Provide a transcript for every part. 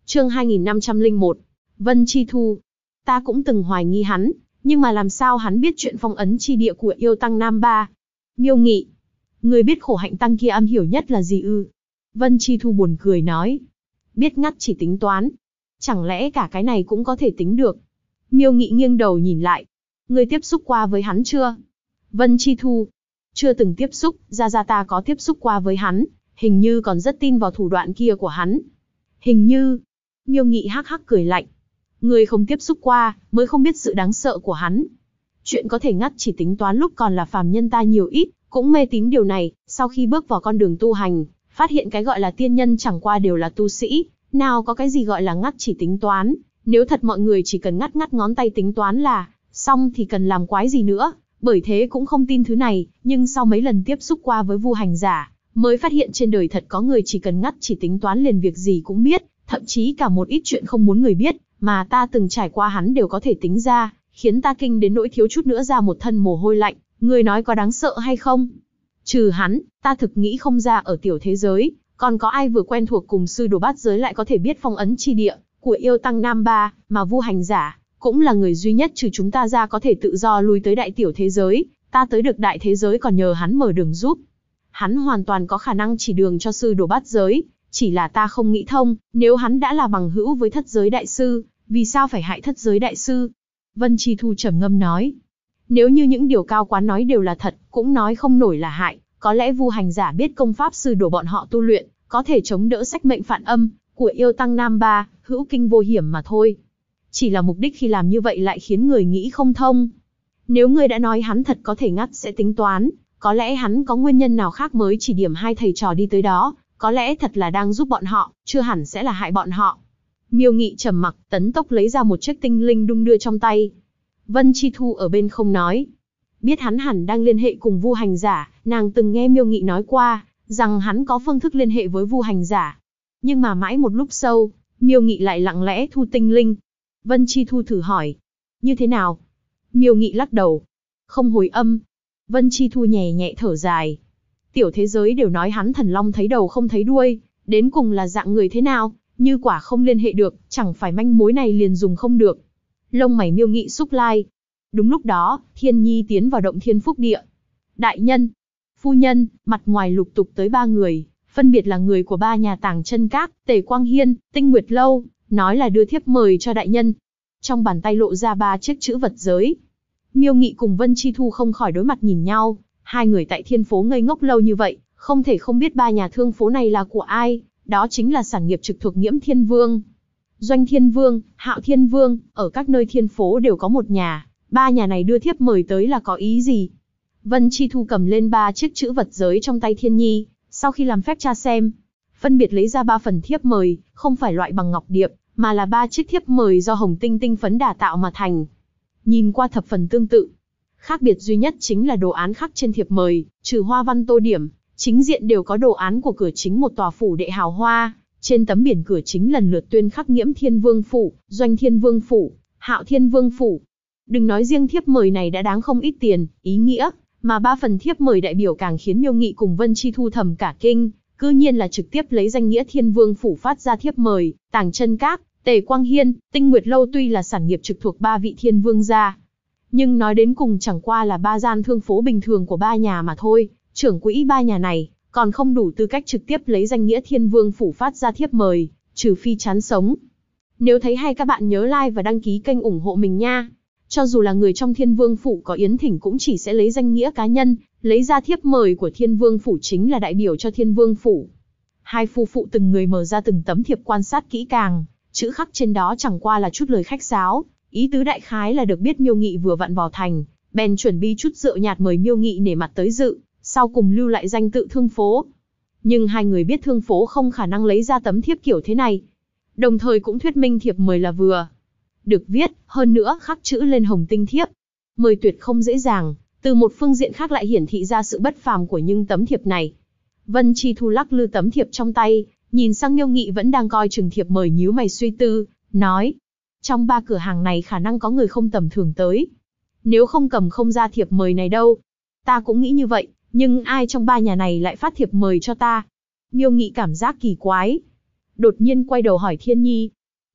Chương 2501. Vân Chi Thu. Ta cũng từng hoài nghi hắn, nhưng mà làm sao hắn biết chuyện phong ấn chi địa của yêu tăng Nam Ba? Miêu Nghị. Người biết khổ hạnh tăng kia am hiểu nhất là gì ư? Vân Chi Thu buồn cười nói. Biết ngắt chỉ tính toán. Chẳng lẽ cả cái này cũng có thể tính được? Miêu Nghị nghiêng đầu nhìn lại. Người tiếp xúc qua với hắn chưa? Vân Chi Thu. Chưa từng tiếp xúc, ra ta có tiếp xúc qua với hắn, hình như còn rất tin vào thủ đoạn kia của hắn. Hình như. Miêu Nghị hắc hắc cười lạnh. Người không tiếp xúc qua, mới không biết sự đáng sợ của hắn. Chuyện có thể ngắt chỉ tính toán lúc còn là phàm nhân ta nhiều ít, cũng mê tín điều này, sau khi bước vào con đường tu hành, phát hiện cái gọi là tiên nhân chẳng qua đều là tu sĩ, nào có cái gì gọi là ngắt chỉ tính toán, nếu thật mọi người chỉ cần ngắt ngón tay tính toán là xong thì cần làm quái gì nữa, bởi thế cũng không tin thứ này, nhưng sau mấy lần tiếp xúc qua với Vu hành giả, mới phát hiện trên đời thật có người chỉ cần ngắt chỉ tính toán liền việc gì cũng biết, thậm chí cả một ít chuyện không muốn người biết, mà ta từng trải qua hắn đều có thể tính ra, khiến ta kinh đến nỗi thiếu chút nữa ra một thân mồ hôi lạnh, người nói có đáng sợ hay không? Trừ hắn, ta thực nghĩ không ra ở tiểu thế giới, còn có ai vừa quen thuộc cùng sư đồ bát giới lại có thể biết phong ấn chi địa của yêu tăng Nam Ba, mà Vu hành giả cũng là người duy nhất trừ chúng ta ra có thể tự do lui tới đại tiểu thế giới, ta tới được đại thế giới còn nhờ hắn mở đường giúp. Hắn hoàn toàn có khả năng chỉ đường cho sư đồ bát giới, chỉ là ta không nghĩ thông, nếu hắn đã là bằng hữu với thất giới đại sư, vì sao phải hại thất giới đại sư? Vân Chi Thu trầm ngâm nói. Nếu như những điều cao quán nói đều là thật, cũng nói không nổi là hại, có lẽ Vu hành giả biết công pháp sư đồ bọn họ tu luyện, có thể chống đỡ sách mệnh phản âm của yêu tăng Nam Ba, hữu kinh vô hiểm mà thôi. Chỉ là mục đích khi làm như vậy lại khiến người nghĩ không thông. Nếu người đã nói hắn thật có thể ngắt sẽ tính toán, có lẽ hắn có nguyên nhân nào khác mới chỉ điểm hai thầy trò đi tới đó, có lẽ thật là đang giúp bọn họ, chưa hẳn sẽ là hại bọn họ. Miêu Nghị trầm mặc, tấn tốc lấy ra một chiếc tinh linh đung đưa trong tay. Vân Chi Thu ở bên không nói. Biết hắn hẳn đang liên hệ cùng Vu hành giả, nàng từng nghe Miêu Nghị nói qua, rằng hắn có phương thức liên hệ với Vu hành giả. Nhưng mà mãi một lúc sau, Miêu Nghị lại lặng lẽ thu tinh linh. Vân Chi Thu thử hỏi. Như thế nào? Miêu Nghị lắc đầu. Không hồi âm. Vân Chi Thu nhẹ nhẹ thở dài. Tiểu thế giới đều nói hắn thần long thấy đầu không thấy đuôi, đến cùng là dạng người thế nào, như quả không liên hệ được, chẳng phải manh mối này liền dùng không được. Lông mày Miêu Nghị xúc lai. Đúng lúc đó, Thiên Nhi tiến vào động Thiên Phúc Địa. Đại nhân, phu nhân, mặt ngoài lục tục tới 3 người, phân biệt là người của 3 nhà Tàng Chân Các, Tề Quang Hiên, Tinh Nguyệt Lâu, nói là đưa thiếp mời cho đại nhân. Trong bàn tay lộ ra 3 chiếc chữ vật giới. Miêu Nghị cùng Vân Chi Thu không khỏi đối mặt nhìn nhau, hai người tại Thiên Phố ngây ngốc lâu như vậy, không thể không biết 3 nhà thương phố này là của ai, đó chính là sản nghiệp trực thuộc Nghiễm Thiên Vương. Doanh Thiên Vương, Hạo Thiên Vương, ở các nơi Thiên Phố đều có một nhà, 3 nhà này đưa thiếp mời tới là có ý gì? Vân Chi Thu cầm lên 3 chiếc chữ vật giới trong tay Thiên Nhi, sau khi làm phép tra xem, phân biệt lấy ra 3 phần thiếp mời, không phải loại bằng ngọc điệp, mà là 3 chiếc thiếp mời do hồng tinh tinh phấn đả tạo mà thành. Nhìn qua thập phần tương tự. Khác biệt duy nhất chính là đồ án khắc trên thiệp mời, trừ hoa văn tô điểm, chính diện đều có đồ án của cửa chính một tòa phủ đệ hào hoa, trên tấm biển cửa chính lần lượt tuyên khắc Nghiễm Thiên Vương phủ, Doanh Thiên Vương phủ, Hạo Thiên Vương phủ. Đừng nói riêng thiếp mời này đã đáng không ít tiền, ý nghĩa, mà 3 phần thiếp mời đại biểu càng khiến Miêu Nghị cùng Vân Chi Thu thầm cả kinh, cư nhiên là trực tiếp lấy danh nghĩa Thiên Vương phủ phát ra thiếp mời. Tàng Chân Các, Tề Quang Hiên, Tinh Nguyệt Lâu tuy là sản nghiệp trực thuộc 3 vị Thiên Vương gia, nhưng nói đến cùng chẳng qua là 3 gian thương phố bình thường của 3 nhà mà thôi, trưởng quỹ 3 nhà này còn không đủ tư cách trực tiếp lấy danh nghĩa Thiên Vương phủ phát ra thiếp mời, trừ phi chán sống. Nếu thấy hay các bạn nhớ like và đăng ký kênh ủng hộ mình nha. Cho dù là người trong Thiên Vương phủ có yến thỉnh cũng chỉ sẽ lấy danh nghĩa cá nhân, lấy ra thiếp mời của Thiên Vương phủ chính là đại biểu cho Thiên Vương phủ. Hai phu phụ từng người mở ra từng tấm thiệp quan sát kỹ càng, chữ khắc trên đó chẳng qua là chút lời khách sáo, ý tứ đại khái là được biết Miêu Nghị vừa vặn vào thành, bèn chuẩn bị chút rượu nhạt mời Miêu Nghị nể mặt tới dự, sau cùng lưu lại danh tự thương phố. Nhưng hai người biết thương phố không khả năng lấy ra tấm thiếp kiểu thế này, đồng thời cũng thuyết minh thiệp mời là vừa được viết, hơn nữa khắc chữ lên hồng tinh thiếp mời tuyệt không dễ dàng. Từ một phương diện khác lại hiển thị ra sự bất phàm của những tấm thiệp này. Vân Chi Thu lắc lư tấm thiệp trong tay, nhìn sang Miêu Nghị vẫn đang coi chừng thiệp mời nhíu mày suy tư, nói: trong 3 cửa hàng này khả năng có người không tầm thường tới. Nếu không cầm không ra thiệp mời này đâu. Ta cũng nghĩ như vậy, nhưng ai trong 3 nhà này lại phát thiệp mời cho ta? Miêu Nghị cảm giác kỳ quái. Đột nhiên quay đầu hỏi Thiên Nhi: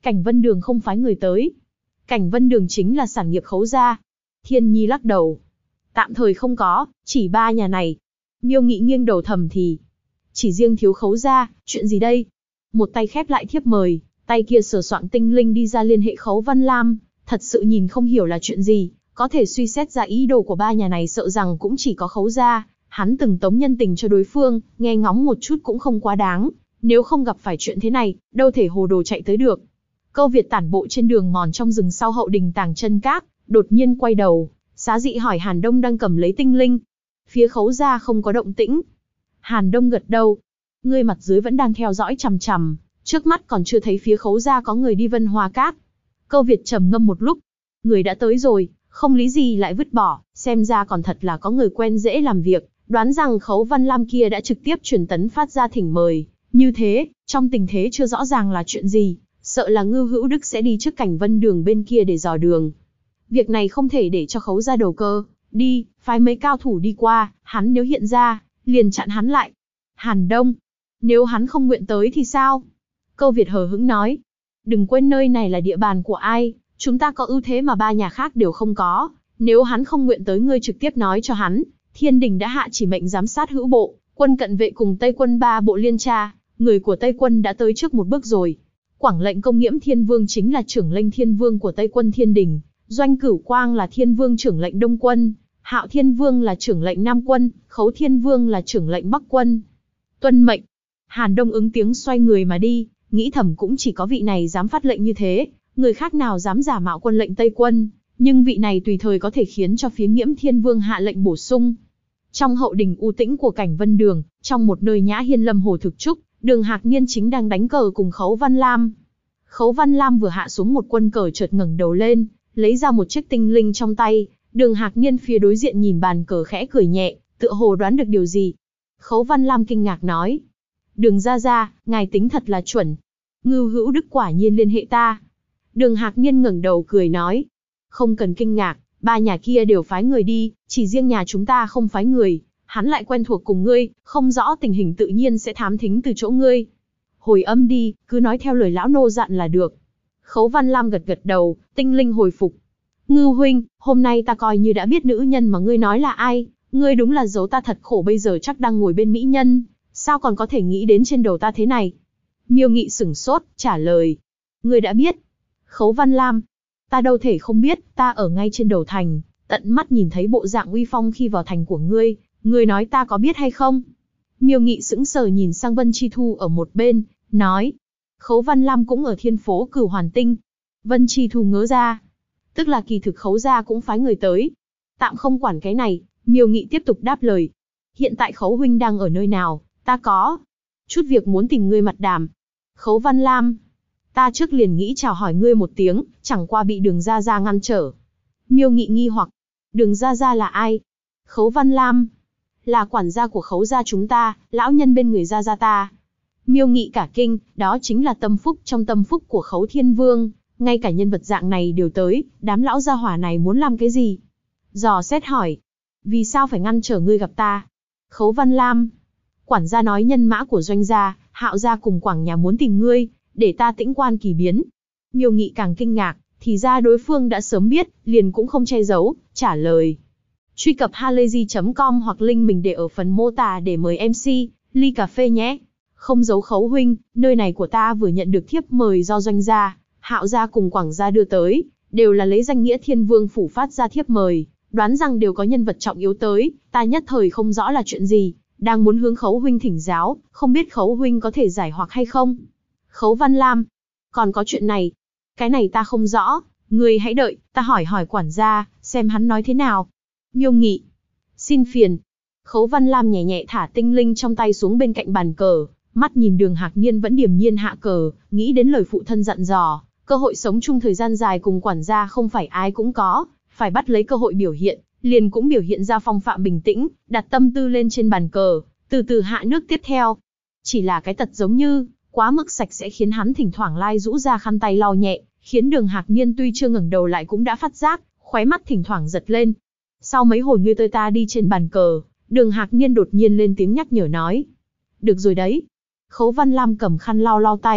Cảnh Vân Đường không phái người tới. Cảnh Vân Đường chính là sản nghiệp Khấu gia. Thiên Nhi lắc đầu. Tạm thời không có, chỉ 3 nhà này. Miêu Nghị nghiêng đầu thầm thì. Chỉ riêng thiếu Khấu gia, chuyện gì đây? Một tay khép lại thiếp mời, tay kia sờ soạng tinh linh đi ra liên hệ Khấu Văn Lam. Thật sự nhìn không hiểu là chuyện gì, có thể suy xét ra ý đồ của 3 nhà này sợ rằng cũng chỉ có Khấu gia. Hắn từng tống nhân tình cho đối phương, nghe ngóng một chút cũng không quá đáng. Nếu không gặp phải chuyện thế này, đâu thể hồ đồ chạy tới được. Câu Việt tản bộ trên đường mòn trong rừng sau hậu đình Tàng Chân Các, đột nhiên quay đầu, Xá Dị hỏi Hàn Đông đang cầm lấy tinh linh. Phía Khấu gia không có động tĩnh. Hàn Đông gật đầu. Ngươi mặt dưới vẫn đang theo dõi chằm chằm, trước mắt còn chưa thấy phía Khấu gia có người đi Vân Hoa Các. Câu Việt trầm ngâm một lúc. Người đã tới rồi, không lý gì lại vứt bỏ, xem ra còn thật là có người quen dễ làm việc, đoán rằng Khấu Văn Lam kia đã trực tiếp truyền tấn phát ra thỉnh mời. Như thế, trong tình thế chưa rõ ràng là chuyện gì, sợ là Ngưu Hữu Đức sẽ đi trước Cảnh Vân Đường bên kia để dò đường. Việc này không thể để cho Khấu gia đầu cơ, đi, phái mấy cao thủ đi qua, hắn nếu hiện ra, liền chặn hắn lại. Hàn Đông, nếu hắn không nguyện tới thì sao? Câu Việt hờ hững nói, đừng quên nơi này là địa bàn của ai, chúng ta có ưu thế mà 3 nhà khác đều không có, nếu hắn không nguyện tới ngươi trực tiếp nói cho hắn, Thiên Đình đã hạ chỉ mệnh giám sát Hữu bộ, quân cận vệ cùng Tây quân 3 bộ liên tra, người của Tây quân đã tới trước một bước rồi. Quảng lệnh Công Nghiễm Thiên Vương chính là trưởng lệnh Thiên Vương của Tây quân Thiên Đình, Doanh Cửu Quang là Thiên Vương trưởng lệnh Đông quân, Hạo Thiên Vương là trưởng lệnh Nam quân, Khấu Thiên Vương là trưởng lệnh Bắc quân. Tuân mệnh. Hàn Đông ứng tiếng xoay người mà đi, nghĩ thầm cũng chỉ có vị này dám phát lệnh như thế, người khác nào dám giả mạo quân lệnh Tây quân, nhưng vị này tùy thời có thể khiến cho phía Nghiễm Thiên Vương hạ lệnh bổ sung. Trong hậu đình u tĩnh của Cảnh Vân Đường, trong một nơi nhã hiên lâm hồ thực trúc, Đường Hạc Niên chính đang đánh cờ cùng Khấu Văn Lam. Khấu Văn Lam vừa hạ xuống một quân cờ chợt ngẩng đầu lên, lấy ra một chiếc tinh linh trong tay. Đường Hạc Niên phía đối diện nhìn bàn cờ khẽ cười nhẹ, tựa hồ đoán được điều gì. Khấu Văn Lam kinh ngạc nói: Đường gia gia, ngài tính thật là chuẩn. Ngưu Hữu Đức quả nhiên liên hệ ta. Đường Hạc Niên ngẩng đầu cười nói: Không cần kinh ngạc, 3 nhà kia đều phái người đi, chỉ riêng nhà chúng ta không phái người. Hắn lại quen thuộc cùng ngươi, không rõ tình hình tự nhiên sẽ thám thính từ chỗ ngươi. Hồi âm đi, cứ nói theo lời lão nô dặn là được. Khấu Văn Lam gật gật đầu, tinh linh hồi phục. Ngưu huynh, hôm nay ta coi như đã biết nữ nhân mà ngươi nói là ai, ngươi đúng là giấu ta thật khổ, bây giờ chắc đang ngồi bên mỹ nhân, sao còn có thể nghĩ đến trên đầu ta thế này? Miêu Nghị sửng sốt, trả lời. Ngươi đã biết. Khấu Văn Lam, ta đâu thể không biết, ta ở ngay trên đầu thành, tận mắt nhìn thấy bộ dạng uy phong khi vào thành của ngươi, ngươi nói ta có biết hay không? Miêu Nghị sững sờ nhìn sang Vân Chi Thu ở một bên, nói. Khấu Văn Lam cũng ở thiên phố Cửu Hoàn Tinh. Vân Chi Thu ngớ ra. Tức là kỳ thực Khấu gia cũng phái người tới. Tạm không quản cái này, Miêu Nghị tiếp tục đáp lời. Hiện tại Khấu huynh đang ở nơi nào, ta có chút việc muốn tìm ngươi mặt đàm. Khấu Văn Lam, ta trước liền nghĩ chào hỏi ngươi một tiếng, chẳng qua bị Đường gia gia ngăn trở. Miêu Nghị nghi hoặc, Đường gia gia là ai? Khấu Văn Lam, là quản gia của Khấu gia chúng ta, lão nhân bên người gia gia ta. Miêu Nghị cả kinh, đó chính là tâm phúc trong tâm phúc của Khấu Thiên Vương, ngay cả nhân vật dạng này đều tới, đám lão gia hỏa này muốn làm cái gì? Dò xét hỏi, vì sao phải ngăn trở ngươi gặp ta? Khấu Văn Lam, quản gia nói nhân mã của Doanh gia, Hạo gia cùng Quảng nhà muốn tìm ngươi, để ta tĩnh quan kỳ biến. Miêu Nghị càng kinh ngạc, thì ra đối phương đã sớm biết, liền cũng không che giấu, trả lời. Truy cập halayzi.com hoặc link mình để ở phần mô tả để mời MC, ly cà phê nhé. Không giấu Khấu huynh, nơi này của ta vừa nhận được thiếp mời do Doanh gia, Hạo gia cùng Quảng gia đưa tới, đều là lấy danh nghĩa Thiên Vương phủ phát ra thiếp mời, đoán rằng đều có nhân vật trọng yếu tới, ta nhất thời không rõ là chuyện gì, đang muốn hướng Khấu huynh thỉnh giáo, không biết Khấu huynh có thể giải hoặc hay không? Khấu Văn Lam, còn có chuyện này, cái này ta không rõ, ngươi hãy đợi, ta hỏi quản gia, xem hắn nói thế nào. Miêu Nghị, xin phiền. Khấu Văn Lam nhẹ nhẹ thả tinh linh trong tay xuống bên cạnh bàn cờ, mắt nhìn Đường Hạc Niên vẫn điềm nhiên hạ cờ, nghĩ đến lời phụ thân dặn dò, cơ hội sống chung thời gian dài cùng quản gia không phải ai cũng có, phải bắt lấy cơ hội biểu hiện, liền cũng biểu hiện ra phong phạm bình tĩnh, đặt tâm tư lên trên bàn cờ, từ từ hạ nước tiếp theo. Chỉ là cái tật giống như quá mức sạch sẽ khiến hắn thỉnh thoảng lai rũ ra khăn tay lau nhẹ, khiến Đường Hạc Niên tuy chưa ngẩng đầu lại cũng đã phát giác, khóe mắt thỉnh thoảng giật lên. Sau mấy hồi ngươi tôi ta đi trên bàn cờ, Đường Hạc Niên đột nhiên lên tiếng nhắc nhở nói. Được rồi đấy. Khấu Văn Lam cầm khăn lau tay,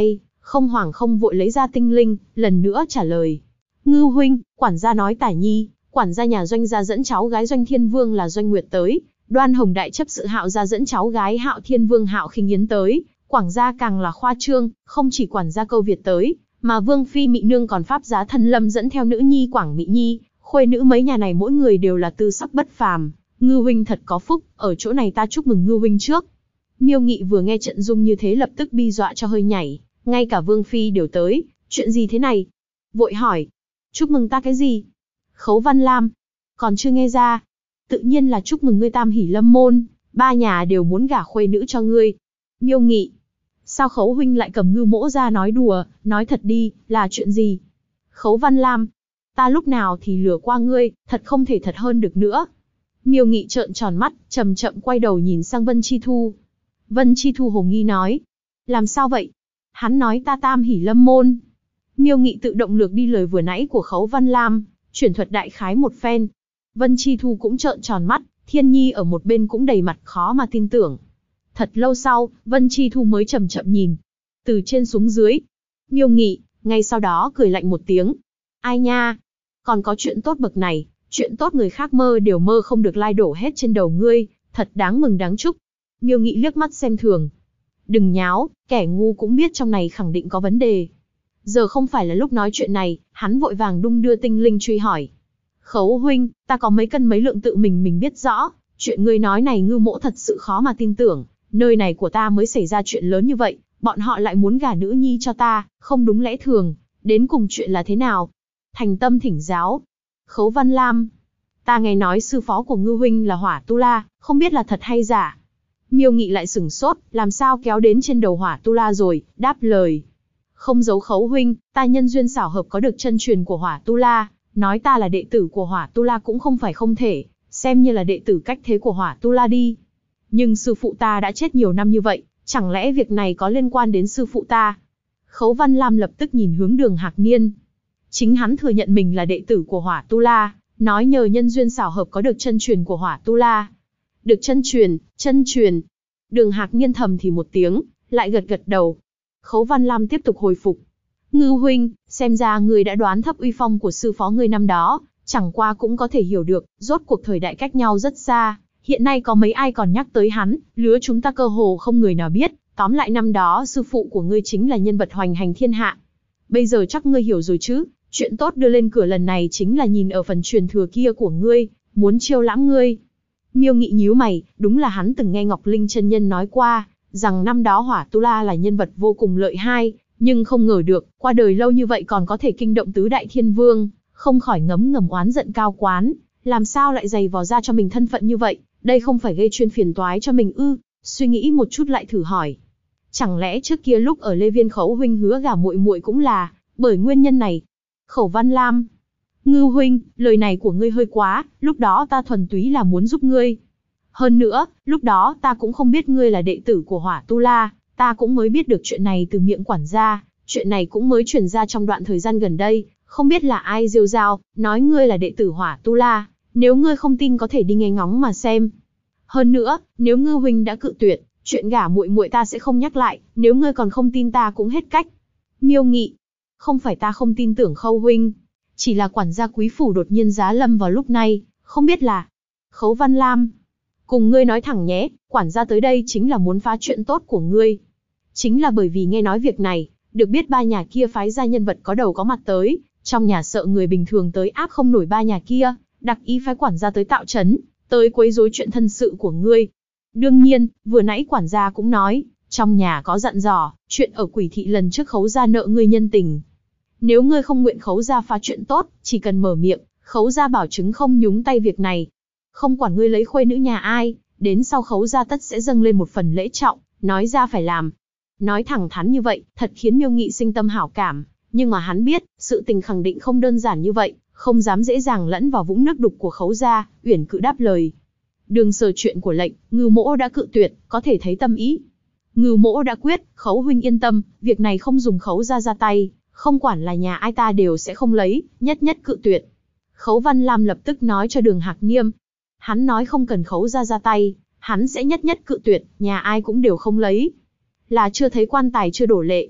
không hoảng không vội lấy ra tinh linh, lần nữa trả lời. Ngư huynh, quản gia nói Tả Nhi, quản gia nhà Doanh gia dẫn cháu gái Doanh Thiên Vương là Doanh Nguyệt tới, Đoan Hồng đại chấp sự Hạo gia dẫn cháu gái Hạo Thiên Vương Hạo Khinh Yến tới, quản gia càng là khoa trương, không chỉ quản gia Câu Việt tới, mà Vương phi Mị Nương còn pháp giá Thân Lâm dẫn theo nữ nhi Quảng Mị Nhi, khuê nữ mấy nhà này mỗi người đều là tư sắc bất phàm. Ngư huynh thật có phúc, ở chỗ này ta chúc mừng Ngư huynh trước. Miêu Nghị vừa nghe trận dung như thế lập tức bi dọa cho hơi nhảy, ngay cả Vương phi đều tới, chuyện gì thế này? Vội hỏi, chúc mừng ta cái gì? Khấu Văn Lam, còn chưa nghe ra? Tự nhiên là chúc mừng ngươi tam hỷ lâm môn, ba nhà đều muốn gả khuê nữ cho ngươi. Miêu Nghị, sao Khấu huynh lại cầm Ngư mỗ ra nói đùa, nói thật đi, là chuyện gì? Khấu Văn Lam, ta lúc nào thì lừa qua ngươi, thật không thể thật hơn được nữa. Miêu Nghị trợn tròn mắt, chậm chậm quay đầu nhìn sang Vân Chi Thu. Vân Chi Thu hồ nghi nói, làm sao vậy? Hắn nói ta tam hỷ lâm môn. Miêu Nghị tự động lược đi lời vừa nãy của Khấu Văn Lam, chuyển thuật đại khái một phen. Vân Chi Thu cũng trợn tròn mắt, Thiên Nhi ở một bên cũng đầy mặt khó mà tin tưởng. Thật lâu sau, Vân Chi Thu mới chậm chậm nhìn, từ trên xuống dưới. Miêu Nghị, ngay sau đó cười lạnh một tiếng. Ai nha? Còn có chuyện tốt bậc này, chuyện tốt người khác mơ đều mơ không được lai đổ hết trên đầu ngươi, thật đáng mừng đáng chúc. Miêu Nghị liếc mắt xem thường. Đừng nháo, kẻ ngu cũng biết trong này khẳng định có vấn đề. Giờ không phải là lúc nói chuyện này, hắn vội vàng đung đưa tinh linh truy hỏi. Khấu huynh, ta có mấy cân mấy lượng tự mình biết rõ, chuyện ngươi nói này Ngư mỗ thật sự khó mà tin tưởng, nơi này của ta mới xảy ra chuyện lớn như vậy, bọn họ lại muốn gả nữ nhi cho ta, không đúng lẽ thường, đến cùng chuyện là thế nào? Thành tâm thỉnh giáo. Khấu Văn Lam, ta nghe nói sư phó của Ngư huynh là Hỏa Tu La, không biết là thật hay giả. Miêu Nghị lại sửng sốt, làm sao kéo đến trên đầu Hỏa Tu La rồi, đáp lời. Không giấu Khấu huynh, ta nhân duyên xảo hợp có được chân truyền của Hỏa Tu La, nói ta là đệ tử của Hỏa Tu La cũng không phải không thể, xem như là đệ tử cách thế của Hỏa Tu La đi. Nhưng sư phụ ta đã chết nhiều năm như vậy, chẳng lẽ việc này có liên quan đến sư phụ ta? Khấu Văn Lam lập tức nhìn hướng Đường Hạc Niên. Chính hắn thừa nhận mình là đệ tử của Hỏa Tu La, nói nhờ nhân duyên xảo hợp có được chân truyền của Hỏa Tu La. Được chân truyền. Đường Hạc Niên thầm thì một tiếng, lại gật gật đầu. Khấu Văn Lam tiếp tục hồi phục. Ngư huynh, xem ra người đã đoán thấp uy phong của sư phó người năm đó, chẳng qua cũng có thể hiểu được, rốt cuộc thời đại cách nhau rất xa, hiện nay có mấy ai còn nhắc tới hắn, lứa chúng ta cơ hồ không người nào biết, tóm lại năm đó sư phụ của ngươi chính là nhân vật hoành hành thiên hạ. Bây giờ chắc ngươi hiểu rồi chứ, chuyện tốt đưa lên cửa lần này chính là nhìn ở phần truyền thừa kia của ngươi, muốn chiêu lãm ngươi. Miêu Nghị nhíu mày, đúng là hắn từng nghe Ngọc Linh chân nhân nói qua, rằng năm đó Hỏa Tu La là nhân vật vô cùng lợi hại, nhưng không ngờ được, qua đời lâu như vậy còn có thể kinh động tứ đại thiên vương, không khỏi ngấm ngầm oán giận cao quán, làm sao lại giày vò ra cho mình thân phận như vậy, đây không phải gây chuyên phiền toái cho mình ư? Suy nghĩ một chút lại thử hỏi, chẳng lẽ trước kia lúc ở Lê Viên Khấu huynh hứa gả muội muội cũng là bởi nguyên nhân này? Khẩu Văn Lam, Ngư huynh, lời này của ngươi hơi quá, lúc đó ta thuần túy là muốn giúp ngươi. Hơn nữa, lúc đó ta cũng không biết ngươi là đệ tử của Hỏa Tu La, ta cũng mới biết được chuyện này từ miệng quản gia, chuyện này cũng mới truyền ra trong đoạn thời gian gần đây, không biết là ai rêu rao, nói ngươi là đệ tử Hỏa Tu La, nếu ngươi không tin có thể đi nghe ngóng mà xem. Hơn nữa, nếu Ngư huynh đã cự tuyệt, chuyện gả muội muội ta sẽ không nhắc lại, nếu ngươi còn không tin ta cũng hết cách. Miêu Nghị, không phải ta không tin tưởng Khâu huynh, chỉ là quản gia quý phủ đột nhiên giá lâm vào lúc này, không biết là... Khấu Văn Lam, cùng ngươi nói thẳng nhé, quản gia tới đây chính là muốn phá chuyện tốt của ngươi. Chính là bởi vì nghe nói việc này, được biết ba nhà kia phái ra nhân vật có đầu có mặt tới, trong nhà sợ người bình thường tới áp không nổi ba nhà kia, đặc ý phái quản gia tới tạo trấn, tới quấy rối chuyện thân sự của ngươi. Đương nhiên, vừa nãy quản gia cũng nói, trong nhà có dặn dò, chuyện ở Quỷ thị lần trước Khấu gia nợ ngươi nhân tình. Nếu ngươi không nguyện Khấu gia phá chuyện tốt, chỉ cần mở miệng, Khấu gia bảo chứng không nhúng tay việc này. Không quản ngươi lấy khuê nữ nhà ai, đến sau Khấu gia tất sẽ dâng lên một phần lễ trọng, nói ra phải làm. Nói thẳng thắn như vậy, thật khiến Miêu Nghị sinh tâm hảo cảm, nhưng mà hắn biết, sự tình khẳng định không đơn giản như vậy, không dám dễ dàng lẫn vào vũng nước đục của Khấu gia, uyển cự đáp lời. Đường sở chuyện của lệnh, Ngư mỗ đã cự tuyệt, có thể thấy tâm ý. Ngư mỗ đã quyết, Khấu huynh yên tâm, việc này không dùng Khấu gia ra tay, không quản là nhà ai ta đều sẽ không lấy, nhất nhất cự tuyệt. Khấu Văn Lam lập tức nói cho Đường Hạc Niêm. Hắn nói không cần Khấu gia ra tay, hắn sẽ nhất nhất cự tuyệt, nhà ai cũng đều không lấy. Là chưa thấy quan tài chưa đổ lệ.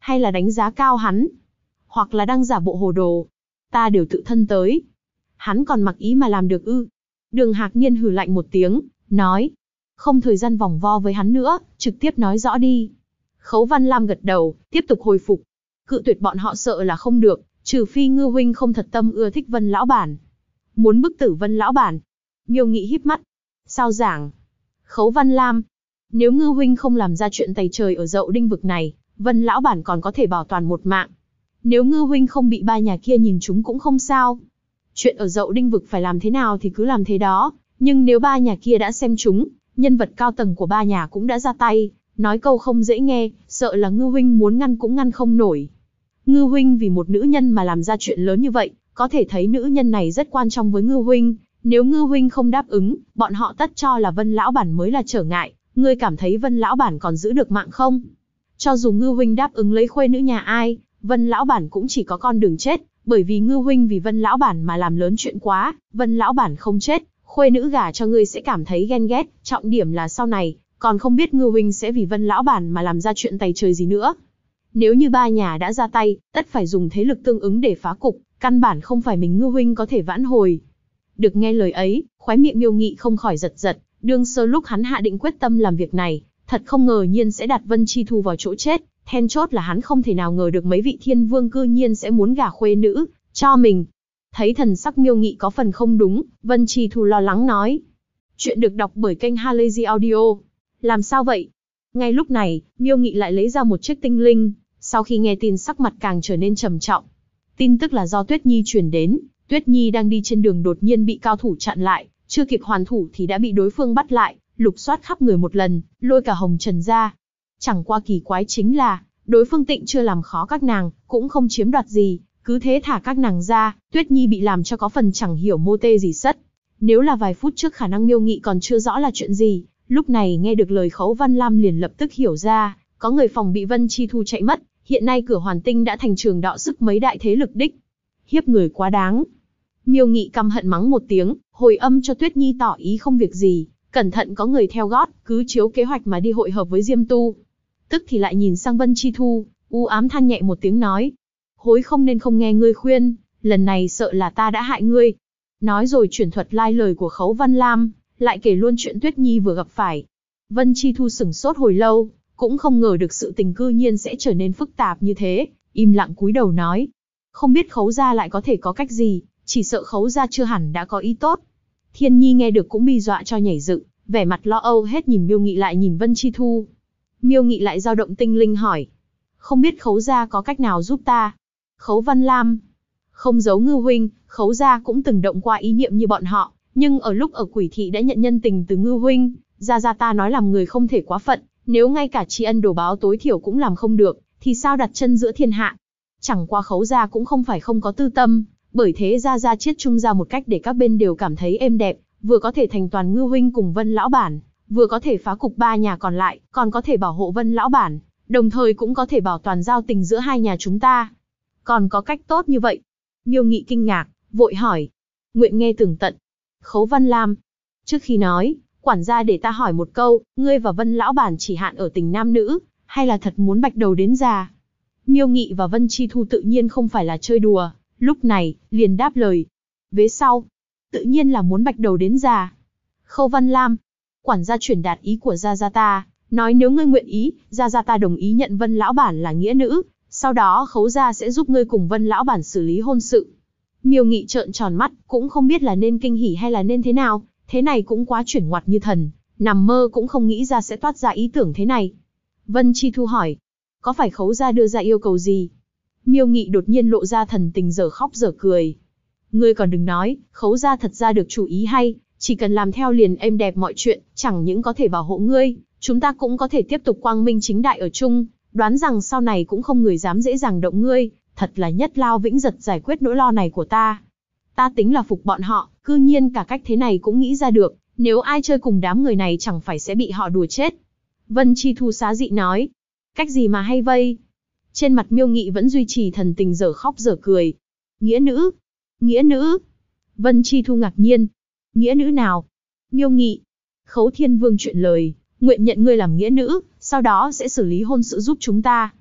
hay là đánh giá cao hắn, hoặc là đang giả bộ hồ đồ. Ta đều tự thân tới. Hắn còn mặc ý mà làm được ư? Đường Hạc Niên hừ lạnh một tiếng, nói. Không thời gian vòng vo với hắn nữa, trực tiếp nói rõ đi. Khấu Văn Lam gật đầu, tiếp tục hồi phục. Cự tuyệt bọn họ sợ là không được, trừ phi Ngư huynh không thật tâm ưa thích Vân lão bản. Muốn bức tử Vân lão bản. Miêu Nghị híp mắt. Sao giảng? Khấu Văn Lam. Nếu Ngư huynh không làm ra chuyện tày trời ở Dậu Đinh vực này, Vân lão bản còn có thể bảo toàn một mạng. Nếu Ngư huynh không bị ba nhà kia nhìn chúng cũng không sao. Chuyện ở Dậu Đinh vực phải làm thế nào thì cứ làm thế đó, nhưng nếu ba nhà kia đã xem chúng, nhân vật cao tầng của ba nhà cũng đã ra tay, nói câu không dễ nghe, sợ là Ngư huynh muốn ngăn cũng ngăn không nổi. Ngư huynh vì một nữ nhân mà làm ra chuyện lớn như vậy, có thể thấy nữ nhân này rất quan trọng với Ngư huynh. Nếu Ngư huynh không đáp ứng, bọn họ tất cho là Vân lão bản mới là trở ngại. Ngươi cảm thấy Vân lão bản còn giữ được mạng không? Cho dù Ngư huynh đáp ứng lấy khuê nữ nhà ai, Vân lão bản cũng chỉ có con đường chết, bởi vì Ngư huynh vì Vân lão bản mà làm lớn chuyện quá. Vân lão bản không chết, khuê nữ gả cho ngươi sẽ cảm thấy ghen ghét. Trọng điểm là sau này còn không biết Ngư huynh sẽ vì Vân lão bản mà làm ra chuyện tày trời gì nữa. Nếu như ba nhà đã ra tay, tất phải dùng thế lực tương ứng để phá cục, căn bản không phải mình Ngư huynh có thể vãn hồi. Được nghe lời ấy, khóe miệng Miêu Nghị không khỏi giật giật, đương sơ lúc hắn hạ định quyết tâm làm việc này, thật không ngờ nhiên sẽ đặt Vân Chi Thu vào chỗ chết, then chốt là hắn không thể nào ngờ được mấy vị thiên vương cư nhiên sẽ muốn gả khuê nữ cho mình. Thấy thần sắc Miêu Nghị có phần không đúng, Vân Chi Thu lo lắng nói. Chuyện được đọc bởi kênh Halazy Audio. Làm sao vậy? Ngay lúc này, Miêu Nghị lại lấy ra một chiếc tinh linh, sau khi nghe tin sắc mặt càng trở nên trầm trọng. Tin tức là do Tuyết Nhi truyền đến, Tuyết Nhi đang đi trên đường đột nhiên bị cao thủ chặn lại, chưa kịp hoàn thủ thì đã bị đối phương bắt lại, lục soát khắp người một lần, lôi cả hồng trần ra. Chẳng qua kỳ quái chính là, đối phương tịnh chưa làm khó các nàng, cũng không chiếm đoạt gì, cứ thế thả các nàng ra. Tuyết Nhi bị làm cho có phần chẳng hiểu mô tê gì sất. Nếu là vài phút trước khả năng Miêu Nghị còn chưa rõ là chuyện gì, lúc này nghe được lời Khấu Văn Lam liền lập tức hiểu ra, có người phòng bị Vân Chi Thu chạy mất, hiện nay cửa Hoàn Tinh đã thành trường đọ sức mấy đại thế lực đích. Hiếp người quá đáng. Miêu Nghị căm hận mắng một tiếng, hồi âm cho Tuyết Nhi tỏ ý không việc gì, cẩn thận có người theo gót, cứ chiếu kế hoạch mà đi hội hợp với Diêm Tu. Tức thì lại nhìn sang Vân Chi Thu, u ám than nhẹ một tiếng nói. Hối không nên không nghe ngươi khuyên, lần này sợ là ta đã hại ngươi. Nói rồi chuyển thuật lai lời của Khấu Văn Lam, lại kể luôn chuyện Tuyết Nhi vừa gặp phải. Vân Chi Thu sửng sốt hồi lâu, cũng không ngờ được sự tình cư nhiên sẽ trở nên phức tạp như thế, im lặng cúi đầu nói. Không biết Khấu gia lại có thể có cách gì, chỉ sợ Khấu gia chưa hẳn đã có ý tốt. Thiên Nhi nghe được cũng bị dọa cho nhảy dựng, vẻ mặt lo âu hết nhìn Miêu Nghị lại nhìn Vân Chi Thu. Miêu Nghị lại dao động tinh linh hỏi. Không biết Khấu gia có cách nào giúp ta? Khấu Văn Lam. Không giấu Ngư huynh, Khấu gia cũng từng động qua ý niệm như bọn họ, nhưng ở lúc ở Quỷ Thị đã nhận nhân tình từ Ngư huynh, gia ta nói làm người không thể quá phận, nếu ngay cả tri ân đồ báo tối thiểu cũng làm không được, thì sao đặt chân giữa thiên hạ? Chẳng qua Khấu gia cũng không phải không có tư tâm, bởi thế gia chiết chung ra một cách để các bên đều cảm thấy êm đẹp, vừa có thể thành toàn Ngư huynh cùng Vân lão bản, vừa có thể phá cục ba nhà còn lại, còn có thể bảo hộ Vân lão bản, đồng thời cũng có thể bảo toàn giao tình giữa hai nhà chúng ta. Còn có cách tốt như vậy? Miêu Nghị kinh ngạc, vội hỏi. Nguyện nghe tường tận. Khấu Văn Lam. Trước khi nói, quản gia để ta hỏi một câu, ngươi và Vân lão bản chỉ hạn ở tình nam nữ, hay là thật muốn bạch đầu đến già? Miêu Nghị và Vân Chi Thu tự nhiên không phải là chơi đùa, lúc này, liền đáp lời. Vế sau, tự nhiên là muốn bạch đầu đến già. Khâu Văn Lam. Quản gia chuyển đạt ý của gia ta, nói nếu ngươi nguyện ý, gia ta đồng ý nhận Vân lão bản là nghĩa nữ, sau đó Khấu gia sẽ giúp ngươi cùng Vân lão bản xử lý hôn sự. Miêu Nghị trợn tròn mắt, cũng không biết là nên kinh hỉ hay là nên thế nào, thế này cũng quá chuyển ngoặt như thần, nằm mơ cũng không nghĩ ra sẽ toát ra ý tưởng thế này. Vân Chi Thu hỏi, có phải Khấu gia đưa ra yêu cầu gì? Miêu Nghị đột nhiên lộ ra thần tình dở khóc dở cười. Ngươi còn đừng nói, Khấu gia thật ra được chủ ý hay, chỉ cần làm theo liền êm đẹp mọi chuyện, chẳng những có thể bảo hộ ngươi, chúng ta cũng có thể tiếp tục quang minh chính đại ở chung, đoán rằng sau này cũng không người dám dễ dàng động ngươi, thật là nhất lao vĩnh giật giải quyết nỗi lo này của ta. Ta tính là phục bọn họ, cư nhiên cả cách thế này cũng nghĩ ra được, nếu ai chơi cùng đám người này chẳng phải sẽ bị họ đùa chết. Vân Chi Thu xá dị nói, cách gì mà hay vây? Trên mặt Miêu Nghị vẫn duy trì thần tình dở khóc dở cười. Nghĩa nữ? Nghĩa nữ? Vân Chi Thu ngạc nhiên. Nghĩa nữ nào? Miêu Nghị. Khấu Thiên Vương chuyện lời, nguyện nhận ngươi làm nghĩa nữ, sau đó sẽ xử lý hôn sự giúp chúng ta.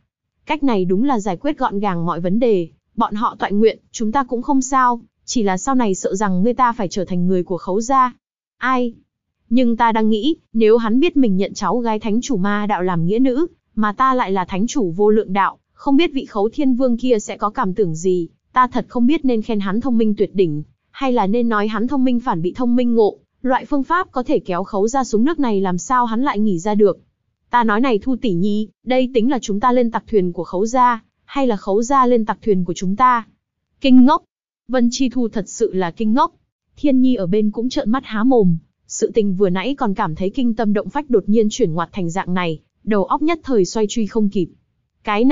Cách này đúng là giải quyết gọn gàng mọi vấn đề, bọn họ toại nguyện, chúng ta cũng không sao, chỉ là sau này sợ rằng ngươi ta phải trở thành người của Khấu gia. Ai? Nhưng ta đang nghĩ, nếu hắn biết mình nhận cháu gái thánh chủ ma đạo làm nghĩa nữ, mà ta lại là thánh chủ vô lượng đạo, không biết vị Khấu Thiên Vương kia sẽ có cảm tưởng gì, ta thật không biết nên khen hắn thông minh tuyệt đỉnh, hay là nên nói hắn thông minh phản bị thông minh ngộ, loại phương pháp có thể kéo Khấu gia xuống nước này làm sao hắn lại nghĩ ra được. Ta nói này Thu tỷ nhi, đây tính là chúng ta lên tặc thuyền của Khấu gia, hay là Khấu gia lên tặc thuyền của chúng ta? Kinh ngốc! Vân Chi Thu thật sự là kinh ngốc. Thiên Nhi ở bên cũng trợn mắt há mồm, sự tình vừa nãy còn cảm thấy kinh tâm động phách đột nhiên chuyển ngoặt thành dạng này, đầu óc nhất thời xoay truy không kịp. Cái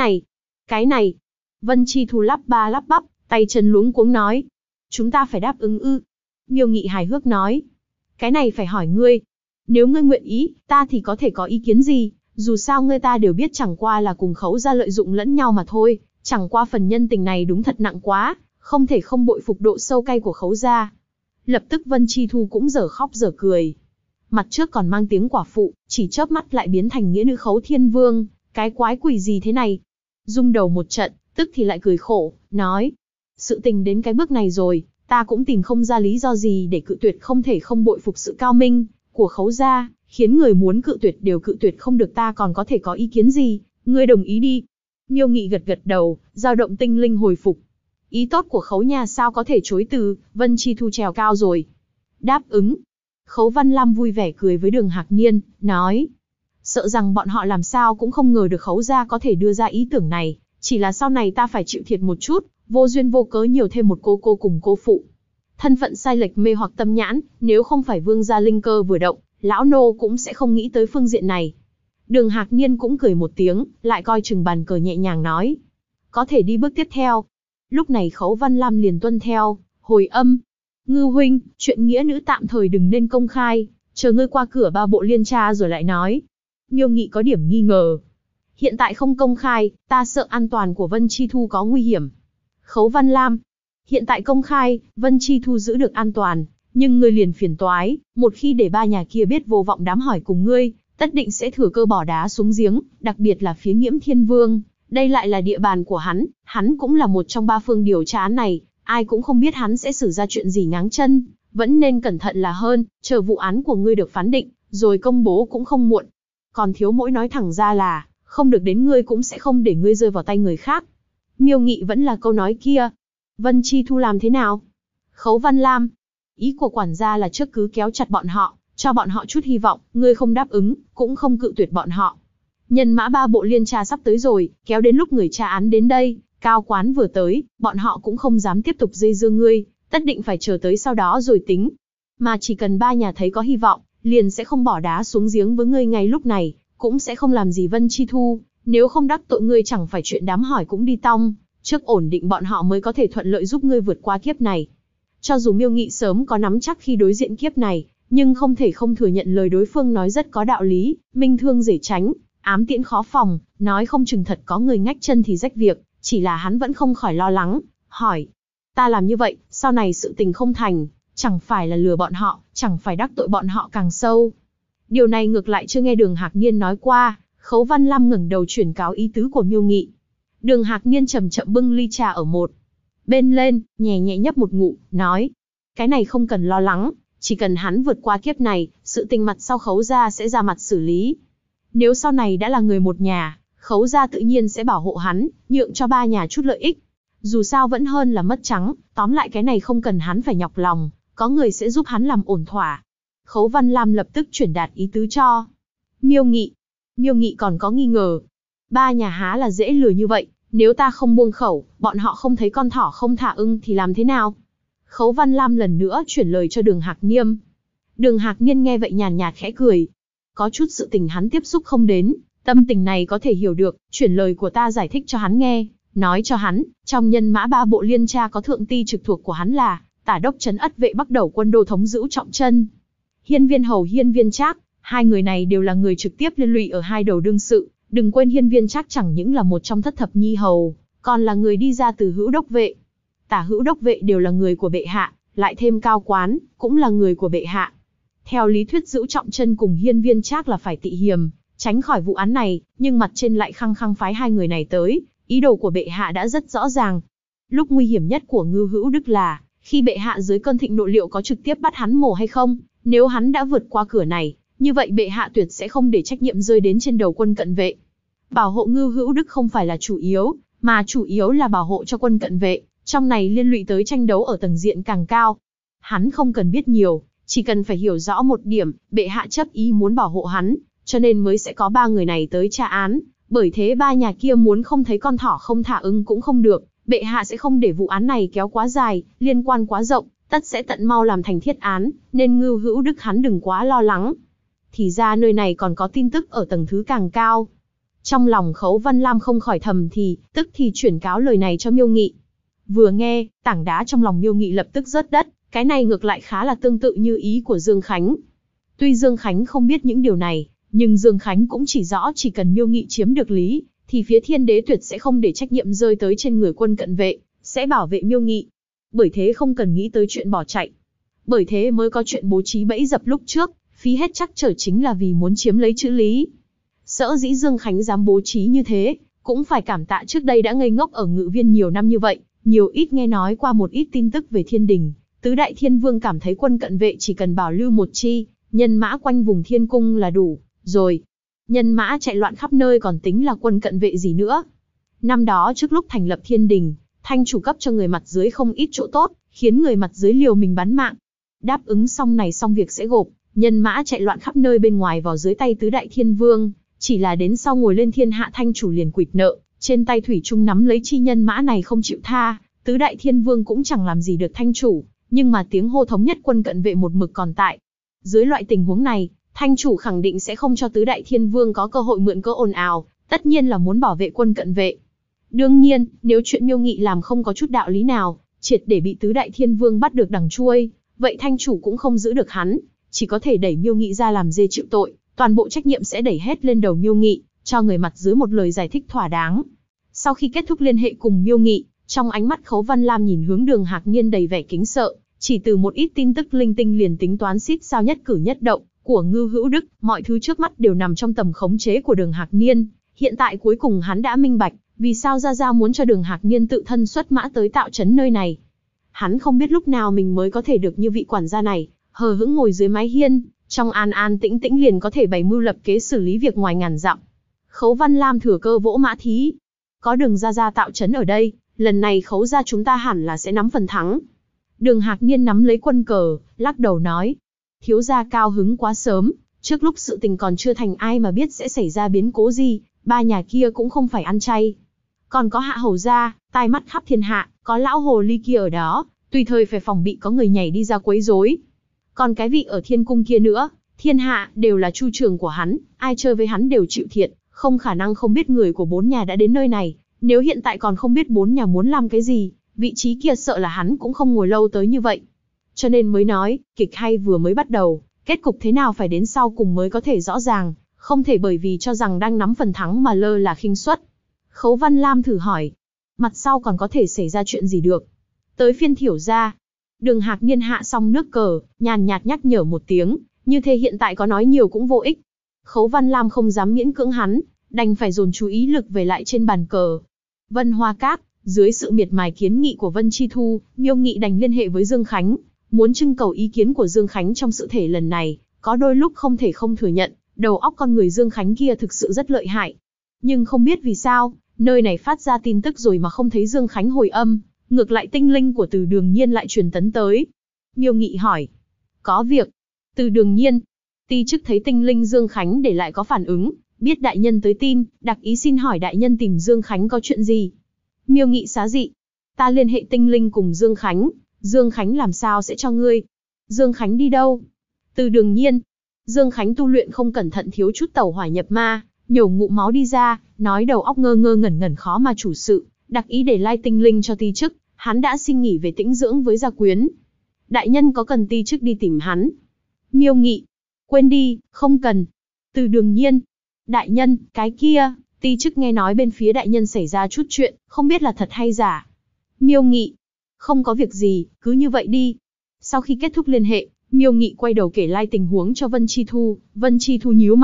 này, Vân Chi Thu lắp ba lắp bắp, tay chân luống cuống nói. Chúng ta phải đáp ứng ư? Miêu Nghị hài hước nói. Cái này phải hỏi ngươi. Nếu ngươi nguyện ý, ta thì có thể có ý kiến gì, dù sao ngươi ta đều biết chẳng qua là cùng Khấu gia lợi dụng lẫn nhau mà thôi, chẳng qua phần nhân tình này đúng thật nặng quá, không thể không bội phục độ sâu cay của Khấu gia. Lập tức Vân Chi Thu cũng dở khóc dở cười. Mặt trước còn mang tiếng quả phụ, chỉ chớp mắt lại biến thành nghĩa nữ Khấu Thiên Vương, cái quái quỷ gì thế này? Rung đầu một trận, tức thì lại cười khổ, nói. Sự tình đến cái bước này rồi, ta cũng tìm không ra lý do gì để cự tuyệt không thể không bội phục sự cao minh của Khấu gia, khiến người muốn cự tuyệt đều cự tuyệt không được ta còn có thể có ý kiến gì, ngươi đồng ý đi. Miêu Nghị gật gật đầu, dao động tinh linh hồi phục. Ý tốt của Khấu nhà sao có thể chối từ, Vân Chi Thu trèo cao rồi. Đáp ứng. Khấu Văn Lam vui vẻ cười với Đường Hạc Niên, nói. Sợ rằng bọn họ làm sao cũng không ngờ được Khấu gia có thể đưa ra ý tưởng này, chỉ là sau này ta phải chịu thiệt một chút, vô duyên vô cớ nhiều thêm một cô cùng cô phụ. Thân phận sai lệch mê hoặc tâm nhãn, nếu không phải vương gia linh cơ vừa động, lão nô cũng sẽ không nghĩ tới phương diện này. Đường Hạc Niên cũng cười một tiếng, lại coi chừng bàn cờ nhẹ nhàng nói. Có thể đi bước tiếp theo. Lúc này Khấu Văn Lam liền tuân theo, hồi âm. Ngư huynh, chuyện nghĩa nữ tạm thời đừng nên công khai, chờ ngươi qua cửa ba bộ liên tra rồi lại nói. Miêu Nghị có điểm nghi ngờ. Hiện tại không công khai, ta sợ an toàn của Vân Chi Thu có nguy hiểm. Khấu Văn Lam. Hiện tại công khai, Vân Chi Thu giữ được an toàn, nhưng ngươi liền phiền toái, một khi để ba nhà kia biết vô vọng đám hỏi cùng ngươi, tất định sẽ thừa cơ bỏ đá xuống giếng, đặc biệt là phía Nghiễm Thiên Vương. Đây lại là địa bàn của hắn cũng là một trong ba phương điều tra án này, ai cũng không biết hắn sẽ xử ra chuyện gì ngáng chân, vẫn nên cẩn thận là hơn, chờ vụ án của ngươi được phán định, rồi công bố cũng không muộn. Còn thiếu mỗi nói thẳng ra là, không được đến ngươi cũng sẽ không để ngươi rơi vào tay người khác. Miêu Nghị vẫn là câu nói kia. Vân Chi Thu làm thế nào? Khấu Văn Lam. Ý của quản gia là trước cứ kéo chặt bọn họ, cho bọn họ chút hy vọng, ngươi không đáp ứng, cũng không cự tuyệt bọn họ. Nhân mã ba bộ liên tra sắp tới rồi, kéo đến lúc người tra án đến đây, cao quán vừa tới, bọn họ cũng không dám tiếp tục dây dưa ngươi, tất định phải chờ tới sau đó rồi tính. Mà chỉ cần ba nhà thấy có hy vọng, liền sẽ không bỏ đá xuống giếng với ngươi ngay lúc này, cũng sẽ không làm gì Vân Chi Thu, nếu không đắc tội ngươi chẳng phải chuyện đám hỏi cũng đi tong, trước ổn định bọn họ mới có thể thuận lợi giúp ngươi vượt qua kiếp này. Cho dù Miêu Nghị sớm có nắm chắc khi đối diện kiếp này, nhưng không thể không thừa nhận lời đối phương nói rất có đạo lý, minh thương dễ tránh, ám tiễn khó phòng, nói không chừng thật có người ngách chân thì rách việc, chỉ là hắn vẫn không khỏi lo lắng, hỏi. Ta làm như vậy, sau này sự tình không thành, chẳng phải là lừa bọn họ, chẳng phải đắc tội bọn họ càng sâu. Điều này ngược lại chưa nghe Đường Hạc Niên nói qua, Khấu Văn Lam ngẩng đầu chuyển cáo ý tứ của Miêu Nghị. Đường Hạc Niên chậm chậm bưng ly trà ở một bên lên, nhẹ nhẹ nhấp một ngụm, nói. Cái này không cần lo lắng, chỉ cần hắn vượt qua kiếp này, sự tình mặt sau Khấu gia sẽ ra mặt xử lý. Nếu sau này đã là người một nhà, Khấu gia tự nhiên sẽ bảo hộ hắn, nhượng cho ba nhà chút lợi ích. Dù sao vẫn hơn là mất trắng, tóm lại cái này không cần hắn phải nhọc lòng, có người sẽ giúp hắn làm ổn thỏa. Khấu Văn Lam lập tức chuyển đạt ý tứ cho Miêu Nghị. Miêu Nghị còn có nghi ngờ. Ba nhà há là dễ lừa như vậy, nếu ta không buông khẩu, bọn họ không thấy con thỏ không thả ưng thì làm thế nào? Khấu Văn Lam lần nữa chuyển lời cho Đường Hạc Niên. Đường Hạc Niên nghe vậy nhàn nhạt khẽ cười. Có chút sự tình hắn tiếp xúc không đến, tâm tình này có thể hiểu được, chuyển lời của ta giải thích cho hắn nghe, nói cho hắn, trong nhân mã ba bộ liên tra có thượng ti trực thuộc của hắn là Tả đốc trấn Ất vệ Bắc Đầu quân đô thống giữ Trọng Chân, Hiên Viên Hầu Hiên Viên Trác, hai người này đều là người trực tiếp liên lụy ở hai đầu đương sự. Đừng quên Hiên Viên Trác chẳng những là một trong thất thập nhi hầu, còn là người đi ra từ Hữu Đốc vệ. Tả Hữu Đốc vệ đều là người của bệ hạ, lại thêm Cao Quán, cũng là người của bệ hạ. Theo lý thuyết giữ Trọng Chân cùng Hiên Viên Trác là phải tị hiềm, tránh khỏi vụ án này, nhưng mặt trên lại khăng khăng phái hai người này tới, ý đồ của bệ hạ đã rất rõ ràng. Lúc nguy hiểm nhất của Ngưu Hữu Đức là, khi bệ hạ dưới cơn thịnh nộ liệu có trực tiếp bắt hắn mổ hay không, nếu hắn đã vượt qua cửa này, như vậy bệ hạ tuyệt sẽ không để trách nhiệm rơi đến trên đầu quân cận vệ. Bảo hộ Ngưu Hữu Đức không phải là chủ yếu, mà chủ yếu là bảo hộ cho quân cận vệ, trong này liên lụy tới tranh đấu ở tầng diện càng cao. Hắn không cần biết nhiều, chỉ cần phải hiểu rõ một điểm, bệ hạ chấp ý muốn bảo hộ hắn, cho nên mới sẽ có ba người này tới tra án, bởi thế ba nhà kia muốn không thấy con thỏ không thả ưng cũng không được, bệ hạ sẽ không để vụ án này kéo quá dài, liên quan quá rộng, tất sẽ tận mau làm thành thiết án, nên Ngưu Hữu Đức hắn đừng quá lo lắng. Thì ra nơi này còn có tin tức ở tầng thứ càng cao. Trong lòng Khấu Văn Lam không khỏi thầm thì, tức thì chuyển cáo lời này cho Miêu Nghị. Vừa nghe, tảng đá trong lòng Miêu Nghị lập tức rớt đất, cái này ngược lại khá là tương tự như ý của Dương Khánh. Tuy Dương Khánh không biết những điều này, nhưng Dương Khánh cũng chỉ rõ chỉ cần Miêu Nghị chiếm được lý, thì phía Thiên Đế tuyệt sẽ không để trách nhiệm rơi tới trên người quân cận vệ, sẽ bảo vệ Miêu Nghị. Bởi thế không cần nghĩ tới chuyện bỏ chạy. Bởi thế mới có chuyện bố trí bẫy dập lúc trước, phí hết chắc trở chính là vì muốn chiếm lấy chữ lý. Sở dĩ Dương Khánh dám bố trí như thế, cũng phải cảm tạ trước đây đã ngây ngốc ở Ngự Viên nhiều năm như vậy, nhiều ít nghe nói qua một ít tin tức về Thiên Đình. Tứ Đại Thiên Vương cảm thấy quân cận vệ chỉ cần bảo lưu một chi, nhân mã quanh vùng Thiên Cung là đủ, rồi. Nhân mã chạy loạn khắp nơi còn tính là quân cận vệ gì nữa. Năm đó trước lúc thành lập Thiên Đình, Thanh chủ cấp cho người mặt dưới không ít chỗ tốt, khiến người mặt dưới liều mình bán mạng. Đáp ứng xong này xong việc sẽ gộp, nhân mã chạy loạn khắp nơi bên ngoài vào dưới tay Tứ Đại Thiên Vương, chỉ là đến sau ngồi lên thiên hạ Thanh chủ liền quỵt nợ, trên tay thủy chung nắm lấy chi nhân mã này không chịu tha, Tứ Đại Thiên Vương cũng chẳng làm gì được Thanh chủ, nhưng mà tiếng hô thống nhất quân cận vệ một mực còn tại. Dưới loại tình huống này, Thanh chủ khẳng định sẽ không cho Tứ Đại Thiên Vương có cơ hội mượn cớ ồn ào, tất nhiên là muốn bảo vệ quân cận vệ. Đương nhiên, nếu chuyện Miêu Nghị làm không có chút đạo lý nào, triệt để bị Tứ Đại Thiên Vương bắt được đằng chuôi, vậy Thanh chủ cũng không giữ được hắn, chỉ có thể đẩy Miêu Nghị ra làm dê chịu tội, toàn bộ trách nhiệm sẽ đẩy hết lên đầu Miêu Nghị, cho người mặt dưới một lời giải thích thỏa đáng. Sau khi kết thúc liên hệ cùng Miêu Nghị, trong ánh mắt Khấu Văn Lam nhìn hướng Đường Hạc Niên đầy vẻ kính sợ, chỉ từ một ít tin tức linh tinh liền tính toán xít sao nhất cử nhất động của Ngưu Hữu Đức, mọi thứ trước mắt đều nằm trong tầm khống chế của Đường Hạc Niên. Hiện tại cuối cùng hắn đã minh bạch, vì sao Gia Gia muốn cho Đường Hạc Niên tự thân xuất mã tới tạo trấn nơi này. Hắn không biết lúc nào mình mới có thể được như vị quản gia này, hờ hững ngồi dưới mái hiên, trong an an tĩnh tĩnh liền có thể bày mưu lập kế xử lý việc ngoài ngàn dặm. Khấu Văn Lam thừa cơ vỗ mã thí. Có Đường Gia Gia tạo trấn ở đây, lần này Khấu gia chúng ta hẳn là sẽ nắm phần thắng. Đường Hạc Niên nắm lấy quân cờ, lắc đầu nói. Thiếu gia cao hứng quá sớm, trước lúc sự tình còn chưa thành ai mà biết sẽ xảy ra biến cố gì, ba nhà kia cũng không phải ăn chay. Còn có Hạ hầu gia, tai mắt khắp thiên hạ, có lão hồ ly kia ở đó, tùy thời phải phòng bị có người nhảy đi ra quấy rối. Còn cái vị ở thiên cung kia nữa, thiên hạ đều là chu trường của hắn, ai chơi với hắn đều chịu thiệt, không khả năng không biết người của bốn nhà đã đến nơi này. Nếu hiện tại còn không biết bốn nhà muốn làm cái gì, vị trí kia sợ là hắn cũng không ngồi lâu tới như vậy. Cho nên mới nói, kịch hay vừa mới bắt đầu, kết cục thế nào phải đến sau cùng mới có thể rõ ràng, không thể bởi vì cho rằng đang nắm phần thắng mà lơ là khinh suất. Khấu Văn Lam thử hỏi, mặt sau còn có thể xảy ra chuyện gì được? Tới phiên Thiểu gia. Đường Hạc Niên hạ xong nước cờ, nhàn nhạt nhắc nhở một tiếng, như thế hiện tại có nói nhiều cũng vô ích. Khấu Văn Lam không dám miễn cưỡng hắn, đành phải dồn chú ý lực về lại trên bàn cờ. Vân Hoa Các, dưới sự miệt mài kiến nghị của Vân Chi Thu, Miêu Nghị đành liên hệ với Dương Khánh, muốn trưng cầu ý kiến của Dương Khánh trong sự thể lần này, có đôi lúc không thể không thừa nhận, đầu óc con người Dương Khánh kia thực sự rất lợi hại. Nhưng không biết vì sao, nơi này phát ra tin tức rồi mà không thấy Dương Khánh hồi âm, ngược lại tinh linh của Từ Đường Nhiên lại truyền tấn tới. Miêu Nghị hỏi, có việc. Từ Đường Nhiên, ti chức thấy tinh linh Dương Khánh để lại có phản ứng, biết đại nhân tới tin, đặc ý xin hỏi đại nhân tìm Dương Khánh có chuyện gì. Miêu Nghị xá dị, ta liên hệ tinh linh cùng Dương Khánh làm sao sẽ cho ngươi? Dương Khánh đi đâu? Từ Đường Nhiên, Dương Khánh tu luyện không cẩn thận thiếu chút tẩu hỏa nhập ma, nhổ ngụm máu đi ra, nói đầu óc ngơ ngơ ngẩn ngẩn khó mà chủ sự, đặc ý để lai tinh linh cho ti chức, hắn đã xin nghỉ về tĩnh dưỡng với gia quyến. Đại nhân có cần ti chức đi tìm hắn? Miêu Nghị, quên đi, không cần. Từ Đường Nhiên, đại nhân, cái kia, ti chức nghe nói bên phía đại nhân xảy ra chút chuyện, không biết là thật hay giả. Miêu Nghị, không có việc gì, cứ như vậy đi. Sau khi kết thúc liên hệ, Miêu Nghị quay đầu kể lai tình huống cho Vân Chi Thu nhíu mày,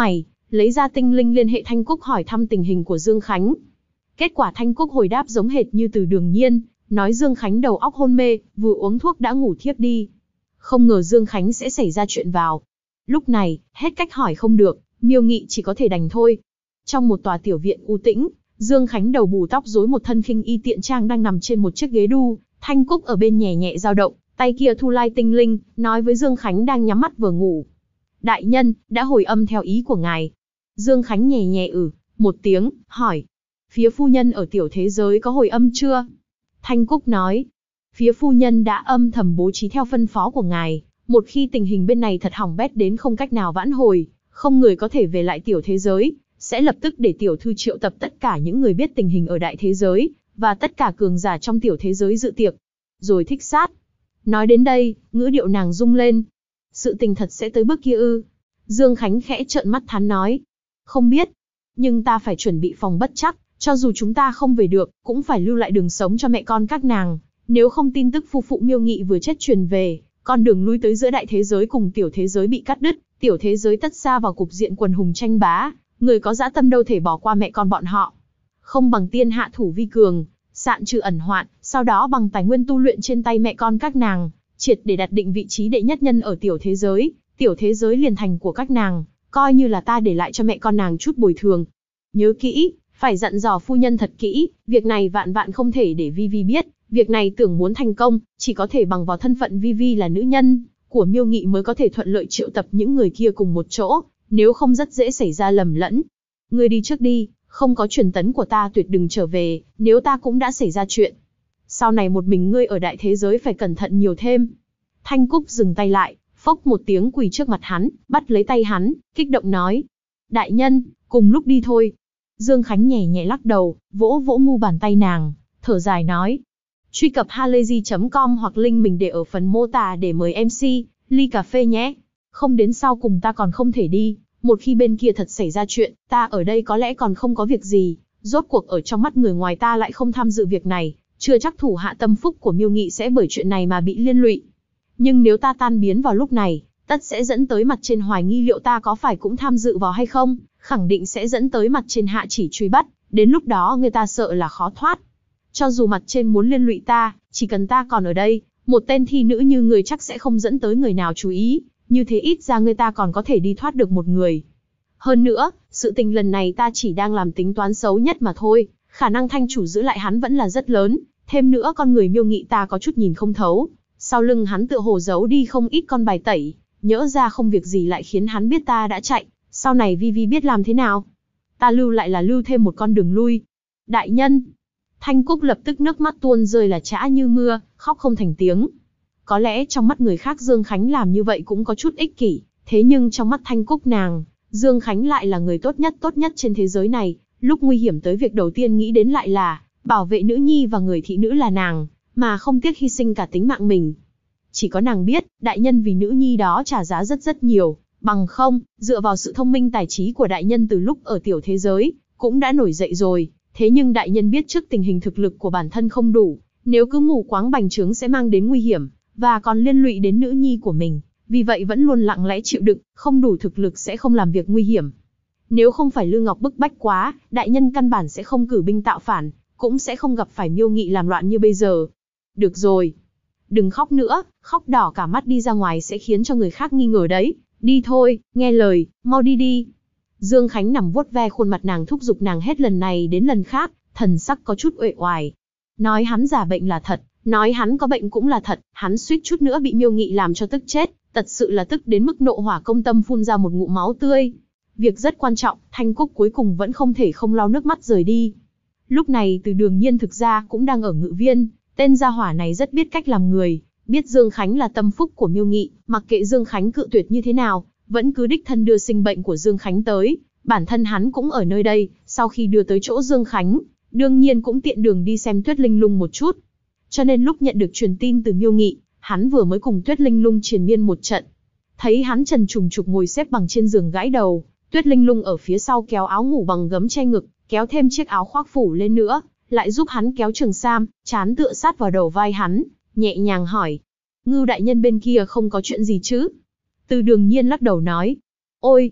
lấy ra tinh linh liên hệ Thanh Cúc hỏi thăm tình hình của Dương Khánh. Kết quả Thanh Cúc hồi đáp giống hệt như từ Đường Nhiên, nói Dương Khánh đầu óc hôn mê, vừa uống thuốc đã ngủ thiếp đi. Không ngờ Dương Khánh sẽ xảy ra chuyện vào. Lúc này, hết cách hỏi không được, Miêu Nghị chỉ có thể đành thôi. Trong một tòa tiểu viện u tĩnh, Dương Khánh đầu bù tóc rối một thân khinh y tiện trang đang nằm trên một chiếc ghế đu, Thanh Cúc ở bên nhẹ nhẹ dao động, tay kia thu lai tinh linh, nói với Dương Khánh đang nhắm mắt vừa ngủ. Đại nhân, đã hồi âm theo ý của ngài. Dương Khánh nhẹ nhẹ một tiếng, hỏi. Phía phu nhân ở tiểu thế giới có hồi âm chưa? Thanh Cúc nói. Phía phu nhân đã âm thầm bố trí theo phân phó của ngài, một khi tình hình bên này thật hỏng bét đến không cách nào vãn hồi, không người có thể về lại tiểu thế giới, sẽ lập tức để tiểu thư triệu tập tất cả những người biết tình hình ở đại thế giới, và tất cả cường giả trong tiểu thế giới dự tiệc. Rồi thích sát. Nói đến đây, ngữ điệu nàng rung lên. Sự tình thật sẽ tới bước kia ư? Dương Khánh khẽ trợn mắt thán nói. Không biết. Nhưng ta phải chuẩn bị phòng bất chắc, cho dù chúng ta không về được, cũng phải lưu lại đường sống cho mẹ con các nàng. Nếu không tin tức phu phụ Miêu Nghị vừa chết truyền về, con đường lui tới giữa đại thế giới cùng tiểu thế giới bị cắt đứt, tiểu thế giới tất xa vào cục diện quần hùng tranh bá, người có dã tâm đâu thể bỏ qua mẹ con bọn họ. Không bằng tiên hạ thủ vi cường, sạn trừ ẩn hoạn, sau đó bằng tài nguyên tu luyện trên tay mẹ con các nàng, triệt để đặt định vị trí đệ nhất nhân ở tiểu thế giới liền thành của các nàng, coi như là ta để lại cho mẹ con nàng chút bồi thường. Nhớ kỹ, phải dặn dò phu nhân thật kỹ, việc này vạn vạn không thể để Vi Vi biết, việc này tưởng muốn thành công, chỉ có thể bằng vào thân phận Vi Vi là nữ nhân của Miêu Nghị mới có thể thuận lợi triệu tập những người kia cùng một chỗ, nếu không rất dễ xảy ra lầm lẫn. Ngươi đi trước đi, không có truyền tấn của ta tuyệt đừng trở về, nếu ta cũng đã xảy ra chuyện. Sau này một mình ngươi ở đại thế giới phải cẩn thận nhiều thêm. Thanh Cúc dừng tay lại, phốc một tiếng quỳ trước mặt hắn, bắt lấy tay hắn, kích động nói. Đại nhân, cùng lúc đi thôi. Dương Khánh nhẹ nhẹ lắc đầu, vỗ vỗ mu bàn tay nàng, thở dài nói. Truy cập halayzi.com hoặc link mình để ở phần mô tả để mời MC, ly cà phê nhé. Không đến sau cùng ta còn không thể đi, một khi bên kia thật xảy ra chuyện, ta ở đây có lẽ còn không có việc gì, rốt cuộc ở trong mắt người ngoài ta lại không tham dự việc này, chưa chắc thủ hạ tâm phúc của Miêu Nghị sẽ bởi chuyện này mà bị liên lụy. Nhưng nếu ta tan biến vào lúc này, tất sẽ dẫn tới mặt trên hoài nghi liệu ta có phải cũng tham dự vào hay không, khẳng định sẽ dẫn tới mặt trên hạ chỉ truy bắt, đến lúc đó người ta sợ là khó thoát. Cho dù mặt trên muốn liên lụy ta, chỉ cần ta còn ở đây, một tên thi nữ như người chắc sẽ không dẫn tới người nào chú ý, như thế ít ra người ta còn có thể đi thoát được một người. Hơn nữa, sự tình lần này ta chỉ đang làm tính toán xấu nhất mà thôi, khả năng thanh chủ giữ lại hắn vẫn là rất lớn, thêm nữa con người Miêu Nghị ta có chút nhìn không thấu, sau lưng hắn tựa hồ giấu đi không ít con bài tẩy, nhỡ ra không việc gì lại khiến hắn biết ta đã chạy, sau này Vi Vi biết làm thế nào. Ta lưu lại là lưu thêm một con đường lui. Đại nhân. Thanh Cúc lập tức nước mắt tuôn rơi là chã như mưa, khóc không thành tiếng. Có lẽ trong mắt người khác Dương Khánh làm như vậy cũng có chút ích kỷ, thế nhưng trong mắt Thanh Cúc nàng, Dương Khánh lại là người tốt nhất trên thế giới này, lúc nguy hiểm tới việc đầu tiên nghĩ đến lại là bảo vệ nữ nhi và người thị nữ là nàng, mà không tiếc hy sinh cả tính mạng mình. Chỉ có nàng biết, đại nhân vì nữ nhi đó trả giá rất nhiều, bằng không, dựa vào sự thông minh tài trí của đại nhân từ lúc ở tiểu thế giới, cũng đã nổi dậy rồi, thế nhưng đại nhân biết trước tình hình thực lực của bản thân không đủ, nếu cứ mù quáng bành trướng sẽ mang đến nguy hiểm, và còn liên lụy đến nữ nhi của mình, vì vậy vẫn luôn lặng lẽ chịu đựng, không đủ thực lực sẽ không làm việc nguy hiểm. Nếu không phải Lư Ngọc bức bách quá, đại nhân căn bản sẽ không cử binh tạo phản, cũng sẽ không gặp phải Miêu Nghị làm loạn như bây giờ. Được rồi, đừng khóc nữa, khóc đỏ cả mắt đi ra ngoài sẽ khiến cho người khác nghi ngờ đấy. Đi thôi, nghe lời, mau đi đi. Dương Khánh nằm vuốt ve khuôn mặt nàng thúc giục nàng hết lần này đến lần khác, thần sắc có chút uể oải. Nói hắn giả bệnh là thật, nói hắn có bệnh cũng là thật, hắn suýt chút nữa bị Miêu Nghị làm cho tức chết, thật sự là tức đến mức nộ hỏa công tâm phun ra một ngụm máu tươi. Việc rất quan trọng, Thanh Cúc cuối cùng vẫn không thể không lau nước mắt rời đi. Lúc này Từ Đường Nhiên thực ra cũng đang ở Ngự Viên, tên gia hỏa này rất biết cách làm người, biết Dương Khánh là tâm phúc của Miêu Nghị, mặc kệ Dương Khánh cự tuyệt như thế nào, vẫn cứ đích thân đưa sinh bệnh của Dương Khánh tới, bản thân hắn cũng ở nơi đây, sau khi đưa tới chỗ Dương Khánh, đương nhiên cũng tiện đường đi xem Tuyết Linh Lung một chút. Cho nên lúc nhận được truyền tin từ Miêu Nghị, hắn vừa mới cùng Tuyết Linh Lung triền miên một trận. Thấy hắn trần trùng trục ngồi xếp bằng trên giường gãi đầu, Tuyết Linh Lung ở phía sau kéo áo ngủ bằng gấm che ngực, kéo thêm chiếc áo khoác phủ lên nữa, lại giúp hắn kéo trường sam, trán tựa sát vào đầu vai hắn, nhẹ nhàng hỏi. Ngưu đại nhân bên kia không có chuyện gì chứ? Từ Đường Nhiên lắc đầu nói. Ôi,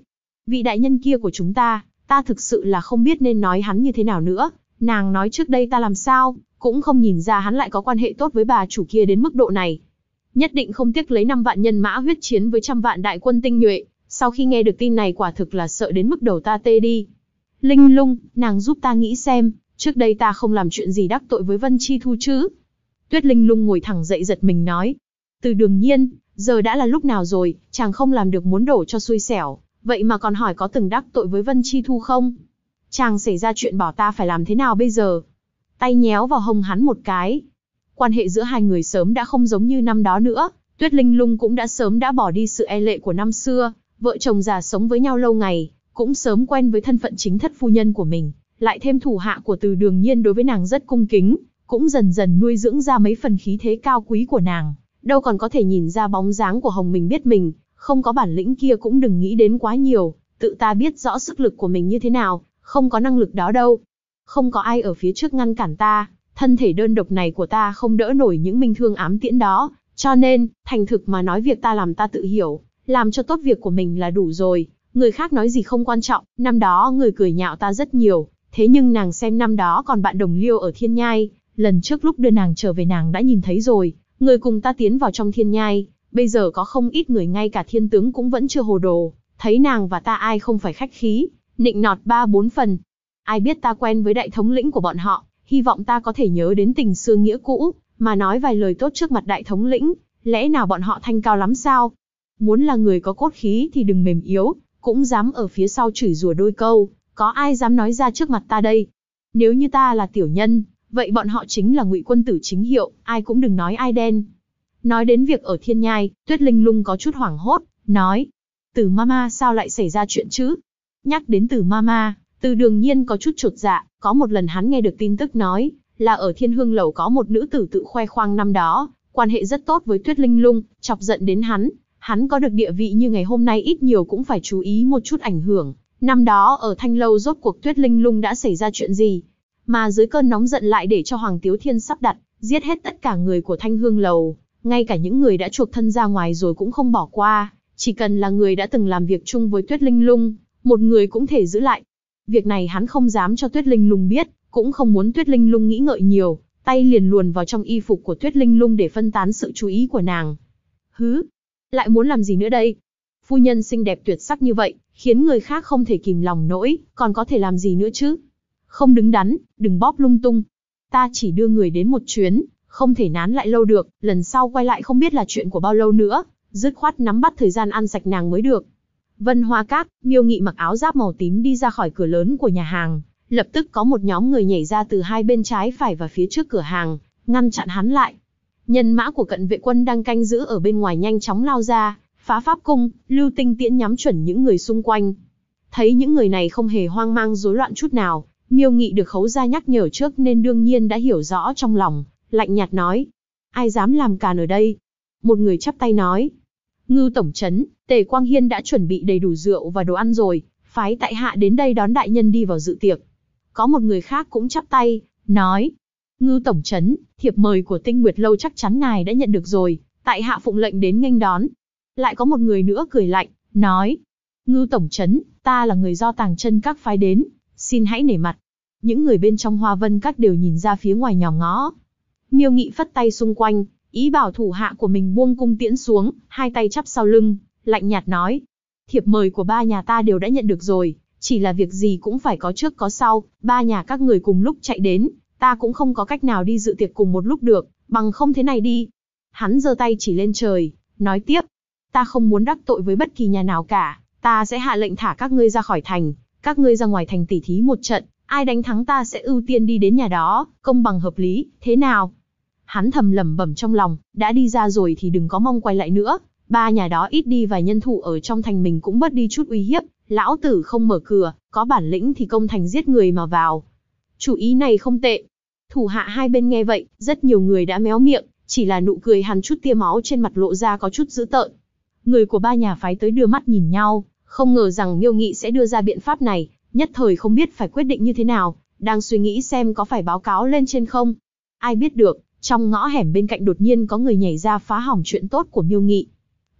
Vị đại nhân kia của chúng ta thực sự là không biết nên nói hắn như thế nào nữa. Nàng nói trước đây ta làm sao, cũng không nhìn ra hắn lại có quan hệ tốt với bà chủ kia đến mức độ này. Nhất định không tiếc lấy 5 vạn nhân mã huyết chiến với trăm vạn đại quân tinh nhuệ. Sau khi nghe được tin này quả thực là sợ đến mức đầu ta tê đi. Linh Lung, nàng giúp ta nghĩ xem, trước đây ta không làm chuyện gì đắc tội với Vân Chi Thu chứ? Tuyết Linh Lung ngồi thẳng dậy giật mình nói. Từ Đường Nhiên, giờ đã là lúc nào rồi, chàng không làm được muốn đổ cho xui xẻo, vậy mà còn hỏi có từng đắc tội với Vân Chi Thu không? Chàng xảy ra chuyện bảo ta phải làm thế nào bây giờ? Tay nhéo vào hông hắn một cái. Quan hệ giữa hai người sớm đã không giống như năm đó nữa, Tuyết Linh Lung cũng đã sớm đã bỏ đi sự e lệ của năm xưa, vợ chồng già sống với nhau lâu ngày, cũng sớm quen với thân phận chính thất phu nhân của mình, lại thêm thủ hạ của Từ Đường Nhiên đối với nàng rất cung kính, cũng dần dần nuôi dưỡng ra mấy phần khí thế cao quý của nàng, đâu còn có thể nhìn ra bóng dáng của Hồng mình biết mình, không có bản lĩnh kia cũng đừng nghĩ đến quá nhiều, tự ta biết rõ sức lực của mình như thế nào, không có năng lực đó đâu. Không có ai ở phía trước ngăn cản ta, thân thể đơn độc này của ta không đỡ nổi những minh thương ám tiễn đó, cho nên, thành thực mà nói việc ta làm ta tự hiểu, làm cho tốt việc của mình là đủ rồi, người khác nói gì không quan trọng, năm đó người cười nhạo ta rất nhiều, thế nhưng nàng xem năm đó còn bạn đồng liêu ở Thiên Nhai, lần trước lúc đưa nàng trở về nàng đã nhìn thấy rồi, người cùng ta tiến vào trong Thiên Nhai, bây giờ có không ít người ngay cả thiên tướng cũng vẫn chưa hồ đồ, thấy nàng và ta ai không phải khách khí, nịnh nọt 3-4 phần. Ai biết ta quen với đại thống lĩnh của bọn họ, hy vọng ta có thể nhớ đến tình xưa nghĩa cũ, mà nói vài lời tốt trước mặt đại thống lĩnh, lẽ nào bọn họ thanh cao lắm sao? Muốn là người có cốt khí thì đừng mềm yếu, cũng dám ở phía sau chửi rủa đôi câu, có ai dám nói ra trước mặt ta đây? Nếu như ta là tiểu nhân, vậy bọn họ chính là Ngụy quân tử chính hiệu, ai cũng đừng nói ai đen. Nói đến việc ở Thiên Nhai, Tuyết Linh Lung có chút hoảng hốt, nói, Từ Mama sao lại xảy ra chuyện chứ? Nhắc đến Từ Mama, Từ Đường Nhiên có chút chột dạ, có một lần hắn nghe được tin tức nói, là ở Thiên Hương Lầu có một nữ tử tự khoe khoang năm đó, quan hệ rất tốt với Tuyết Linh Lung, chọc giận đến hắn có được địa vị như ngày hôm nay ít nhiều cũng phải chú ý một chút ảnh hưởng. Năm đó ở Thanh Lâu rốt cuộc Tuyết Linh Lung đã xảy ra chuyện gì? Mà dưới cơn nóng giận lại để cho Hoàng Tiếu Thiên sắp đặt, giết hết tất cả người của Thanh Hương Lầu, ngay cả những người đã chuộc thân ra ngoài rồi cũng không bỏ qua, chỉ cần là người đã từng làm việc chung với Tuyết Linh Lung, một người cũng thể giữ lại. Việc này hắn không dám cho Tuyết Linh Lung biết, cũng không muốn Tuyết Linh Lung nghĩ ngợi nhiều, tay liền luồn vào trong y phục của Tuyết Linh Lung để phân tán sự chú ý của nàng. Hứ, lại muốn làm gì nữa đây? Phu nhân xinh đẹp tuyệt sắc như vậy, khiến người khác không thể kìm lòng nổi, còn có thể làm gì nữa chứ? Không đứng đắn, đừng bóp lung tung. Ta chỉ đưa người đến một chuyến, không thể nán lại lâu được, lần sau quay lại không biết là chuyện của bao lâu nữa, dứt khoát nắm bắt thời gian ăn sạch nàng mới được. Vân Hoa Các, Miêu Nghị mặc áo giáp màu tím đi ra khỏi cửa lớn của nhà hàng, lập tức có một nhóm người nhảy ra từ hai bên trái phải và phía trước cửa hàng, ngăn chặn hắn lại. Nhân mã của cận vệ quân đang canh giữ ở bên ngoài nhanh chóng lao ra, phá pháp cung, lưu tinh tiễn nhắm chuẩn những người xung quanh. Thấy những người này không hề hoang mang rối loạn chút nào, Miêu Nghị được Khấu gia nhắc nhở trước nên đương nhiên đã hiểu rõ trong lòng, lạnh nhạt nói: ai dám làm càn ở đây? Một người chắp tay nói: Ngưu tổng trấn, Tề Quang Hiên đã chuẩn bị đầy đủ rượu và đồ ăn rồi, phái tại hạ đến đây đón đại nhân đi vào dự tiệc. Có một người khác cũng chắp tay, nói: Ngưu tổng trấn, thiệp mời của Tinh Nguyệt lâu chắc chắn ngài đã nhận được rồi, tại hạ phụng lệnh đến nghênh đón. Lại có một người nữa cười lạnh, nói: Ngưu tổng trấn, ta là người do Tàng Chân Các phái đến, xin hãy nể mặt. Những người bên trong Hoa Vân Các đều nhìn ra phía ngoài nhòm ngó. Miêu Nghị phất tay xung quanh, ý bảo thủ hạ của mình buông cung tiễn xuống, hai tay chắp sau lưng, lạnh nhạt nói: thiệp mời của ba nhà ta đều đã nhận được rồi, chỉ là việc gì cũng phải có trước có sau, ba nhà các người cùng lúc chạy đến, ta cũng không có cách nào đi dự tiệc cùng một lúc được, bằng không thế này đi. Hắn giơ tay chỉ lên trời, nói tiếp: ta không muốn đắc tội với bất kỳ nhà nào cả, ta sẽ hạ lệnh thả các ngươi ra khỏi thành, các ngươi ra ngoài thành tỉ thí một trận, ai đánh thắng ta sẽ ưu tiên đi đến nhà đó, công bằng hợp lý, thế nào? Hắn thầm lẩm bẩm trong lòng, đã đi ra rồi thì đừng có mong quay lại nữa, ba nhà đó ít đi vài nhân thủ ở trong thành mình cũng bớt đi chút uy hiếp, lão tử không mở cửa, có bản lĩnh thì công thành giết người mà vào. Chủ ý này không tệ. Thủ hạ hai bên nghe vậy, rất nhiều người đã méo miệng, chỉ là nụ cười hằn chút tia máu trên mặt lộ ra có chút dữ tợn. Người của ba nhà phái tới đưa mắt nhìn nhau, không ngờ rằng Miêu Nghị sẽ đưa ra biện pháp này, nhất thời không biết phải quyết định như thế nào, đang suy nghĩ xem có phải báo cáo lên trên không. Ai biết được, trong ngõ hẻm bên cạnh đột nhiên có người nhảy ra phá hỏng chuyện tốt của Miêu Nghị.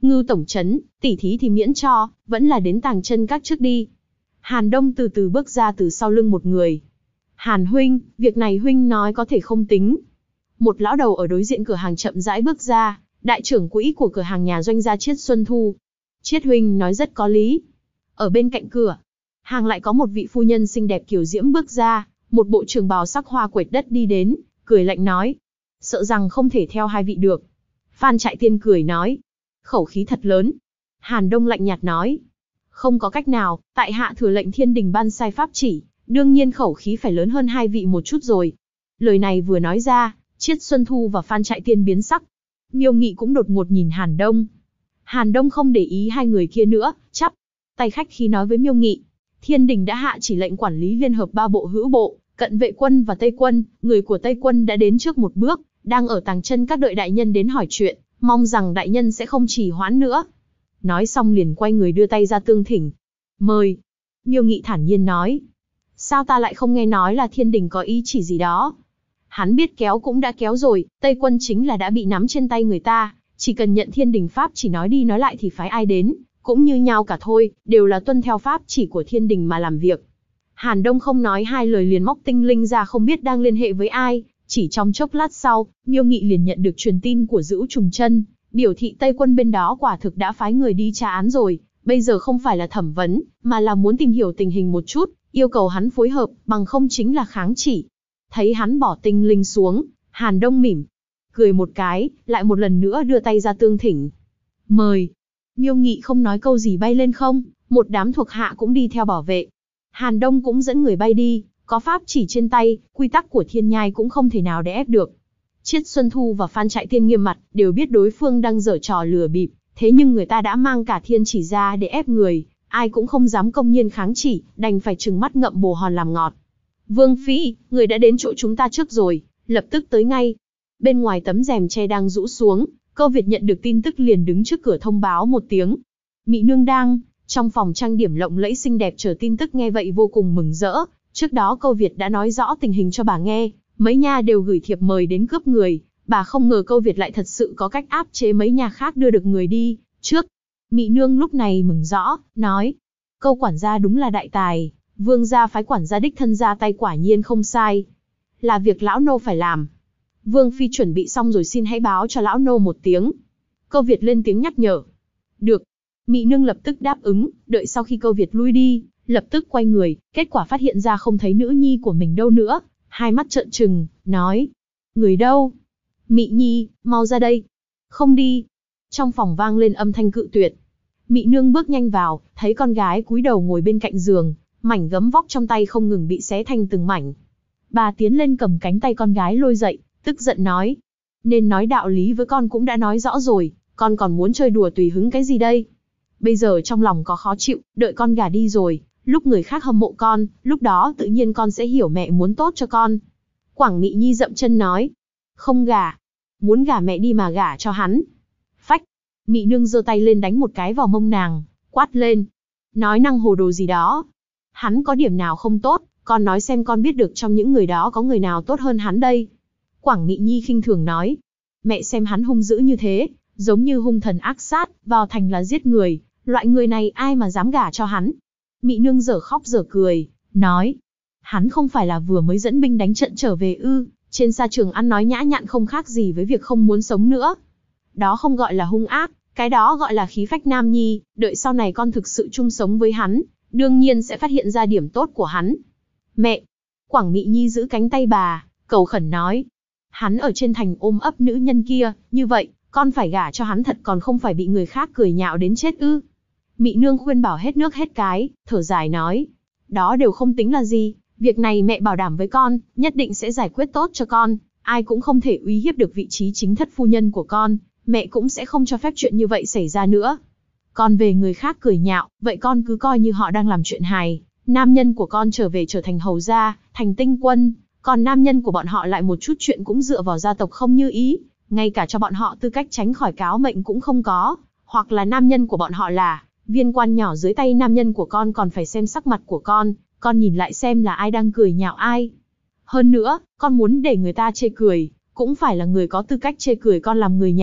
Ngưu tổng trấn, tỉ thí thì miễn cho, vẫn là đến Tàng Chân Các trước đi. Hàn Đông từ từ bước ra từ sau lưng một người. Hàn huynh, việc này huynh nói có thể không tính. Một lão đầu ở đối diện cửa hàng chậm rãi bước ra, đại trưởng quỹ của cửa hàng nhà doanh gia Triết Xuân Thu. Triết huynh nói rất có lý. Ở bên cạnh cửa hàng lại có một vị phu nhân xinh đẹp kiều diễm bước ra, một bộ trường bào sắc hoa quệt đất đi đến, cười lạnh nói. Sợ rằng không thể theo hai vị được. Phan Trại Tiên cười nói. Khẩu khí thật lớn. Hàn Đông lạnh nhạt nói. Không có cách nào, tại hạ thừa lệnh thiên đình ban sai pháp chỉ, đương nhiên khẩu khí phải lớn hơn hai vị một chút rồi. Lời này vừa nói ra, Triết Xuân Thu và Phan Trại Tiên biến sắc. Miêu Nghị cũng đột ngột nhìn Hàn Đông. Hàn Đông không để ý hai người kia nữa, chắp tay khách khí nói với Miêu Nghị. Thiên đình đã hạ chỉ lệnh quản lý liên hợp ba bộ hữu bộ, cận vệ quân và Tây quân, người của Tây quân đã đến trước một bước, đang ở Tàng Chân Các đợi đại nhân đến hỏi chuyện, mong rằng đại nhân sẽ không trì hoãn nữa. Nói xong liền quay người đưa tay ra tương thỉnh. Mời. Miêu Nghị thản nhiên nói. Sao ta lại không nghe nói là thiên đình có ý chỉ gì đó? Hắn biết kéo cũng đã kéo rồi, Tây quân chính là đã bị nắm trên tay người ta, chỉ cần nhận thiên đình pháp chỉ nói đi nói lại thì phái ai đến, cũng như nhau cả thôi, đều là tuân theo pháp chỉ của thiên đình mà làm việc. Hàn Đông không nói hai lời liền móc tinh linh ra không biết đang liên hệ với ai, chỉ trong chốc lát sau, Miêu Nghị liền nhận được truyền tin của Dữu Trùng Chân, biểu thị Tây quân bên đó quả thực đã phái người đi tra án rồi, bây giờ không phải là thẩm vấn, mà là muốn tìm hiểu tình hình một chút, yêu cầu hắn phối hợp, bằng không chính là kháng chỉ. Thấy hắn bỏ tinh linh xuống, Hàn Đông mỉm cười một cái, lại một lần nữa đưa tay ra tương thỉnh. Mời. Miêu Nghị không nói câu gì bay lên không, một đám thuộc hạ cũng đi theo bảo vệ. Hàn Đông cũng dẫn người bay đi, có pháp chỉ trên tay, quy tắc của thiên nhai cũng không thể nào để ép được. Triết Xuân Thu và Phan Trại Tiên nghiêm mặt, đều biết đối phương đang giở trò lừa bịp, thế nhưng người ta đã mang cả thiên chỉ ra để ép người, ai cũng không dám công nhiên kháng chỉ, đành phải trừng mắt ngậm bồ hòn làm ngọt. Vương Phi, người đã đến chỗ chúng ta trước rồi, lập tức tới ngay. Bên ngoài tấm rèm che đang rũ xuống, Câu Việt nhận được tin tức liền đứng trước cửa thông báo một tiếng. Mị nương đang trong phòng trang điểm lộng lẫy xinh đẹp chờ tin tức nghe vậy vô cùng mừng rỡ. Trước đó Câu Việt đã nói rõ tình hình cho bà nghe, mấy nha đều gửi thiệp mời đến cướp người, bà không ngờ Câu Việt lại thật sự có cách áp chế mấy nhà khác đưa được người đi trước. Mị nương lúc này mừng rõ, nói: Câu quản gia đúng là đại tài, vương gia phái quản gia đích thân ra tay quả nhiên không sai, là việc lão nô phải làm. Vương phi chuẩn bị xong rồi xin hãy báo cho lão nô một tiếng. Câu Việt lên tiếng nhắc nhở. Được. Mị nương lập tức đáp ứng, đợi sau khi Câu Việt lui đi, lập tức quay người, kết quả phát hiện ra không thấy nữ nhi của mình đâu nữa, hai mắt trợn trừng, nói: Người đâu? Mị nhi, mau ra đây. Không đi. Trong phòng vang lên âm thanh cự tuyệt. Mị nương bước nhanh vào, thấy con gái cúi đầu ngồi bên cạnh giường, mảnh gấm vóc trong tay không ngừng bị xé thành từng mảnh. Bà tiến lên cầm cánh tay con gái lôi dậy, tức giận nói: Nên nói đạo lý với con cũng đã nói rõ rồi, con còn muốn chơi đùa tùy hứng cái gì đây? Bây giờ trong lòng có khó chịu, đợi con gả đi rồi, lúc người khác hâm mộ con, lúc đó tự nhiên con sẽ hiểu mẹ muốn tốt cho con. Quảng Mị Nhi dậm chân nói: Không gả. Muốn gả mẹ đi mà gả cho hắn. Phách. Mị nương giơ tay lên đánh một cái vào mông nàng, quát lên: Nói năng hồ đồ gì đó? Hắn có điểm nào không tốt, con nói xem con biết được trong những người đó có người nào tốt hơn hắn đây? Quảng Mị Nhi khinh thường nói: Mẹ xem hắn hung dữ như thế, giống như hung thần ác sát, vào thành là giết người, loại người này ai mà dám gả cho hắn? Mị nương dở khóc dở cười, nói: Hắn không phải là vừa mới dẫn binh đánh trận trở về ư? Trên sa trường ăn nói nhã nhặn không khác gì với việc không muốn sống nữa. Đó không gọi là hung ác, cái đó gọi là khí phách nam nhi, đợi sau này con thực sự chung sống với hắn, đương nhiên sẽ phát hiện ra điểm tốt của hắn. Mẹ! Quảng Mị Nhi giữ cánh tay bà, cầu khẩn nói: Hắn ở trên thành ôm ấp nữ nhân kia, như vậy, con phải gả cho hắn thật còn không phải bị người khác cười nhạo đến chết ư? Mị nương khuyên bảo hết nước hết cái, thở dài nói: Đó đều không tính là gì, việc này mẹ bảo đảm với con, nhất định sẽ giải quyết tốt cho con, ai cũng không thể uy hiếp được vị trí chính thất phu nhân của con, mẹ cũng sẽ không cho phép chuyện như vậy xảy ra nữa. Còn về người khác cười nhạo, vậy con cứ coi như họ đang làm chuyện hài, nam nhân của con trở về trở thành hầu gia, thành tinh quân, còn nam nhân của bọn họ lại một chút chuyện cũng dựa vào gia tộc không như ý, ngay cả cho bọn họ tư cách tránh khỏi cáo mệnh cũng không có, hoặc là nam nhân của bọn họ là viên quan nhỏ dưới tay nam nhân của con còn phải xem sắc mặt của con nhìn lại xem là ai đang cười nhạo ai. Hơn nữa, con muốn để người ta chê cười, cũng phải là người có tư cách chê cười con làm người nhà,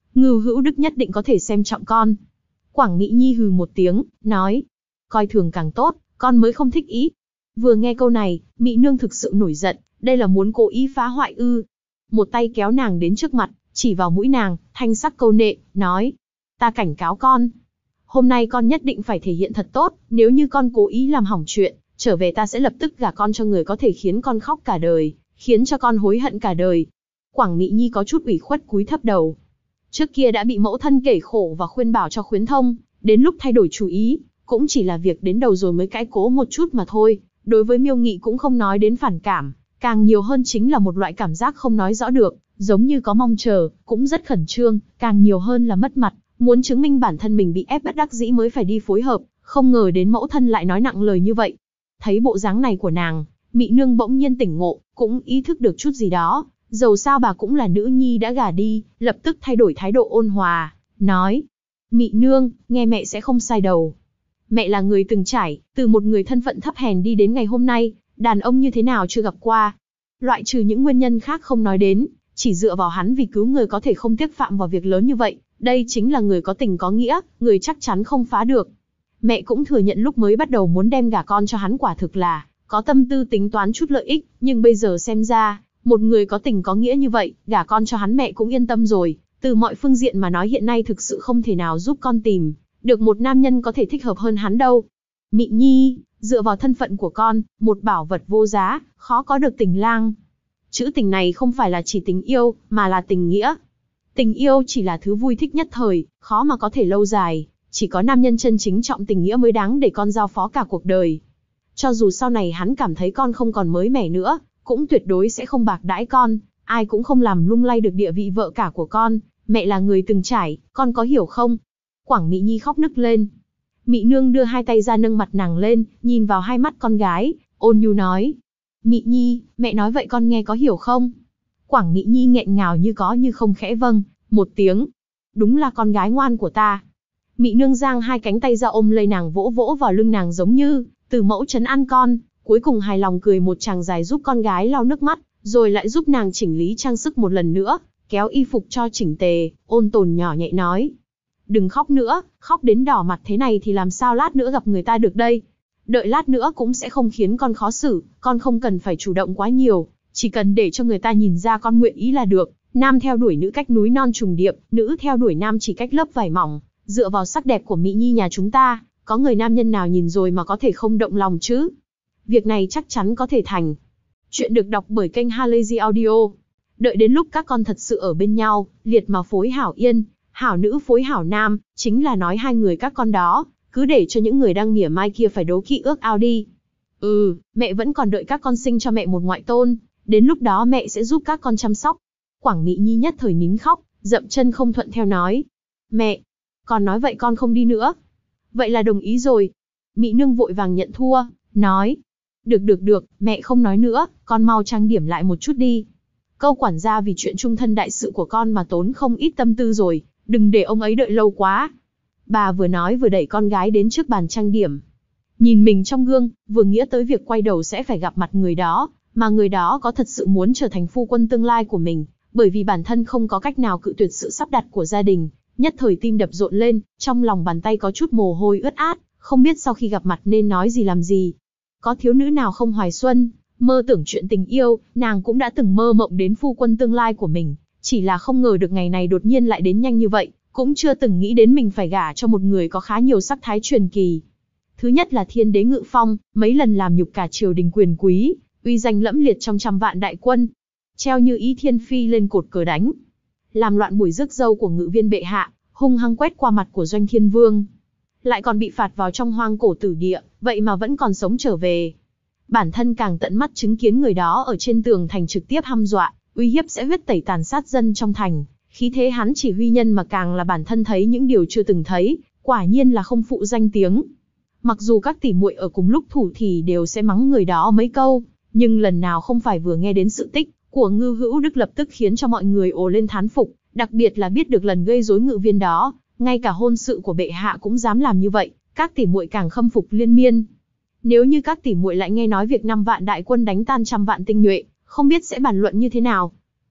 Ngưu Hữu Đức nhất định có thể xem trọng con. Quảng Mỹ Nhi hừ một tiếng, nói, coi thường càng tốt, con mới không thích ý. Vừa nghe câu này, Mị Nương thực sự nổi giận, đây là muốn cố ý phá hoại ư? Một tay kéo nàng đến trước mặt, chỉ vào mũi nàng, thanh sắc câu nệ, nói, ta cảnh cáo con. Hôm nay con nhất định phải thể hiện thật tốt, nếu như con cố ý làm hỏng chuyện, trở về ta sẽ lập tức gả con cho người có thể khiến con khóc cả đời, khiến cho con hối hận cả đời. Quảng Mỹ Nhi có chút ủy khuất cúi thấp đầu. Trước kia đã bị mẫu thân kể khổ và khuyên bảo cho khuyến thông, đến lúc thay đổi chủ ý, cũng chỉ là việc đến đầu rồi mới cãi cố một chút mà thôi. Đối với Miêu Nghị cũng không nói đến phản cảm, càng nhiều hơn chính là một loại cảm giác không nói rõ được, giống như có mong chờ, cũng rất khẩn trương, càng nhiều hơn là mất mặt, muốn chứng minh bản thân mình bị ép bất đắc dĩ mới phải đi phối hợp, không ngờ đến mẫu thân lại nói nặng lời như vậy. Thấy bộ dáng này của nàng, Mị Nương bỗng nhiên tỉnh ngộ, cũng ý thức được chút gì đó, dầu sao bà cũng là nữ nhi đã gả đi, lập tức thay đổi thái độ ôn hòa, nói, Mị Nương, nghe mẹ sẽ không sai đầu. Mẹ là người từng trải, từ một người thân phận thấp hèn đi đến ngày hôm nay, đàn ông như thế nào chưa gặp qua. Loại trừ những nguyên nhân khác không nói đến, chỉ dựa vào hắn vì cứu người có thể không tiếc phạm vào việc lớn như vậy, đây chính là người có tình có nghĩa, người chắc chắn không phá được. Mẹ cũng thừa nhận lúc mới bắt đầu muốn đem gả con cho hắn quả thực là có tâm tư tính toán chút lợi ích, nhưng bây giờ xem ra, một người có tình có nghĩa như vậy, gả con cho hắn mẹ cũng yên tâm rồi. Từ mọi phương diện mà nói hiện nay thực sự không thể nào giúp con tìm được một nam nhân có thể thích hợp hơn hắn đâu. Mị Nhi, dựa vào thân phận của con, một bảo vật vô giá, khó có được tình lang. Chữ tình này không phải là chỉ tình yêu, mà là tình nghĩa. Tình yêu chỉ là thứ vui thích nhất thời, khó mà có thể lâu dài. Chỉ có nam nhân chân chính trọng tình nghĩa mới đáng để con giao phó cả cuộc đời. Cho dù sau này hắn cảm thấy con không còn mới mẻ nữa, cũng tuyệt đối sẽ không bạc đãi con, ai cũng không làm lung lay được địa vị vợ cả của con. Mẹ là người từng trải, con có hiểu không? Quảng Mỹ Nhi khóc nức lên. Mị Nương đưa hai tay ra nâng mặt nàng lên, nhìn vào hai mắt con gái, ôn nhu nói. Mị Nhi, mẹ nói vậy con nghe có hiểu không? Quảng Mỹ Nhi nghẹn ngào như có như không khẽ vâng, một tiếng. Đúng là con gái ngoan của ta. Mị Nương giang hai cánh tay ra ôm lấy nàng vỗ vỗ vào lưng nàng giống như từ mẫu trấn an con, cuối cùng hài lòng cười một tràng dài giúp con gái lau nước mắt, rồi lại giúp nàng chỉnh lý trang sức một lần nữa, kéo y phục cho chỉnh tề, ôn tồn nhỏ nhẹ nói. Đừng khóc nữa, khóc đến đỏ mặt thế này thì làm sao lát nữa gặp người ta được đây. Đợi lát nữa cũng sẽ không khiến con khó xử, con không cần phải chủ động quá nhiều, chỉ cần để cho người ta nhìn ra con nguyện ý là được. Nam theo đuổi nữ cách núi non trùng điệp, nữ theo đuổi nam chỉ cách lớp vải mỏng. Dựa vào sắc đẹp của Mỹ Nhi nhà chúng ta, có người nam nhân nào nhìn rồi mà có thể không động lòng chứ? Việc này chắc chắn có thể thành. Chuyện được đọc bởi kênh Halazy Audio. Đợi đến lúc các con thật sự ở bên nhau, liệt mà phối hảo yên, hảo nữ phối hảo nam, chính là nói hai người các con đó, cứ để cho những người đang mỉa mai kia phải đố kỵ ước ao đi. Mẹ vẫn còn đợi các con sinh cho mẹ một ngoại tôn, đến lúc đó mẹ sẽ giúp các con chăm sóc. Quảng Mỹ Nhi nhất thời nín khóc, dậm chân không thuận theo nói. Mẹ, con nói vậy con không đi nữa. Vậy là đồng ý rồi. Mị Nương vội vàng nhận thua, nói. Được, mẹ không nói nữa, con mau trang điểm lại một chút đi. Câu quản gia vì chuyện chung thân đại sự của con mà tốn không ít tâm tư rồi, đừng để ông ấy đợi lâu quá. Bà vừa nói vừa đẩy con gái đến trước bàn trang điểm. Nhìn mình trong gương, vừa nghĩa tới việc quay đầu sẽ phải gặp mặt người đó, mà người đó có thật sự muốn trở thành phu quân tương lai của mình, bởi vì bản thân không có cách nào cự tuyệt sự sắp đặt của gia đình. Nhất thời tim đập rộn lên, trong lòng bàn tay có chút mồ hôi ướt át, không biết sau khi gặp mặt nên nói gì làm gì. Có thiếu nữ nào không hoài xuân, mơ tưởng chuyện tình yêu, nàng cũng đã từng mơ mộng đến phu quân tương lai của mình, chỉ là không ngờ được ngày này đột nhiên lại đến nhanh như vậy, cũng chưa từng nghĩ đến mình phải gả cho một người có khá nhiều sắc thái truyền kỳ. Thứ nhất là thiên đế Ngự Phong, mấy lần làm nhục cả triều đình quyền quý, uy danh lẫm liệt trong trăm vạn đại quân, treo như ý thiên phi lên cột cờ đánh, làm loạn buổi rước dâu của Ngự Viên bệ hạ, hung hăng quét qua mặt của Doanh Thiên Vương, lại còn bị phạt vào trong hoang cổ tử địa, vậy mà vẫn còn sống trở về. Bản thân càng tận mắt chứng kiến người đó ở trên tường thành trực tiếp hăm dọa, uy hiếp sẽ huyết tẩy tàn sát dân trong thành, khí thế hắn chỉ huy nhân mà càng là bản thân thấy những điều chưa từng thấy, quả nhiên là không phụ danh tiếng. Mặc dù các tỷ muội ở cùng lúc thủ thì đều sẽ mắng người đó mấy câu, nhưng lần nào không phải vừa nghe đến sự tích của Ngưu Hữu Đức lập tức khiến cho mọi người ồ lên thán phục, đặc biệt là biết được lần gây rối Ngự Viên đó, ngay cả hôn sự của bệ hạ cũng dám làm như vậy, các tỷ muội càng khâm phục liên miên. Nếu như các tỷ muội lại nghe nói việc 5 vạn đại quân đánh tan trăm vạn tinh nhuệ, không biết sẽ bàn luận như thế nào.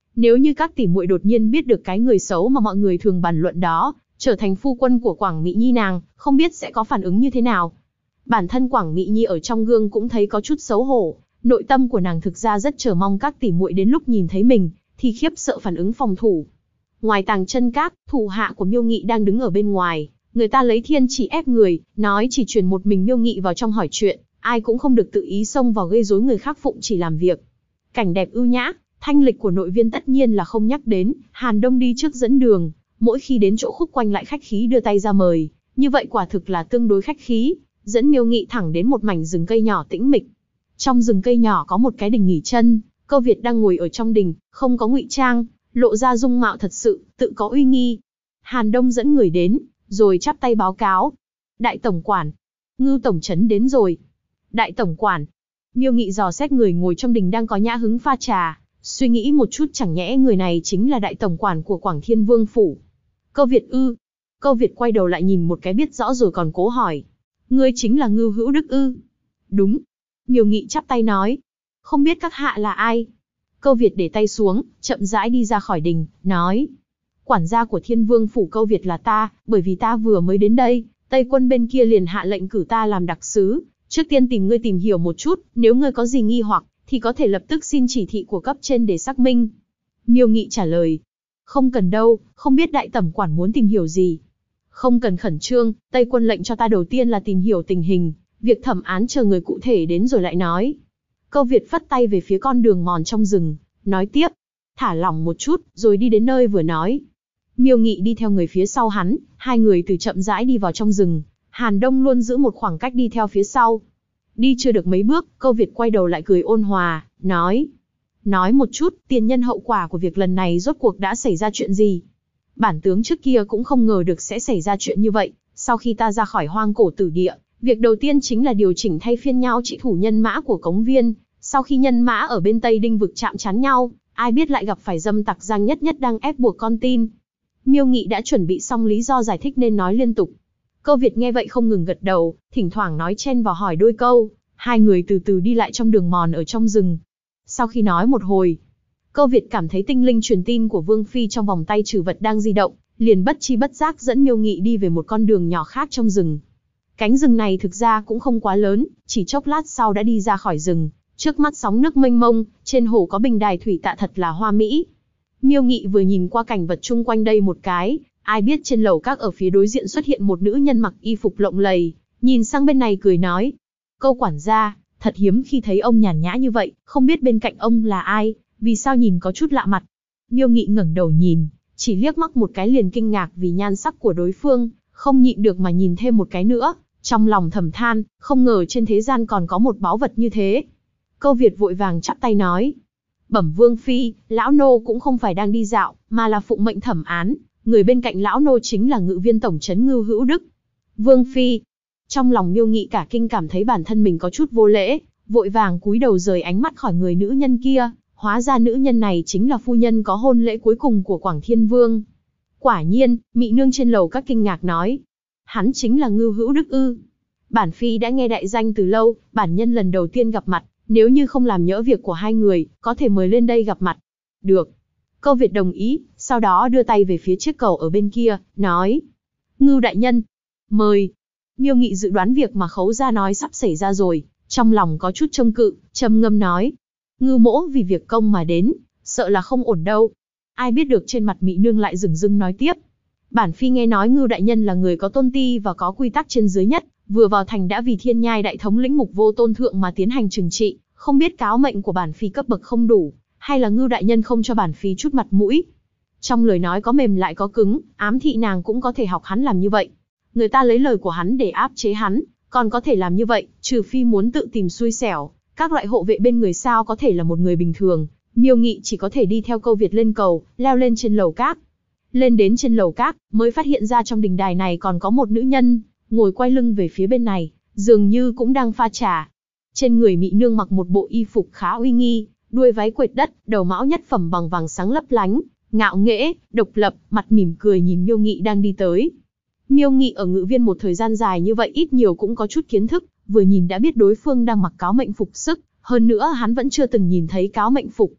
Nếu như các tỷ muội đột nhiên biết được cái người xấu mà mọi người thường bàn luận đó, trở thành phu quân của Quảng Mị Nhi nàng, không biết sẽ có phản ứng như thế nào. Bản thân Quảng Mị Nhi ở trong gương cũng thấy có chút xấu hổ, nội tâm của nàng thực ra rất chờ mong các tỷ muội đến lúc nhìn thấy mình, thì khiếp sợ phản ứng phòng thủ. Ngoài Tàng Chân Các, thủ hạ của Miêu Nghị đang đứng ở bên ngoài, người ta lấy thiên chỉ ép người, nói chỉ truyền một mình Miêu Nghị vào trong hỏi chuyện, ai cũng không được tự ý xông vào gây rối người khác phụng chỉ làm việc. Cảnh đẹp ưu nhã, thanh lịch của nội viên tất nhiên là không nhắc đến, Hàn Đông đi trước dẫn đường, mỗi khi đến chỗ Khúc Quanh lại khách khí đưa tay ra mời, như vậy quả thực là tương đối khách khí, dẫn Miêu Nghị thẳng đến một mảnh rừng cây nhỏ tĩnh mịch. Trong rừng cây nhỏ có một cái đình nghỉ chân, Câu Việt đang ngồi ở trong đình, không có ngụy trang, lộ ra dung mạo thật sự, tự có uy nghi. Hàn Đông dẫn người đến, rồi chắp tay báo cáo. Đại tổng quản, Ngưu tổng trấn đến rồi. Đại tổng quản, Miêu Nghị dò xét người ngồi trong đình đang có nhã hứng pha trà, suy nghĩ một chút chẳng nhẽ người này chính là đại tổng quản của Quảng Thiên Vương phủ. Câu Việt ư? Câu Việt quay đầu lại nhìn một cái biết rõ rồi còn cố hỏi. Ngươi chính là Ngưu Hữu Đức ư? Đúng. Miêu Nghị chắp tay nói. Không biết các hạ là ai? Câu Việt để tay xuống, chậm rãi đi ra khỏi đình, nói. Quản gia của Thiên Vương phủ Câu Việt là ta, bởi vì ta vừa mới đến đây, Tây quân bên kia liền hạ lệnh cử ta làm đặc sứ. Trước tiên tìm ngươi tìm hiểu một chút, nếu ngươi có gì nghi hoặc, thì có thể lập tức xin chỉ thị của cấp trên để xác minh. Miêu Nghị trả lời. Không cần đâu, không biết đại tổng quản muốn tìm hiểu gì. Không cần khẩn trương, Tây quân lệnh cho ta đầu tiên là tìm hiểu tình hình, việc thẩm án chờ người cụ thể đến rồi lại nói. Câu Việt phất tay về phía con đường mòn trong rừng, nói tiếp. Thả lỏng một chút, rồi đi đến nơi vừa nói. Miêu Nghị đi theo người phía sau hắn, hai người từ chậm rãi đi vào trong rừng. Hàn Đông luôn giữ một khoảng cách đi theo phía sau. Đi chưa được mấy bước, Câu Việt quay đầu lại cười ôn hòa, nói. Nói một chút, tiền nhân hậu quả của việc lần này rốt cuộc đã xảy ra chuyện gì? Bản tướng trước kia cũng không ngờ được sẽ xảy ra chuyện như vậy. Sau khi ta ra khỏi hoang cổ tử địa, việc đầu tiên chính là điều chỉnh thay phiên nhau trị thủ nhân mã của Cống Viên. Sau khi nhân mã ở bên Tây Đinh vực chạm trán nhau, ai biết lại gặp phải dâm tặc Giang Nhất Nhất đang ép buộc con tin. Miêu Nghị đã chuẩn bị xong lý do giải thích nên nói liên tục. Câu Việt nghe vậy không ngừng gật đầu, thỉnh thoảng nói chen vào hỏi đôi câu. Hai người từ từ đi lại trong đường mòn ở trong rừng. Sau khi nói một hồi, Câu Việt cảm thấy tinh linh truyền tin của Vương Phi trong vòng tay trừ vật đang di động, liền bất chi bất giác dẫn Miêu Nghị đi về một con đường nhỏ khác trong rừng. Cánh rừng này thực ra cũng không quá lớn, chỉ chốc lát sau đã đi ra khỏi rừng. Trước mắt sóng nước mênh mông, trên hồ có bình đài thủy tạ thật là hoa mỹ. Miêu Nghị vừa nhìn qua cảnh vật chung quanh đây một cái, ai biết trên lầu các ở phía đối diện xuất hiện một nữ nhân mặc y phục lộng lẫy, nhìn sang bên này cười nói. Câu quản gia, thật hiếm khi thấy ông nhàn nhã như vậy, không biết bên cạnh ông là ai, vì sao nhìn có chút lạ mặt. Miêu Nghị ngẩng đầu nhìn, chỉ liếc mắt một cái liền kinh ngạc vì nhan sắc của đối phương, không nhịn được mà nhìn thêm một cái nữa, trong lòng thầm than, không ngờ trên thế gian còn có một báu vật như thế. Câu Việt vội vàng chắp tay nói. Bẩm Vương Phi, lão nô cũng không phải đang đi dạo, mà là phụng mệnh thẩm án, người bên cạnh lão nô chính là ngự viên tổng trấn Ngưu Hữu Đức. Vương Phi. Trong lòng Miêu Nghị cả kinh cảm thấy bản thân mình có chút vô lễ, vội vàng cúi đầu rời ánh mắt khỏi người nữ nhân kia, hóa ra nữ nhân này chính là phu nhân có hôn lễ cuối cùng của Quảng Thiên Vương. Quả nhiên, Mị nương trên lầu các kinh ngạc nói. Hắn chính là Ngưu Hữu Đức ư? Bản Phi đã nghe đại danh từ lâu, bản nhân lần đầu tiên gặp mặt, nếu như không làm nhỡ việc của hai người, có thể mời lên đây gặp mặt. Được. Câu Việt đồng ý, sau đó đưa tay về phía chiếc cầu ở bên kia, nói. Ngưu đại nhân, mời. Miêu Nghị dự đoán việc mà Khấu gia nói sắp xảy ra rồi, trong lòng có chút trông cự, trầm ngâm nói. Ngưu mỗ vì việc công mà đến, sợ là không ổn đâu. Ai biết được trên mặt Mị nương lại dửng dưng nói tiếp. Bản Phi nghe nói Ngưu đại nhân là người có tôn ti và có quy tắc trên dưới nhất, vừa vào thành đã vì Thiên Nhai đại thống lĩnh Mục Vô Tôn thượng mà tiến hành trừng trị, không biết cáo mệnh của bản Phi cấp bậc không đủ, hay là Ngưu đại nhân không cho bản Phi chút mặt mũi. Trong lời nói có mềm lại có cứng, ám thị nàng cũng có thể học hắn làm như vậy. Người ta lấy lời của hắn để áp chế hắn, còn có thể làm như vậy, trừ phi muốn tự tìm xui xẻo. Các loại hộ vệ bên người sao có thể là một người bình thường. Miêu Nghị chỉ có thể đi theo Câu Việt lên cầu, leo lên trên lầu các. Lên đến trên lầu các, mới phát hiện ra trong đình đài này còn có một nữ nhân, ngồi quay lưng về phía bên này, dường như cũng đang pha trà. Trên người Mị nương mặc một bộ y phục khá uy nghi, đuôi váy quệt đất, đầu mão nhất phẩm bằng vàng sáng lấp lánh, ngạo nghễ, độc lập, mặt mỉm cười nhìn Miêu Nghị đang đi tới. Miêu Nghị ở ngự viên một thời gian dài như vậy ít nhiều cũng có chút kiến thức, vừa nhìn đã biết đối phương đang mặc cáo mệnh phục sức, hơn nữa hắn vẫn chưa từng nhìn thấy cáo mệnh phục,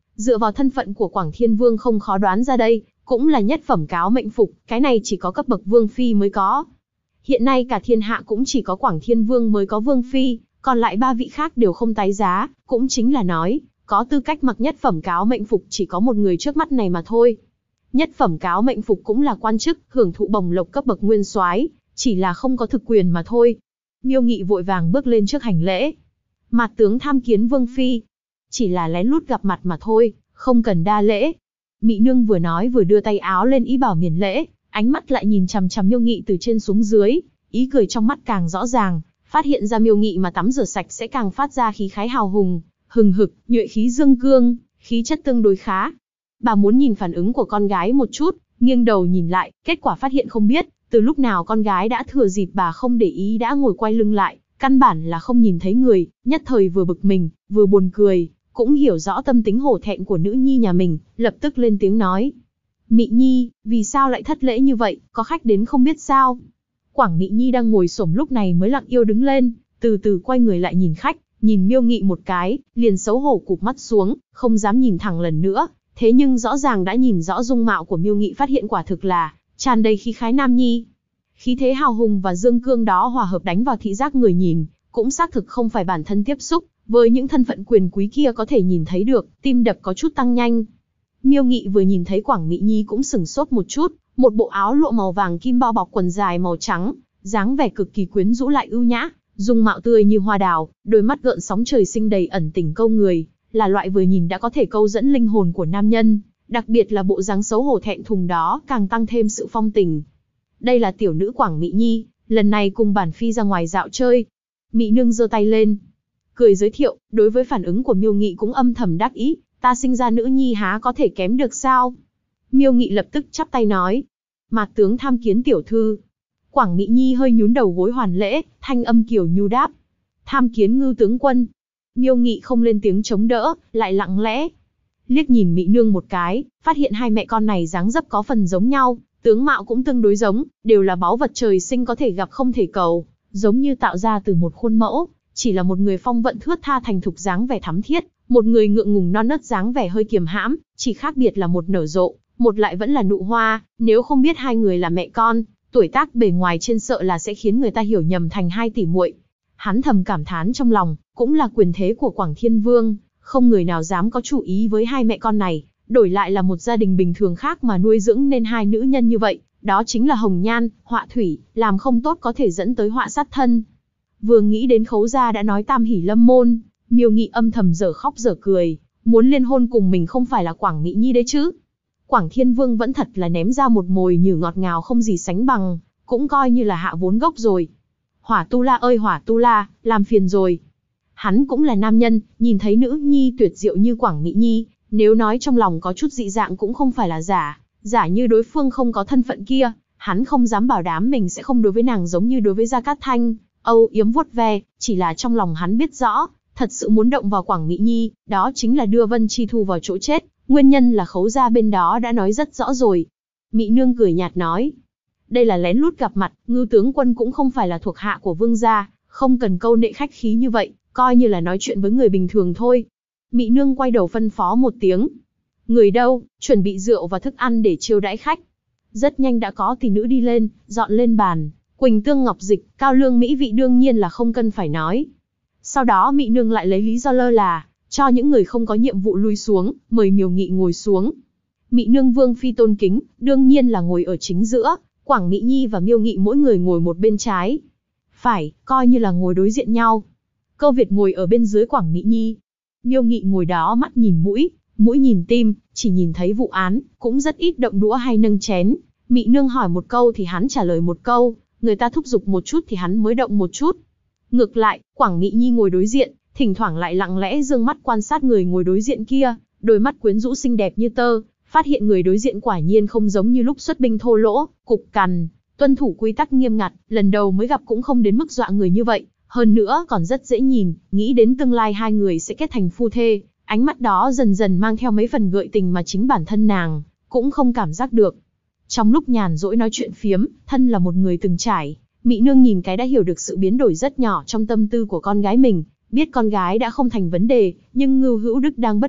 Dựa vào thân phận của Quảng Thiên Vương không khó đoán ra đây, cũng là nhất phẩm cáo mệnh phục, cái này chỉ có cấp bậc vương phi mới có. Hiện nay cả thiên hạ cũng chỉ có Quảng Thiên Vương mới có vương phi, còn lại 3 vị khác đều không tái giá, cũng chính là nói, có tư cách mặc nhất phẩm cáo mệnh phục chỉ có một người trước mắt này mà thôi. Nhất phẩm cáo mệnh phục cũng là quan chức, hưởng thụ bổng lộc cấp bậc nguyên soái, chỉ là không có thực quyền mà thôi. Miêu Nghị vội vàng bước lên trước hành lễ. Mạt tướng tham kiến vương phi. Chỉ là lén lút gặp mặt mà thôi, không cần đa lễ. Mị nương vừa nói vừa đưa tay áo lên ý bảo miễn lễ, ánh mắt lại nhìn chằm chằm Miêu Nghị từ trên xuống dưới, ý cười trong mắt càng rõ ràng, phát hiện ra Miêu Nghị mà tắm rửa sạch sẽ càng phát ra khí khái hào hùng, hừng hực, nhuệ khí dương cương, khí chất tương đối khá. Bà muốn nhìn phản ứng của con gái một chút, nghiêng đầu nhìn lại, kết quả phát hiện không biết, từ lúc nào con gái đã thừa dịp bà không để ý đã ngồi quay lưng lại, căn bản là không nhìn thấy người, nhất thời vừa bực mình, vừa buồn cười, cũng hiểu rõ tâm tính hổ thẹn của nữ nhi nhà mình, lập tức lên tiếng nói. Mị Nhi, vì sao lại thất lễ như vậy, có khách đến không biết sao? Quảng Mị Nhi đang ngồi xổm lúc này mới lặng yêu đứng lên, từ từ quay người lại nhìn khách, nhìn Miêu Nghị một cái, liền xấu hổ cụp mắt xuống, không dám nhìn thẳng lần nữa. Thế nhưng rõ ràng đã nhìn rõ dung mạo của Miêu Nghị, phát hiện quả thực là tràn đầy khí khái nam nhi. Khí thế hào hùng và dương cương đó hòa hợp đánh vào thị giác người nhìn, cũng xác thực không phải bản thân tiếp xúc với những thân phận quyền quý kia có thể nhìn thấy được, tim đập có chút tăng nhanh. Miêu Nghị vừa nhìn thấy Quảng Mị Nhi cũng sửng sốt một chút, một bộ áo lụa màu vàng kim bao bọc quần dài màu trắng, dáng vẻ cực kỳ quyến rũ lại ưu nhã, dung mạo tươi như hoa đào, đôi mắt gợn sóng trời sinh đầy ẩn tình câu người, là loại vừa nhìn đã có thể câu dẫn linh hồn của nam nhân, đặc biệt là bộ dáng xấu hổ thẹn thùng đó càng tăng thêm sự phong tình. Đây là tiểu nữ Quảng Mị Nhi, lần này cùng bản phi ra ngoài dạo chơi. Mị nương giơ tay lên, cười giới thiệu, đối với phản ứng của Miêu Nghị cũng âm thầm đắc ý, ta sinh ra nữ nhi há có thể kém được sao? Miêu Nghị lập tức chắp tay nói, Mạt tướng tham kiến tiểu thư. Quảng Mị Nhi hơi nhún đầu gối hoàn lễ, thanh âm kiều nhu đáp, tham kiến Ngưu tướng quân. Miêu Nghị không lên tiếng chống đỡ, lại lặng lẽ liếc nhìn Mị nương một cái, phát hiện hai mẹ con này dáng dấp có phần giống nhau, tướng mạo cũng tương đối giống, đều là báu vật trời sinh có thể gặp không thể cầu, giống như tạo ra từ một khuôn mẫu, chỉ là một người phong vận thướt tha thành thục dáng vẻ thắm thiết, một người ngượng ngùng non nớt dáng vẻ hơi kiềm hãm, chỉ khác biệt là một nở rộ, một lại vẫn là nụ hoa, nếu không biết hai người là mẹ con, tuổi tác bề ngoài trên sợ là sẽ khiến người ta hiểu nhầm thành hai tỷ muội. Hắn thầm cảm thán trong lòng, cũng là quyền thế của Quảng Thiên Vương, không người nào dám có chủ ý với hai mẹ con này, đổi lại là một gia đình bình thường khác mà nuôi dưỡng nên hai nữ nhân như vậy, đó chính là hồng nhan, họa thủy, làm không tốt có thể dẫn tới họa sát thân. Vừa nghĩ đến Khấu gia đã nói tam hỷ lâm môn, Miêu Nghị âm thầm dở khóc dở cười, muốn liên hôn cùng mình không phải là Quảng Mị Nhi đấy chứ. Quảng Thiên Vương vẫn thật là ném ra một mồi nhử ngọt ngào không gì sánh bằng, cũng coi như là hạ vốn gốc rồi. Hỏa Tu La ơi Hỏa Tu La, làm phiền rồi. Hắn cũng là nam nhân, nhìn thấy nữ nhi tuyệt diệu như Quảng Mị Nhi, nếu nói trong lòng có chút dị dạng cũng không phải là giả như đối phương không có thân phận kia, hắn không dám bảo đảm mình sẽ không đối với nàng giống như đối với Gia Cát Thanh, âu yếm vuốt ve, chỉ là trong lòng hắn biết rõ, thật sự muốn động vào Quảng Mị Nhi, đó chính là đưa Vân Chi Thu vào chỗ chết, nguyên nhân là Khấu gia bên đó đã nói rất rõ rồi. Mị nương cười nhạt nói, đây là lén lút gặp mặt, Ngưu tướng quân cũng không phải là thuộc hạ của vương gia, không cần câu nệ khách khí như vậy, coi như là nói chuyện với người bình thường thôi. Mị nương quay đầu phân phó một tiếng, người đâu, chuẩn bị rượu và thức ăn để chiêu đãi khách. Rất nhanh đã có tỷ nữ đi lên, dọn lên bàn, quỳnh tương ngọc dịch, cao lương mỹ vị đương nhiên là không cần phải nói. Sau đó Mị nương lại lấy lý do lơ là, cho những người không có nhiệm vụ lui xuống, mời Miêu Nghị ngồi xuống. Mị nương vương phi tôn kính, đương nhiên là ngồi ở chính giữa, Quảng Mị Nhi và Miêu Nghị mỗi người ngồi một bên trái. Phải, coi như là ngồi đối diện nhau. Câu Việt ngồi ở bên dưới Quảng Mị Nhi. Miêu Nghị ngồi đó mắt nhìn mũi nhìn tim, chỉ nhìn thấy vụ án, cũng rất ít động đũa hay nâng chén. Mị nương hỏi một câu thì hắn trả lời một câu, người ta thúc giục một chút thì hắn mới động một chút. Ngược lại, Quảng Mị Nhi ngồi đối diện, thỉnh thoảng lại lặng lẽ dương mắt quan sát người ngồi đối diện kia, đôi mắt quyến rũ xinh đẹp như tơ, phát hiện người đối diện quả nhiên không giống như lúc xuất binh thô lỗ, cục cằn, tuân thủ quy tắc nghiêm ngặt, lần đầu mới gặp cũng không đến mức dọa người như vậy, hơn nữa còn rất dễ nhìn, nghĩ đến tương lai hai người sẽ kết thành phu thê, ánh mắt đó dần dần mang theo mấy phần gợi tình mà chính bản thân nàng cũng không cảm giác được. Trong lúc nhàn rỗi nói chuyện phiếm, thân là một người từng trải, Mị nương nhìn cái đã hiểu được sự biến đổi rất nhỏ trong tâm tư của con gái mình, biết con gái đã không thành vấn đề, nhưng Ngưu Hữu Đức đang bất động,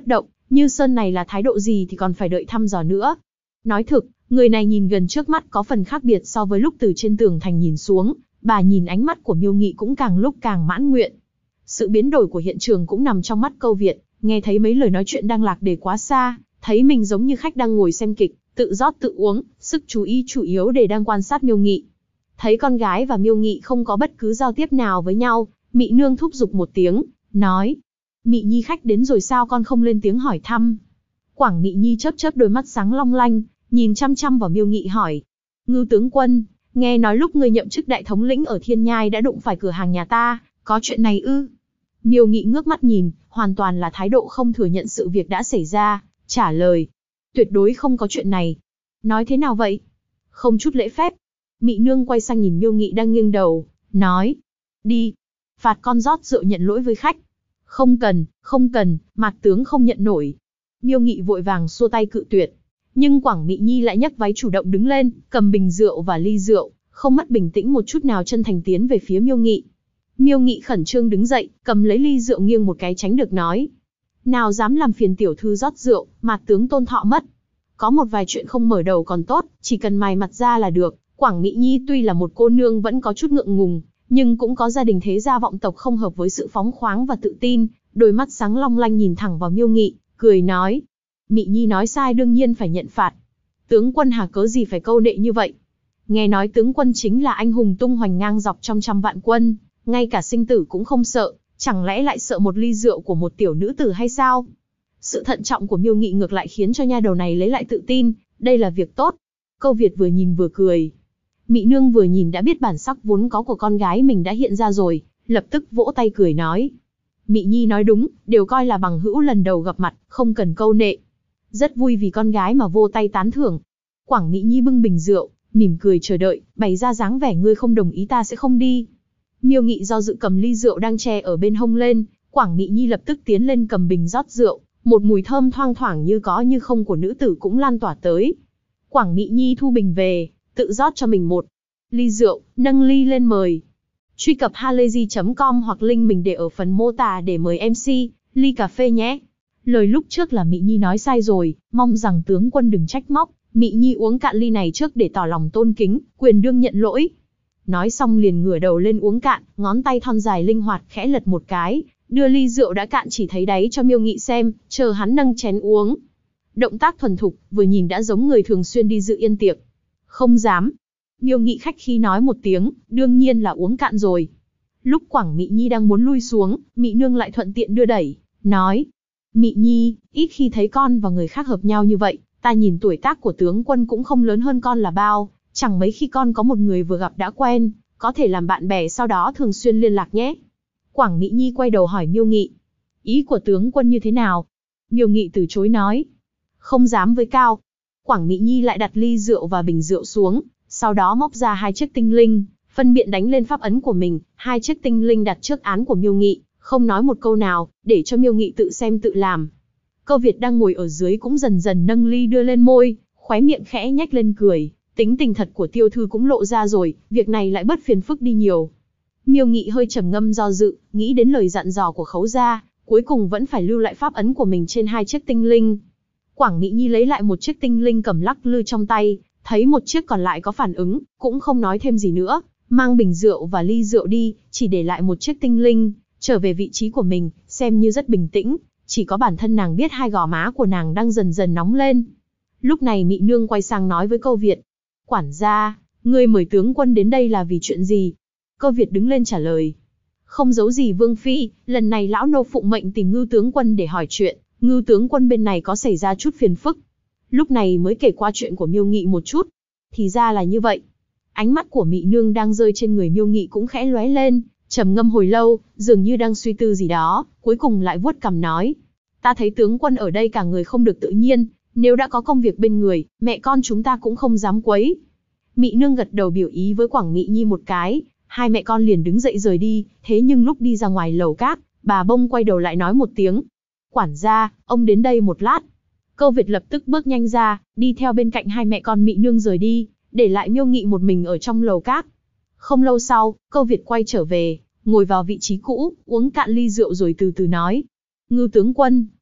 Như Sơn này là thái độ gì thì còn phải đợi thăm dò nữa. Nói thực, người này nhìn gần trước mắt có phần khác biệt so với lúc từ trên tường thành nhìn xuống, bà nhìn ánh mắt của Miêu Nghị cũng càng lúc càng mãn nguyện. Sự biến đổi của hiện trường cũng nằm trong mắt Câu Việt, nghe thấy mấy lời nói chuyện đang lạc đề quá xa, thấy mình giống như khách đang ngồi xem kịch, tự rót tự uống, sức chú ý chủ yếu để đang quan sát Miêu Nghị. Thấy con gái và Miêu Nghị không có bất cứ giao tiếp nào với nhau, Mị Nương thúc giục một tiếng, nói: Mị Nhi khách đến rồi sao con không lên tiếng hỏi thăm? Quảng Mị Nhi chớp chớp đôi mắt sáng long lanh, nhìn chăm chăm vào Miêu Nghị hỏi: Ngưu tướng quân, nghe nói lúc ngươi nhậm chức đại thống lĩnh ở Thiên Nhai đã đụng phải cửa hàng nhà ta, có chuyện này ư? Miêu Nghị ngước mắt nhìn, hoàn toàn là thái độ không thừa nhận sự việc đã xảy ra, trả lời: Tuyệt đối không có chuyện này. Nói thế nào vậy? Không chút lễ phép. Mị Nương quay sang nhìn Miêu Nghị đang nghiêng đầu, nói: Đi, phạt con rót rượu nhận lỗi với khách. Không cần, Mạt tướng không nhận nổi. Miêu Nghị vội vàng xua tay cự tuyệt. Nhưng Quảng Mị Nhi lại nhấc váy chủ động đứng lên, cầm bình rượu và ly rượu, không mất bình tĩnh một chút nào, chân thành tiến về phía Miêu Nghị. Miêu Nghị khẩn trương đứng dậy, cầm lấy ly rượu nghiêng một cái tránh được, nói: Nào dám làm phiền tiểu thư rót rượu, Mạt tướng tôn thọ mất. Có một vài chuyện không mở đầu còn tốt, chỉ cần mài mặt ra là được. Quảng Mị Nhi tuy là một cô nương vẫn có chút ngượng ngùng, nhưng cũng có gia đình thế gia vọng tộc không hợp với sự phóng khoáng và tự tin, đôi mắt sáng long lanh nhìn thẳng vào Miêu Nghị, cười nói: Mị Nhi nói sai đương nhiên phải nhận phạt. Tướng quân hà cớ gì phải câu nệ như vậy? Nghe nói tướng quân chính là anh hùng tung hoành ngang dọc trong trăm vạn quân, ngay cả sinh tử cũng không sợ, chẳng lẽ lại sợ một ly rượu của một tiểu nữ tử hay sao? Sự thận trọng của Miêu Nghị ngược lại khiến cho nha đầu này lấy lại tự tin, đây là việc tốt. Câu Việt vừa nhìn vừa cười. Mị Nương vừa nhìn đã biết bản sắc vốn có của con gái mình đã hiện ra rồi, lập tức vỗ tay cười nói: Mị Nhi nói đúng, đều coi là bằng hữu lần đầu gặp mặt, không cần câu nệ. Rất vui vì con gái mà vô tay tán thưởng. Quảng Mị Nhi bưng bình rượu, mỉm cười chờ đợi, bày ra dáng vẻ ngươi không đồng ý ta sẽ không đi. Miêu Nghị do dự cầm ly rượu đang che ở bên hông lên, Quảng Mị Nhi lập tức tiến lên cầm bình rót rượu, một mùi thơm thoang thoảng như có như không của nữ tử cũng lan tỏa tới. Quảng Mị Nhi thu bình về, tự rót cho mình một ly rượu, nâng ly lên mời. Truy cập halayzi.com hoặc link mình để ở phần mô tả để mời MC ly cà phê nhé. Lời lúc trước là Mị Nhi nói sai rồi, mong rằng tướng quân đừng trách móc. Mị Nhi uống cạn ly này trước để tỏ lòng tôn kính, quyền đương nhận lỗi. Nói xong liền ngửa đầu lên uống cạn, ngón tay thon dài linh hoạt khẽ lật một cái, đưa ly rượu đã cạn chỉ thấy đáy cho Miêu Nghị xem, chờ hắn nâng chén uống. Động tác thuần thục, vừa nhìn đã giống người thường xuyên đi dự yên tiệc. Không dám. Miêu Nghị khách khí nói một tiếng, đương nhiên là uống cạn rồi. Lúc Quảng Mị Nhi đang muốn lui xuống, Mị Nương lại thuận tiện đưa đẩy, nói: Mị Nhi, ít khi thấy con và người khác hợp nhau như vậy, ta nhìn tuổi tác của tướng quân cũng không lớn hơn con là bao, chẳng mấy khi con có một người vừa gặp đã quen, có thể làm bạn bè sau đó thường xuyên liên lạc nhé. Quảng Mị Nhi quay đầu hỏi Miêu Nghị: Ý của tướng quân như thế nào? Miêu Nghị từ chối nói: Không dám với cao. Quảng Mị Nhi lại đặt ly rượu và bình rượu xuống, sau đó móc ra hai chiếc tinh linh, phân biện đánh lên pháp ấn của mình, hai chiếc tinh linh đặt trước án của Miêu Nghị, không nói một câu nào, để cho Miêu Nghị tự xem tự làm. Câu Việt đang ngồi ở dưới cũng dần dần nâng ly đưa lên môi, khóe miệng khẽ nhếch lên cười, tính tình thật của Tiêu Thư cũng lộ ra rồi, việc này lại bớt phiền phức đi nhiều. Miêu Nghị hơi trầm ngâm do dự, nghĩ đến lời dặn dò của Khấu gia, cuối cùng vẫn phải lưu lại pháp ấn của mình trên hai chiếc tinh linh. Quảng Mị Nhi lấy lại một chiếc tinh linh cầm lắc lư trong tay, thấy một chiếc còn lại có phản ứng, cũng không nói thêm gì nữa, mang bình rượu và ly rượu đi, chỉ để lại một chiếc tinh linh, trở về vị trí của mình, xem như rất bình tĩnh, chỉ có bản thân nàng biết hai gò má của nàng đang dần dần nóng lên. Lúc này Mị Nương quay sang nói với Câu Việt: Quản gia, ngươi mời tướng quân đến đây là vì chuyện gì? Câu Việt đứng lên trả lời: Không giấu gì Vương Phi, lần này lão nô phụng mệnh tìm Ngưu tướng quân để hỏi chuyện, Ngưu tướng quân bên này có xảy ra chút phiền phức. Lúc này mới kể qua chuyện của Miêu Nghị một chút. Thì ra là như vậy. Ánh mắt của Mị Nương đang rơi trên người Miêu Nghị cũng khẽ lóe lên, trầm ngâm hồi lâu, dường như đang suy tư gì đó, cuối cùng lại vuốt cằm nói: Ta thấy tướng quân ở đây cả người không được tự nhiên, nếu đã có công việc bên người, mẹ con chúng ta cũng không dám quấy. Mị Nương gật đầu biểu ý với Quảng Mị Nhi một cái, hai mẹ con liền đứng dậy rời đi, thế nhưng lúc đi ra ngoài lầu cát, bà bông quay đầu lại nói một tiếng: Quản gia, ông đến đây một lát. Câu Việt lập tức bước nhanh ra, đi theo bên cạnh hai mẹ con Mị Nương rời đi, để lại Miêu Nghị một mình ở trong lầu cát. Không lâu sau, Câu Việt quay trở về, ngồi vào vị trí cũ, uống cạn ly rượu rồi từ từ nói: Ngưu tướng quân,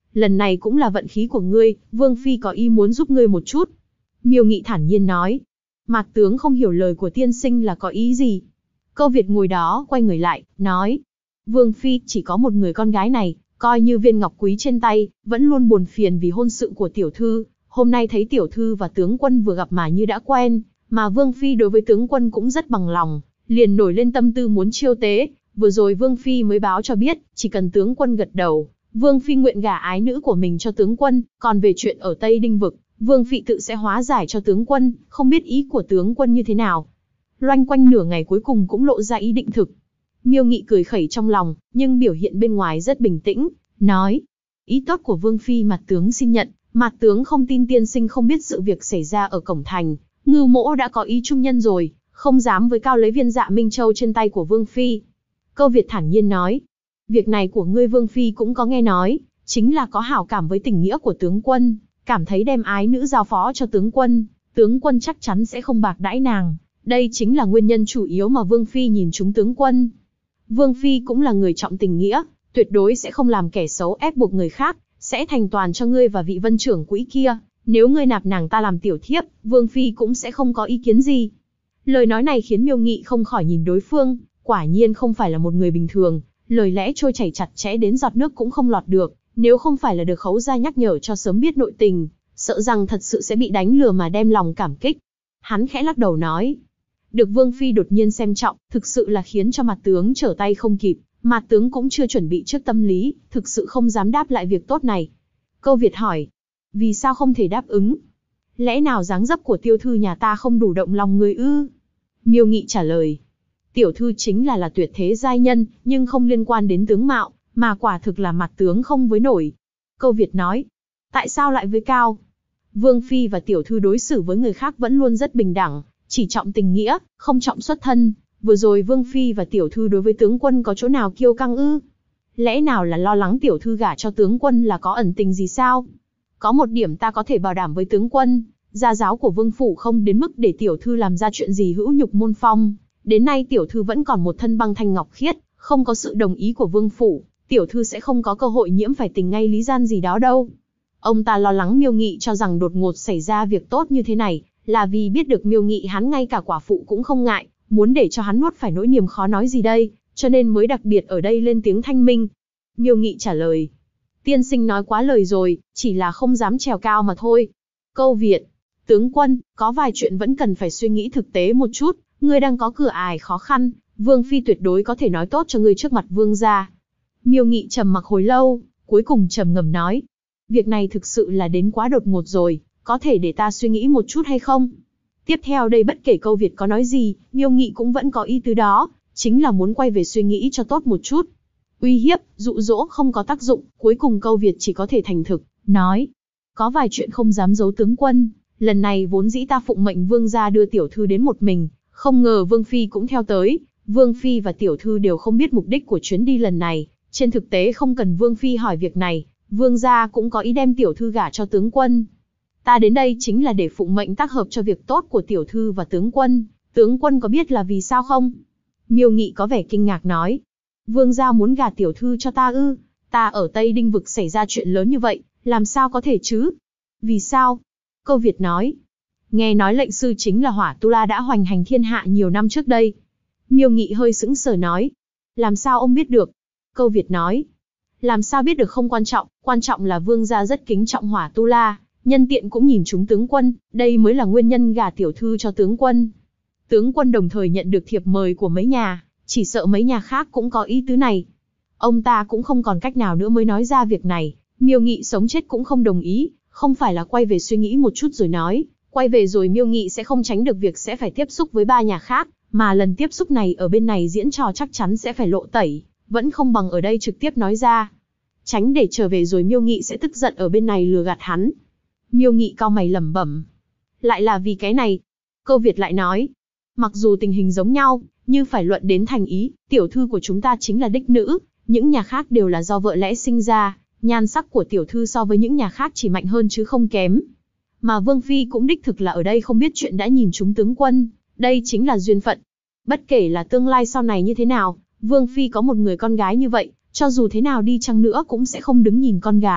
lần này cũng là vận khí của ngươi, Vương Phi có ý muốn giúp ngươi một chút. Miêu Nghị thản nhiên nói. Mạc tướng không hiểu lời của tiên sinh là có ý gì. Câu Việt ngồi đó, quay người lại, nói. Vương Phi chỉ có một người con gái này, coi như viên ngọc quý trên tay, vẫn luôn buồn phiền vì hôn sự của tiểu thư. Hôm nay thấy tiểu thư và tướng quân vừa gặp mà như đã quen, mà Vương Phi đối với tướng quân cũng rất bằng lòng, liền nổi lên tâm tư muốn chiêu tế. Vừa rồi Vương Phi mới báo cho biết, chỉ cần tướng quân gật đầu, Vương Phi nguyện gả ái nữ của mình cho tướng quân, còn về chuyện ở Tây Đinh Vực, Vương Phi tự sẽ hóa giải cho tướng quân, không biết ý của tướng quân như thế nào. Loanh quanh nửa ngày cuối cùng cũng lộ ra ý định thực. Miêu Nghị cười khẩy trong lòng, nhưng biểu hiện bên ngoài rất bình tĩnh, nói. Ý tốt của Vương Phi Mạt tướng xin nhận, Mạt tướng không tin tiên sinh không biết sự việc xảy ra ở cổng thành. Ngưu Mỗ đã có ý trung nhân rồi, không dám với cao lấy viên Dạ Minh Châu trên tay của Vương Phi. Câu Việt thản nhiên nói. Việc này của ngươi Vương Phi cũng có nghe nói, chính là có hảo cảm với tình nghĩa của tướng quân, cảm thấy đem ái nữ giao phó cho tướng quân chắc chắn sẽ không bạc đãi nàng. Đây chính là nguyên nhân chủ yếu mà Vương Phi nhìn trúng tướng quân. Vương Phi cũng là người trọng tình nghĩa, tuyệt đối sẽ không làm kẻ xấu ép buộc người khác, sẽ thành toàn cho ngươi và vị vân trưởng quỹ kia. Nếu ngươi nạp nàng ta làm tiểu thiếp, Vương Phi cũng sẽ không có ý kiến gì. Lời nói này khiến Miêu Nghị không khỏi nhìn đối phương, quả nhiên không phải là một người bình thường, lời lẽ trôi chảy chặt chẽ đến giọt nước cũng không lọt được, nếu không phải là được Khấu gia nhắc nhở cho sớm biết nội tình, sợ rằng thật sự sẽ bị đánh lừa mà đem lòng cảm kích. Hắn khẽ lắc đầu nói, được Vương Phi đột nhiên xem trọng, thực sự là khiến cho Mạt tướng trở tay không kịp, Mạt tướng cũng chưa chuẩn bị trước tâm lý, thực sự không dám đáp lại việc tốt này. Câu Việt hỏi, vì sao không thể đáp ứng? Lẽ nào dáng dấp của tiêu thư nhà ta không đủ động lòng người ư? Miêu Nghị trả lời, tiểu thư chính là tuyệt thế giai nhân, nhưng không liên quan đến tướng mạo, mà quả thực là Mạt tướng không với nổi. Câu Việt nói, tại sao lại với cao? Vương Phi và tiểu thư đối xử với người khác vẫn luôn rất bình đẳng, chỉ trọng tình nghĩa, không trọng xuất thân. Vừa rồi Vương Phi và tiểu thư đối với tướng quân có chỗ nào kiêu căng ư? Lẽ nào là lo lắng tiểu thư gả cho tướng quân là có ẩn tình gì sao? Có một điểm ta có thể bảo đảm với tướng quân, gia giáo của Vương Phủ không đến mức để tiểu thư làm ra chuyện gì hữu nhục môn phong. Đến nay tiểu thư vẫn còn một thân băng thanh ngọc khiết, không có sự đồng ý của Vương Phủ, tiểu thư sẽ không có cơ hội nhiễm phải tình ngay lý gian gì đó đâu. Ông ta lo lắng Miêu Nghị cho rằng đột ngột xảy ra việc tốt như thế này, là vì biết được Miêu Nghị hắn ngay cả quả phụ cũng không ngại, muốn để cho hắn nuốt phải nỗi niềm khó nói gì đây, cho nên mới đặc biệt ở đây lên tiếng thanh minh. Miêu Nghị trả lời, tiên sinh nói quá lời rồi, chỉ là không dám trèo cao mà thôi. Câu Việt, tướng quân, có vài chuyện vẫn cần phải suy nghĩ thực tế một chút, ngươi đang có cửa ải khó khăn, Vương Phi tuyệt đối có thể nói tốt cho ngươi trước mặt Vương gia. Miêu Nghị trầm mặc hồi lâu, cuối cùng trầm ngâm nói, việc này thực sự là đến quá đột ngột rồi, có thể để ta suy nghĩ một chút hay không? Tiếp theo đây bất kể Câu Việt có nói gì, Miêu Nghị cũng vẫn có ý tứ đó, chính là muốn quay về suy nghĩ cho tốt một chút. Uy hiếp, dụ dỗ không có tác dụng, cuối cùng Câu Việt chỉ có thể thành thực, nói, có vài chuyện không dám giấu tướng quân, lần này vốn dĩ ta phụng mệnh Vương gia đưa tiểu thư đến một mình, không ngờ Vương Phi cũng theo tới, Vương Phi và tiểu thư đều không biết mục đích của chuyến đi lần này, trên thực tế không cần Vương Phi hỏi việc này, Vương gia cũng có ý đem tiểu thư gả cho tướng quân. Ta đến đây chính là để phụng mệnh tác hợp cho việc tốt của tiểu thư và tướng quân có biết là vì sao không? Miêu Nghị có vẻ kinh ngạc nói, Vương gia muốn gả tiểu thư cho ta ư? Ta ở Tây Đinh Vực xảy ra chuyện lớn như vậy, làm sao có thể chứ? Vì sao? Câu Việt nói, nghe nói lệnh sư chính là Hỏa Tu La đã hoành hành thiên hạ nhiều năm trước đây. Miêu Nghị hơi sững sờ nói, làm sao ông biết được? Câu Việt nói, làm sao biết được không quan trọng là Vương gia rất kính trọng Hỏa Tu La, nhân tiện cũng nhìn chúng tướng quân, đây mới là nguyên nhân gả tiểu thư cho tướng quân. Tướng quân đồng thời nhận được thiệp mời của mấy nhà, chỉ sợ mấy nhà khác cũng có ý tứ này. Ông ta cũng không còn cách nào nữa mới nói ra việc này, Miêu Nghị sống chết cũng không đồng ý, không phải là quay về suy nghĩ một chút rồi nói, quay về rồi Miêu Nghị sẽ không tránh được việc sẽ phải tiếp xúc với ba nhà khác, mà lần tiếp xúc này ở bên này diễn trò chắc chắn sẽ phải lộ tẩy, vẫn không bằng ở đây trực tiếp nói ra. Tránh để trở về rồi Miêu Nghị sẽ tức giận ở bên này lừa gạt hắn. Miêu Nghị cau mày lẩm bẩm, lại là vì cái này. Câu Việt lại nói, mặc dù tình hình giống nhau, nhưng phải luận đến thành ý, tiểu thư của chúng ta chính là đích nữ, những nhà khác đều là do vợ lẽ sinh ra, nhan sắc của tiểu thư so với những nhà khác chỉ mạnh hơn chứ không kém. Mà Vương Phi cũng đích thực là ở đây không biết chuyện đã nhìn trúng tướng quân, đây chính là duyên phận. Bất kể là tương lai sau này như thế nào, Vương Phi có một người con gái như vậy, cho dù thế nào đi chăng nữa cũng sẽ không đứng nhìn con gái,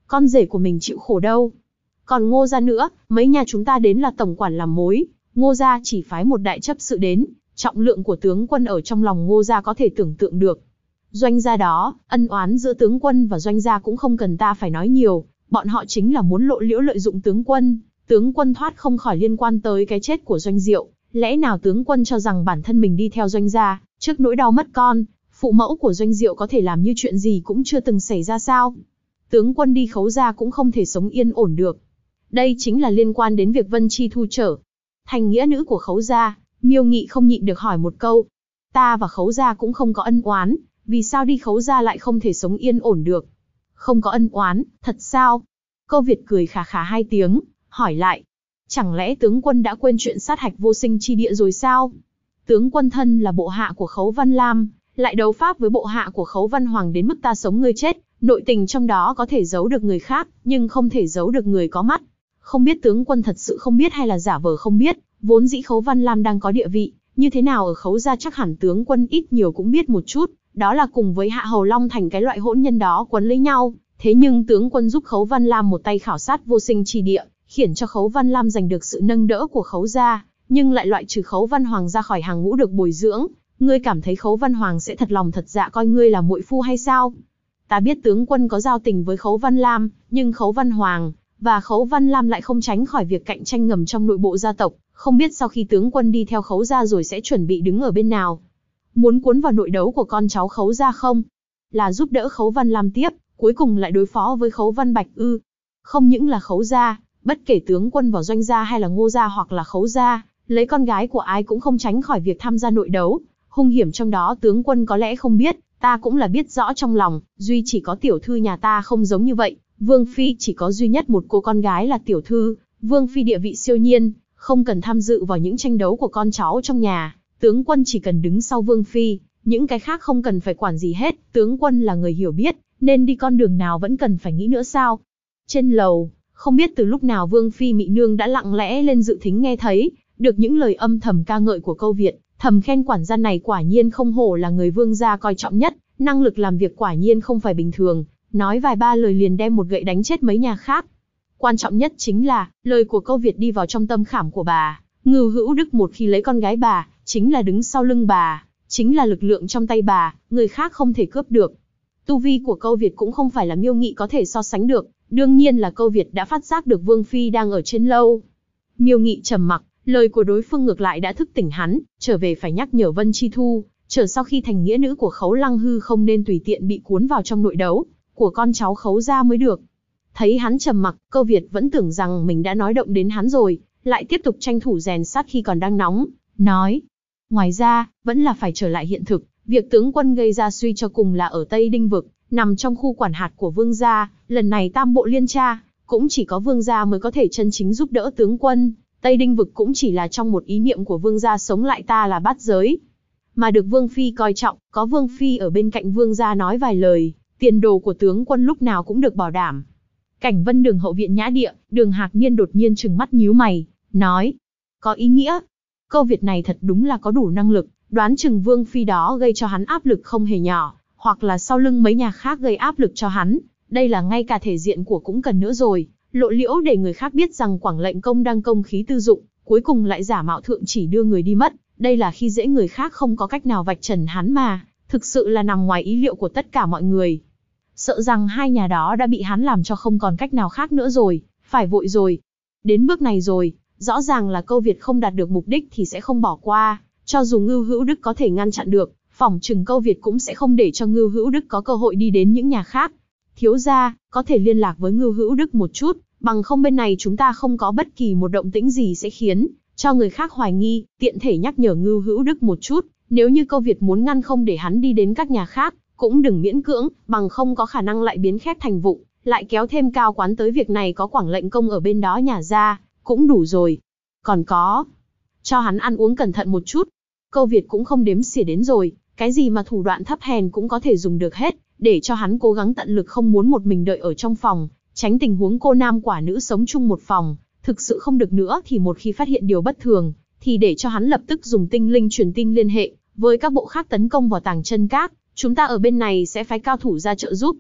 con rể của mình chịu khổ đâu. Còn Ngô gia nữa, mấy nhà chúng ta đến là tổng quản làm mối, Ngô gia chỉ phái một đại chấp sự đến, trọng lượng của tướng quân ở trong lòng Ngô gia có thể tưởng tượng được. Doanh gia đó, ân oán giữa tướng quân và doanh gia cũng không cần ta phải nói nhiều, bọn họ chính là muốn lộ liễu lợi dụng tướng quân thoát không khỏi liên quan tới cái chết của Doanh Diệu, lẽ nào tướng quân cho rằng bản thân mình đi theo Doanh gia, trước nỗi đau mất con, phụ mẫu của Doanh Diệu có thể làm như chuyện gì cũng chưa từng xảy ra sao? Tướng quân đi Khấu gia cũng không thể sống yên ổn được. Đây chính là liên quan đến việc Vân Chi Thu trở thành nghĩa nữ của Khấu gia. Miêu Nghị không nhịn được hỏi một câu. Ta và Khấu gia cũng không có ân oán, vì sao đi Khấu gia lại không thể sống yên ổn được? Không có ân oán, thật sao? Câu Việt cười khà khà hai tiếng, hỏi lại. Chẳng lẽ tướng quân đã quên chuyện sát hạch Vô Sinh chi địa rồi sao? Tướng quân thân là bộ hạ của Khấu Văn Lam, lại đấu pháp với bộ hạ của Khấu Văn Hoàng đến mức ta sống ngươi chết, nội tình trong đó có thể giấu được người khác, nhưng không thể giấu được người có mắt. Không biết tướng quân thật sự không biết hay là giả vờ không biết, vốn dĩ Khấu Văn Lam đang có địa vị, như thế nào ở Khấu gia chắc hẳn tướng quân ít nhiều cũng biết một chút, đó là cùng với Hạ Hầu Long Thành cái loại hỗn nhân đó quấn lấy nhau. Thế nhưng tướng quân giúp Khấu Văn Lam một tay khảo sát Vô Sinh chi địa, khiến cho Khấu Văn Lam giành được sự nâng đỡ của Khấu gia, nhưng lại loại trừ Khấu Văn Hoàng ra khỏi hàng ngũ được bồi dưỡng. Ngươi cảm thấy Khấu Văn Hoàng sẽ thật lòng thật dạ coi ngươi là muội phu hay sao? Ta biết tướng quân có giao tình với Khấu Văn Lam, nhưng Khấu Văn Hoàng và Khấu Văn Lam lại không tránh khỏi việc cạnh tranh ngầm trong nội bộ gia tộc, không biết sau khi tướng quân đi theo Khấu gia rồi sẽ chuẩn bị đứng ở bên nào. Muốn cuốn vào nội đấu của con cháu Khấu gia không? Là giúp đỡ Khấu Văn Lam tiếp, cuối cùng lại đối phó với Khấu Văn Bạch ư? Không những là Khấu gia, bất kể tướng quân vào Doanh gia hay là Ngô gia hoặc là Khấu gia, lấy con gái của ai cũng không tránh khỏi việc tham gia nội đấu. Hung hiểm trong đó tướng quân có lẽ không biết, ta cũng là biết rõ trong lòng, duy chỉ có tiểu thư nhà ta không giống như vậy. Vương phi chỉ có duy nhất một cô con gái là tiểu thư, Vương phi địa vị siêu nhiên, không cần tham dự vào những tranh đấu của con cháu trong nhà, tướng quân chỉ cần đứng sau Vương phi, những cái khác không cần phải quản gì hết, tướng quân là người hiểu biết, nên đi con đường nào vẫn cần phải nghĩ nữa sao? Trên lầu, không biết từ lúc nào Vương phi Mị Nương đã lặng lẽ lên dự thính nghe thấy, được những lời âm thầm ca ngợi của Câu Việt, thầm khen quản gia này quả nhiên không hổ là người Vương gia coi trọng nhất, năng lực làm việc quả nhiên không phải bình thường, nói vài ba lời liền đem một gậy đánh chết mấy nhà khác. Quan trọng nhất chính là, lời của Câu Việt đi vào trong tâm khảm của bà, Ngưu Hữu Đức một khi lấy con gái bà, chính là đứng sau lưng bà, chính là lực lượng trong tay bà, người khác không thể cướp được. Tu vi của Câu Việt cũng không phải là Miêu Nghị có thể so sánh được, đương nhiên là Câu Việt đã phát giác được Vương phi đang ở trên lâu. Miêu Nghị trầm mặc, lời của đối phương ngược lại đã thức tỉnh hắn, trở về phải nhắc nhở Vân Chi Thu, chờ sau khi thành nghĩa nữ của Khấu Lăng Hư không nên tùy tiện bị cuốn vào trong nội đấu của con cháu Khấu gia mới được. Thấy hắn trầm mặc, Câu Việt vẫn tưởng rằng mình đã nói động đến hắn rồi, lại tiếp tục tranh thủ rèn sắt khi còn đang nóng, nói: ngoài ra, vẫn là phải trở lại hiện thực, việc tướng quân gây ra suy cho cùng là ở Tây Đinh vực, nằm trong khu quản hạt của Vương gia, lần này tam bộ liên tra, cũng chỉ có Vương gia mới có thể chân chính giúp đỡ tướng quân, Tây Đinh vực cũng chỉ là trong một ý niệm của Vương gia sống lại ta là bát giới. Mà được Vương phi coi trọng, có Vương phi ở bên cạnh Vương gia nói vài lời, tiền đồ của tướng quân lúc nào cũng được bảo đảm. Cảnh Vân Đường hậu viện nhã địa, Đường Hạc Niên đột nhiên trừng mắt nhíu mày, nói: có ý nghĩa. Câu Việt này thật đúng là có đủ năng lực, đoán chừng Vương phi đó gây cho hắn áp lực không hề nhỏ, hoặc là sau lưng mấy nhà khác gây áp lực cho hắn, đây là ngay cả thể diện của cũng cần nữa rồi, lộ liễu để người khác biết rằng Quảng Lệnh Công đang công khí tư dụng, cuối cùng lại giả mạo thượng chỉ đưa người đi mất, đây là khi dễ người khác không có cách nào vạch trần hắn mà, thực sự là nằm ngoài ý liệu của tất cả mọi người. Sợ rằng hai nhà đó đã bị hắn làm cho không còn cách nào khác nữa rồi, phải vội rồi. Đến bước này rồi, rõ ràng là Câu Việt không đạt được mục đích thì sẽ không bỏ qua, cho dù Ngưu Hữu Đức có thể ngăn chặn được, phỏng chừng Câu Việt cũng sẽ không để cho Ngưu Hữu Đức có cơ hội đi đến những nhà khác. Thiếu gia, có thể liên lạc với Ngưu Hữu Đức một chút, bằng không bên này chúng ta không có bất kỳ một động tĩnh gì sẽ khiến cho người khác hoài nghi, tiện thể nhắc nhở Ngưu Hữu Đức một chút, nếu như Câu Việt muốn ngăn không để hắn đi đến các nhà khác, cũng đừng miễn cưỡng, bằng không có khả năng lại biến khép thành vụng, lại kéo thêm cao quán tới việc này có Quảng Lệnh Công ở bên đó nhà ra, cũng đủ rồi. Còn có, cho hắn ăn uống cẩn thận một chút. Câu Việt cũng không đếm xỉa đến rồi, cái gì mà thủ đoạn thấp hèn cũng có thể dùng được hết, để cho hắn cố gắng tận lực không muốn một mình đợi ở trong phòng, tránh tình huống cô nam quả nữ sống chung một phòng, thực sự không được nữa thì một khi phát hiện điều bất thường, thì để cho hắn lập tức dùng tinh linh truyền tin liên hệ với các bộ khác tấn công vào Tàng Chân Các, chúng ta ở bên này sẽ phái cao thủ ra trợ giúp.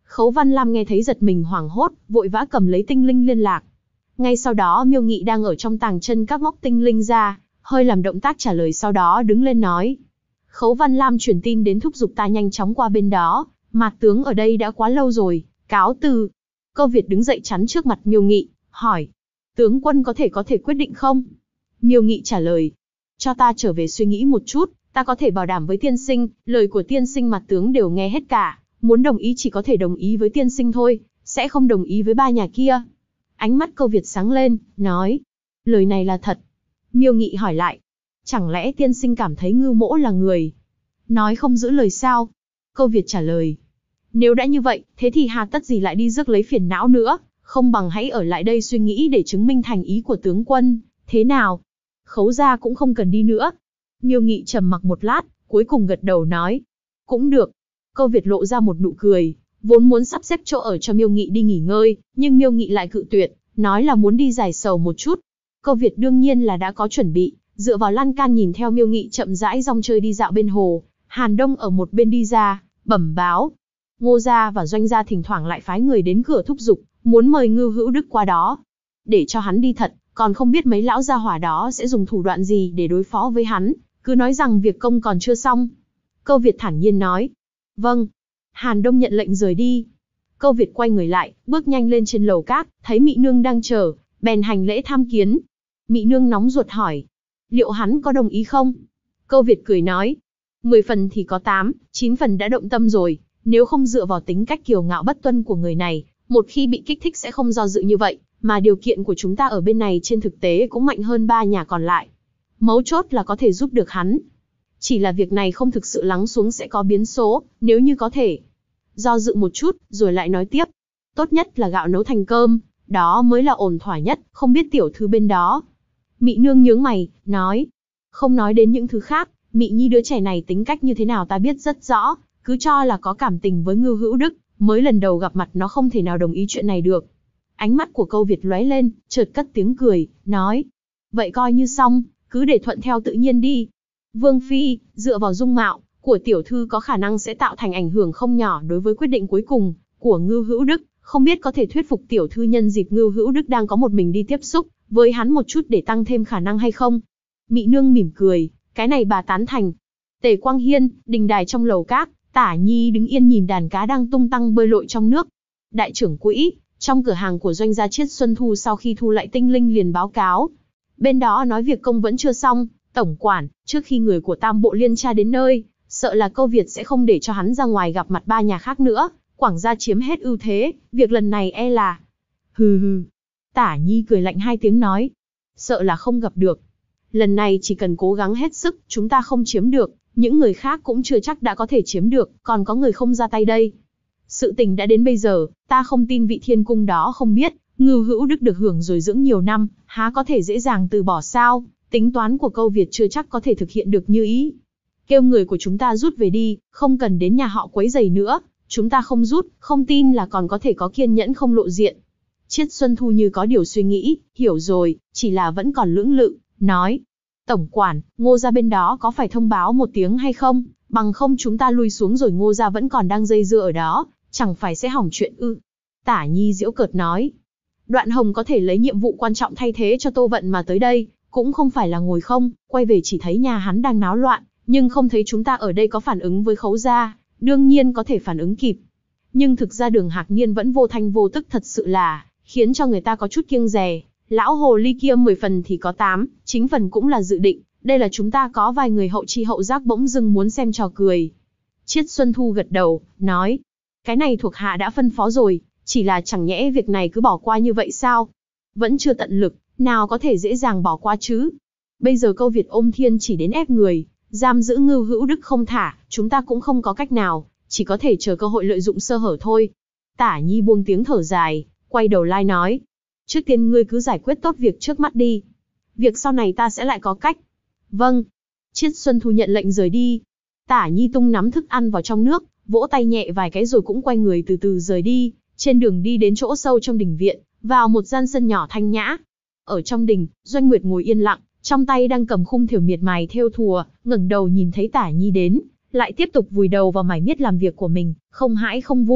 Khấu Văn Lam nghe thấy giật mình hoảng hốt, vội vã cầm lấy tinh linh liên lạc. Ngay sau đó Miêu Nghị đang ở trong tàng chân các móc tinh linh ra, hơi làm động tác trả lời sau đó đứng lên nói. Khấu Văn Lam truyền tin đến thúc giục ta nhanh chóng qua bên đó, Mạt tướng ở đây đã quá lâu rồi, cáo từ. Câu Việt đứng dậy chắn trước mặt Miêu Nghị, hỏi. Tướng quân có thể quyết định không? Miêu Nghị trả lời. Cho ta trở về suy nghĩ một chút, ta có thể bảo đảm với tiên sinh, lời của tiên sinh Mạt tướng đều nghe hết cả, muốn đồng ý chỉ có thể đồng ý với tiên sinh thôi, sẽ không đồng ý với ba nhà kia. Ánh mắt Câu Việt sáng lên, nói. Lời này là thật. Miêu Nghị hỏi lại. Chẳng lẽ tiên sinh cảm thấy Ngưu Mỗ là người nói không giữ lời sao? Câu Việt trả lời. Nếu đã như vậy, thế thì hà tất gì lại đi rước lấy phiền não nữa, không bằng hãy ở lại đây suy nghĩ để chứng minh thành ý của tướng quân, thế nào? Khấu gia cũng không cần đi nữa. Miêu Nghị trầm mặc một lát, cuối cùng gật đầu nói. Cũng được. Câu Việt lộ ra một nụ cười, vốn muốn sắp xếp chỗ ở cho Miêu Nghị đi nghỉ ngơi, nhưng Miêu Nghị lại cự tuyệt, nói là muốn đi giải sầu một chút. Câu Việt đương nhiên là đã có chuẩn bị, dựa vào lan can nhìn theo Miêu Nghị chậm rãi rong chơi đi dạo bên hồ. Hàn Đông ở một bên đi ra, bẩm báo. Ngô gia và Doanh gia thỉnh thoảng lại phái người đến cửa thúc giục, muốn mời Ngưu Hữu Đức qua đó. Để cho hắn đi thật, còn không biết mấy lão gia hỏa đó sẽ dùng thủ đoạn gì để đối phó với hắn, cứ nói rằng việc công còn chưa xong. Câu Việt thản nhiên nói. Vâng. Hàn Đông nhận lệnh rời đi. Câu Việt quay người lại, bước nhanh lên trên lầu cát, thấy Mị Nương đang chờ, bèn hành lễ tham kiến. Mị Nương nóng ruột hỏi. Liệu hắn có đồng ý không? Câu Việt cười nói. 10 phần thì có 8, 9 phần đã động tâm rồi, nếu không dựa vào tính cách kiêu ngạo bất tuân của người này, một khi bị kích thích sẽ không do dự như vậy, mà điều kiện của chúng ta ở bên này trên thực tế cũng mạnh hơn ba nhà còn lại. Mấu chốt là có thể giúp được hắn. Chỉ là việc này không thực sự lắng xuống sẽ có biến số, nếu như có thể. Do dự một chút, rồi lại nói tiếp. Tốt nhất là gạo nấu thành cơm, đó mới là ổn thỏa nhất, không biết tiểu thư bên đó. Mị Nương nhướng mày, nói. Không nói đến những thứ khác, Mị Nhi đứa trẻ này tính cách như thế nào ta biết rất rõ, cứ cho là có cảm tình với Ngưu Hữu Đức, mới lần đầu gặp mặt nó không thể nào đồng ý chuyện này được. Ánh mắt của Câu Việt lóe lên, chợt cất tiếng cười, nói. Vậy coi như xong, cứ để thuận theo tự nhiên đi. Vương Phi, dựa vào dung mạo của tiểu thư có khả năng sẽ tạo thành ảnh hưởng không nhỏ đối với quyết định cuối cùng của Ngưu Hữu Đức, không biết có thể thuyết phục tiểu thư nhân dịp Ngưu Hữu Đức đang có một mình đi tiếp xúc với hắn một chút để tăng thêm khả năng hay không? Mị Nương mỉm cười, cái này bà tán thành. Tề Quang Hiên, đình đài trong lầu cát, Tả Nhi đứng yên nhìn đàn cá đang tung tăng bơi lội trong nước. Đại trưởng quỹ, trong cửa hàng của Doanh gia Chiết Xuân Thu sau khi thu lại tinh linh liền báo cáo. Bên đó nói việc công vẫn chưa xong, tổng quản, trước khi người của Tam Bộ Liên tra đến nơi, sợ là Câu Việt sẽ không để cho hắn ra ngoài gặp mặt ba nhà khác nữa, Quảng gia chiếm hết ưu thế, việc lần này e là... Hừ hừ. Tả Nhi cười lạnh hai tiếng nói. Sợ là không gặp được. Lần này chỉ cần cố gắng hết sức, chúng ta không chiếm được, những người khác cũng chưa chắc đã có thể chiếm được, còn có người không ra tay đây. Sự tình đã đến bây giờ, ta không tin vị thiên cung đó không biết, Ngưu Hữu Đức được hưởng rồi dưỡng nhiều năm, há có thể dễ dàng từ bỏ sao, tính toán của Câu Việt chưa chắc có thể thực hiện được như ý. Kêu người của chúng ta rút về đi, không cần đến nhà họ quấy rầy nữa, chúng ta không rút, không tin là còn có thể có kiên nhẫn không lộ diện. Chiết Xuân Thu như có điều suy nghĩ, hiểu rồi, chỉ là vẫn còn lưỡng lự, nói. Tổng quản, Ngô gia bên đó có phải thông báo một tiếng hay không, bằng không chúng ta lui xuống rồi Ngô gia vẫn còn đang dây dưa ở đó, chẳng phải sẽ hỏng chuyện ư. Tả Nhi giễu cợt nói. Đoạn Hồng có thể lấy nhiệm vụ quan trọng thay thế cho Tô Vận mà tới đây, cũng không phải là ngồi không, quay về chỉ thấy nhà hắn đang náo loạn, nhưng không thấy chúng ta ở đây có phản ứng với Khấu gia, đương nhiên có thể phản ứng kịp. Nhưng thực ra Đường Hạc Niên vẫn vô thanh vô tức thật sự là, khiến cho người ta có chút kiêng dè. Lão hồ ly kia 10 phần thì có 8, 9 phần cũng là dự định, đây là chúng ta có vài người hậu chi hậu giác bỗng dưng muốn xem trò cười. Chiết Xuân Thu gật đầu, nói, cái này thuộc hạ đã phân phó rồi, chỉ là chẳng nhẽ việc này cứ bỏ qua như vậy sao? Vẫn chưa tận lực, nào có thể dễ dàng bỏ qua chứ? Bây giờ Câu Việt ôm thiên chỉ đến ép người, giam giữ Ngưu Hữu Đức không thả, chúng ta cũng không có cách nào, chỉ có thể chờ cơ hội lợi dụng sơ hở thôi. Tả Nhi buông tiếng thở dài, quay đầu lai nói. Trước tiên ngươi cứ giải quyết tốt việc trước mắt đi. Việc sau này ta sẽ lại có cách. Vâng. Chiết Xuân Thu nhận lệnh rời đi. Tả Nhi tung nắm thức ăn vào trong nước, vỗ tay nhẹ vài cái rồi cũng quay người từ từ rời đi. Trên đường đi đến chỗ sâu trong đình viện, vào một gian sân nhỏ thanh nhã. Ở trong đình, Doanh Nguyệt ngồi yên lặng, trong tay đang cầm khung thìa miệt mài thêu thùa, ngẩng đầu nhìn thấy Tả Nhi đến, lại tiếp tục vùi đầu vào mải miết làm việc của mình, không hãi không vui,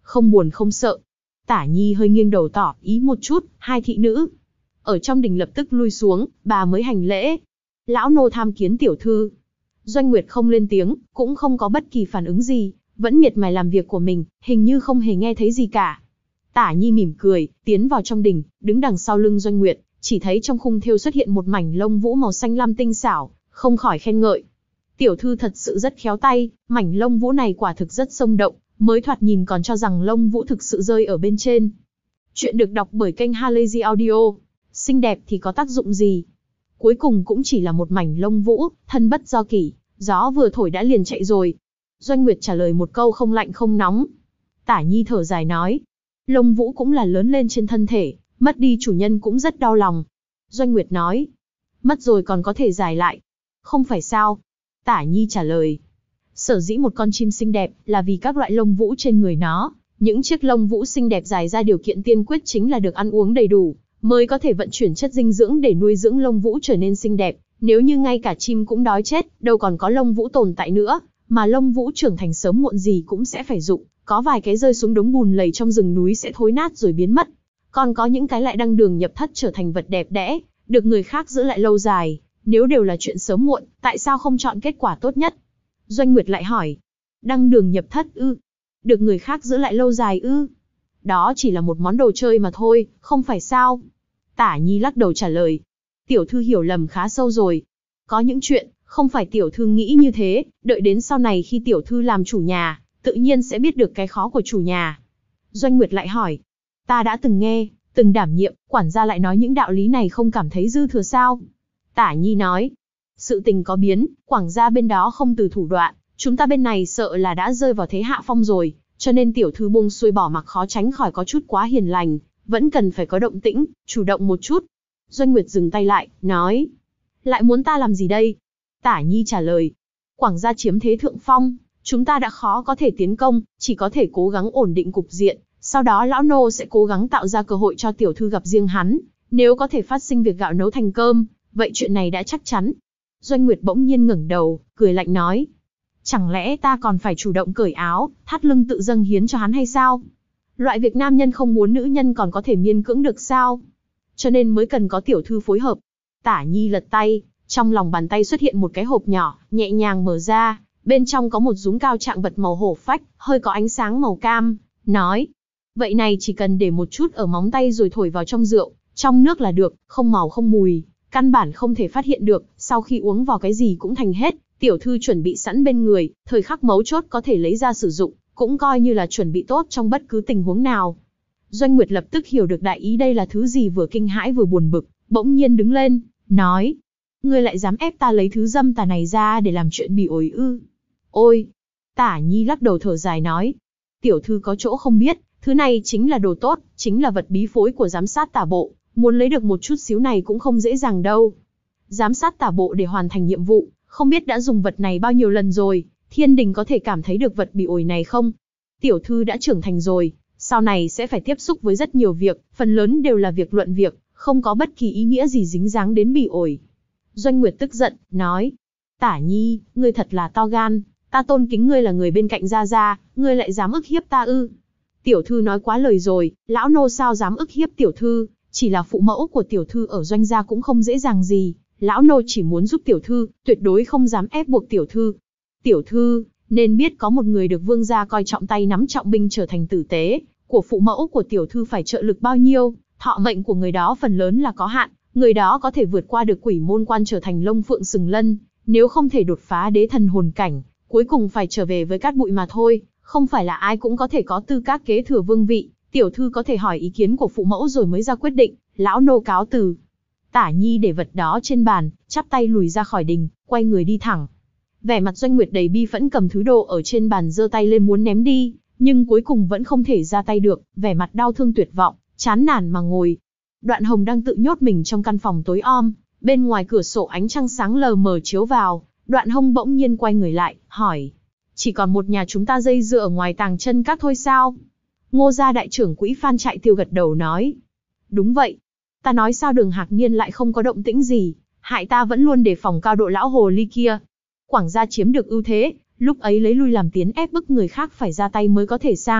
không buồn không sợ. Tả Nhi hơi nghiêng đầu tỏ ý một chút, hai thị nữ ở trong đình lập tức lui xuống, bà mới hành lễ. Lão nô tham kiến tiểu thư. Doanh Nguyệt không lên tiếng, cũng không có bất kỳ phản ứng gì, vẫn miệt mài làm việc của mình, hình như không hề nghe thấy gì cả. Tả Nhi mỉm cười, tiến vào trong đình, đứng đằng sau lưng Doanh Nguyệt, chỉ thấy trong khung thêu xuất hiện một mảnh lông vũ màu xanh lam tinh xảo, không khỏi khen ngợi. Tiểu thư thật sự rất khéo tay, mảnh lông vũ này quả thực rất生động, mới thoạt nhìn còn cho rằng lông vũ thực sự rơi ở bên trên. Chuyện được đọc bởi kênh Halazy Audio. Xinh đẹp thì có tác dụng gì? Cuối cùng cũng chỉ là một mảnh lông vũ, thân bất do kỷ, gió vừa thổi đã liền chạy rồi. Doanh Nguyệt trả lời một câu không lạnh không nóng. Tả Nhi thở dài nói, lông vũ cũng là lớn lên trên thân thể, mất đi chủ nhân cũng rất đau lòng. Doanh Nguyệt nói, mất rồi còn có thể giải lại. Không phải sao? Tả Nhi trả lời, sở dĩ một con chim xinh đẹp là vì các loại lông vũ trên người nó. Những chiếc lông vũ xinh đẹp dài ra điều kiện tiên quyết chính là được ăn uống đầy đủ, mới có thể vận chuyển chất dinh dưỡng để nuôi dưỡng lông vũ trở nên xinh đẹp. Nếu như ngay cả chim cũng đói chết, đâu còn có lông vũ tồn tại nữa, mà lông vũ trưởng thành sớm muộn gì cũng sẽ phải rụng, có vài cái rơi xuống đống bùn lầy trong rừng núi sẽ thối nát rồi biến mất. Còn có những cái lại đăng đường nhập thất trở thành vật đẹp đẽ, được người khác giữ lại lâu dài. Nếu đều là chuyện sớm muộn, tại sao không chọn kết quả tốt nhất? Doanh Nguyệt lại hỏi, đăng đường nhập thất ư? Được người khác giữ lại lâu dài ư? Đó chỉ là một món đồ chơi mà thôi, không phải sao? Tả Nhi lắc đầu trả lời, tiểu thư hiểu lầm khá sâu rồi. Có những chuyện, không phải tiểu thư nghĩ như thế, đợi đến sau này khi tiểu thư làm chủ nhà, tự nhiên sẽ biết được cái khó của chủ nhà. Doanh Nguyệt lại hỏi, ta đã từng nghe, từng đảm nhiệm, quản gia lại nói những đạo lý này không cảm thấy dư thừa sao? Tả Nhi nói, sự tình có biến, quản gia bên đó không từ thủ đoạn, chúng ta bên này sợ là đã rơi vào thế hạ phong rồi, cho nên tiểu thư buông xuôi bỏ mặc khó tránh khỏi có chút quá hiền lành, vẫn cần phải có động tĩnh, chủ động một chút. Doanh Nguyệt dừng tay lại, nói, lại muốn ta làm gì đây? Tả Nhi trả lời, quản gia chiếm thế thượng phong, chúng ta đã khó có thể tiến công, chỉ có thể cố gắng ổn định cục diện, sau đó lão nô sẽ cố gắng tạo ra cơ hội cho tiểu thư gặp riêng hắn, nếu có thể phát sinh việc gạo nấu thành cơm, vậy chuyện này đã chắc chắn. Doanh Nguyệt bỗng nhiên ngẩng đầu, cười lạnh nói, chẳng lẽ ta còn phải chủ động cởi áo, thắt lưng tự dâng hiến cho hắn hay sao? Loại việc nam nhân không muốn nữ nhân còn có thể miễn cưỡng được sao? Cho nên mới cần có tiểu thư phối hợp. Tả Nhi lật tay, trong lòng bàn tay xuất hiện một cái hộp nhỏ, nhẹ nhàng mở ra, bên trong có một dúm cao trạng vật màu hổ phách, hơi có ánh sáng màu cam, nói, vậy này chỉ cần để một chút ở móng tay rồi thổi vào trong rượu, trong nước là được, không màu không mùi, căn bản không thể phát hiện được, sau khi uống vào cái gì cũng thành hết, tiểu thư chuẩn bị sẵn bên người, thời khắc mấu chốt có thể lấy ra sử dụng, cũng coi như là chuẩn bị tốt trong bất cứ tình huống nào. Doanh Nguyệt lập tức hiểu được đại ý đây là thứ gì, vừa kinh hãi vừa buồn bực, bỗng nhiên đứng lên, nói, ngươi lại dám ép ta lấy thứ dâm tà này ra để làm chuyện bỉ ổi ư? Ôi! Tả Nhi lắc đầu thở dài nói, tiểu thư có chỗ không biết, thứ này chính là đồ tốt, chính là vật bí phối của giám sát tả bộ, muốn lấy được một chút xíu này cũng không dễ dàng đâu. Giám sát tả bộ để hoàn thành nhiệm vụ, không biết đã dùng vật này bao nhiêu lần rồi, thiên đình có thể cảm thấy được vật bị ổi này không? Tiểu thư đã trưởng thành rồi, sau này sẽ phải tiếp xúc với rất nhiều việc, phần lớn đều là việc luận việc, không có bất kỳ ý nghĩa gì dính dáng đến bị ổi. Doanh Nguyệt tức giận, nói, Tả Nhi, ngươi thật là to gan, ta tôn kính ngươi là người bên cạnh Gia Gia, ngươi lại dám ức hiếp ta ư? Tiểu thư nói quá lời rồi, lão nô sao dám ức hiếp tiểu thư, chỉ là phụ mẫu của tiểu thư ở Doanh gia cũng không dễ dàng gì, lão nô chỉ muốn giúp tiểu thư, tuyệt đối không dám ép buộc tiểu thư. Tiểu thư, nên biết có một người được vương gia coi trọng tay nắm trọng binh trở thành tử tế, của phụ mẫu của tiểu thư phải trợ lực bao nhiêu, thọ mệnh của người đó phần lớn là có hạn, người đó có thể vượt qua được quỷ môn quan trở thành Long Phượng Sừng Lân, nếu không thể đột phá đế thần hồn cảnh, cuối cùng phải trở về với cát bụi mà thôi, không phải là ai cũng có thể có tư cách kế thừa vương vị, tiểu thư có thể hỏi ý kiến của phụ mẫu rồi mới ra quyết định, lão nô cáo từ. Tả Nhi để vật đó trên bàn, chắp tay lùi ra khỏi đình, quay người đi thẳng. Vẻ mặt Doanh Nguyệt đầy bi phẫn cầm thứ đồ ở trên bàn giơ tay lên muốn ném đi, nhưng cuối cùng vẫn không thể ra tay được, vẻ mặt đau thương tuyệt vọng, chán nản mà ngồi. Đoạn Hồng đang tự nhốt mình trong căn phòng tối om, bên ngoài cửa sổ ánh trăng sáng lờ mờ chiếu vào, Đoạn Hồng bỗng nhiên quay người lại, hỏi, chỉ còn một nhà chúng ta dây dưa ở ngoài Tàng Chân Các thôi sao? Ngô gia đại trưởng quỹ Phan Trại Tiêu gật đầu nói, đúng vậy. Ta nói sao Đường Hạc Niên lại không có động tĩnh gì, hại ta vẫn luôn đề phòng cao độ lão hồ ly kia. Quảng gia chiếm được ưu thế, lúc ấy lấy lui làm tiến ép bức người khác phải ra tay mới có thể sang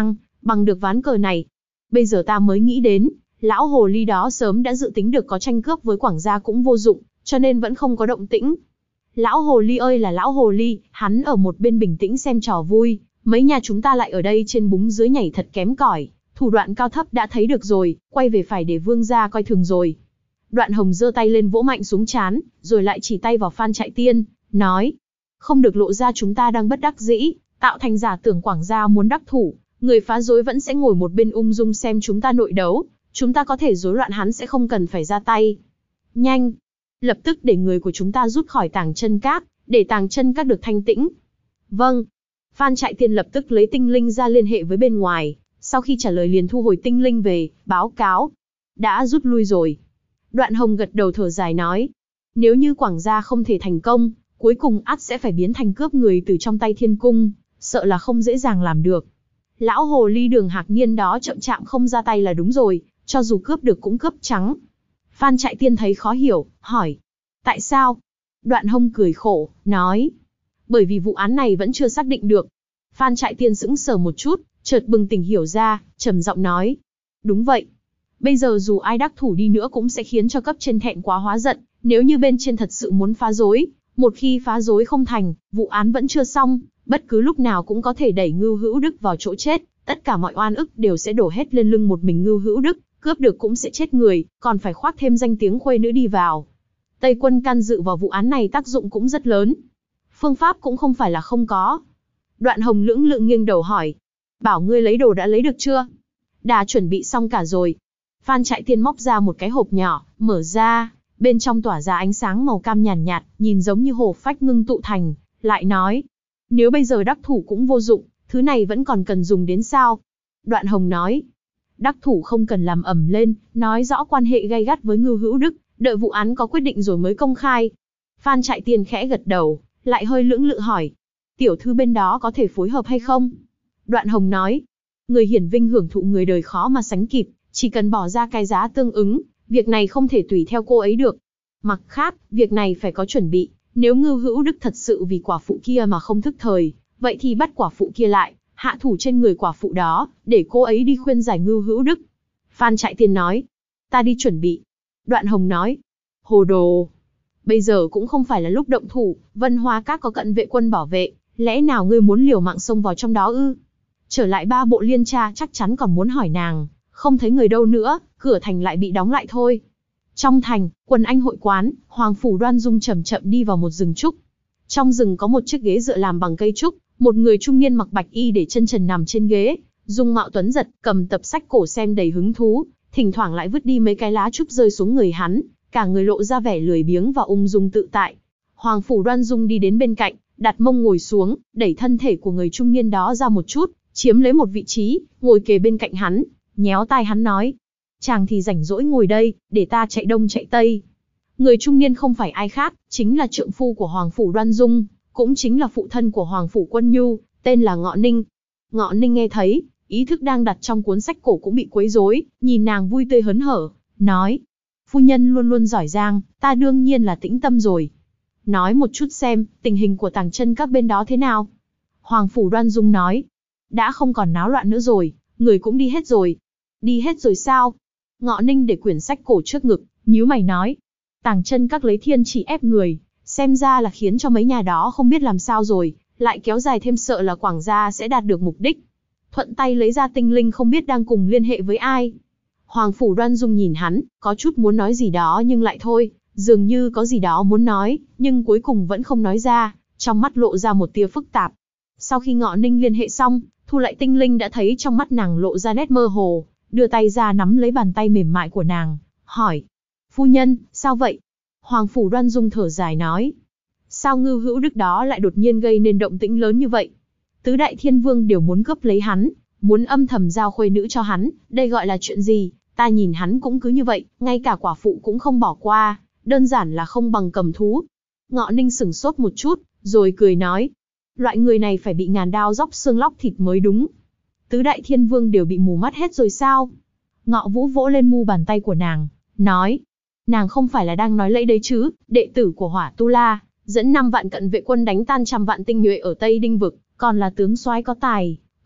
Bằng được ván cờ này, bây giờ ta mới nghĩ đến, lão hồ ly đó sớm đã dự tính được có tranh cướp với Quảng gia cũng vô dụng, cho nên vẫn không có động tĩnh. Lão hồ ly ơi là lão hồ ly, hắn ở một bên bình tĩnh xem trò vui, mấy nhà chúng ta lại ở đây trên búng dưới nhảy thật kém cỏi, thủ đoạn cao thấp đã thấy được rồi, quay về phải để vương gia coi thường rồi. Đoạn Hồng giơ tay lên vỗ mạnh xuống trán, rồi lại chỉ tay vào Phan Trại Tiên, nói, không được lộ ra chúng ta đang bất đắc dĩ, tạo thành giả tưởng Quảng gia muốn đắc thủ, người phá rối vẫn sẽ ngồi một bên ung dung xem chúng ta nội đấu, chúng ta có thể rối loạn hắn sẽ không cần phải ra tay. Nhanh, lập tức để người của chúng ta rút khỏi Tàng Chân Các, để Tàng Chân Các được thanh tĩnh. Vâng. Phan Trại Tiên lập tức lấy tinh linh ra liên hệ với bên ngoài, sau khi trả lời liền thu hồi tinh linh về, báo cáo. Đã rút lui rồi. Đoạn Hồng gật đầu thở dài nói, nếu như Quảng gia không thể thành công, cuối cùng ắt sẽ phải biến thành cướp người từ trong tay Thiên Cung, sợ là không dễ dàng làm được. Lão hồ ly Đường Hạc Niên đó chậm chạm không ra tay là đúng rồi, cho dù cướp được cũng cướp trắng. Phan Trại Tiên thấy khó hiểu, hỏi, tại sao? Đoạn Hồng cười khổ, nói, bởi vì vụ án này vẫn chưa xác định được. Phan Trại Tiên sững sờ một chút, chợt bừng tỉnh hiểu ra, trầm giọng nói, đúng vậy. Bây giờ dù ai đắc thủ đi nữa cũng sẽ khiến cho cấp trên thẹn quá hóa giận, nếu như bên trên thật sự muốn phá rối, một khi phá rối không thành, vụ án vẫn chưa xong, bất cứ lúc nào cũng có thể đẩy Ngưu Hữu Đức vào chỗ chết, tất cả mọi oan ức đều sẽ đổ hết lên lưng một mình Ngưu Hữu Đức, cướp được cũng sẽ chết người, còn phải khoác thêm danh tiếng khuê nữ đi vào. Tây quân can dự vào vụ án này tác dụng cũng rất lớn. Phương pháp cũng không phải là không có. Đoạn Hồng lưỡng lự nghiêng đầu hỏi, bảo ngươi lấy đồ đã lấy được chưa? Đã chuẩn bị xong cả rồi. Phan Trại Tiên móc ra một cái hộp nhỏ, mở ra, bên trong tỏa ra ánh sáng màu cam nhàn nhạt, nhìn giống như hồ phách ngưng tụ thành, lại nói, nếu bây giờ đắc thủ cũng vô dụng, thứ này vẫn còn cần dùng đến sao? Đoạn Hồng nói, đắc thủ không cần làm ầm lên, nói rõ quan hệ gay gắt với Ngưu Hữu Đức, đợi vụ án có quyết định rồi mới công khai. Phan Trại Tiên khẽ gật đầu, lại hơi lưỡng lự hỏi, tiểu thư bên đó có thể phối hợp hay không? Đoạn Hồng nói, người hiển vinh hưởng thụ người đời khó mà sánh kịp, chỉ cần bỏ ra cái giá tương ứng, việc này không thể tùy theo cô ấy được. Mặt khác, việc này phải có chuẩn bị, nếu Ngưu Hữu Đức thật sự vì quả phụ kia mà không thức thời, vậy thì bắt quả phụ kia lại, hạ thủ trên người quả phụ đó, để cô ấy đi khuyên giải Ngưu Hữu Đức. Phan Trại Tiên nói, ta đi chuẩn bị. Đoạn Hồng nói, hồ đồ. Bây giờ cũng không phải là lúc động thủ, Vân Hoa Các có cận vệ quân bảo vệ, lẽ nào ngươi muốn liều mạng xông vào trong đó ư? Trở lại ba bộ liên tra chắc chắn còn muốn hỏi nàng, không thấy người đâu nữa, cửa thành lại bị đóng lại thôi. Trong thành, Quần Anh hội quán, Hoàng phủ Đoan Dung chậm chậm đi vào một rừng trúc. Trong rừng có một chiếc ghế dựa làm bằng cây trúc, một người trung niên mặc bạch y để chân trần nằm trên ghế, dung mạo tuấn giật, cầm tập sách cổ xem đầy hứng thú, thỉnh thoảng lại vứt đi mấy cái lá trúc rơi xuống người hắn, cả người lộ ra vẻ lười biếng và ung dung tự tại. Hoàng phủ Đoan Dung đi đến bên cạnh, đặt mông ngồi xuống, đẩy thân thể của người trung niên đó ra một chút, chiếm lấy một vị trí, ngồi kề bên cạnh hắn, nhéo tai hắn nói, chàng thì rảnh rỗi ngồi đây, để ta chạy đông chạy tây. Người trung niên không phải ai khác, chính là trượng phu của Hoàng phủ Đoan Dung, cũng chính là phụ thân của Hoàng phủ Quân Nhu, tên là Ngọ Ninh. Ngọ Ninh nghe thấy, ý thức đang đặt trong cuốn sách cổ cũng bị quấy rối, nhìn nàng vui tươi hớn hở, nói, phu nhân luôn luôn giỏi giang, ta đương nhiên là tĩnh tâm rồi. Nói một chút xem, tình hình của Tàng Chân Các bên đó thế nào? Hoàng phủ Đoan Dung nói, đã không còn náo loạn nữa rồi, người cũng đi hết rồi. Đi hết rồi sao? Ngọ Ninh để quyển sách cổ trước ngực, nhíu mày nói, Tàng Chân Các lấy thiên chỉ ép người, xem ra là khiến cho mấy nhà đó không biết làm sao rồi, lại kéo dài thêm sợ là Quảng gia sẽ đạt được mục đích. Thuận tay lấy ra tinh linh không biết đang cùng liên hệ với ai. Hoàng phủ Đoan Dung nhìn hắn, có chút muốn nói gì đó nhưng lại thôi, dường như có gì đó muốn nói, nhưng cuối cùng vẫn không nói ra, trong mắt lộ ra một tia phức tạp. Sau khi Ngọ Ninh liên hệ xong, thu lại tinh linh đã thấy trong mắt nàng lộ ra nét mơ hồ, đưa tay ra nắm lấy bàn tay mềm mại của nàng, hỏi, phu nhân, sao vậy? Hoàng phủ Đoan Dung thở dài nói, sao Ngưu Hữu Đức đó lại đột nhiên gây nên động tĩnh lớn như vậy? Tứ đại thiên vương đều muốn cướp lấy hắn, muốn âm thầm giao khuê nữ cho hắn, đây gọi là chuyện gì? Ta nhìn hắn cũng cứ như vậy, ngay cả quả phụ cũng không bỏ qua, đơn giản là không bằng cầm thú. Ngọ Ninh sửng sốt một chút, rồi cười nói, loại người này phải bị ngàn đao róc xương lóc thịt mới đúng. Tứ đại thiên vương đều bị mù mắt hết rồi sao? Ngọ Vũ vỗ lên mu bàn tay của nàng, nói, nàng không phải là đang nói lẫy đấy chứ? Đệ tử của Hỏa Tu La, dẫn 5 vạn cận vệ quân đánh tan trăm vạn tinh nhuệ ở Tây Đinh vực, còn là tướng soái có tài,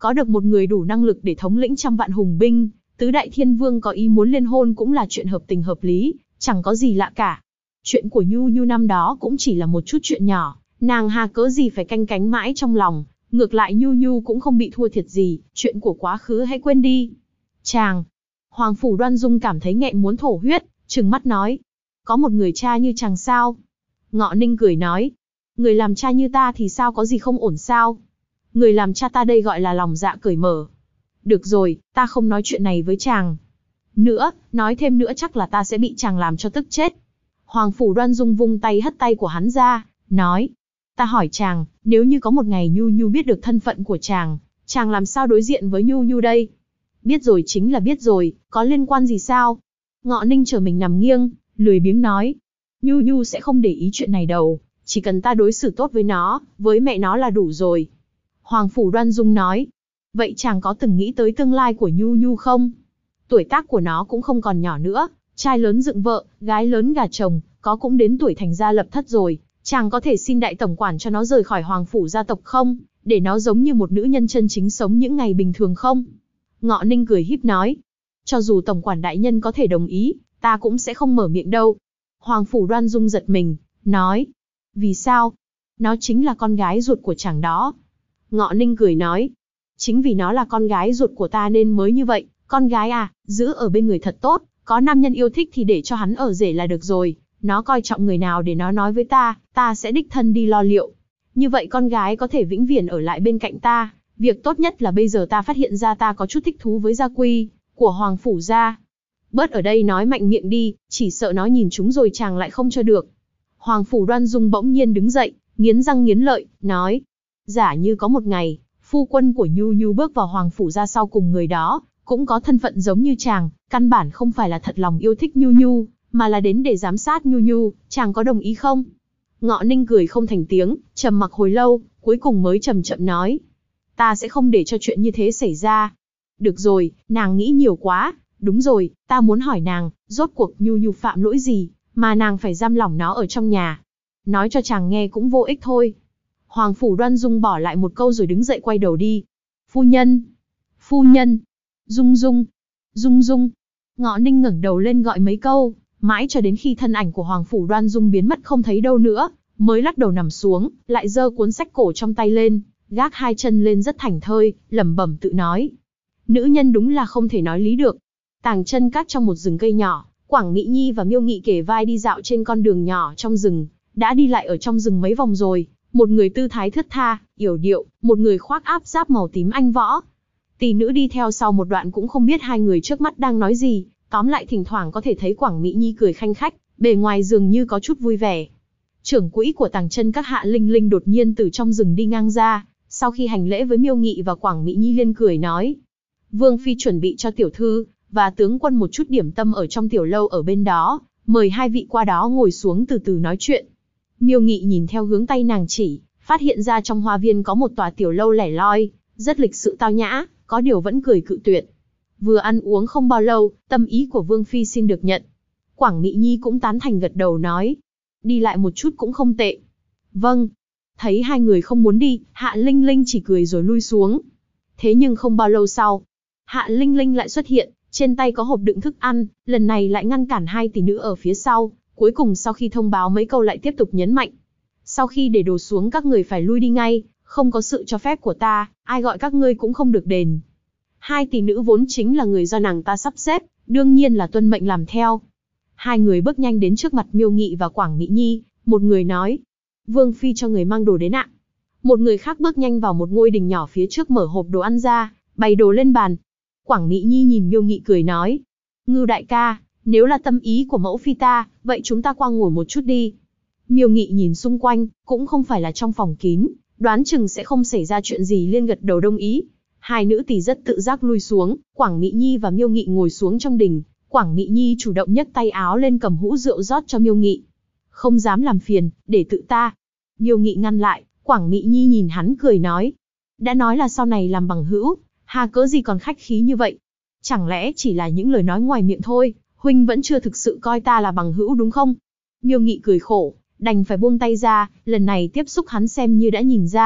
có được một người đủ năng lực để thống lĩnh trăm vạn hùng binh, tứ đại thiên vương có ý muốn liên hôn cũng là chuyện hợp tình hợp lý, chẳng có gì lạ cả. Chuyện của Nhu Nhu năm đó cũng chỉ là một chút chuyện nhỏ, nàng hà cớ gì phải canh cánh mãi trong lòng, ngược lại Nhu Nhu cũng không bị thua thiệt gì, chuyện của quá khứ hãy quên đi. Chàng, Hoàng Phủ Đoan Dung cảm thấy nghẹn muốn thổ huyết, trừng mắt nói, có một người cha như chàng sao? Ngọ Ninh cười nói, người làm cha như ta thì sao có gì không ổn sao? Người làm cha ta đây gọi là lòng dạ cởi mở. Được rồi, ta không nói chuyện này với chàng nữa, nói thêm nữa chắc là ta sẽ bị chàng làm cho tức chết. Hoàng Phủ Đoan Dung vung tay hất tay của hắn ra, nói, ta hỏi chàng, nếu như có một ngày Nhu Nhu biết được thân phận của chàng làm sao đối diện với Nhu Nhu đây? Biết rồi chính là biết rồi, có liên quan gì sao? Ngọ Ninh chờ mình nằm nghiêng, lười biếng nói, Nhu Nhu sẽ không để ý chuyện này đâu, chỉ cần ta đối xử tốt với nó, với mẹ nó là đủ rồi. Hoàng Phủ Đoan Dung nói, vậy chàng có từng nghĩ tới tương lai của Nhu Nhu không? Tuổi tác của nó cũng không còn nhỏ nữa, trai lớn dựng vợ, gái lớn gả chồng, có cũng đến tuổi thành gia lập thất rồi, chàng có thể xin đại tổng quản cho nó rời khỏi Hoàng Phủ gia tộc không? Để nó giống như một nữ nhân chân chính sống những ngày bình thường không? Ngọ Ninh cười híp nói, cho dù tổng quản đại nhân có thể đồng ý, ta cũng sẽ không mở miệng đâu. Hoàng Phủ Đoan Dung giật mình, nói, vì sao? Nó chính là con gái ruột của chàng đó. Ngọ Ninh cười nói, chính vì nó là con gái ruột của ta nên mới như vậy, con gái à, giữ ở bên người thật tốt, có nam nhân yêu thích thì để cho hắn ở rể là được rồi, nó coi trọng người nào để nó nói với ta sẽ đích thân đi lo liệu. Như vậy con gái có thể vĩnh viễn ở lại bên cạnh ta, việc tốt nhất là bây giờ ta phát hiện ra ta có chút thích thú với gia quy của Hoàng Phủ gia. Bớt ở đây nói mạnh miệng đi, chỉ sợ nó nhìn chúng rồi chàng lại không cho được. Hoàng Phủ Đoan Dung bỗng nhiên đứng dậy, nghiến răng nghiến lợi, nói, giả như có một ngày, phu quân của Nhu Nhu bước vào Hoàng Phủ gia sau cùng người đó, cũng có thân phận giống như chàng, căn bản không phải là thật lòng yêu thích Nhu Nhu, mà là đến để giám sát Nhu Nhu, chàng có đồng ý không? Ngọ Ninh cười không thành tiếng, trầm mặc hồi lâu, cuối cùng mới chậm chậm nói, ta sẽ không để cho chuyện như thế xảy ra. Được rồi, nàng nghĩ nhiều quá, đúng rồi, ta muốn hỏi nàng, rốt cuộc Nhu Nhu phạm lỗi gì, mà nàng phải giam lỏng nó ở trong nhà. Nói cho chàng nghe cũng vô ích thôi. Hoàng Phủ Đoan Dung bỏ lại một câu rồi đứng dậy quay đầu đi. Phu nhân, phu nhân, Dung Dung, Dung Dung. Ngọ Ninh ngẩng đầu lên gọi mấy câu, mãi cho đến khi thân ảnh của Hoàng Phủ Đoan Dung biến mất không thấy đâu nữa, mới lắc đầu nằm xuống, lại giơ cuốn sách cổ trong tay lên, gác hai chân lên rất thảnh thơi, lẩm bẩm tự nói. Nữ nhân đúng là không thể nói lý được. Tàng chân cát trong một rừng cây nhỏ, Quảng Mỹ Nhi và Miêu Nghị kề vai đi dạo trên con đường nhỏ trong rừng, đã đi lại ở trong rừng mấy vòng rồi, một người tư thái thướt tha, yểu điệu, một người khoác áp giáp màu tím anh võ. Tỷ nữ đi theo sau một đoạn cũng không biết hai người trước mắt đang nói gì, tóm lại thỉnh thoảng có thể thấy Quảng Mỹ Nhi cười khanh khách, bề ngoài dường như có chút vui vẻ. Trưởng quỹ của Tàng chân các Hạ Linh Linh đột nhiên từ trong rừng đi ngang ra, sau khi hành lễ với Miêu Nghị và Quảng Mỹ Nhi liên cười nói, Vương phi chuẩn bị cho tiểu thư và tướng quân một chút điểm tâm ở trong tiểu lâu ở bên đó, mời hai vị qua đó ngồi xuống từ từ nói chuyện. Miêu Nghị nhìn theo hướng tay nàng chỉ, phát hiện ra trong hoa viên có một tòa tiểu lâu lẻ loi, rất lịch sự tao nhã, có điều vẫn cười cự tuyệt. Vừa ăn uống không bao lâu, tâm ý của Vương phi xin được nhận. Quảng Mỹ Nhi cũng tán thành gật đầu nói, đi lại một chút cũng không tệ. Vâng. Thấy hai người không muốn đi, Hạ Linh Linh chỉ cười rồi lui xuống. Thế nhưng không bao lâu sau, Hạ Linh Linh lại xuất hiện, trên tay có hộp đựng thức ăn, lần này lại ngăn cản hai tỷ nữ ở phía sau, cuối cùng sau khi thông báo mấy câu lại tiếp tục nhấn mạnh. Sau khi để đồ xuống các người phải lui đi ngay, không có sự cho phép của ta, ai gọi các ngươi cũng không được đền. Hai tỷ nữ vốn chính là người do nàng ta sắp xếp, đương nhiên là tuân mệnh làm theo. Hai người bước nhanh đến trước mặt Miêu Nghị và Quảng Mỹ Nhi, một người nói, Vương phi cho người mang đồ đến ạ. Một người khác bước nhanh vào một ngôi đình nhỏ phía trước mở hộp đồ ăn ra, bày đồ lên bàn. Quảng Mỹ Nhi nhìn Miêu Nghị cười nói, Ngưu đại ca, nếu là tâm ý của mẫu phi ta, vậy chúng ta qua ngồi một chút đi. Miêu Nghị nhìn xung quanh, cũng không phải là trong phòng kín, đoán chừng sẽ không xảy ra chuyện gì liên gật đầu đồng ý. Hai nữ tỳ rất tự giác lui xuống, Quảng Mỹ Nhi và Miêu Nghị ngồi xuống trong đình. Quảng Mỹ Nhi chủ động nhấc tay áo lên cầm hũ rượu rót cho Miêu Nghị. Không dám làm phiền, để tự ta. Miêu Nghị ngăn lại, Quảng Mỹ Nhi nhìn hắn cười nói. Đã nói là sau này làm bằng hữu, hà cớ gì còn khách khí như vậy? Chẳng lẽ chỉ là những lời nói ngoài miệng thôi, huynh vẫn chưa thực sự coi ta là bằng hữu đúng không? Miêu Nghị cười khổ, đành phải buông tay ra, lần này tiếp xúc hắn xem như đã nhìn ra,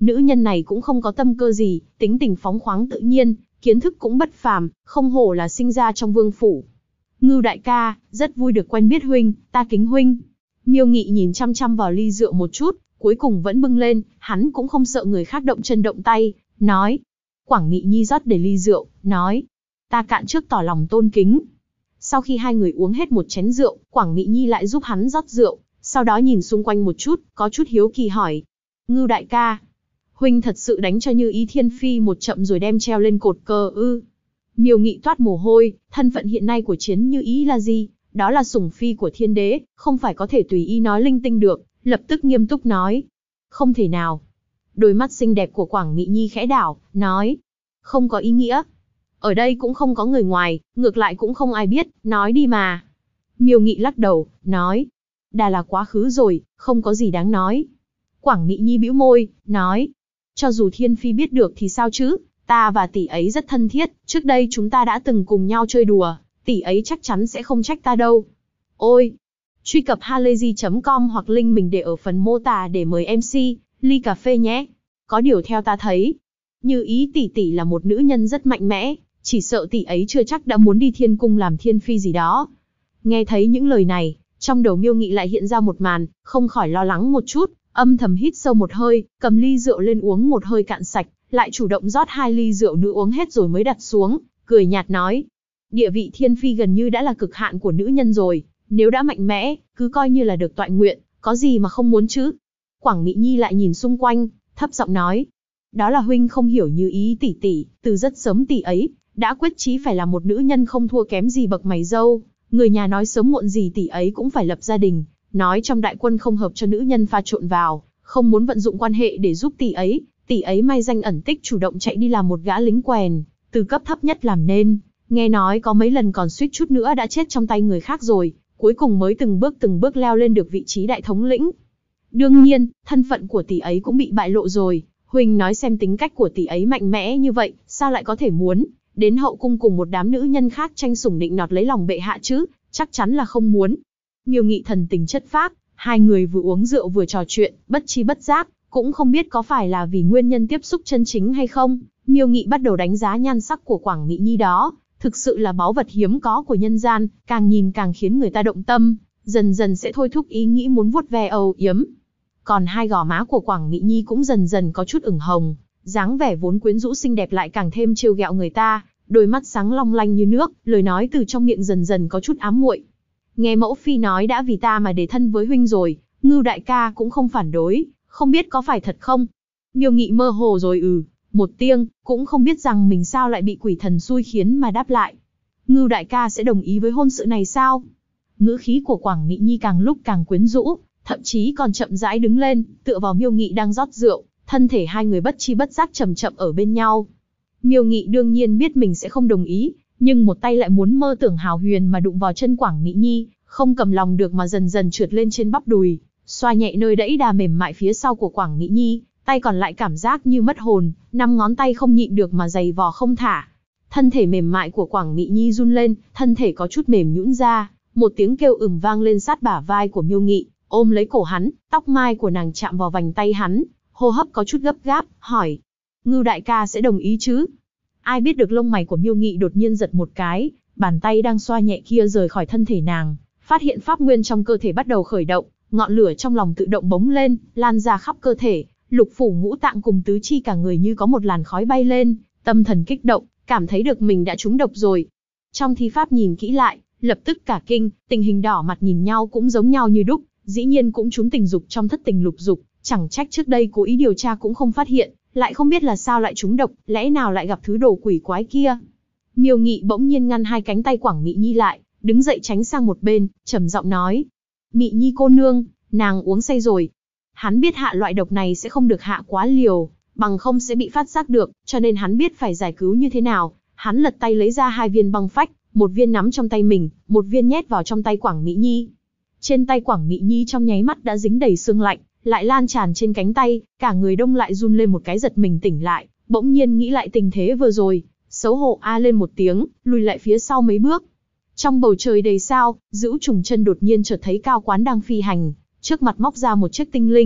Nữ nhân này cũng không có tâm cơ gì, tính tình phóng khoáng tự nhiên, kiến thức cũng bất phàm, không hổ là sinh ra trong vương phủ. Ngưu đại ca, rất vui được quen biết huynh, ta kính huynh. Miêu Nghị nhìn chăm chăm vào ly rượu một chút, cuối cùng vẫn bưng lên, hắn cũng không sợ người khác động chân động tay, nói. Quảng Nghị Nhi rót để ly rượu, nói. Ta cạn trước tỏ lòng tôn kính. Sau khi hai người uống hết một chén rượu, Quảng Nghị Nhi lại giúp hắn rót rượu, sau đó nhìn xung quanh một chút, có chút hiếu kỳ hỏi. Ngưu đại ca, huynh thật sự đánh cho Như Ý Thiên Phi một trận rồi đem treo lên cột cờ ư? Miêu Nghị toát mồ hôi, thân phận hiện nay của Chiến Như Ý là gì? Đó là sủng phi của thiên đế, không phải có thể tùy ý nói linh tinh được, lập tức nghiêm túc nói. Không thể nào. Đôi mắt xinh đẹp của Quảng Nghị Nhi khẽ đảo, nói. Không có ý nghĩa. Ở đây cũng không có người ngoài, ngược lại cũng không ai biết, nói đi mà. Miêu Nghị lắc đầu, nói. Đã là quá khứ rồi, không có gì đáng nói. Quảng Nghị Nhi bĩu môi, nói. Cho dù Thiên Phi biết được thì sao chứ, ta và tỷ ấy rất thân thiết, trước đây chúng ta đã từng cùng nhau chơi đùa, tỷ ấy chắc chắn sẽ không trách ta đâu. Ôi! Truy cập halayzi.com hoặc link mình để ở phần mô tả để mời MC, ly cà phê nhé. Có điều theo ta thấy, Như Ý tỷ tỷ là một nữ nhân rất mạnh mẽ, chỉ sợ tỷ ấy chưa chắc đã muốn đi thiên cung làm thiên phi gì đó. Nghe thấy những lời này, trong đầu Miêu Nghị lại hiện ra một màn, không khỏi lo lắng một chút, âm thầm hít sâu một hơi, cầm ly rượu lên uống một hơi cạn sạch, lại chủ động rót 2 ly rượu nữa uống hết rồi mới đặt xuống, cười nhạt nói. Địa vị thiên phi gần như đã là cực hạn của nữ nhân rồi, nếu đã mạnh mẽ, cứ coi như là được toại nguyện, có gì mà không muốn chứ. Quảng Nghị Nhi lại nhìn xung quanh, thấp giọng nói. Đó là huynh không hiểu Như Ý tỷ tỷ, từ rất sớm tỷ ấy, đã quyết chí phải là một nữ nhân không thua kém gì bậc mày râu, người nhà nói sớm muộn gì tỷ ấy cũng phải lập gia đình, nói trong đại quân không hợp cho nữ nhân pha trộn vào, không muốn vận dụng quan hệ để giúp tỷ ấy may danh ẩn tích chủ động chạy đi làm một gã lính quèn, từ cấp thấp nhất làm nên, nghe nói có mấy lần còn suýt chút nữa đã chết trong tay người khác rồi, cuối cùng mới từng bước leo lên được vị trí đại thống lĩnh. Đương nhiên, thân phận của tỷ ấy cũng bị bại lộ rồi, huynh nói xem tính cách của tỷ ấy mạnh mẽ như vậy, sao lại có thể muốn đến hậu cung cùng một đám nữ nhân khác tranh sủng định nọt lấy lòng bệ hạ chứ, chắc chắn là không muốn. Miêu Nghị thần tình chất phác, hai người vừa uống rượu vừa trò chuyện, bất chi bất giác, cũng không biết có phải là vì nguyên nhân tiếp xúc chân chính hay không, Miêu Nghị bắt đầu đánh giá nhan sắc của Quảng Nghị Nhi đó, thực sự là báu vật hiếm có của nhân gian, càng nhìn càng khiến người ta động tâm, dần dần sẽ thôi thúc ý nghĩ muốn vuốt ve âu yếm. Còn hai gò má của Quảng Nghị Nhi cũng dần dần có chút ửng hồng, dáng vẻ vốn quyến rũ xinh đẹp lại càng thêm trêu ghẹo người ta, đôi mắt sáng long lanh như nước, lời nói từ trong miệng dần dần có chút ám muội. Nghe mẫu phi nói đã vì ta mà để thân với huynh rồi, Ngưu đại ca cũng không phản đối, không biết có phải thật không? Miêu Nghị mơ hồ rồi một tiếng, cũng không biết rằng mình sao lại bị quỷ thần xui khiến mà đáp lại. Ngưu đại ca sẽ đồng ý với hôn sự này sao? Ngữ khí của Quảng Nghị Nhi càng lúc càng quyến rũ, thậm chí còn chậm rãi đứng lên, tựa vào Miêu Nghị đang rót rượu, thân thể hai người bất chi bất giác chậm chậm ở bên nhau. Miêu Nghị đương nhiên biết mình sẽ không đồng ý, nhưng một tay lại muốn mơ tưởng hào huyền mà đụng vào chân Quảng Nghị Nhi, không cầm lòng được mà dần dần trượt lên trên bắp đùi, xoa nhẹ nơi đẫy đà mềm mại phía sau của Quảng Nghị Nhi, tay còn lại cảm giác như mất hồn, 5 ngón tay không nhịn được mà giày vò không thả. Thân thể mềm mại của Quảng Nghị Nhi run lên, thân thể có chút mềm nhũn ra, một tiếng kêu vang lên sát bả vai của Miêu Nghị, ôm lấy cổ hắn, tóc mai của nàng chạm vào vành tay hắn, hô hấp có chút gấp gáp, hỏi: Ngưu đại ca sẽ đồng ý chứ? Ai biết được lông mày của Miêu Nghị đột nhiên giật một cái, bàn tay đang xoa nhẹ kia rời khỏi thân thể nàng, phát hiện pháp nguyên trong cơ thể bắt đầu khởi động, ngọn lửa trong lòng tự động bỗng lên, lan ra khắp cơ thể, lục phủ ngũ tạng cùng tứ chi cả người như có một làn khói bay lên, tâm thần kích động, cảm thấy được mình đã trúng độc rồi. Trong thi pháp nhìn kỹ lại, lập tức cả kinh, tình hình đỏ mặt nhìn nhau cũng giống nhau như đúc, dĩ nhiên cũng trúng tình dục trong thất tình lục dục, chẳng trách trước đây cố ý điều tra cũng không phát hiện, lại không biết là sao lại trúng độc, lẽ nào lại gặp thứ đồ quỷ quái kia. Miêu Nghị bỗng nhiên ngăn hai cánh tay Quảng Nghị Nhi lại, đứng dậy tránh sang một bên, trầm giọng nói: Nghị Nhi cô nương, nàng uống say rồi. Hắn biết hạ loại độc này sẽ không được hạ quá liều, bằng không sẽ bị phát giác được, cho nên hắn biết phải giải cứu như thế nào. Hắn lật tay lấy ra 2 viên băng phách, một viên nắm trong tay mình, một viên nhét vào trong tay Quảng Nghị Nhi. Trên tay Quảng Nghị Nhi trong nháy mắt đã dính đầy sương lạnh, lại lan tràn trên cánh tay, cả người đông lại run lên một cái, giật mình tỉnh lại, bỗng nhiên nghĩ lại tình thế vừa rồi, xấu hổ a lên một tiếng, lùi lại phía sau mấy bước. Trong bầu trời đầy sao, Dữu Trùng Chân đột nhiên chợt thấy Cao Quán đang phi hành, trước mặt móc ra một chiếc tinh linh,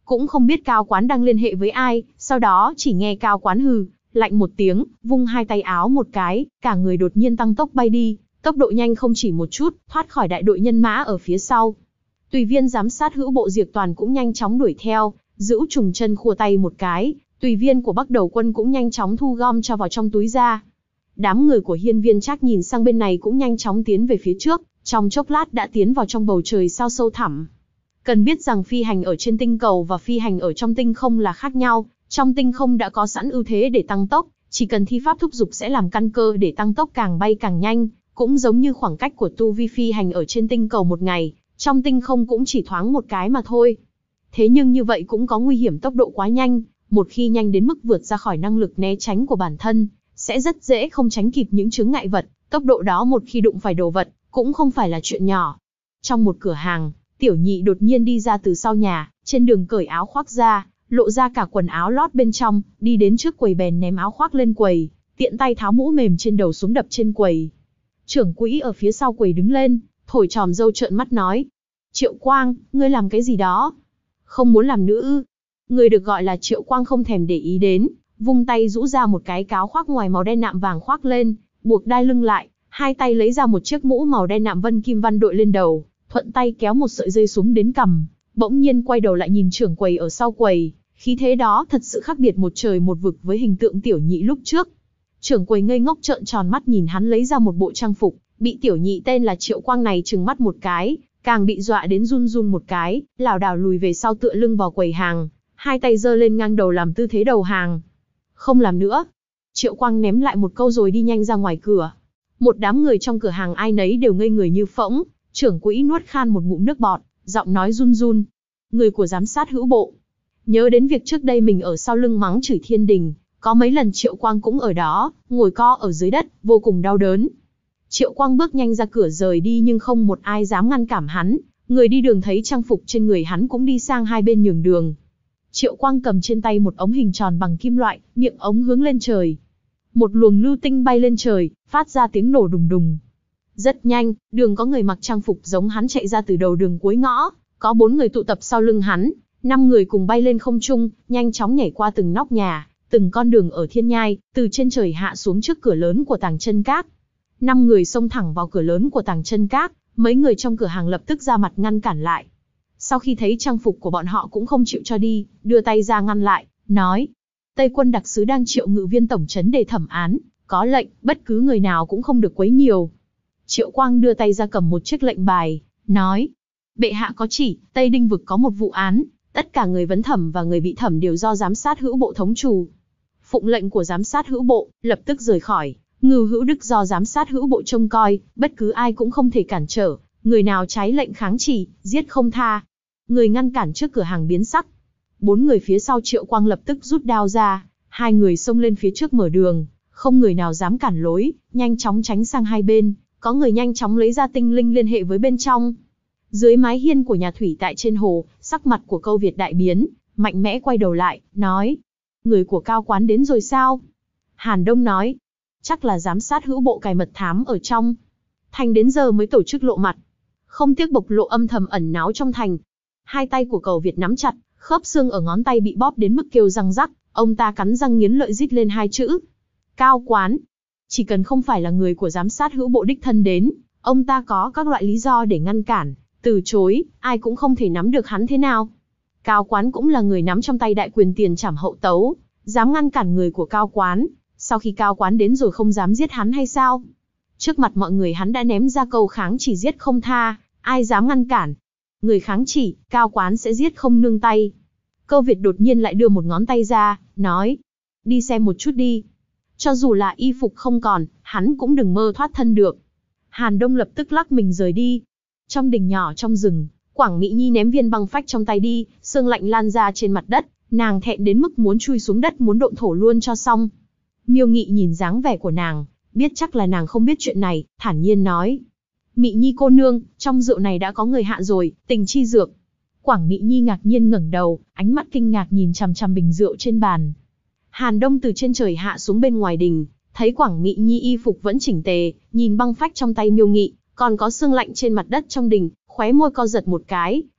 cũng không biết Cao Quán đang liên hệ với ai, sau đó chỉ nghe Cao Quán hừ, lạnh một tiếng, vung hai tay áo một cái, cả người đột nhiên tăng tốc bay đi, tốc độ nhanh không chỉ một chút, thoát khỏi đại đội nhân mã ở phía sau. Tùy viên giám sát hữu bộ Diệp Toàn cũng nhanh chóng đuổi theo, giữ trùng chân khua tay một cái, tùy viên của Bắc Đầu Quân cũng nhanh chóng thu gom cho vào trong túi ra. Đám người của Hiên Viên Trác nhìn sang bên này cũng nhanh chóng tiến về phía trước, trong chốc lát đã tiến vào trong bầu trời sao sâu thẳm. Cần biết rằng phi hành ở trên tinh cầu và phi hành ở trong tinh không là khác nhau, trong tinh không đã có sẵn ưu thế để tăng tốc, chỉ cần thi pháp thúc dục sẽ làm căn cơ để tăng tốc càng bay càng nhanh, cũng giống như khoảng cách của tu vi phi hành ở trên tinh cầu một ngày, trong tinh không cũng chỉ thoáng một cái mà thôi. Thế nhưng như vậy cũng có nguy hiểm tốc độ quá nhanh, một khi nhanh đến mức vượt ra khỏi năng lực né tránh của bản thân, sẽ rất dễ không tránh kịp những chướng ngại vật, tốc độ đó một khi đụng phải đồ vật, cũng không phải là chuyện nhỏ. Trong một cửa hàng, Tiểu Nhị đột nhiên đi ra từ sau nhà, trên đường cởi áo khoác ra, lộ ra cả quần áo lót bên trong, đi đến trước quầy bèn ném áo khoác lên quầy, tiện tay tháo mũ mềm trên đầu xuống đập trên quầy. Trưởng quỹ ở phía sau quầy đứng lên, thổi tròm râu trợn mắt nói: Triệu Quang, ngươi làm cái gì đó? Không muốn làm nữa ư? Người được gọi là Triệu Quang không thèm để ý đến, vung tay rũ ra một cái áo khoác ngoài màu đen nạm vàng khoác lên, buộc đai lưng lại, hai tay lấy ra một chiếc mũ màu đen nạm vân kim văn đội lên đầu, thuận tay kéo một sợi dây xuống đến cằm, bỗng nhiên quay đầu lại nhìn trưởng quầy ở sau quầy, khí thế đó thật sự khác biệt một trời một vực với hình tượng Tiểu Nhị lúc trước. Trưởng quầy ngây ngốc trợn tròn mắt nhìn hắn lấy ra một bộ trang phục, bị Tiểu Nhị tên là Triệu Quang này trừng mắt một cái, càng bị dọa đến run run một cái, lảo đảo lùi về sau tựa lưng vào quầy hàng, hai tay giơ lên ngang đầu làm tư thế đầu hàng. Không làm nữa. Triệu Quang ném lại một câu rồi đi nhanh ra ngoài cửa. Một đám người trong cửa hàng ai nấy đều ngây người như phỗng, trưởng quỹ nuốt khan một ngụm nước bọt, giọng nói run run. Người của giám sát hữu bộ. Nhớ đến việc trước đây mình ở sau lưng mắng chửi Thiên Đình, có mấy lần Triệu Quang cũng ở đó, ngồi co ở dưới đất, vô cùng đau đớn. Triệu Quang bước nhanh ra cửa rời đi nhưng không một ai dám ngăn cản hắn, người đi đường thấy trang phục trên người hắn cũng đi sang hai bên nhường đường. Triệu Quang cầm trên tay một ống hình tròn bằng kim loại, miệng ống hướng lên trời. Một luồng lưu tinh bay lên trời, phát ra tiếng nổ đùng đùng. Rất nhanh, đường có người mặc trang phục giống hắn chạy ra từ đầu đường cuối ngõ, có 4 người tụ tập sau lưng hắn, 5 người cùng bay lên không trung, nhanh chóng nhảy qua từng nóc nhà, từng con đường ở Thiên Nhai, từ trên trời hạ xuống trước cửa lớn của Tàng Chân Các. 5 người xông thẳng vào cửa lớn của Tàng Chân Các, mấy người trong cửa hàng lập tức ra mặt ngăn cản lại. Sau khi thấy trang phục của bọn họ cũng không chịu cho đi, đưa tay ra ngăn lại, nói: Tây quân đặc sứ đang triệu ngự viên tổng trấn để thẩm án, có lệnh, bất cứ người nào cũng không được quấy nhiều. Triệu Quang đưa tay ra cầm một chiếc lệnh bài, nói: Bệ hạ có chỉ, Tây Đinh vực có một vụ án, tất cả người vấn thẩm và người bị thẩm đều do giám sát hữu bộ thống trù. Phụng lệnh của giám sát hữu bộ, lập tức rời khỏi. Ngưu Hữu Đức do giám sát hữu bộ trông coi, bất cứ ai cũng không thể cản trở, người nào trái lệnh kháng chỉ, giết không tha. Người ngăn cản trước cửa hàng biến sắc. 4 người phía sau Triệu Quang lập tức rút đao ra, 2 người xông lên phía trước mở đường, không người nào dám cản lối, nhanh chóng tránh sang hai bên, có người nhanh chóng lấy ra tinh linh liên hệ với bên trong. Dưới mái hiên của nhà thủy tại trên hồ, sắc mặt của Câu Việt đại biến, mạnh mẽ quay đầu lại, nói: Người của Cao Quán đến rồi sao? Hàn Đông nói: Chắc là giám sát hữu bộ cài mật thám ở trong thành đến giờ mới tổ chức lộ mặt, không tiếc bộc lộ âm thầm ẩn náu trong thành. Hai tay của Cầu Việt nắm chặt, khớp xương ở ngón tay bị bóp đến mức kêu răng rắc, ông ta cắn răng nghiến lợi rít lên 2 chữ: Cao Quán. Chỉ cần không phải là người của giám sát hữu bộ đích thân đến, ông ta có các loại lý do để ngăn cản, từ chối, ai cũng không thể nắm được hắn thế nào. Cao Quán cũng là người nắm trong tay đại quyền tiền trảm hậu tấu, dám ngăn cản người của Cao Quán, sau khi Cao Quán đến rồi không dám giết hắn hay sao? Trước mặt mọi người hắn đã ném ra câu kháng chỉ giết không tha, ai dám ngăn cản? Người kháng chỉ, Cao Quán sẽ giết không nương tay. Câu Việt đột nhiên lại đưa một ngón tay ra, nói: Đi xem một chút đi. Cho dù là y phục không còn, hắn cũng đừng mơ thoát thân được. Hàn Đông lập tức lắc mình rời đi. Trong đình nhỏ trong rừng, Quảng Mỹ Nhi ném viên băng phách trong tay đi, sương lạnh lan ra trên mặt đất, nàng thẹn đến mức muốn chui xuống đất muốn độn thổ luôn cho xong. Miêu Nghị nhìn dáng vẻ của nàng, biết chắc là nàng không biết chuyện này, thản nhiên nói: Mị Nhi cô nương, trong rượu này đã có người hạ rồi, tình chi dược. Quảng Mỹ Nhi ngạc nhiên ngẩng đầu, ánh mắt kinh ngạc nhìn chằm chằm bình rượu trên bàn. Hàn Đông từ trên trời hạ xuống bên ngoài đình, thấy Quảng Mỹ Nhi y phục vẫn chỉnh tề, nhìn băng phách trong tay Miêu Nghị, còn có sương lạnh trên mặt đất trong đình, khóe môi co giật một cái,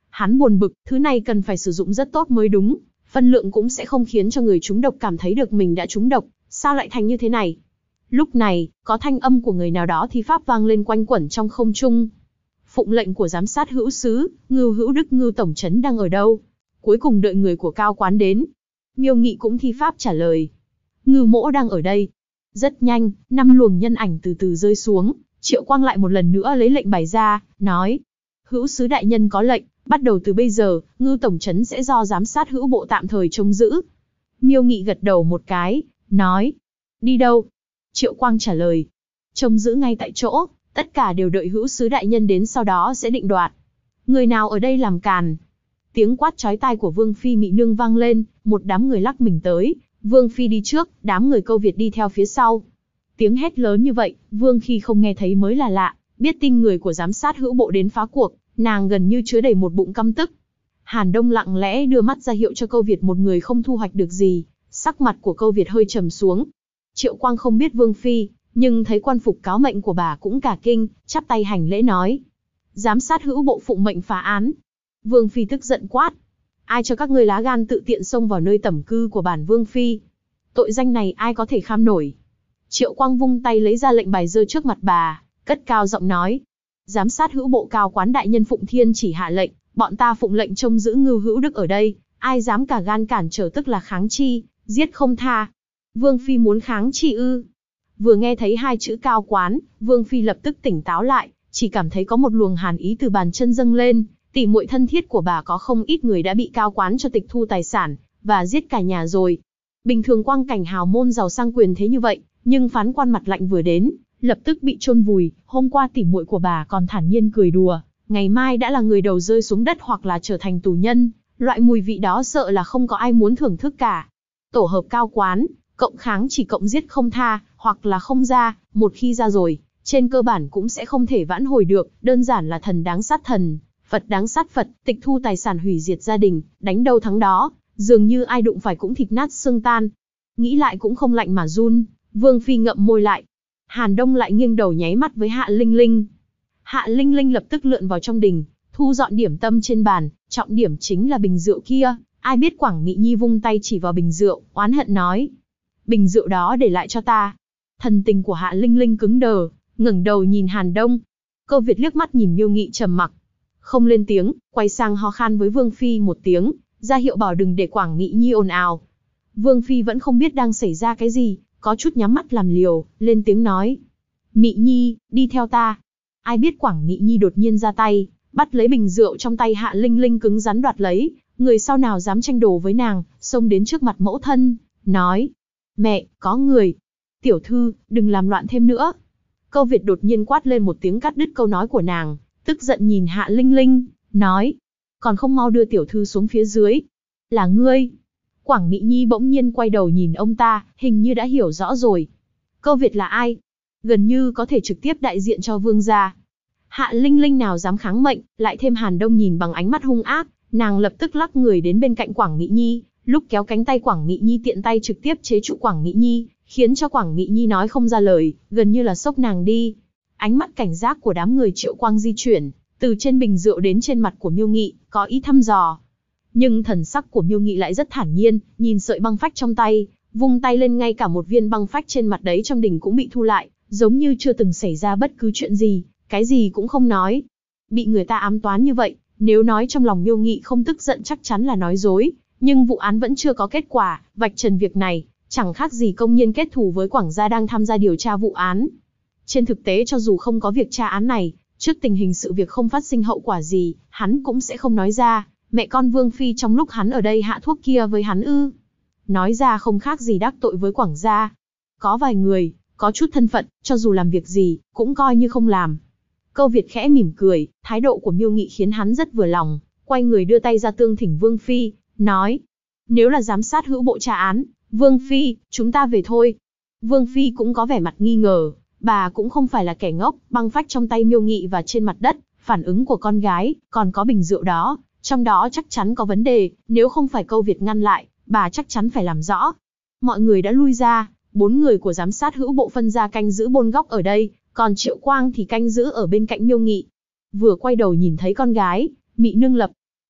Hắn buồn bực, thứ này cần phải sử dụng rất tốt mới đúng, phân lượng cũng sẽ không khiến cho người trúng độc cảm thấy được mình đã trúng độc, sao lại thành như thế này? Lúc này, có thanh âm của người nào đó thi pháp vang lên quanh quẩn trong không trung. Phụng lệnh của giám sát hữu sứ, Ngưu Hữu Đức Ngưu tổng trấn đang ở đâu? Cuối cùng đợi người của Cao Quán đến. Miêu Nghị cũng thi pháp trả lời. Ngưu mỗ đang ở đây. Rất nhanh, 5 luồng nhân ảnh từ từ rơi xuống. Triệu Quang lại một lần nữa lấy lệnh bày ra, nói. Hữu sứ đại nhân có lệnh, bắt đầu từ bây giờ, Ngưu tổng trấn sẽ do giám sát hữu bộ tạm thời trông giữ. Miêu Nghị gật đầu một cái, nói. Đi đâu? Triệu Quang trả lời. Trông giữ ngay tại chỗ, tất cả đều đợi hữu sứ đại nhân đến sau đó sẽ định đoạt. Người nào ở đây làm càn? Tiếng quát chói tai của Vương Phi Mị Nương vang lên, một đám người lắc mình tới. Vương Phi đi trước, đám người Câu Việt đi theo phía sau. Tiếng hét lớn như vậy, Vương Phi không nghe thấy mới là lạ, biết tin người của giám sát hữu bộ đến phá cuộc, nàng gần như chứa đầy một bụng căm tức. Hàn Đông lặng lẽ đưa mắt ra hiệu cho Câu Việt một người không thu hoạch được gì, sắc mặt của Câu Việt hơi trầm xuống. Triệu Quang không biết Vương Phi, nhưng thấy quan phục cáo mệnh của bà cũng cả kinh, chắp tay hành lễ nói. Giám sát hữu bộ phụng mệnh phá án. Vương Phi tức giận quát. Ai cho các ngươi lá gan tự tiện xông vào nơi tẩm cư của bản Vương Phi? Tội danh này ai có thể kham nổi? Triệu Quang vung tay lấy ra lệnh bài giơ trước mặt bà, cất cao giọng nói. Giám sát hữu bộ Cao Quán đại nhân Phụng Thiên chỉ hạ lệnh, bọn ta phụng lệnh trông giữ Ngưu Hữu Đức ở đây, ai dám cả gan cản trở tức là kháng chi, giết không tha. Vương Phi muốn kháng chi ư? Vừa nghe thấy 2 chữ Cao Quán, Vương Phi lập tức tỉnh táo lại, chỉ cảm thấy có một luồng hàn ý từ bàn chân dâng lên. Tỉ muội thân thiết của bà có không ít người đã bị Cao Quán cho tịch thu tài sản, và giết cả nhà rồi. Bình thường quang cảnh hào môn giàu sang quyền thế như vậy, nhưng phán quan mặt lạnh vừa đến, lập tức bị chôn vùi. Hôm qua tỉ muội của bà còn thản nhiên cười đùa, ngày mai đã là người đầu rơi xuống đất hoặc là trở thành tù nhân. Loại mùi vị đó sợ là không có ai muốn thưởng thức cả. Tổ hợp Cao Quán, cộng kháng chỉ cộng giết không tha, hoặc là không ra, một khi ra rồi, trên cơ bản cũng sẽ không thể vãn hồi được, đơn giản là thần đáng sát thần, Phật đáng sát Phật, tịch thu tài sản hủy diệt gia đình, đánh đâu thắng đó, dường như ai đụng phải cũng thịt nát xương tan. Nghĩ lại cũng không lạnh mà run, Vương Phi ngậm môi lại. Hàn Đông lại nghiêng đầu nháy mắt với Hạ Linh Linh. Hạ Linh Linh lập tức lượn vào trong đình, thu dọn điểm tâm trên bàn, trọng điểm chính là bình rượu kia. Ai biết Quảng Nghị Nhi vung tay chỉ vào bình rượu, oán hận nói. Bình rượu đó để lại cho ta. Thần tình của Hạ Linh Linh cứng đờ, ngẩng đầu nhìn Hàn Đông. Câu Việt liếc mắt nhìn Miêu Nghị trầm mặc, không lên tiếng, quay sang ho khan với Vương Phi một tiếng, ra hiệu bảo đừng để Quảng Nghị Nhi ồn ào. Vương Phi vẫn không biết đang xảy ra cái gì, có chút nhắm mắt làm liều, lên tiếng nói. Mị Nhi, đi theo ta. Ai biết Quảng Nghị Nhi đột nhiên ra tay, bắt lấy bình rượu trong tay Hạ Linh Linh cứng rắn đoạt lấy, người sau nào dám tranh đồ với nàng, xông đến trước mặt mẫu thân, nói. Mẹ, có người. Tiểu thư, đừng làm loạn thêm nữa. Câu Việt đột nhiên quát lên một tiếng cắt đứt câu nói của nàng, tức giận nhìn Hạ Linh Linh, nói. Còn không mau đưa tiểu thư xuống phía dưới. Là ngươi. Quảng Nghị Nhi bỗng nhiên quay đầu nhìn ông ta, hình như đã hiểu rõ rồi. Câu Việt là ai? Gần như có thể trực tiếp đại diện cho vương gia. Hạ Linh Linh nào dám kháng mệnh, lại thêm Hàn Đông nhìn bằng ánh mắt hung ác, nàng lập tức lắc người đến bên cạnh Quảng Nghị Nhi, lúc kéo cánh tay Quảng Nghị Nhi tiện tay trực tiếp chế trụ Quảng Nghị Nhi, khiến cho Quảng Nghị Nhi nói không ra lời, gần như là xốc nàng đi. Ánh mắt cảnh giác của đám người Triệu Quang di chuyển, từ trên bình rượu đến trên mặt của Miêu Nghị, có ý thăm dò. Nhưng thần sắc của Miêu Nghị lại rất thản nhiên, nhìn sợi băng phách trong tay, vung tay lên ngay cả một viên băng phách trên mặt đấy trong đình cũng bị thu lại, giống như chưa từng xảy ra bất cứ chuyện gì, cái gì cũng không nói. Bị người ta ám toán như vậy, nếu nói trong lòng Miêu Nghị không tức giận chắc chắn là nói dối, nhưng vụ án vẫn chưa có kết quả, vạch trần việc này, chẳng khác gì công nhiên kết thù với Quảng gia đang tham gia điều tra vụ án. Trên thực tế cho dù không có việc tra án này, trước tình hình sự việc không phát sinh hậu quả gì, hắn cũng sẽ không nói ra. Mẹ con Vương Phi trong lúc hắn ở đây hạ thuốc kia với hắn ư? Nói ra không khác gì đắc tội với Quảng gia. Có vài người, có chút thân phận, cho dù làm việc gì, cũng coi như không làm. Câu Việt khẽ mỉm cười, thái độ của Miêu Nghị khiến hắn rất vừa lòng, quay người đưa tay ra tương thỉnh Vương Phi, nói. Nếu là giám sát hữu bộ tra án, Vương Phi, chúng ta về thôi. Vương Phi cũng có vẻ mặt nghi ngờ, bà cũng không phải là kẻ ngốc, băng phách trong tay Miêu Nghị và trên mặt đất, phản ứng của con gái, còn có bình rượu đó. Trong đó chắc chắn có vấn đề, nếu không phải Câu Việt ngăn lại, bà chắc chắn phải làm rõ. Mọi người đã lui ra, 4 người của giám sát hữu bộ phân ra canh giữ bôn góc ở đây, còn Triệu Quang thì canh giữ ở bên cạnh Miêu Nghị. Vừa quay đầu nhìn thấy con gái, Mị Nương Lập.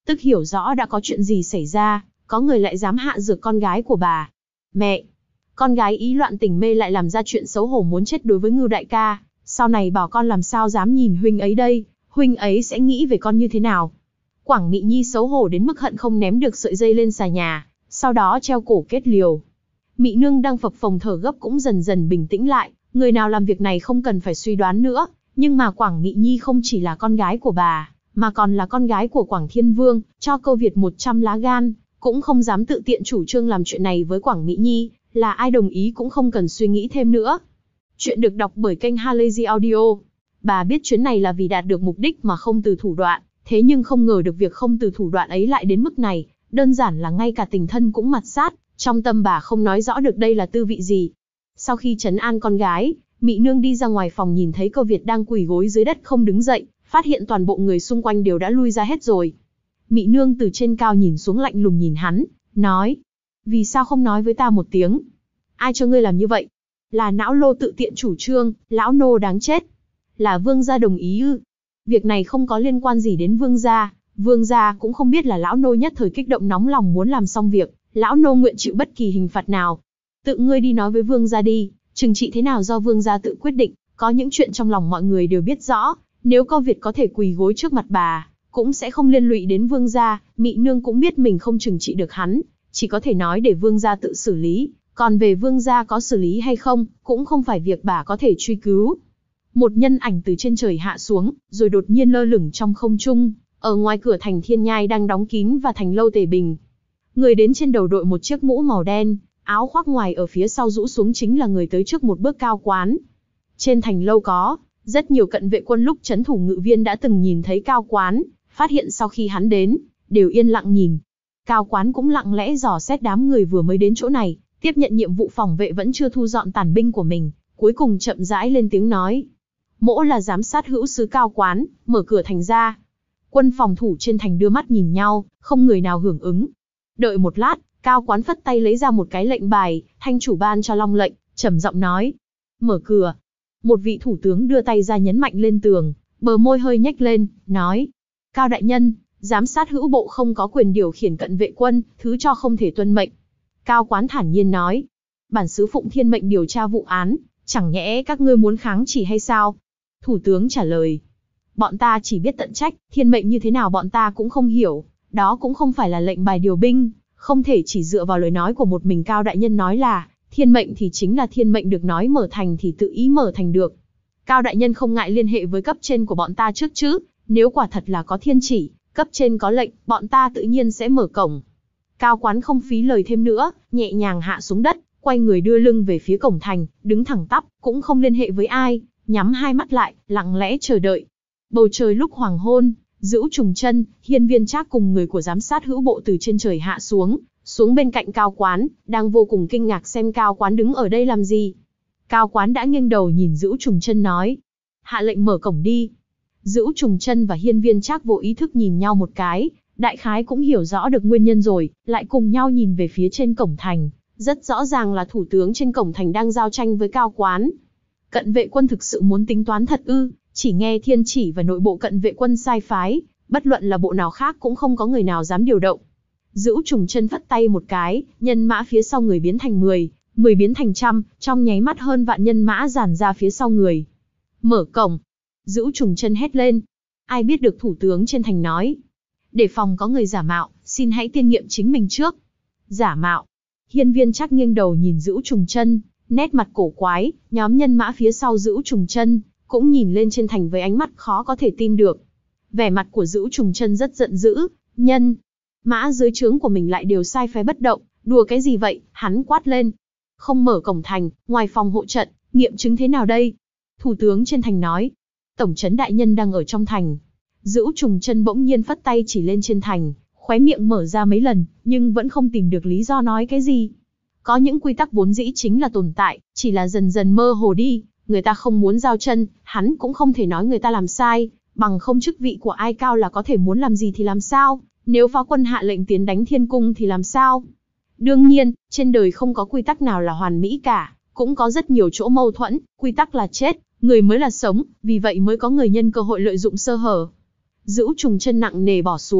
tức hiểu rõ đã có chuyện gì xảy ra, có người lại dám hạ dược con gái của bà. Mẹ! Con gái ý loạn tỉnh mê lại làm ra chuyện xấu hổ muốn chết đối với Ngưu đại ca, sau này bảo con làm sao dám nhìn huynh ấy đây, huynh ấy sẽ nghĩ về con như thế nào? Quảng Mị Nhi xấu hổ đến mức hận không ném được sợi dây lên xà nhà, sau đó treo cổ kết liều. Mị nương đang phập phồng thở gấp cũng dần dần bình tĩnh lại, người nào làm việc này không cần phải suy đoán nữa, nhưng mà Quảng Mị Nhi không chỉ là con gái của bà, mà còn là con gái của Quảng Thiên Vương, cho câu Việt 100 lá gan, cũng không dám tự tiện chủ trương làm chuyện này với Quảng Mị Nhi, là ai đồng ý cũng không cần suy nghĩ thêm nữa. Chuyện được đọc bởi kênh Halazy Audio. Bà biết chuyến này là vì đạt được mục đích mà không từ thủ đoạn, thế nhưng không ngờ được việc không từ thủ đoạn ấy lại đến mức này, đơn giản là ngay cả tình thân cũng mặt sát, trong tâm bà không nói rõ được đây là tư vị gì. Sau khi trấn an con gái, Mị nương đi ra ngoài phòng nhìn thấy Câu Việt đang quỳ gối dưới đất không đứng dậy, phát hiện toàn bộ người xung quanh đều đã lui ra hết rồi. Mị nương từ trên cao nhìn xuống lạnh lùng nhìn hắn, nói: vì sao không nói với ta một tiếng? Ai cho ngươi làm như vậy? Là não lô tự tiện chủ trương, lão nô đáng chết. Là vương gia đồng ý ư? Việc này không có liên quan gì đến vương gia cũng không biết là lão nô nhất thời kích động nóng lòng muốn làm xong việc, lão nô nguyện chịu bất kỳ hình phạt nào. Tự ngươi đi nói với vương gia đi, trừng trị thế nào do vương gia tự quyết định, có những chuyện trong lòng mọi người đều biết rõ, nếu Câu Việt có thể quỳ gối trước mặt bà, cũng sẽ không liên lụy đến vương gia. Mị nương cũng biết mình không trừng trị được hắn, chỉ có thể nói để vương gia tự xử lý, còn về vương gia có xử lý hay không, cũng không phải việc bà có thể truy cứu. Một nhân ảnh từ trên trời hạ xuống, rồi đột nhiên lơ lửng trong không trung, ở ngoài cửa thành Thiên Nhai đang đóng kín và thành lâu Tề Bình. Người đến trên đầu đội một chiếc mũ màu đen, áo khoác ngoài ở phía sau rũ xuống chính là người tới trước một bước Cao Quán. Trên thành lâu có rất nhiều cận vệ quân lúc trấn thủ Ngự Viên đã từng nhìn thấy Cao Quán, phát hiện sau khi hắn đến, đều yên lặng nhìn. Cao Quán cũng lặng lẽ dò xét đám người vừa mới đến chỗ này, tiếp nhận nhiệm vụ phòng vệ vẫn chưa thu dọn tàn binh của mình, cuối cùng chậm rãi lên tiếng nói: mỗ là giám sát hữu sứ Cao Quán, mở cửa thành ra. Quân phòng thủ trên thành đưa mắt nhìn nhau, không người nào hưởng ứng. Đợi một lát, Cao Quán phất tay lấy ra một cái lệnh bài, thanh chủ ban cho long lệnh, trầm giọng nói: mở cửa. Một vị thủ tướng đưa tay ra nhấn mạnh lên tường, bờ môi hơi nhếch lên, nói: Cao đại nhân, giám sát hữu bộ không có quyền điều khiển cận vệ quân, thứ cho không thể tuân mệnh. Cao Quán thản nhiên nói: bản xứ phụng thiên mệnh điều tra vụ án, chẳng nhẽ các ngươi muốn kháng chỉ hay sao? Thủ tướng trả lời: bọn ta chỉ biết tận trách, thiên mệnh như thế nào bọn ta cũng không hiểu, đó cũng không phải là lệnh bài điều binh, không thể chỉ dựa vào lời nói của một mình Cao đại nhân nói là thiên mệnh thì chính là thiên mệnh, được nói mở thành thì tự ý mở thành được. Cao đại nhân không ngại liên hệ với cấp trên của bọn ta trước chứ, nếu quả thật là có thiên chỉ, cấp trên có lệnh, bọn ta tự nhiên sẽ mở cổng. Cao Quán không phí lời thêm nữa, nhẹ nhàng hạ xuống đất, quay người đưa lưng về phía cổng thành, đứng thẳng tắp, cũng không liên hệ với ai, nhắm hai mắt lại, lặng lẽ chờ đợi. Bầu trời lúc hoàng hôn, Dữu Trùng Chân, Hiên Viên Trác cùng người của giám sát hữu bộ từ trên trời hạ xuống bên cạnh Cao Quán, đang vô cùng kinh ngạc xem Cao Quán đứng ở đây làm gì. Cao Quán đã nghiêng đầu nhìn Dữu Trùng Chân nói: hạ lệnh mở cổng đi. Dữu Trùng Chân và Hiên Viên Trác vô ý thức nhìn nhau một cái, đại khái cũng hiểu rõ được nguyên nhân rồi, lại cùng nhau nhìn về phía trên cổng thành, rất rõ ràng là thủ tướng trên cổng thành đang giao tranh với Cao Quán. Cận vệ quân thực sự muốn tính toán thật ư? Chỉ nghe thiên chỉ và nội bộ cận vệ quân sai phái, bất luận là bộ nào khác cũng không có người nào dám điều động. Dữu Trùng Chân phất tay một cái, nhân mã phía sau người biến thành 10, 10 biến thành trăm, trong nháy mắt hơn vạn nhân mã dàn ra phía sau người. Mở cổng. Dữu Trùng Chân hét lên. Ai biết được thủ tướng trên thành nói: để phòng có người giả mạo, xin hãy tiên nghiệm chính mình trước. Giả mạo. Hiên Viên Trác nghiêng đầu nhìn Dữu Trùng Chân, nét mặt cổ quái, nhóm nhân mã phía sau Dữu Trùng Chân cũng nhìn lên trên thành với ánh mắt khó có thể tin được. Vẻ mặt của Dữu Trùng Chân rất giận dữ, nhân mã dưới trướng của mình lại đều sai phái bất động, đùa cái gì vậy? Hắn quát lên. Không mở cổng thành, ngoài phòng hộ trận, nghiệm chứng thế nào đây? Thủ tướng trên thành nói. Tổng trấn đại nhân đang ở trong thành. Dữu Trùng Chân bỗng nhiên phất tay chỉ lên trên thành, khóe miệng mở ra mấy lần, nhưng vẫn không tìm được lý do nói cái gì. Có những quy tắc vốn dĩ chính là tồn tại, chỉ là dần dần mơ hồ đi, người ta không muốn giao chân, hắn cũng không thể nói người ta làm sai, bằng không chức vị của ai cao là có thể muốn làm gì thì làm sao, nếu phá quân hạ lệnh tiến đánh thiên cung thì làm sao. Đương nhiên, trên đời không có quy tắc nào là hoàn mỹ cả, cũng có rất nhiều chỗ mâu thuẫn, quy tắc là chết, người mới là sống, vì vậy mới có người nhân cơ hội lợi dụng sơ hở. Dữu Trùng Chân nặng nề bỏ xuống,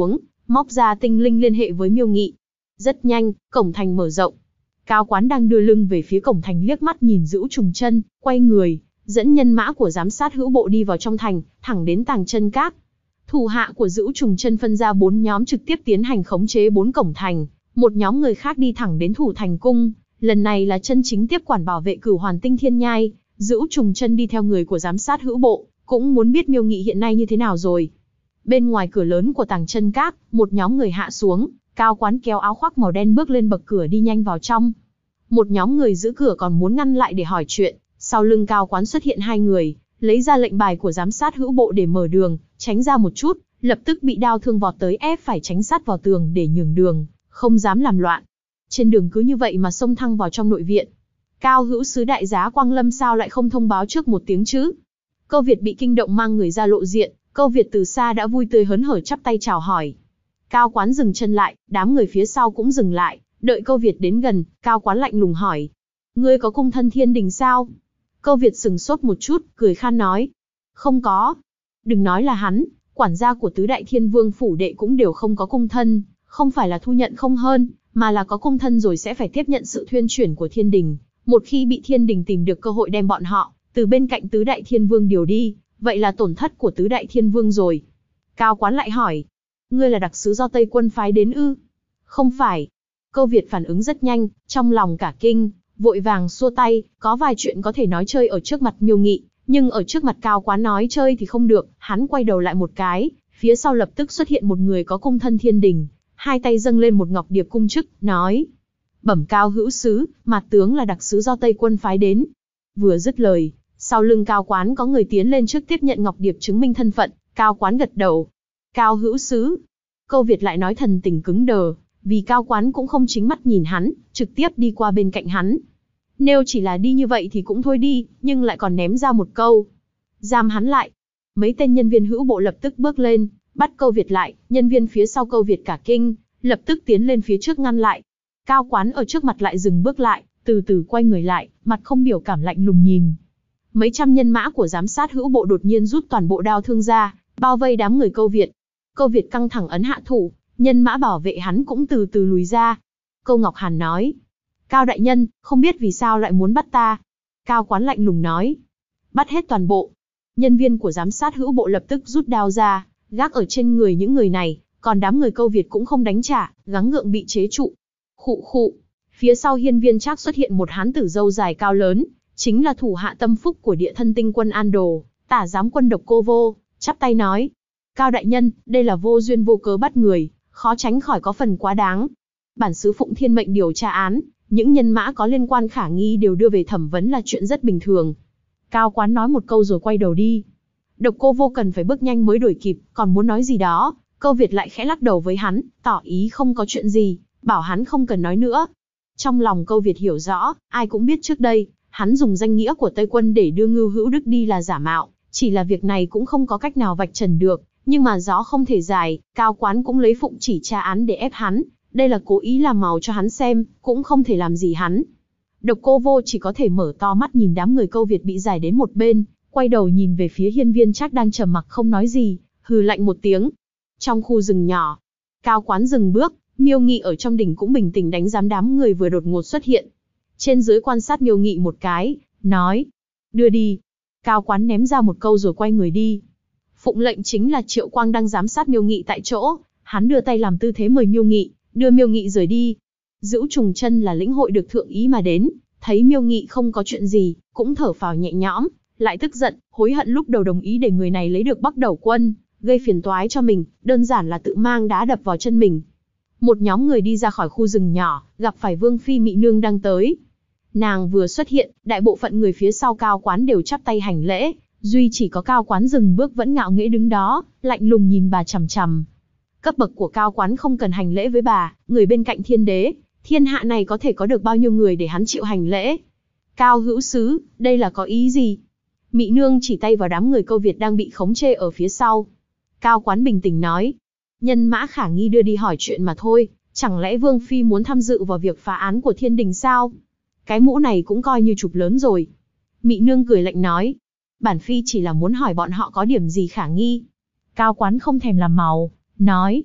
móc ra tinh linh liên hệ với Miêu Nghị. Rất nhanh, cổng thành mở rộng. Cao Quán đang đưa lưng về phía cổng thành liếc mắt nhìn Dữu Trùng Chân, quay người, dẫn nhân mã của giám sát hữu bộ đi vào trong thành, thẳng đến Tàng Chân Các. Thủ hạ của Dữu Trùng Chân phân ra 4 nhóm trực tiếp tiến hành khống chế 4 cổng thành, một nhóm người khác đi thẳng đến Thủ Thành Cung, lần này là chân chính tiếp quản bảo vệ Cửu Hoàn Tinh Thiên Nhai. Dữu Trùng Chân đi theo người của giám sát hữu bộ, cũng muốn biết Miêu Nghị hiện nay như thế nào rồi. Bên ngoài cửa lớn của Tàng Chân Các, một nhóm người hạ xuống, Cao Quán kéo áo khoác màu đen bước lên bậc cửa đi nhanh vào trong. Một nhóm người giữ cửa còn muốn ngăn lại để hỏi chuyện, sau lưng Cao Quán xuất hiện 2 người, lấy ra lệnh bài của giám sát hữu bộ để mở đường, tránh ra một chút, lập tức bị đao thương vọt tới ép phải tránh sát vào tường để nhường đường, không dám làm loạn. Trên đường cứ như vậy mà xông thẳng vào trong nội viện. Cao hữu sứ đại giá Quang Lâm sao lại không thông báo trước một tiếng chứ? Câu Việt bị kinh động mang người ra lộ diện, Câu Việt từ xa đã vui tươi hớn hở chắp tay chào hỏi. Cao Quán dừng chân lại, đám người phía sau cũng dừng lại, đợi Câu Việt đến gần, Cao Quán lạnh lùng hỏi. Ngươi có cung thân thiên đình sao? Câu Việt sừng sốt một chút, cười khan nói. Không có. Đừng nói là hắn, quản gia của tứ đại thiên vương phủ đệ cũng đều không có cung thân, không phải là thu nhận không hơn, mà là có cung thân rồi sẽ phải tiếp nhận sự thuyên chuyển của thiên đình. Một khi bị thiên đình tìm được cơ hội đem bọn họ từ bên cạnh tứ đại thiên vương điều đi, vậy là tổn thất của tứ đại thiên vương rồi. Cao Quán lại hỏi. Ngươi là đặc sứ do Tây Quân phái đến ư? Không phải. Câu Việt phản ứng rất nhanh, trong lòng cả kinh, vội vàng xua tay, có vài chuyện có thể nói chơi ở trước mặt Miêu Nghị, nhưng ở trước mặt Cao Quán nói chơi thì không được. Hắn quay đầu lại một cái, phía sau lập tức xuất hiện một người có cung thân thiên đình, hai tay dâng lên một ngọc điệp cung chức, nói. Bẩm Cao hữu sứ, Mạt tướng là đặc sứ do Tây Quân phái đến. Vừa dứt lời, sau lưng Cao Quán có người tiến lên trước tiếp nhận ngọc điệp chứng minh thân phận. Cao Quán gật đầu. Cao hữu sứ. Câu Việt lại nói thần tình cứng đờ, vì Cao Quán cũng không chính mắt nhìn hắn, trực tiếp đi qua bên cạnh hắn. Nếu chỉ là đi như vậy thì cũng thôi đi, nhưng lại còn ném ra một câu. Giam hắn lại. Mấy tên nhân viên hữu bộ lập tức bước lên, bắt Câu Việt lại, nhân viên phía sau Câu Việt cả kinh, lập tức tiến lên phía trước ngăn lại. Cao Quán ở trước mặt lại dừng bước lại, từ từ quay người lại, mặt không biểu cảm lạnh lùng nhìn. Mấy trăm nhân mã của giám sát hữu bộ đột nhiên rút toàn bộ đao thương ra, bao vây đám người Câu Việt. Câu Việt căng thẳng ấn hạ thủ, nhân mã bảo vệ hắn cũng từ từ lùi ra. Câu Ngọc Hàn nói. Cao đại nhân, không biết vì sao lại muốn bắt ta. Cao Quán lạnh lùng nói. Bắt hết toàn bộ. Nhân viên của giám sát hữu bộ lập tức rút đao ra, gác ở trên người những người này, còn đám người Câu Việt cũng không đánh trả, gắng gượng bị chế trụ. Khụ khụ. Phía sau hiên viên Trác xuất hiện một hán tử râu dài cao lớn, chính là thủ hạ tâm phúc của địa thân tinh quân An Đồ, tả giám quân Độc Cô Vô, chắp tay nói. Cao đại nhân, đây là vô duyên vô cớ bắt người, khó tránh khỏi có phần quá đáng. Bản xứ phụng thiên mệnh điều tra án, những nhân mã có liên quan khả nghi đều đưa về thẩm vấn là chuyện rất bình thường. Cao Quán nói một câu rồi quay đầu đi. Độc Cô Vô cần phải bước nhanh mới đuổi kịp, còn muốn nói gì đó, Câu Việt lại khẽ lắc đầu với hắn, tỏ ý không có chuyện gì, bảo hắn không cần nói nữa. Trong lòng Câu Việt hiểu rõ, ai cũng biết trước đây, hắn dùng danh nghĩa của Tây Quân để đưa Ngưu Hữu Đức đi là giả mạo, chỉ là việc này cũng không có cách nào vạch trần được, nhưng mà gió không thể dài, Cao Quán cũng lấy phụng chỉ tra án để ép hắn, đây là cố ý làm màu cho hắn xem, cũng không thể làm gì hắn. Độc Cô Vô chỉ có thể mở to mắt nhìn đám người Câu Việt bị giải đến một bên, quay đầu nhìn về phía hiên viên Trác đang trầm mặc không nói gì, hừ lạnh một tiếng. Trong khu rừng nhỏ, Cao Quán dừng bước, Miêu Nghị ở trong đỉnh cũng bình tĩnh đánh giám đám người vừa đột ngột xuất hiện. Trên dưới quan sát Miêu Nghị một cái, nói, đưa đi. Cao Quán ném ra một câu rồi quay người đi. Phụng lệnh chính là Triệu Quang đang giám sát Miêu Nghị tại chỗ, hắn đưa tay làm tư thế mời Miêu Nghị, đưa Miêu Nghị rời đi. Dữu Trùng Chân là lĩnh hội được thượng ý mà đến, thấy Miêu Nghị không có chuyện gì, cũng thở phào nhẹ nhõm, lại tức giận, hối hận lúc đầu đồng ý để người này lấy được Bắc Đầu Quân, gây phiền toái cho mình, đơn giản là tự mang đá đập vào chân mình. Một nhóm người đi ra khỏi khu rừng nhỏ, gặp phải Vương Phi Mị Nương đang tới. Nàng vừa xuất hiện, đại bộ phận người phía sau Cao Quán đều chắp tay hành lễ, duy chỉ có Cao Quán dừng bước vẫn ngạo nghễ đứng đó, lạnh lùng nhìn bà chằm chằm. Cấp bậc của Cao Quán không cần hành lễ với bà, người bên cạnh thiên đế, thiên hạ này có thể có được bao nhiêu người để hắn chịu hành lễ. Cao hữu sứ, đây là có ý gì? Mị Nương chỉ tay vào đám người Câu Việt đang bị khống chế ở phía sau. Cao Quán bình tĩnh nói, nhân mã khả nghi đưa đi hỏi chuyện mà thôi, chẳng lẽ Vương Phi muốn tham dự vào việc phá án của thiên đình sao? Cái mũ này cũng coi như chụp lớn rồi. Mị Nương cười lạnh nói, bản Phi chỉ là muốn hỏi bọn họ có điểm gì khả nghi. Cao Quán không thèm làm màu, nói,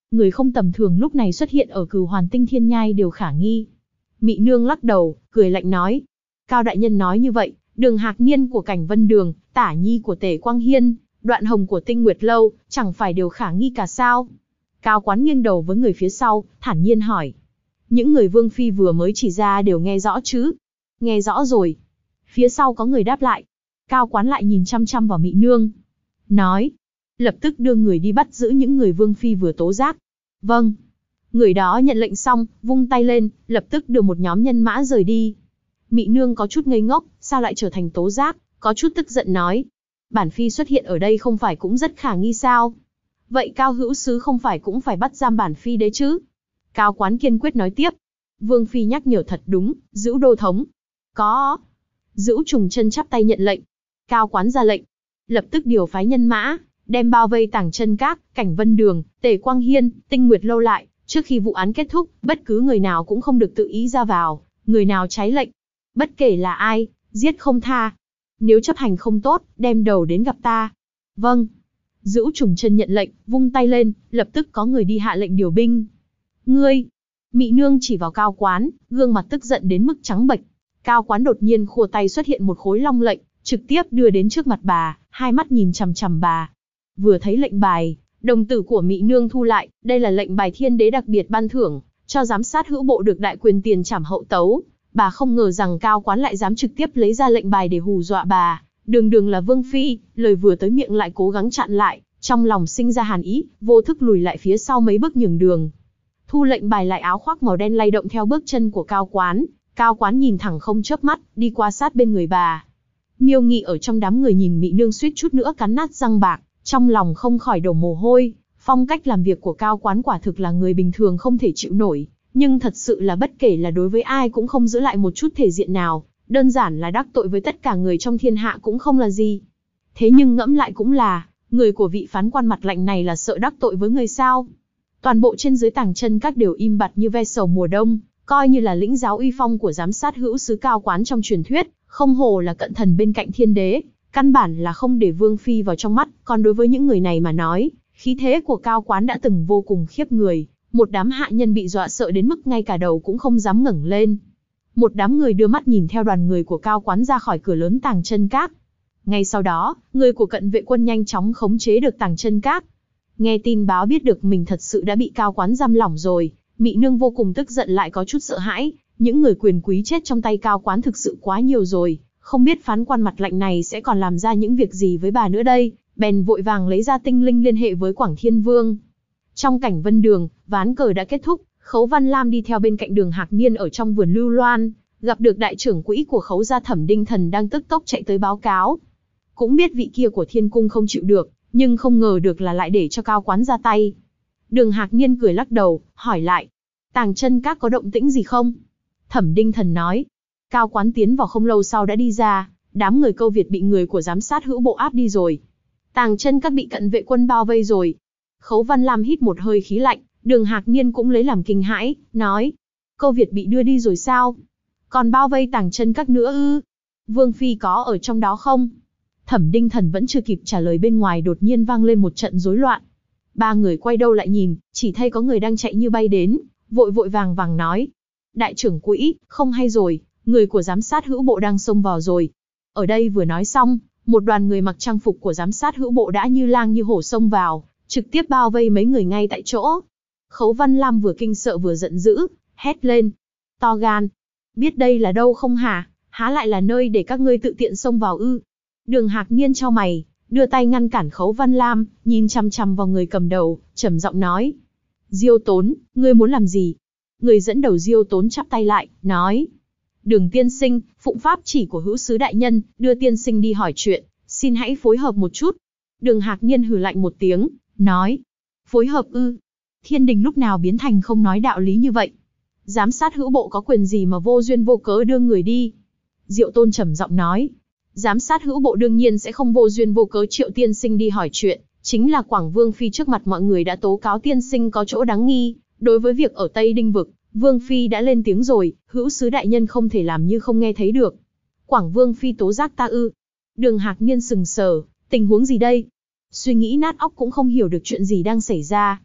Người không tầm thường lúc này xuất hiện ở Cửu Hoàn Tinh Thiên Nhai đều khả nghi. Mị Nương lắc đầu, cười lạnh nói. Cao đại nhân nói như vậy, Đường Hạc Niên của Cảnh Vân Đường, Tả Nhi của Tề Quang Hiên, Đoạn Hồng của Tinh Nguyệt Lâu, chẳng phải đều khả nghi cả sao? Cao Quán nghiêng đầu với người phía sau, thản nhiên hỏi. Những người Vương Phi vừa mới chỉ ra đều nghe rõ chứ? Nghe rõ rồi. Phía sau có người đáp lại. Cao Quán lại nhìn chăm chăm vào Mị Nương. Nói. Lập tức đưa người đi bắt giữ những người Vương Phi vừa tố giác. Vâng. Người đó nhận lệnh xong, vung tay lên, lập tức đưa một nhóm nhân mã rời đi. Mị Nương có chút ngây ngốc, sao lại trở thành tố giác, có chút tức giận nói. Bản Phi xuất hiện ở đây không phải cũng rất khả nghi sao? Vậy Cao hữu sứ không phải cũng phải bắt giam bản Phi đấy chứ? Cao Quán kiên quyết nói tiếp. Vương Phi nhắc nhở thật đúng, Dữu Đô thống. Có. Dữu Trùng Chân chắp tay nhận lệnh. Cao Quán ra lệnh. Lập tức điều phái nhân mã, đem bao vây Tàng Chân Các, Cảnh Vân Đường, Tề Quang Hiên, Tinh Nguyệt Lâu lại. Trước khi vụ án kết thúc, bất cứ người nào cũng không được tự ý ra vào, người nào trái lệnh, bất kể là ai, giết không tha. Nếu chấp hành không tốt, đem đầu đến gặp ta. Vâng. Dữu Trùng Chân nhận lệnh, vung tay lên, lập tức có người đi hạ lệnh điều binh. Ngươi! Mị Nương chỉ vào Cao Quán, gương mặt tức giận đến mức trắng bệch. Cao Quán đột nhiên khua tay xuất hiện một khối long lệnh, trực tiếp đưa đến trước mặt bà, hai mắt nhìn chằm chằm bà. Vừa thấy lệnh bài, đồng tử của Mị Nương thu lại, đây là lệnh bài Thiên Đế đặc biệt ban thưởng, cho giám sát hữu bộ được đại quyền tiền trảm hậu tấu. Bà không ngờ rằng Cao Quán lại dám trực tiếp lấy ra lệnh bài để hù dọa bà. Đường đường là Vương Phi, lời vừa tới miệng lại cố gắng chặn lại, trong lòng sinh ra hàn ý, vô thức lùi lại phía sau mấy bước nhường đường. Thu lệnh bài lại, áo khoác màu đen lay động theo bước chân của Cao Quán. Cao Quán nhìn thẳng không chớp mắt, đi qua sát bên người bà. Miêu Nghị ở trong đám người nhìn Mị Nương suýt chút nữa cắn nát răng bạc, trong lòng không khỏi đổ mồ hôi. Phong cách làm việc của Cao Quán quả thực là người bình thường không thể chịu nổi, nhưng thật sự là bất kể là đối với ai cũng không giữ lại một chút thể diện nào, đơn giản là đắc tội với tất cả người trong thiên hạ cũng không là gì. Thế nhưng ngẫm lại cũng là, người của vị phán quan mặt lạnh này là sợ đắc tội với người sao? Toàn bộ trên dưới Tàng Chân Các đều im bặt như ve sầu mùa đông, coi như là lĩnh giáo uy phong của giám sát hữu sứ Cao Quán trong truyền thuyết, không hồ là cận thần bên cạnh Thiên Đế, căn bản là không để Vương Phi vào trong mắt. Còn đối với những người này mà nói, khí thế của Cao Quán đã từng vô cùng khiếp người, một đám hạ nhân bị dọa sợ đến mức ngay cả đầu cũng không dám ngẩng lên. Một đám người đưa mắt nhìn theo đoàn người của Cao Quán ra khỏi cửa lớn Tàng Chân Các. Ngay sau đó, người của cận vệ quân nhanh chóng khống chế được Tàng Chân Các. Nghe tin báo biết được mình thật sự đã bị Cao Quán giam lỏng rồi, Mị Nương vô cùng tức giận lại có chút sợ hãi. Những người quyền quý chết trong tay Cao Quán thực sự quá nhiều rồi, không biết phán quan mặt lạnh này sẽ còn làm ra những việc gì với bà nữa đây. Bèn vội vàng lấy ra tinh linh liên hệ với Quảng Thiên Vương. Trong Cảnh Vân Đường, ván cờ đã kết thúc, Khấu Văn Lam đi theo bên cạnh Đường Hạc Niên ở trong vườn Lưu Loan, gặp được đại trưởng quỹ của Khấu gia Thẩm Đinh Thần đang tức tốc chạy tới báo cáo. Cũng biết vị kia của Thiên Cung không chịu được, nhưng không ngờ được là lại để cho Cao Quán ra tay. Đường Hạc Niên cười lắc đầu, hỏi lại, Tàng Chân Các có động tĩnh gì không? Thẩm Đinh Thần nói, Cao Quán tiến vào không lâu sau đã đi ra, đám người Câu Việt bị người của giám sát hữu bộ áp đi rồi. Tàng Chân Các bị cận vệ quân bao vây rồi. Khấu Văn Lam hít một hơi khí lạnh, Đường Hạc Niên cũng lấy làm kinh hãi, nói, Câu Việt bị đưa đi rồi sao? Còn bao vây Tàng Chân Các nữa ư? Vương Phi có ở trong đó không? Thẩm Đinh Thần vẫn chưa kịp trả lời, bên ngoài đột nhiên vang lên một trận rối loạn. Ba người quay đầu lại nhìn, chỉ thấy có người đang chạy như bay đến, vội vội vàng vàng nói, đại trưởng quỹ, không hay rồi, người của giám sát hữu bộ đang xông vào rồi. Ở đây vừa nói xong, một đoàn người mặc trang phục của giám sát hữu bộ đã như lang như hổ xông vào, trực tiếp bao vây mấy người ngay tại chỗ. Khấu Văn Lam vừa kinh sợ vừa giận dữ, hét lên, to gan, biết đây là đâu không hả, há lại là nơi để các ngươi tự tiện xông vào ư? Đường Hạc Niên chau mày, đưa tay ngăn cản Khấu Văn Lam, nhìn chằm chằm vào người cầm đầu, trầm giọng nói, Diêu Tốn, ngươi muốn làm gì? Người dẫn đầu Diêu Tốn chắp tay lại, nói, Đường tiên sinh, phụng pháp chỉ của hữu sứ đại nhân, đưa tiên sinh đi hỏi chuyện, xin hãy phối hợp một chút. Đường Hạc Niên hừ lạnh một tiếng, nói, phối hợp ư? Thiên đình lúc nào biến thành không nói đạo lý như vậy? Giám sát hữu bộ có quyền gì mà vô duyên vô cớ đưa người đi? Diệu Tôn trầm giọng nói, giám sát hữu bộ đương nhiên sẽ không vô duyên vô cớ triệu tiên sinh đi hỏi chuyện, chính là Quảng Vương Phi trước mặt mọi người đã tố cáo tiên sinh có chỗ đáng nghi. Đối với việc ở Tây Đinh Vực, Vương Phi đã lên tiếng rồi, hữu sứ đại nhân không thể làm như không nghe thấy được. Quảng Vương Phi tố giác ta ư? Đường Hạc Niên sừng sờ, tình huống gì đây? Suy nghĩ nát óc cũng không hiểu được chuyện gì đang xảy ra.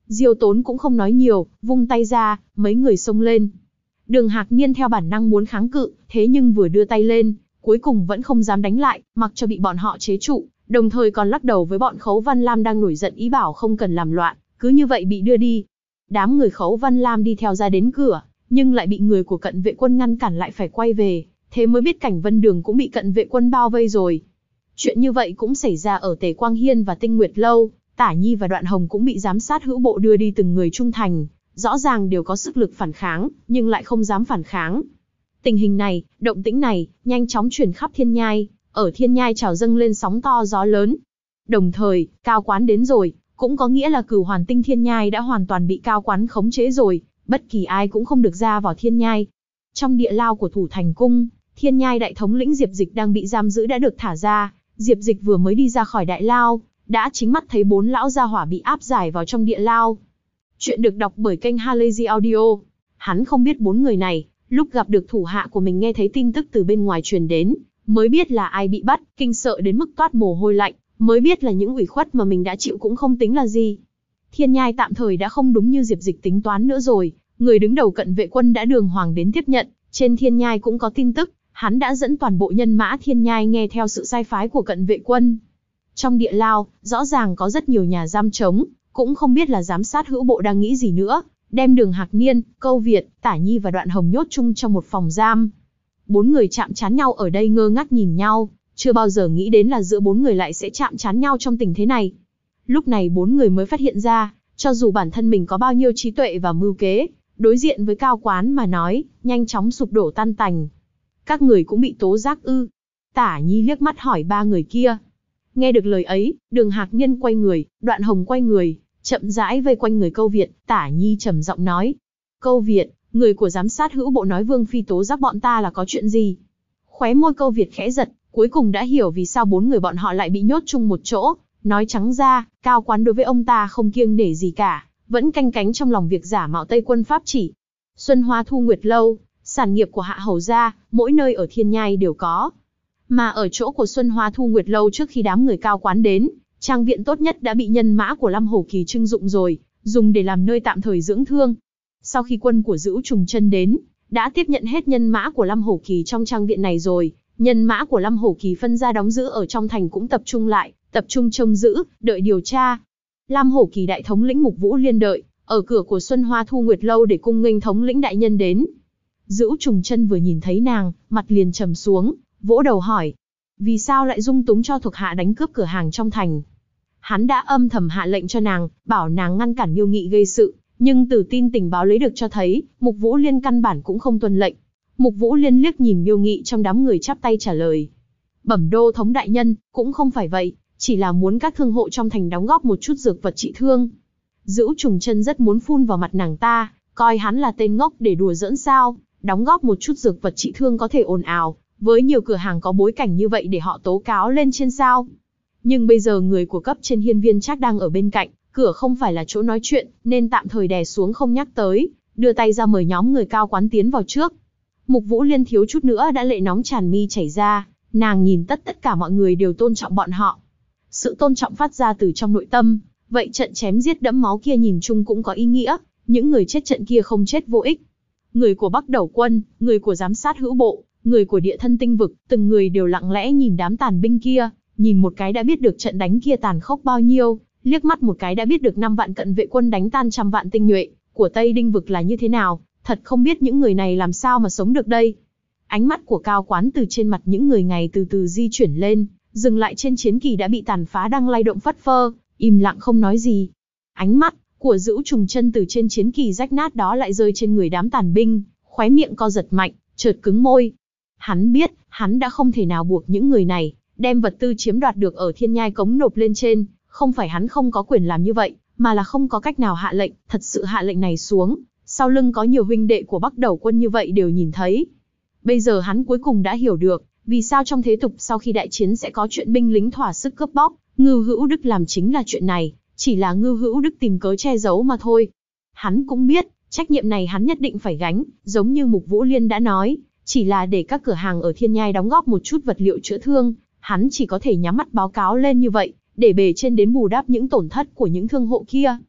Diêu Tốn cũng không nói nhiều, vung tay ra, mấy người xông lên. Đường Hạc Niên theo bản năng muốn kháng cự, thế nhưng vừa đưa tay lên, cuối cùng vẫn không dám đánh lại, mặc cho bị bọn họ chế trụ, đồng thời còn lắc đầu với bọn Khấu Văn Lam đang nổi giận ý bảo không cần làm loạn, cứ như vậy bị đưa đi. Đám người Khấu Văn Lam đi theo ra đến cửa, nhưng lại bị người của Cận Vệ Quân ngăn cản lại phải quay về, thế mới biết Cảnh Vân Đường cũng bị Cận Vệ Quân bao vây rồi. Chuyện như vậy cũng xảy ra ở Tề Quang Hiên và Tinh Nguyệt Lâu, Tả Nhi và Đoạn Hồng cũng bị giám sát hữu bộ đưa đi từng người trung thành, rõ ràng đều có sức lực phản kháng, nhưng lại không dám phản kháng. Tình hình này, động tĩnh này, nhanh chóng truyền khắp Thiên Nhai, ở Thiên Nhai trào dâng lên sóng to gió lớn. Đồng thời, Cao Quán đến rồi, cũng có nghĩa là Cửu Hoàn Tinh Thiên Nhai đã hoàn toàn bị Cao Quán khống chế rồi, bất kỳ ai cũng không được ra vào Thiên Nhai. Trong địa lao của Thủ Thành Cung, Thiên Nhai đại thống lĩnh Diệp Dịch đang bị giam giữ đã được thả ra. Diệp Dịch vừa mới đi ra khỏi đại lao, đã chính mắt thấy 4 lão gia hỏa bị áp giải vào trong địa lao. Chuyện được đọc bởi kênh Halazy Audio. Hắn không biết 4 người này, lúc gặp được thủ hạ của mình nghe thấy tin tức từ bên ngoài truyền đến, mới biết là ai bị bắt, kinh sợ đến mức toát mồ hôi lạnh, mới biết là những ủy khuất mà mình đã chịu cũng không tính là gì. Thiên Nhai tạm thời đã không đúng như Diệp Dịch tính toán nữa rồi, người đứng đầu Cận Vệ Quân đã đường hoàng đến tiếp nhận, trên Thiên Nhai cũng có tin tức, hắn đã dẫn toàn bộ nhân mã Thiên Nhai nghe theo sự sai phái của Cận Vệ Quân. Trong địa lao, rõ ràng có rất nhiều nhà giam trống, cũng không biết là giám sát hữu bộ đang nghĩ gì nữa, đem Đường Hạc Niên, Câu Việt, Tả Nhi và Đoạn Hồng nhốt chung trong một phòng giam. 4 người chạm trán nhau ở đây ngơ ngác nhìn nhau, chưa bao giờ nghĩ đến là giữa 4 người lại sẽ chạm trán nhau trong tình thế này. Lúc này 4 người mới phát hiện ra, cho dù bản thân mình có bao nhiêu trí tuệ và mưu kế, đối diện với Cao Quán mà nói, nhanh chóng sụp đổ tan tành. Các người cũng bị tố giác ư? Tả Nhi liếc mắt hỏi 3 người kia. Nghe được lời ấy, Đường Hạc Niên quay người, Đoạn Hồng quay người, chậm rãi vây quanh người Câu Việt. Tả Nhi trầm giọng nói: Câu Việt, người của giám sát hữu bộ nói Vương phi tố giác bọn ta là có chuyện gì? Khóe môi Câu Việt khẽ giật, cuối cùng đã hiểu vì sao 4 người bọn họ lại bị nhốt chung một chỗ. Nói trắng ra, Cao Quán đối với ông ta không kiêng nể gì cả, vẫn canh cánh trong lòng việc giả mạo Tây Quân pháp chỉ. Xuân Hoa Thu Nguyệt Lâu, sản nghiệp của Hạ hầu gia, mỗi nơi ở Thiên Nhai đều có. Mà ở chỗ của Xuân Hoa Thu Nguyệt Lâu trước khi đám người Cao Quán đến, trang viện tốt nhất đã bị nhân mã của Lâm Hổ Kỳ trưng dụng rồi, dùng để làm nơi tạm thời dưỡng thương. Sau khi quân của Dữu Trùng Chân đến, đã tiếp nhận hết nhân mã của Lâm Hổ Kỳ trong trang viện này rồi, nhân mã của Lâm Hổ Kỳ phân ra đóng giữ ở trong thành cũng tập trung lại, tập trung trông giữ, đợi điều tra. Lâm Hổ Kỳ đại thống lĩnh Mục Vũ Liên đợi ở cửa của Xuân Hoa Thu Nguyệt Lâu để cung nghênh thống lĩnh đại nhân đến. Dữu Trùng Chân vừa nhìn thấy nàng, mặt liền trầm xuống, vỗ đầu hỏi: vì sao lại dung túng cho thuộc hạ đánh cướp cửa hàng trong thành? Hắn đã âm thầm hạ lệnh cho nàng, bảo nàng ngăn cản Miêu Nghị gây sự, nhưng từ tin tình báo lấy được cho thấy, Mục Vũ Liên căn bản cũng không tuân lệnh. Mục Vũ Liên liếc nhìn Miêu Nghị trong đám người chắp tay trả lời: bẩm đô thống đại nhân, cũng không phải vậy, chỉ là muốn các thương hộ trong thành đóng góp một chút dược vật trị thương. Dữu Trùng Chân rất muốn phun vào mặt nàng ta, coi hắn là tên ngốc để đùa giỡn sao, đóng góp một chút dược vật trị thương có thể ồn ào, với nhiều cửa hàng có bối cảnh như vậy để họ tố cáo lên trên sao. Nhưng bây giờ người của cấp trên Hiên Viên Trác đang ở bên cạnh, cửa không phải là chỗ nói chuyện, nên tạm thời đè xuống không nhắc tới, đưa tay ra mời nhóm người Cao Quán tiến vào trước. Mục Vũ Liên thiếu chút nữa đã lệ nóng tràn mi chảy ra, nàng nhìn tất cả mọi người đều tôn trọng bọn họ. Sự tôn trọng phát ra từ trong nội tâm, vậy trận chém giết đẫm máu kia nhìn chung cũng có ý nghĩa, những người chết trận kia không chết vô ích. Người của Bắc Đầu Quân, người của giám sát hữu bộ, người của Địa Thân Tinh Vực, từng người đều lặng lẽ nhìn đám tàn binh kia, nhìn một cái đã biết được trận đánh kia tàn khốc bao nhiêu, liếc mắt một cái đã biết được 5 vạn Cận Vệ Quân đánh tan trăm vạn tinh nhuệ của Tây Đinh Vực là như thế nào, thật không biết những người này làm sao mà sống được đây. Ánh mắt của Cao Quán từ trên mặt những người này từ từ di chuyển lên, dừng lại trên chiến kỳ đã bị tàn phá đang lay động phất phơ, im lặng không nói gì. Ánh mắt của Dữu Trùng Chân từ trên chiến kỳ rách nát đó lại rơi trên người đám tàn binh, khóe miệng co giật mạnh, chợt cứng môi. Hắn biết, hắn đã không thể nào buộc những người này đem vật tư chiếm đoạt được ở Thiên Nhai Cống nộp lên trên, không phải hắn không có quyền làm như vậy, mà là không có cách nào hạ lệnh, thật sự hạ lệnh này xuống, sau lưng có nhiều huynh đệ của Bắc Đầu Quân như vậy đều nhìn thấy. Bây giờ hắn cuối cùng đã hiểu được, vì sao trong thế tục sau khi đại chiến sẽ có chuyện binh lính thỏa sức cướp bóc, Ngưu Hữu Đức làm chính là chuyện này, chỉ là Ngưu Hữu Đức tìm cớ che giấu mà thôi. Hắn cũng biết, trách nhiệm này hắn nhất định phải gánh, giống như Mục Vũ Liên đã nói, chỉ là để các cửa hàng ở Thiên Nhai đóng góp một chút vật liệu chữa thương, hắn chỉ có thể nhắm mắt báo cáo lên như vậy, để bề trên đến bù đắp những tổn thất của những thương hộ kia.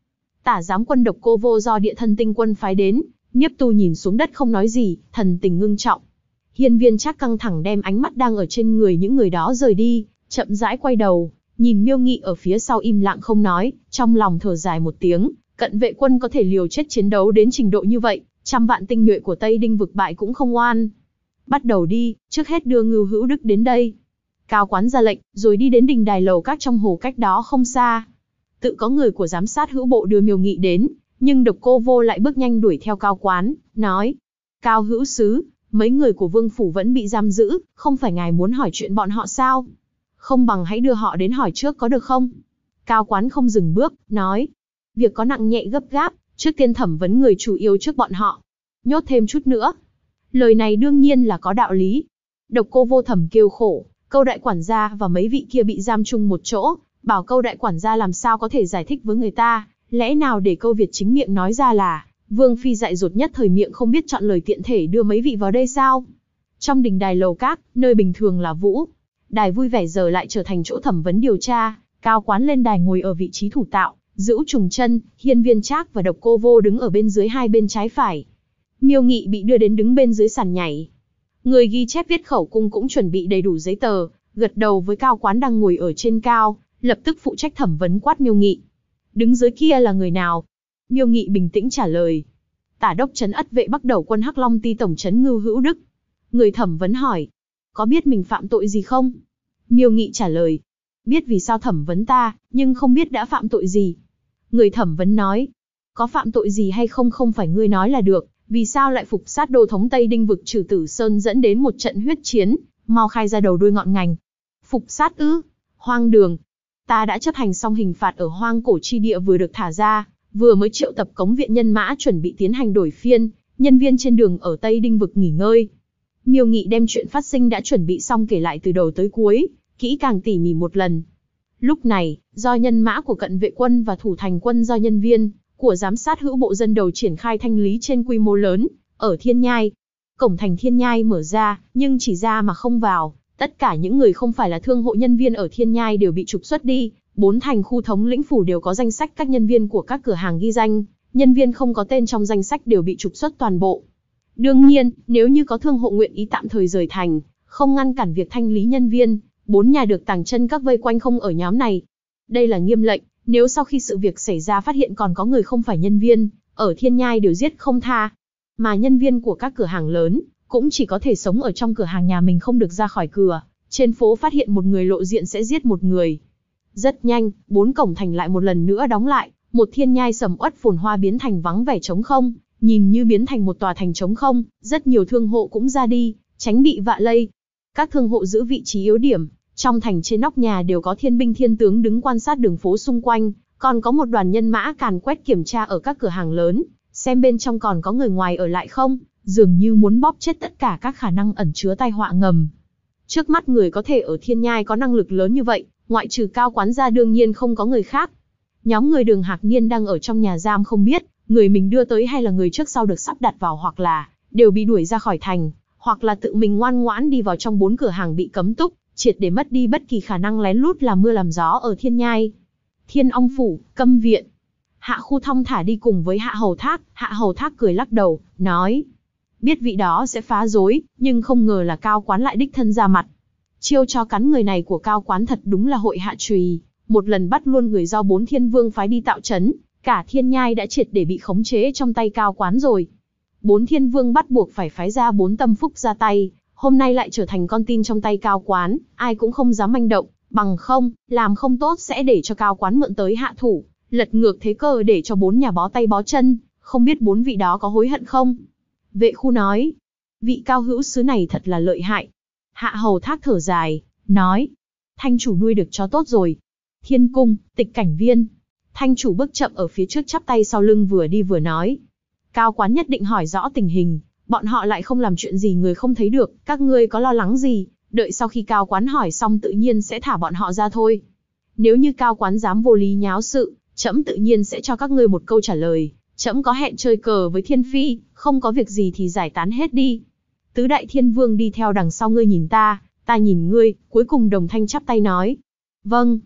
Tả giám quân Độc Cô Vô do Địa Thân Tinh quân phái đến. Nhiếp Tu nhìn xuống đất không nói gì, thần tình ngưng trọng. Hiên Viên Trác căng thẳng đem ánh mắt đang ở trên người những người đó rời đi, chậm rãi quay đầu, nhìn Miêu Nghị ở phía sau im lặng không nói, trong lòng thở dài một tiếng, Cận Vệ quân có thể liều chết chiến đấu đến trình độ như vậy, trăm vạn tinh nhuệ của Tây Đinh vực bại cũng không oan. Bắt đầu đi, trước hết đưa Ngưu Hữu Đức đến đây. Cao Quán ra lệnh, rồi đi đến đình đài lầu các trong hồ cách đó không xa. Tự có người của giám sát hữu bộ đưa Miêu Nghị đến, nhưng Độc Cô Vô lại bước nhanh đuổi theo Cao Quán, nói: Cao hữu sứ, mấy người của Vương phủ vẫn bị giam giữ, không phải ngài muốn hỏi chuyện bọn họ sao? Không bằng hãy đưa họ đến hỏi trước có được không? Cao Quán không dừng bước, nói: Việc có nặng nhẹ gấp gáp, trước tiên thẩm vấn người chủ yếu trước bọn họ. Nhốt thêm chút nữa. Lời này đương nhiên là có đạo lý. Độc Cô Vô thầm kêu khổ, Câu đại quản gia và mấy vị kia bị giam chung một chỗ, bảo Câu đại quản gia làm sao có thể giải thích với người ta, lẽ nào để Câu Việt chính miệng nói ra là Vương phi dại dột nhất thời miệng không biết chọn lời tiện thể đưa mấy vị vào đây sao? Trong đình đài lầu các, nơi bình thường là vũ đài vui vẻ giờ lại trở thành chỗ thẩm vấn điều tra. Cao Quán lên đài ngồi ở vị trí thủ tạo, Dữu Trùng Chân, Hiên Viên Trác và Độc Cô Vô đứng ở bên dưới hai bên trái phải. Miêu Nghị bị đưa đến đứng bên dưới sàn nhảy. Người ghi chép viết khẩu cung cũng chuẩn bị đầy đủ giấy tờ, gật đầu với Cao Quán đang ngồi ở trên cao, lập tức phụ trách thẩm vấn quát Miêu Nghị. Đứng dưới kia là người nào? Miêu Nghị bình tĩnh trả lời. Tả đốc trấn Ất vệ Bắc Đầu quân Hắc Long Ti tổng trấn Ngưu Hữu Đức. Người thẩm vấn hỏi, có biết mình phạm tội gì không? Miêu Nghị trả lời, biết vì sao thẩm vấn ta, nhưng không biết đã phạm tội gì. Người thẩm vấn nói, có phạm tội gì hay không không phải ngươi nói là được, vì sao lại phục sát đô thống Tây Đinh vực Trừ Tử Sơn dẫn đến một trận huyết chiến, mau khai ra đầu đuôi ngọn ngành. Phục sát ư? Hoang đường. Ta đã chấp hành xong hình phạt ở hoang cổ chi địa vừa được thả ra, vừa mới triệu tập cống viện nhân mã chuẩn bị tiến hành đổi phiên, nhân viên trên đường ở Tây Đinh vực nghỉ ngơi. Miêu Nghị đem chuyện phát sinh đã chuẩn bị xong kể lại từ đầu tới cuối, kỹ càng tỉ mỉ một lần. Lúc này, do nhân mã của Cận Vệ quân và Thủ Thành quân do nhân viên của giám sát hữu bộ dân đầu triển khai thanh lý trên quy mô lớn, ở Thiên Nhai. Cổng thành Thiên Nhai mở ra, nhưng chỉ ra mà không vào, tất cả những người không phải là thương hộ nhân viên ở Thiên Nhai đều bị trục xuất đi, 4 thành khu thống lĩnh phủ đều có danh sách các nhân viên của các cửa hàng ghi danh, nhân viên không có tên trong danh sách đều bị trục xuất toàn bộ. Đương nhiên, nếu như có thương hộ nguyện ý tạm thời rời thành, không ngăn cản việc thanh lý nhân viên, 4 nhà được tàng chân các vây quanh không ở nhóm này. Đây là nghiêm lệnh, nếu sau khi sự việc xảy ra phát hiện còn có người không phải nhân viên, ở Thiên Nhai đều giết không tha. Mà nhân viên của các cửa hàng lớn, cũng chỉ có thể sống ở trong cửa hàng nhà mình không được ra khỏi cửa. Trên phố phát hiện một người lộ diện sẽ giết một người. Rất nhanh, 4 cổng thành lại một lần nữa đóng lại, một Thiên Nhai sầm uất phồn hoa biến thành vắng vẻ trống không, nhìn như biến thành một tòa thành trống không, rất nhiều thương hộ cũng ra đi, tránh bị vạ lây. Các thương hộ giữ vị trí yếu điểm, trong thành trên nóc nhà đều có thiên binh thiên tướng đứng quan sát đường phố xung quanh, còn có một đoàn nhân mã càn quét kiểm tra ở các cửa hàng lớn, xem bên trong còn có người ngoài ở lại không, dường như muốn bóp chết tất cả các khả năng ẩn chứa tai họa ngầm. Trước mắt người có thể ở Thiên Nhai có năng lực lớn như vậy, ngoại trừ Cao Quán ra đương nhiên không có người khác. Nhóm người Đường Hạc Niên đang ở trong nhà giam không biết, người mình đưa tới hay là người trước sau được sắp đặt vào hoặc là đều bị đuổi ra khỏi thành, hoặc là tự mình ngoan ngoãn đi vào trong 4 cửa hàng bị cấm túc, triệt để mất đi bất kỳ khả năng lén lút làm mưa làm gió ở Thiên Nhai. Thiên Ong phủ, Câm viện. Hạ Khu thong thả đi cùng với Hạ Hầu Thác, Hạ Hầu Thác cười lắc đầu, nói: biết vị đó sẽ phá rối, nhưng không ngờ là Cao Quán lại đích thân ra mặt. Chiêu cho cắn người này của Cao Quán thật đúng là hội hạ chùy, một lần bắt luôn người do 4 thiên vương phái đi tạo trấn, cả Thiên Nhai đã triệt để bị khống chế trong tay Cao Quán rồi. 4 thiên vương bắt buộc phải phái ra 4 tâm phúc ra tay, hôm nay lại trở thành con tin trong tay Cao Quán, ai cũng không dám manh động, bằng không, làm không tốt sẽ để cho Cao Quán mượn tới hạ thủ, lật ngược thế cờ để cho 4 nhà bó tay bó chân, không biết 4 vị đó có hối hận không? Vệ Khu nói, vị Cao hữu sứ này thật là lợi hại. Hạ Hầu Thác thở dài, nói, thanh chủ nuôi được chó tốt rồi. Thiên cung, Tịch Cảnh viên. Thanh chủ bước chậm ở phía trước chắp tay sau lưng vừa đi vừa nói, Cao Quán nhất định hỏi rõ tình hình, bọn họ lại không làm chuyện gì người không thấy được, các ngươi có lo lắng gì, đợi sau khi Cao Quán hỏi xong tự nhiên sẽ thả bọn họ ra thôi. Nếu như Cao Quán dám vô lý nháo sự, trẫm tự nhiên sẽ cho các ngươi một câu trả lời, trẫm có hẹn chơi cờ với Thiên Phi, không có việc gì thì giải tán hết đi. Tứ đại thiên vương đi theo đằng sau ngươi nhìn ta nhìn ngươi, cuối cùng đồng thanh chắp tay nói, vâng.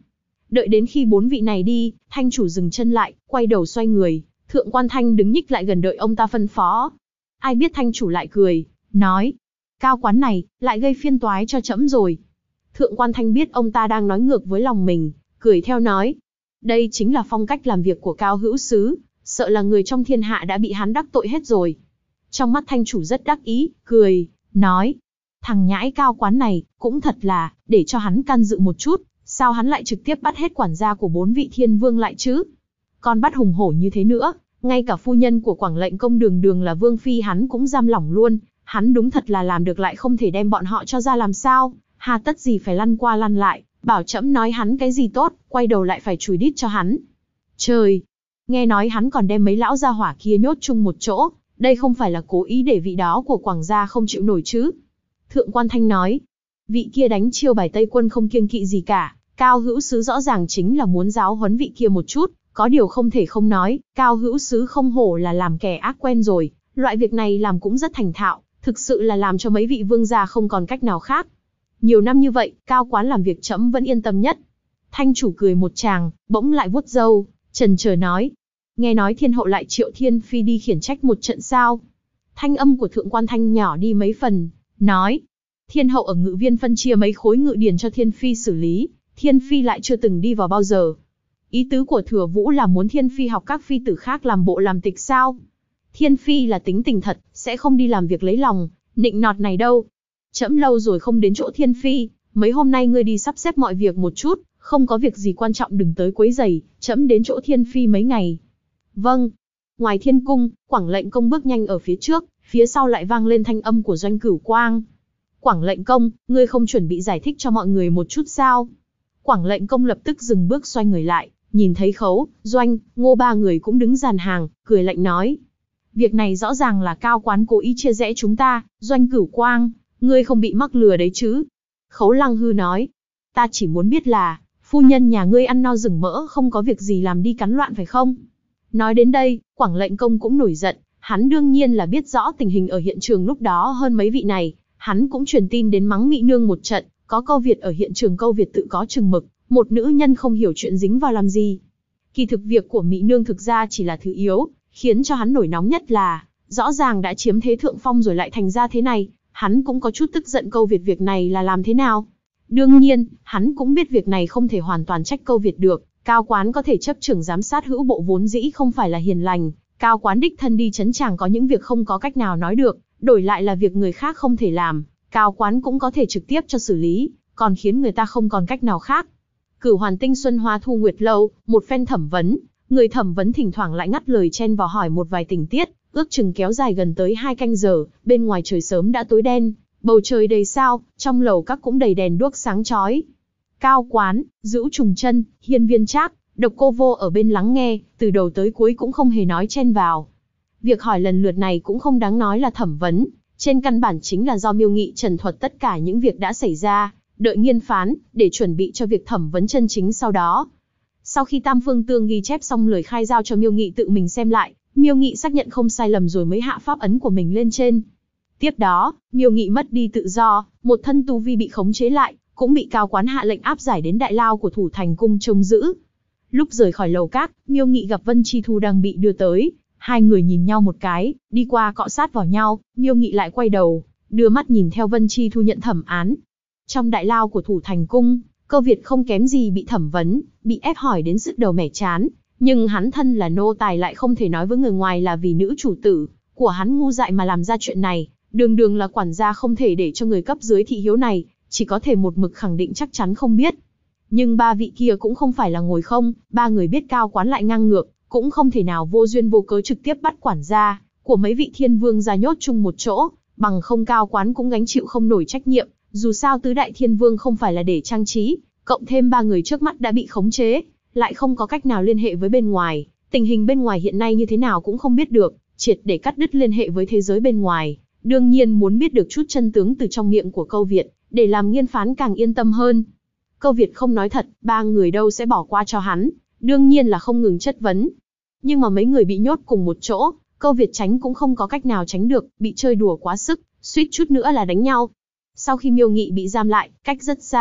Đợi đến khi 4 vị này đi, Thanh chủ dừng chân lại, quay đầu xoay người, Thượng Quan Thanh đứng nhích lại gần đợi ông ta phân phó. Ai biết Thanh chủ lại cười, nói, Cao Quán này, lại gây phiên toái cho trẫm rồi. Thượng Quan Thanh biết ông ta đang nói ngược với lòng mình, cười theo nói, đây chính là phong cách làm việc của Cao hữu sứ, sợ là người trong thiên hạ đã bị hắn đắc tội hết rồi. Trong mắt Thanh chủ rất đắc ý, cười, nói, thằng nhãi Cao Quán này, cũng thật là, để cho hắn can dự một chút, sao hắn lại trực tiếp bắt hết quản gia của 4 vị thiên vương lại chứ? Còn bắt hùng hổ như thế nữa, ngay cả phu nhân của Quảng lệnh công đường đường là vương phi hắn cũng giam lỏng luôn, hắn đúng thật là làm được lại không thể đem bọn họ cho ra làm sao, hà tất gì phải lăn qua lăn lại, bảo trẫm nói hắn cái gì tốt, quay đầu lại phải chùi đít cho hắn. Trời, nghe nói hắn còn đem mấy lão gia hỏa kia nhốt chung một chỗ, đây không phải là cố ý để vị đó của Quảng gia không chịu nổi chứ? Thượng Quan Thanh nói, vị kia đánh chiêu bài Tây quân không kiêng kỵ gì cả, Cao hữu sứ rõ ràng chính là muốn giáo huấn vị kia một chút, có điều không thể không nói, Cao hữu sứ không hổ là làm kẻ ác quen rồi, loại việc này làm cũng rất thành thạo, thực sự là làm cho mấy vị vương gia không còn cách nào khác. Nhiều năm như vậy, Cao Quán làm việc trẫm vẫn yên tâm nhất. Thanh chủ cười một tràng, bỗng lại vuốt râu, chần chờ nói, nghe nói thiên hậu lại triệu thiên phi đi khiển trách một trận sao? Thanh âm của Thượng Quan Thanh nhỏ đi mấy phần, nói, thiên hậu ở ngự viên phân chia mấy khối ngự điển cho thiên phi xử lý, thiên phi lại chưa từng đi vào bao giờ. Ý tứ của Thừa Vũ là muốn thiên phi học các phi tử khác làm bộ làm tịch sao? Thiên phi là tính tình thật, sẽ không đi làm việc lấy lòng, nịnh nọt này đâu. Trẫm lâu rồi không đến chỗ thiên phi, mấy hôm nay ngươi đi sắp xếp mọi việc một chút, không có việc gì quan trọng đừng tới quấy rầy, trẫm đến chỗ thiên phi mấy ngày. Vâng. Ngoài thiên cung, Quảng lệnh công bước nhanh ở phía trước, phía sau lại vang lên thanh âm của Doanh Cửu Quang. Quảng lệnh công, ngươi không chuẩn bị giải thích cho mọi người một chút sao? Quảng lệnh công lập tức dừng bước xoay người lại, nhìn thấy Khấu, Doanh, Ngô ba người cũng đứng dàn hàng, cười lạnh nói. Việc này rõ ràng là Cao Quán cố ý chia rẽ chúng ta, Doanh Cửu Quang, ngươi không bị mắc lừa đấy chứ? Khấu Lăng Hư nói, ta chỉ muốn biết là, phu nhân nhà ngươi ăn no rừng mỡ không có việc gì làm đi cắn loạn phải không? Nói đến đây, Quảng lệnh công cũng nổi giận, hắn đương nhiên là biết rõ tình hình ở hiện trường lúc đó hơn mấy vị này, hắn cũng truyền tin đến mắng Mỹ Nương một trận, có câu Việt ở hiện trường câu Việt tự có chừng mực, một nữ nhân không hiểu chuyện dính vào làm gì. Kỳ thực việc của Mỹ Nương thực ra chỉ là thứ yếu, khiến cho hắn nổi nóng nhất là, rõ ràng đã chiếm thế thượng phong rồi lại thành ra thế này, hắn cũng có chút tức giận câu Việt việc này là làm thế nào. Đương nhiên, hắn cũng biết việc này không thể hoàn toàn trách câu Việt được, Cao Quán có thể chấp trưởng giám sát hữu bộ vốn dĩ không phải là hiền lành, Cao Quán đích thân đi chấn tràng có những việc không có cách nào nói được, đổi lại là việc người khác không thể làm, Cao Quán cũng có thể trực tiếp cho xử lý, còn khiến người ta không còn cách nào khác. Cửu Hoàn Tinh Xuân Hoa Thu Nguyệt Lâu, một phen thẩm vấn, người thẩm vấn thỉnh thoảng lại ngắt lời chen vào hỏi một vài tình tiết, ước chừng kéo dài gần tới 2 canh giờ, bên ngoài trời sớm đã tối đen, bầu trời đầy sao, trong lầu các cũng đầy đèn đuốc sáng chói. Cao Quán, Dữu Trùng Chân, Hiên Viên Trác, Độc Cô Vô ở bên lắng nghe, từ đầu tới cuối cũng không hề nói chen vào. Việc hỏi lần lượt này cũng không đáng nói là thẩm vấn, trên căn bản chính là do Miêu Nghị trần thuật tất cả những việc đã xảy ra, đợi nghiên phán, để chuẩn bị cho việc thẩm vấn chân chính sau đó. Sau khi Tam Phương Tương ghi chép xong lời khai giao cho Miêu Nghị tự mình xem lại, Miêu Nghị xác nhận không sai lầm rồi mới hạ pháp ấn của mình lên trên. Tiếp đó, Miêu Nghị mất đi tự do, một thân tu vi bị khống chế lại, cũng bị Cao Quán hạ lệnh áp giải đến đại lao của Thủ Thành cung trông giữ. Lúc rời khỏi lầu các, Miêu Nghị gặp Vân Chi Thu đang bị đưa tới, hai người nhìn nhau một cái, đi qua cọ sát vào nhau, Miêu Nghị lại quay đầu, đưa mắt nhìn theo Vân Chi Thu nhận thẩm án. Trong đại lao của Thủ Thành cung, Câu Việt không kém gì bị thẩm vấn, bị ép hỏi đến sứt đầu mẻ chán, nhưng hắn thân là nô tài lại không thể nói với người ngoài là vì nữ chủ tử của hắn ngu dại mà làm ra chuyện này, đường đường là quản gia không thể để cho người cấp dưới thị hiếu này, chỉ có thể một mực khẳng định chắc chắn không biết. Nhưng ba vị kia cũng không phải là ngồi không, ba người biết Cao Quán lại ngang ngược, cũng không thể nào vô duyên vô cớ trực tiếp bắt quản gia của mấy vị thiên vương ra nhốt chung một chỗ, bằng không Cao Quán cũng gánh chịu không nổi trách nhiệm, dù sao tứ đại thiên vương không phải là để trang trí, cộng thêm ba người trước mắt đã bị khống chế, lại không có cách nào liên hệ với bên ngoài, tình hình bên ngoài hiện nay như thế nào cũng không biết được, triệt để cắt đứt liên hệ với thế giới bên ngoài, đương nhiên muốn biết được chút chân tướng từ trong miệng của Câu Việt, để làm nghiên phán càng yên tâm hơn. Câu Việt không nói thật, ba người đâu sẽ bỏ qua cho hắn, đương nhiên là không ngừng chất vấn. Nhưng mà mấy người bị nhốt cùng một chỗ, Câu Việt tránh cũng không có cách nào tránh được, bị chơi đùa quá sức, suýt chút nữa là đánh nhau. Sau khi Miêu Nghị bị giam lại, cách rất xa,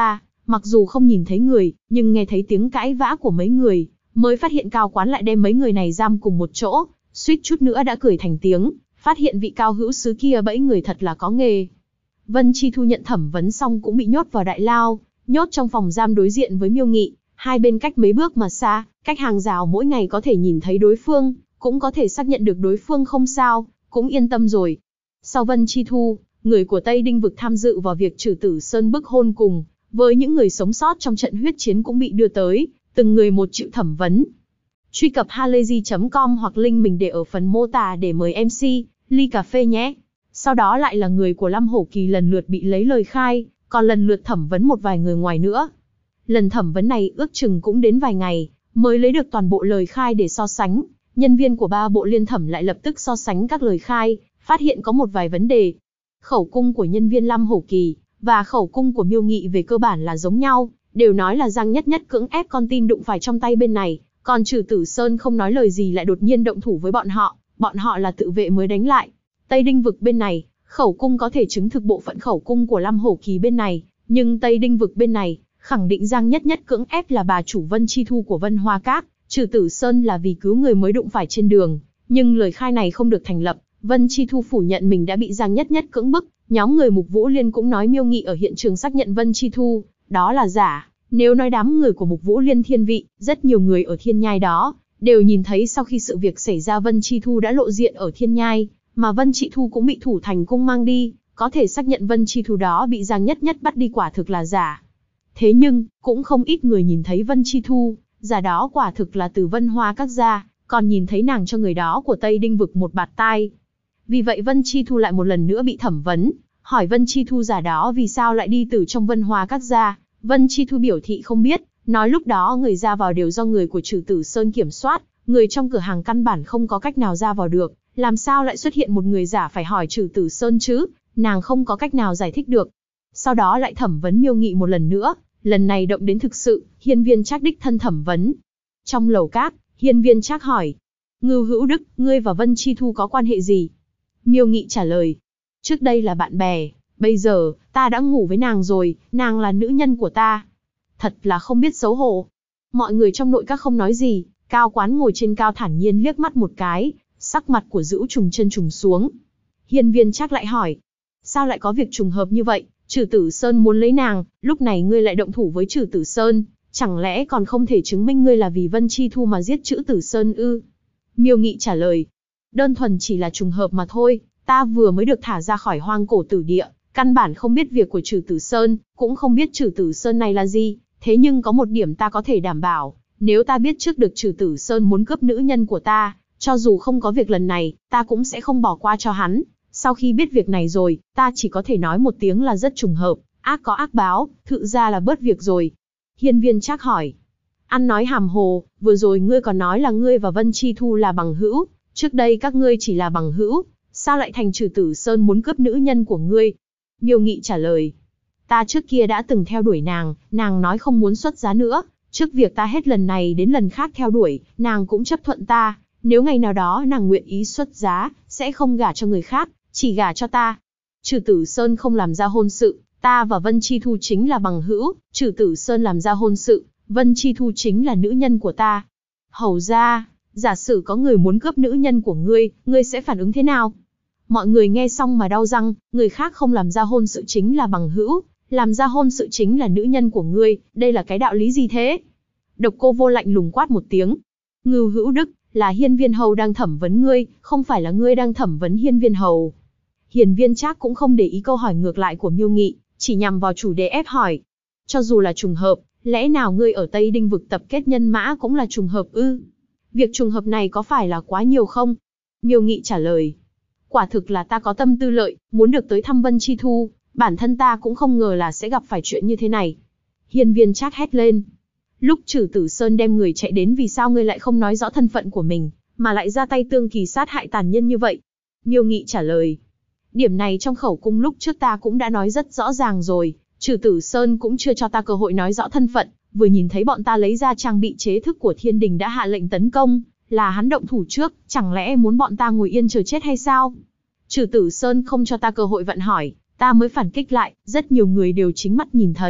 Mặc dù không nhìn thấy người, nhưng nghe thấy tiếng cãi vã của mấy người, mới phát hiện Cao Quán lại đem mấy người này giam cùng một chỗ, suýt chút nữa đã cười thành tiếng, phát hiện vị cao hữu sứ kia bẫy người thật là có nghề. Vân Chi Thu nhận thẩm vấn xong cũng bị nhốt vào đại lao, nhốt trong phòng giam đối diện với Miêu Nghị, hai bên cách mấy bước mà xa, cách hàng rào mỗi ngày có thể nhìn thấy đối phương, cũng có thể xác nhận được đối phương không sao, cũng yên tâm rồi. Sau Vân Chi Thu, người của Tây Đinh vực tham dự vào việc Trử Tử Sơn bức hôn cùng với những người sống sót trong trận huyết chiến cũng bị đưa tới, từng người một chịu thẩm vấn. Truy cập halayzi.com hoặc link mình để ở phần mô tả để mời MC ly cà phê nhé. Sau đó lại là người của Lâm Hổ Kỳ lần lượt bị lấy lời khai, còn lần lượt thẩm vấn một vài người ngoài nữa. Lần thẩm vấn này ước chừng cũng đến vài ngày, mới lấy được toàn bộ lời khai để so sánh. Nhân viên của 3 bộ liên thẩm lại lập tức so sánh các lời khai, phát hiện có một vài vấn đề. Khẩu cung của nhân viên Lâm Hổ Kỳ và khẩu cung của Miêu Nghị về cơ bản là giống nhau, đều nói là Giang Nhất Nhất cưỡng ép con tin đụng phải trong tay bên này, còn Trử Tử Sơn không nói lời gì lại đột nhiên động thủ với bọn họ là tự vệ mới đánh lại. Tây Đinh vực bên này, khẩu cung có thể chứng thực bộ phận khẩu cung của Lâm Hổ Kỳ bên này, nhưng Tây Đinh vực bên này, khẳng định Giang Nhất Nhất cưỡng ép là bà chủ Vân Chi Thu của Vân Hoa Các, Trử Tử Sơn là vì cứu người mới đụng phải trên đường, nhưng lời khai này không được thành lập. Vân Chi Thu phủ nhận mình đã bị Giang Nhất Nhất cưỡng bức, nhóm người Mục Vũ Liên cũng nói Miêu Nghị ở hiện trường xác nhận Vân Chi Thu, đó là giả. Nếu nói đám người của Mục Vũ Liên thiên vị, rất nhiều người ở thiên nhai đó, đều nhìn thấy sau khi sự việc xảy ra Vân Chi Thu đã lộ diện ở thiên nhai, mà Vân Chi Thu cũng bị thủ thành cung mang đi, có thể xác nhận Vân Chi Thu đó bị Giang Nhất Nhất bắt đi quả thực là giả. Thế nhưng, cũng không ít người nhìn thấy Vân Chi Thu, giả đó quả thực là từ Vân Hoa Các ra, còn nhìn thấy nàng cho người đó của Tây Đinh vực một bạt tai. Vì vậy Vân Chi Thu lại một lần nữa bị thẩm vấn, hỏi Vân Chi Thu giả đó vì sao lại đi từ trong Vân Hoa Các ra. Vân Chi Thu biểu thị không biết, nói lúc đó người ra vào đều do người của Trử Tử Sơn kiểm soát, người trong cửa hàng căn bản không có cách nào ra vào được, làm sao lại xuất hiện một người giả phải hỏi Trử Tử Sơn chứ, nàng không có cách nào giải thích được. Sau đó lại thẩm vấn Miêu Nghị một lần nữa, lần này động đến thực sự, Hiên Viên Trác đích thân thẩm vấn. Trong lầu cát, Hiên Viên Trác hỏi, Ngưu Hữu Đức, ngươi và Vân Chi Thu có quan hệ gì? Miêu Nghị trả lời, trước đây là bạn bè, bây giờ, ta đã ngủ với nàng rồi, nàng là nữ nhân của ta. Thật là không biết xấu hổ. Mọi người trong nội các không nói gì, Cao Quán ngồi trên cao thản nhiên liếc mắt một cái, sắc mặt của Dữu trùng chân trùng xuống. Hiên Viên Trác lại hỏi, sao lại có việc trùng hợp như vậy? Trử Tử Sơn muốn lấy nàng, lúc này ngươi lại động thủ với Trử Tử Sơn, chẳng lẽ còn không thể chứng minh ngươi là vì Vân Chi Thu mà giết Trử Tử Sơn ư? Miêu Nghị trả lời, đơn thuần chỉ là trùng hợp mà thôi, ta vừa mới được thả ra khỏi Hoang Cổ Tử Địa, căn bản không biết việc của Trử Tử Sơn, cũng không biết Trử Tử Sơn này là gì, thế nhưng có một điểm ta có thể đảm bảo, nếu ta biết trước được Trử Tử Sơn muốn cướp nữ nhân của ta, cho dù không có việc lần này, ta cũng sẽ không bỏ qua cho hắn. Sau khi biết việc này rồi, ta chỉ có thể nói một tiếng là rất trùng hợp, ác có ác báo, thực ra là bớt việc rồi. Hiên Viên Trác hỏi, ăn nói hàm hồ, vừa rồi ngươi còn nói là ngươi và Vân Chi Thu là bằng hữu, trước đây các ngươi chỉ là bằng hữu, sao lại thành Trử Tử Sơn muốn cướp nữ nhân của ngươi? Miêu Nghị trả lời, ta trước kia đã từng theo đuổi nàng, nàng nói không muốn xuất giá nữa, trước việc ta hết lần này đến lần khác theo đuổi, nàng cũng chấp thuận ta, nếu ngày nào đó nàng nguyện ý xuất giá, sẽ không gả cho người khác, chỉ gả cho ta. Trử Tử Sơn không làm ra hôn sự, ta và Vân Chi Thu chính là bằng hữu, Trử Tử Sơn làm ra hôn sự, Vân Chi Thu chính là nữ nhân của ta. Hầu ra, giả sử có người muốn cướp nữ nhân của ngươi, ngươi sẽ phản ứng thế nào? Mọi người nghe xong mà đau răng, người khác không làm ra hôn sự chính là bằng hữu, làm ra hôn sự chính là nữ nhân của ngươi, đây là cái đạo lý gì thế? Độc Cô Vô lạnh lùng quát một tiếng. Ngưu Hữu Đức, là Hiên Viên Hầu đang thẩm vấn ngươi, không phải là ngươi đang thẩm vấn Hiên Viên Hầu. Hiên Viên Trác cũng không để ý câu hỏi ngược lại của Miêu Nghị, chỉ nhằm vào chủ đề ép hỏi. Cho dù là trùng hợp, lẽ nào ngươi ở Tây Đinh vực tập kết nhân mã cũng là trùng hợp ư? Việc trùng hợp này có phải là quá nhiều không? Miêu Nghị trả lời, quả thực là ta có tâm tư lợi, muốn được tới thăm Vân Chi Thu, bản thân ta cũng không ngờ là sẽ gặp phải chuyện như thế này. Hiên Viên Trác hét lên, lúc Trử Tử Sơn đem người chạy đến vì sao ngươi lại không nói rõ thân phận của mình, mà lại ra tay tương kỳ sát hại tàn nhân như vậy? Miêu Nghị trả lời, điểm này trong khẩu cung lúc trước ta cũng đã nói rất rõ ràng rồi, Trử Tử Sơn cũng chưa cho ta cơ hội nói rõ thân phận, vừa nhìn thấy bọn ta lấy ra trang bị chế thức của Thiên Đình đã hạ lệnh tấn công, là hắn động thủ trước, chẳng lẽ muốn bọn ta ngồi yên chờ chết hay sao? Trử Tử Sơn không cho ta cơ hội vận hỏi, ta mới phản kích lại, rất nhiều người đều chính mắt nhìn thấy,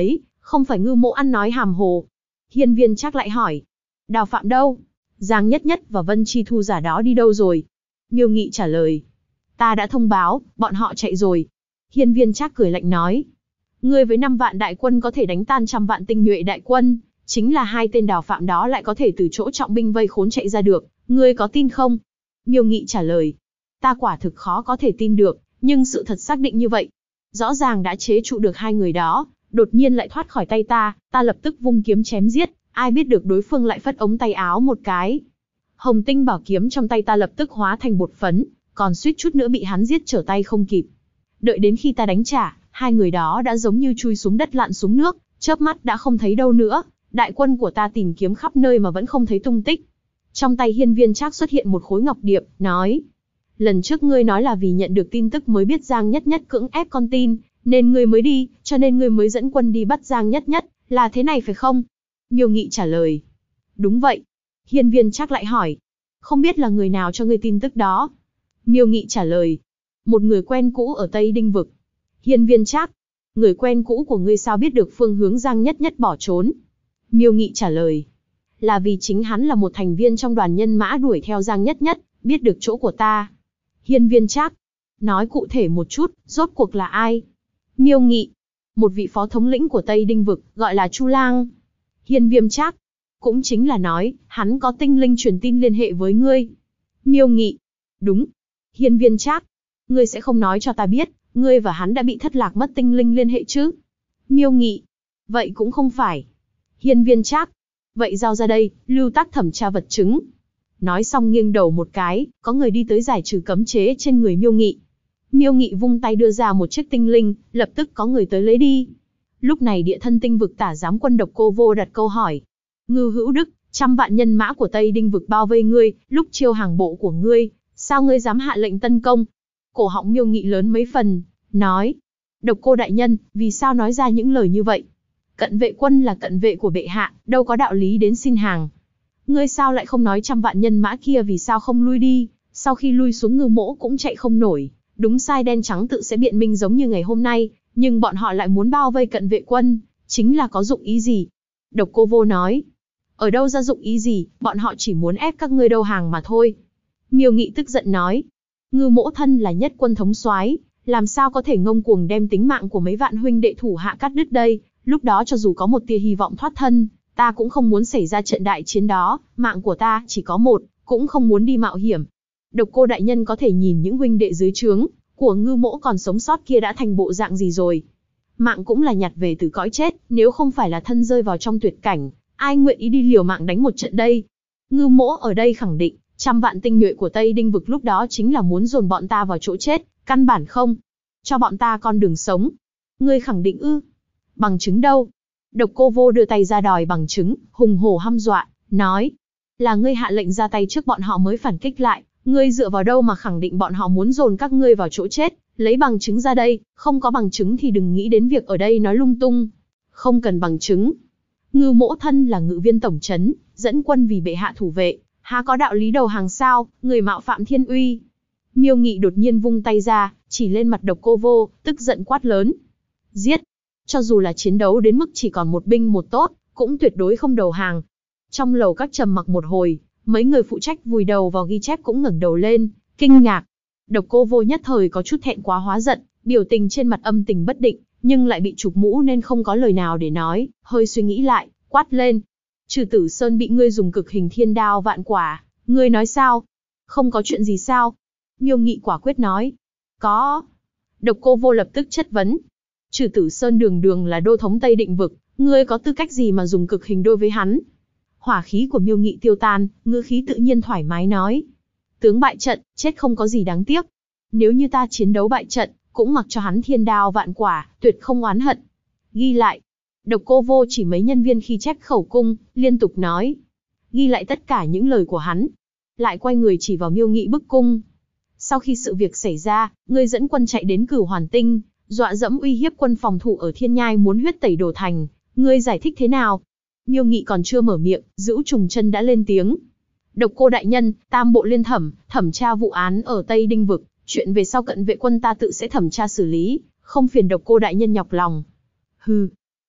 Không phải Ngư Mỗ ăn nói hàm hồ. Hiên Viên Trác lại hỏi. Đào Phạm đâu? Giang Nhất Nhất và Vân Chi Thu giả đó đi đâu rồi? Miêu Nghị trả lời. Ta đã thông báo, bọn họ chạy rồi. Hiên Viên Trác cười lạnh nói. Ngươi với 5 vạn đại quân có thể đánh tan trăm vạn tinh nhuệ đại quân, chính là hai tên Đào Phạm đó lại có thể từ chỗ trọng binh vây khốn chạy ra được, ngươi có tin không? Miêu Nghị trả lời. Ta quả thực khó có thể tin được, nhưng sự thật xác định như vậy. Rõ ràng đã chế trụ được hai người đó, đột nhiên lại thoát khỏi tay ta lập tức vung kiếm chém giết, ai biết được đối phương lại phất ống tay áo một cái. Hồng tinh bảo kiếm trong tay ta lập tức hóa thành bột phấn, còn suýt chút nữa bị hắn giết trở tay không kịp. Đợi đến khi ta đánh trả, hai người đó đã giống như chui xuống đất lặn xuống nước, chớp mắt đã không thấy đâu nữa. Đại quân của ta tìm kiếm khắp nơi mà vẫn không thấy tung tích. Trong tay Hiên Viên Trác xuất hiện một khối ngọc điệp, nói. Lần trước ngươi nói là vì nhận được tin tức mới biết Giang Nhất Nhất cưỡng ép con tin, nên ngươi mới đi, cho nên ngươi mới dẫn quân đi bắt Giang Nhất Nhất, là thế này phải không? Miêu Nghị trả lời. Đúng vậy. Hiên Viên Trác lại hỏi. Không biết là người nào cho ngươi tin tức đó? Miêu Nghị trả lời. Một người quen cũ ở Tây Đinh Vực. Hiên Viên Trác. Người quen cũ của ngươi sao biết được phương hướng Giang Nhất Nhất bỏ trốn? Miêu Nghị trả lời. Là vì chính hắn là một thành viên trong đoàn nhân mã đuổi theo Giang Nhất Nhất, biết được chỗ của ta. Hiên Viên Trác. Nói cụ thể một chút, rốt cuộc là ai? Miêu Nghị. Một vị phó thống lĩnh của Tây Đinh Vực, gọi là Chu Lang. Hiên Viên Trác. Cũng chính là nói, hắn có tinh linh truyền tin liên hệ với ngươi. Miêu Nghị. Đúng. Hiên Viên Trác. Ngươi sẽ không nói cho ta biết, ngươi và hắn đã bị thất lạc mất tinh linh liên hệ chứ? Miêu Nghị. Vậy cũng không phải. Hiên Viên Trác. Vậy giao ra đây, lưu tác thẩm tra vật chứng. Nói xong nghiêng đầu một cái, có người đi tới giải trừ cấm chế trên người Miêu Nghị. Miêu Nghị vung tay đưa ra một chiếc tinh linh, lập tức có người tới lấy đi. Lúc này Địa Thân Tinh Vực tả giám quân Độc Cô Vô đặt câu hỏi. Ngư Hữu Đức, trăm vạn nhân mã của Tây Đinh Vực bao vây ngươi, lúc chiêu hàng bộ của ngươi, sao ngươi dám hạ lệnh tấn công? Cổ họng Miêu Nghị lớn mấy phần, nói. Độc Cô đại nhân, vì sao nói ra những lời như vậy? Cận vệ quân là cận vệ của bệ hạ, đâu có đạo lý đến xin hàng. Ngươi sao lại không nói trăm vạn nhân mã kia vì sao không lui đi, sau khi lui xuống Ngư Mỗ cũng chạy không nổi, đúng sai đen trắng tự sẽ biện minh giống như ngày hôm nay, nhưng bọn họ lại muốn bao vây cận vệ quân, chính là có dụng ý gì? Độc Cô Vô nói. Ở đâu ra dụng ý gì, bọn họ chỉ muốn ép các ngươi đầu hàng mà thôi. Miêu Nghị tức giận nói. Ngư Mỗ thân là nhất quân thống soái, làm sao có thể ngông cuồng đem tính mạng của mấy vạn huynh đệ thủ hạ cắt đứt đây, lúc đó cho dù có một tia hy vọng thoát thân, ta cũng không muốn xảy ra trận đại chiến đó, mạng của ta chỉ có một, cũng không muốn đi mạo hiểm. Độc Cô đại nhân có thể nhìn những huynh đệ dưới trướng của Ngư Mỗ còn sống sót kia đã thành bộ dạng gì rồi. Mạng cũng là nhặt về từ cõi chết, nếu không phải là thân rơi vào trong tuyệt cảnh, ai nguyện ý đi liều mạng đánh một trận đây. Ngư Mỗ ở đây khẳng định, trăm vạn tinh nhuệ của Tây Đinh Vực lúc đó chính là muốn dồn bọn ta vào chỗ chết, căn bản không cho bọn ta con đường sống. Ngươi khẳng định ư? Bằng chứng đâu? Độc Cô Vô đưa tay ra đòi bằng chứng, hùng hổ hăm dọa, nói. Là ngươi hạ lệnh ra tay trước bọn họ mới phản kích lại, ngươi dựa vào đâu mà khẳng định bọn họ muốn dồn các ngươi vào chỗ chết, lấy bằng chứng ra đây, không có bằng chứng thì đừng nghĩ đến việc ở đây nói lung tung. Không cần bằng chứng. Ngư Mỗ thân là ngự viên tổng trấn, dẫn quân vì bệ hạ thủ vệ, há có đạo lý đầu hàng sao, người mạo phạm thiên uy. Miêu Nghị đột nhiên vung tay ra, chỉ lên mặt Độc Cô Vô, tức giận quát lớn. Giết! Cho dù là chiến đấu đến mức chỉ còn một binh một tốt, cũng tuyệt đối không đầu hàng. Trong lầu các trầm mặc một hồi, mấy người phụ trách vùi đầu vào ghi chép cũng ngẩng đầu lên, kinh ngạc. Độc Cô Vô nhất thời có chút thẹn quá hóa giận, biểu tình trên mặt âm tình bất định, nhưng lại bị chụp mũ nên không có lời nào để nói, hơi suy nghĩ lại, quát lên. Trừ Tử Sơn bị ngươi dùng cực hình thiên đao vạn quả, ngươi nói sao? Không có chuyện gì sao? Miêu Nghị quả quyết nói. Có. Độc Cô Vô lập tức chất vấn. Trừ Tử Sơn đường đường là đô thống Tây Định Vực, ngươi có tư cách gì mà dùng cực hình đối với hắn? Hỏa khí của Miêu Nghị tiêu tan, ngữ khí tự nhiên thoải mái nói. Tướng bại trận, chết không có gì đáng tiếc. Nếu như ta chiến đấu bại trận, cũng mặc cho hắn thiên đao vạn quả, tuyệt không oán hận. Ghi lại. Độc Cô Vô chỉ mấy nhân viên khi chép khẩu cung, liên tục nói. Ghi lại tất cả những lời của hắn. Lại quay người chỉ vào Miêu Nghị bức cung. Sau khi sự việc xảy ra, ngươi dẫn quân chạy đến Cửu Hoàn Tinh, dọa dẫm uy hiếp quân phòng thủ ở Thiên Nhai muốn huyết tẩy Đồ Thành, ngươi giải thích thế nào? Miêu Nghị còn chưa mở miệng, Dữu Trùng Chân đã lên tiếng. Độc Cô đại nhân, Tam bộ liên thẩm, thẩm tra vụ án ở Tây Đinh Vực, chuyện về sau cận vệ quân ta tự sẽ thẩm tra xử lý, không phiền Độc Cô đại nhân nhọc lòng. Hừ.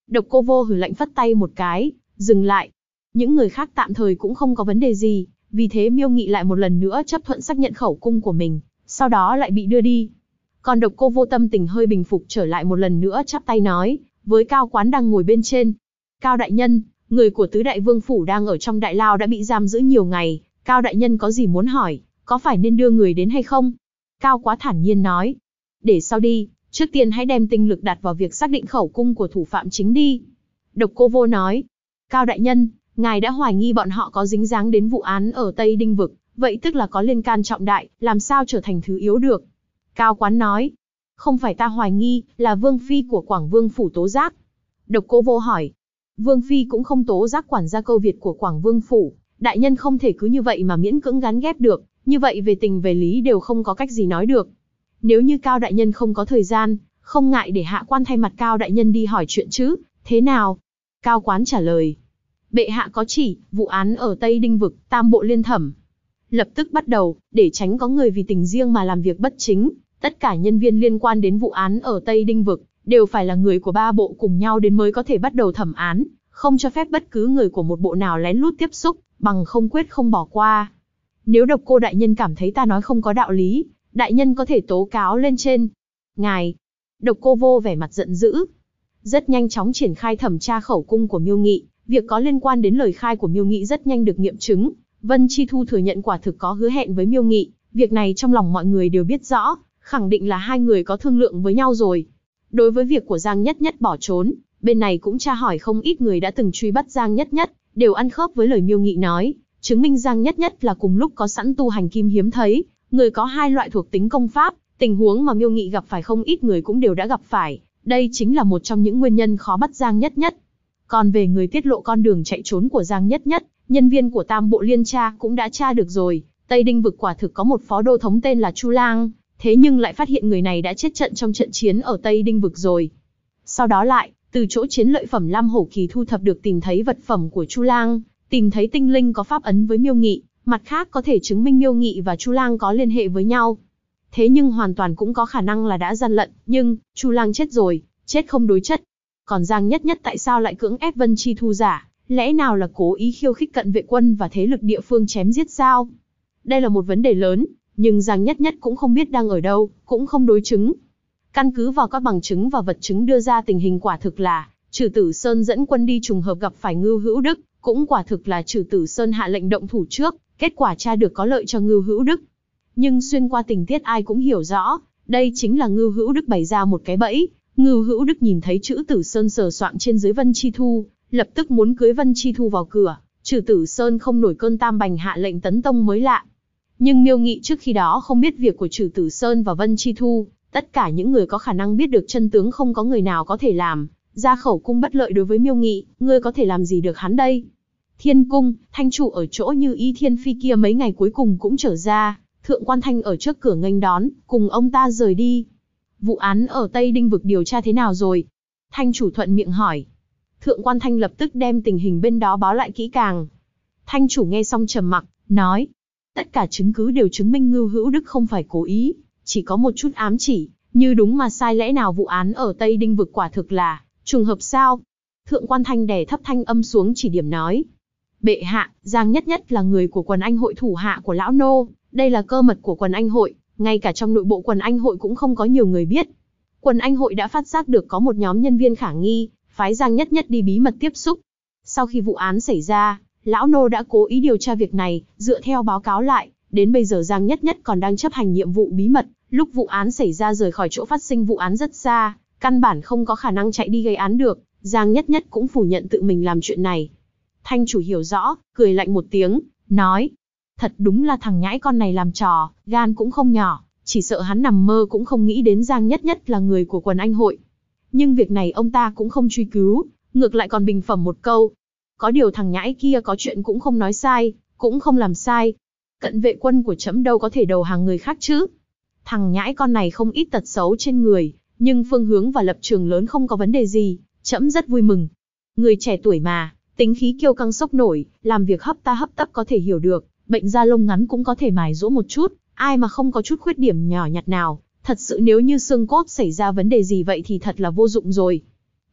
Độc Cô Vô hừ lạnh phất tay một cái, dừng lại. Những người khác tạm thời cũng không có vấn đề gì, vì thế Miêu Nghị lại một lần nữa chấp thuận xác nhận khẩu cung của mình, sau đó lại bị đưa đi. Còn Độc Cô Vô tâm tình hơi bình phục trở lại một lần nữa chắp tay nói, với Cao Quán đang ngồi bên trên. Cao đại nhân, người của tứ đại vương phủ đang ở trong đại lao đã bị giam giữ nhiều ngày, Cao đại nhân có gì muốn hỏi, có phải nên đưa người đến hay không? Cao Quá thản nhiên nói, để sau đi, trước tiên hãy đem tinh lực đặt vào việc xác định khẩu cung của thủ phạm chính đi. Độc Cô Vô nói, Cao đại nhân, ngài đã hoài nghi bọn họ có dính dáng đến vụ án ở Tây Đinh Vực, vậy tức là có liên can trọng đại, làm sao trở thành thứ yếu được? Cao Quán nói, không phải ta hoài nghi, là Vương Phi của Quảng Vương Phủ tố giác. Độc Cô Vô hỏi, Vương Phi cũng không tố giác quản gia Câu Việt của Quảng Vương Phủ, đại nhân không thể cứ như vậy mà miễn cưỡng gán ghép được, như vậy về tình về lý đều không có cách gì nói được. Nếu như Cao đại nhân không có thời gian, không ngại để hạ quan thay mặt Cao đại nhân đi hỏi chuyện chứ, thế nào? Cao Quán trả lời, bệ hạ có chỉ, vụ án ở Tây Đinh Vực, tam bộ liên thẩm. Lập tức bắt đầu, để tránh có người vì tình riêng mà làm việc bất chính, tất cả nhân viên liên quan đến vụ án ở Tây Đinh Vực, đều phải là người của ba bộ cùng nhau đến mới có thể bắt đầu thẩm án, không cho phép bất cứ người của một bộ nào lén lút tiếp xúc, bằng không quyết không bỏ qua. Nếu Độc Cô đại nhân cảm thấy ta nói không có đạo lý, đại nhân có thể tố cáo lên trên. Ngài, Độc Cô Vô vẻ mặt giận dữ. Rất nhanh chóng triển khai thẩm tra khẩu cung của Miêu Nghị, việc có liên quan đến lời khai của Miêu Nghị rất nhanh được nghiệm chứng. Vân Chi Thu thừa nhận quả thực có hứa hẹn với Miêu Nghị, việc này trong lòng mọi người đều biết rõ, khẳng định là hai người có thương lượng với nhau rồi. Đối với việc của Giang Nhất Nhất bỏ trốn, bên này cũng tra hỏi không ít người đã từng truy bắt Giang Nhất Nhất, đều ăn khớp với lời Miêu Nghị nói, chứng minh Giang Nhất Nhất là cùng lúc có sẵn tu hành kim hiếm thấy, người có hai loại thuộc tính công pháp, tình huống mà Miêu Nghị gặp phải không ít người cũng đều đã gặp phải, đây chính là một trong những nguyên nhân khó bắt Giang Nhất Nhất. Còn về người tiết lộ con đường chạy trốn của Giang Nhất Nhất, nhân viên của Tam Bộ Liên tra cũng đã tra được rồi, Tây Đinh Vực quả thực có một phó đô thống tên là Chu Lang, thế nhưng lại phát hiện người này đã chết trận trong trận chiến ở Tây Đinh Vực rồi. Sau đó lại, từ chỗ chiến lợi phẩm Lam Hổ Kỳ thu thập được tìm thấy vật phẩm của Chu Lang, tìm thấy tinh linh có pháp ấn với Miêu Nghị, mặt khác có thể chứng minh Miêu Nghị và Chu Lang có liên hệ với nhau. Thế nhưng hoàn toàn cũng có khả năng là đã gian lận, nhưng Chu Lang chết rồi, chết không đối chất. Còn Giang Nhất Nhất tại sao lại cưỡng ép Vân Chi Thu giả, lẽ nào là cố ý khiêu khích cận vệ quân và thế lực địa phương chém giết sao? Đây là một vấn đề lớn, nhưng Giang Nhất Nhất cũng không biết đang ở đâu, cũng không đối chứng. Căn cứ vào các bằng chứng và vật chứng đưa ra tình hình quả thực là, Trừ Tử Sơn dẫn quân đi trùng hợp gặp phải Ngưu Hữu Đức, cũng quả thực là Trừ Tử Sơn hạ lệnh động thủ trước, kết quả tra được có lợi cho Ngưu Hữu Đức. Nhưng xuyên qua tình tiết ai cũng hiểu rõ, đây chính là Ngưu Hữu Đức bày ra một cái bẫy. Ngưu Hữu Đức nhìn thấy chữ Tử Sơn sờ soạng trên dưới Vân Chi Thu, lập tức muốn cưới Vân Chi Thu vào cửa, Trừ Tử Sơn không nổi cơn tam bành hạ lệnh tấn tông mới lạ. Nhưng Miêu Nghị trước khi đó không biết việc của Trừ Tử Sơn và Vân Chi Thu, tất cả những người có khả năng biết được chân tướng không có người nào có thể làm ra khẩu cung bất lợi đối với Miêu Nghị, ngươi có thể làm gì được hắn đây? Thiên cung, thanh chủ ở chỗ Như Ý Thiên Phi kia mấy ngày cuối cùng cũng trở ra, Thượng Quan Thanh ở trước cửa nghênh đón, cùng ông ta rời đi. Vụ án ở Tây Đinh Vực điều tra thế nào rồi? Thanh chủ thuận miệng hỏi. Thượng Quan Thanh lập tức đem tình hình bên đó báo lại kỹ càng. Thanh chủ nghe xong trầm mặc, nói, tất cả chứng cứ đều chứng minh Ngưu Hữu Đức không phải cố ý, chỉ có một chút ám chỉ, như đúng mà sai, lẽ nào vụ án ở Tây Đinh Vực quả thực là trùng hợp sao? Thượng Quan Thanh đè thấp thanh âm xuống chỉ điểm nói, bệ hạ, Giang Nhất Nhất là người của quần anh hội thủ hạ của lão nô, đây là cơ mật của quần anh hội, ngay cả trong nội bộ quần anh hội cũng không có nhiều người biết. Quần anh hội đã phát giác được có một nhóm nhân viên khả nghi, phái Giang Nhất Nhất đi bí mật tiếp xúc. Sau khi vụ án xảy ra, lão nô đã cố ý điều tra việc này, dựa theo báo cáo lại, đến bây giờ Giang Nhất Nhất còn đang chấp hành nhiệm vụ bí mật, lúc vụ án xảy ra rời khỏi chỗ phát sinh vụ án rất xa, căn bản không có khả năng chạy đi gây án được, Giang Nhất Nhất cũng phủ nhận tự mình làm chuyện này. Thanh chủ hiểu rõ, cười lạnh một tiếng, nói, thật đúng là thằng nhãi con này làm trò, gan cũng không nhỏ, chỉ sợ hắn nằm mơ cũng không nghĩ đến Giang Nhất Nhất là người của quần anh hội. Nhưng việc này ông ta cũng không truy cứu, ngược lại còn bình phẩm một câu. Có điều thằng nhãi kia có chuyện cũng không nói sai, cũng không làm sai. Cận vệ quân của trẫm đâu có thể đầu hàng người khác chứ. Thằng nhãi con này không ít tật xấu trên người, nhưng phương hướng và lập trường lớn không có vấn đề gì, trẫm rất vui mừng. Người trẻ tuổi mà, tính khí kiêu căng sốc nổi, làm việc hấp ta hấp tấp có thể hiểu được, bệnh da lông ngắn cũng có thể mài giũa một chút, ai mà không có chút khuyết điểm nhỏ nhặt nào, thật sự nếu như xương cốt xảy ra vấn đề gì vậy thì thật là vô dụng rồi.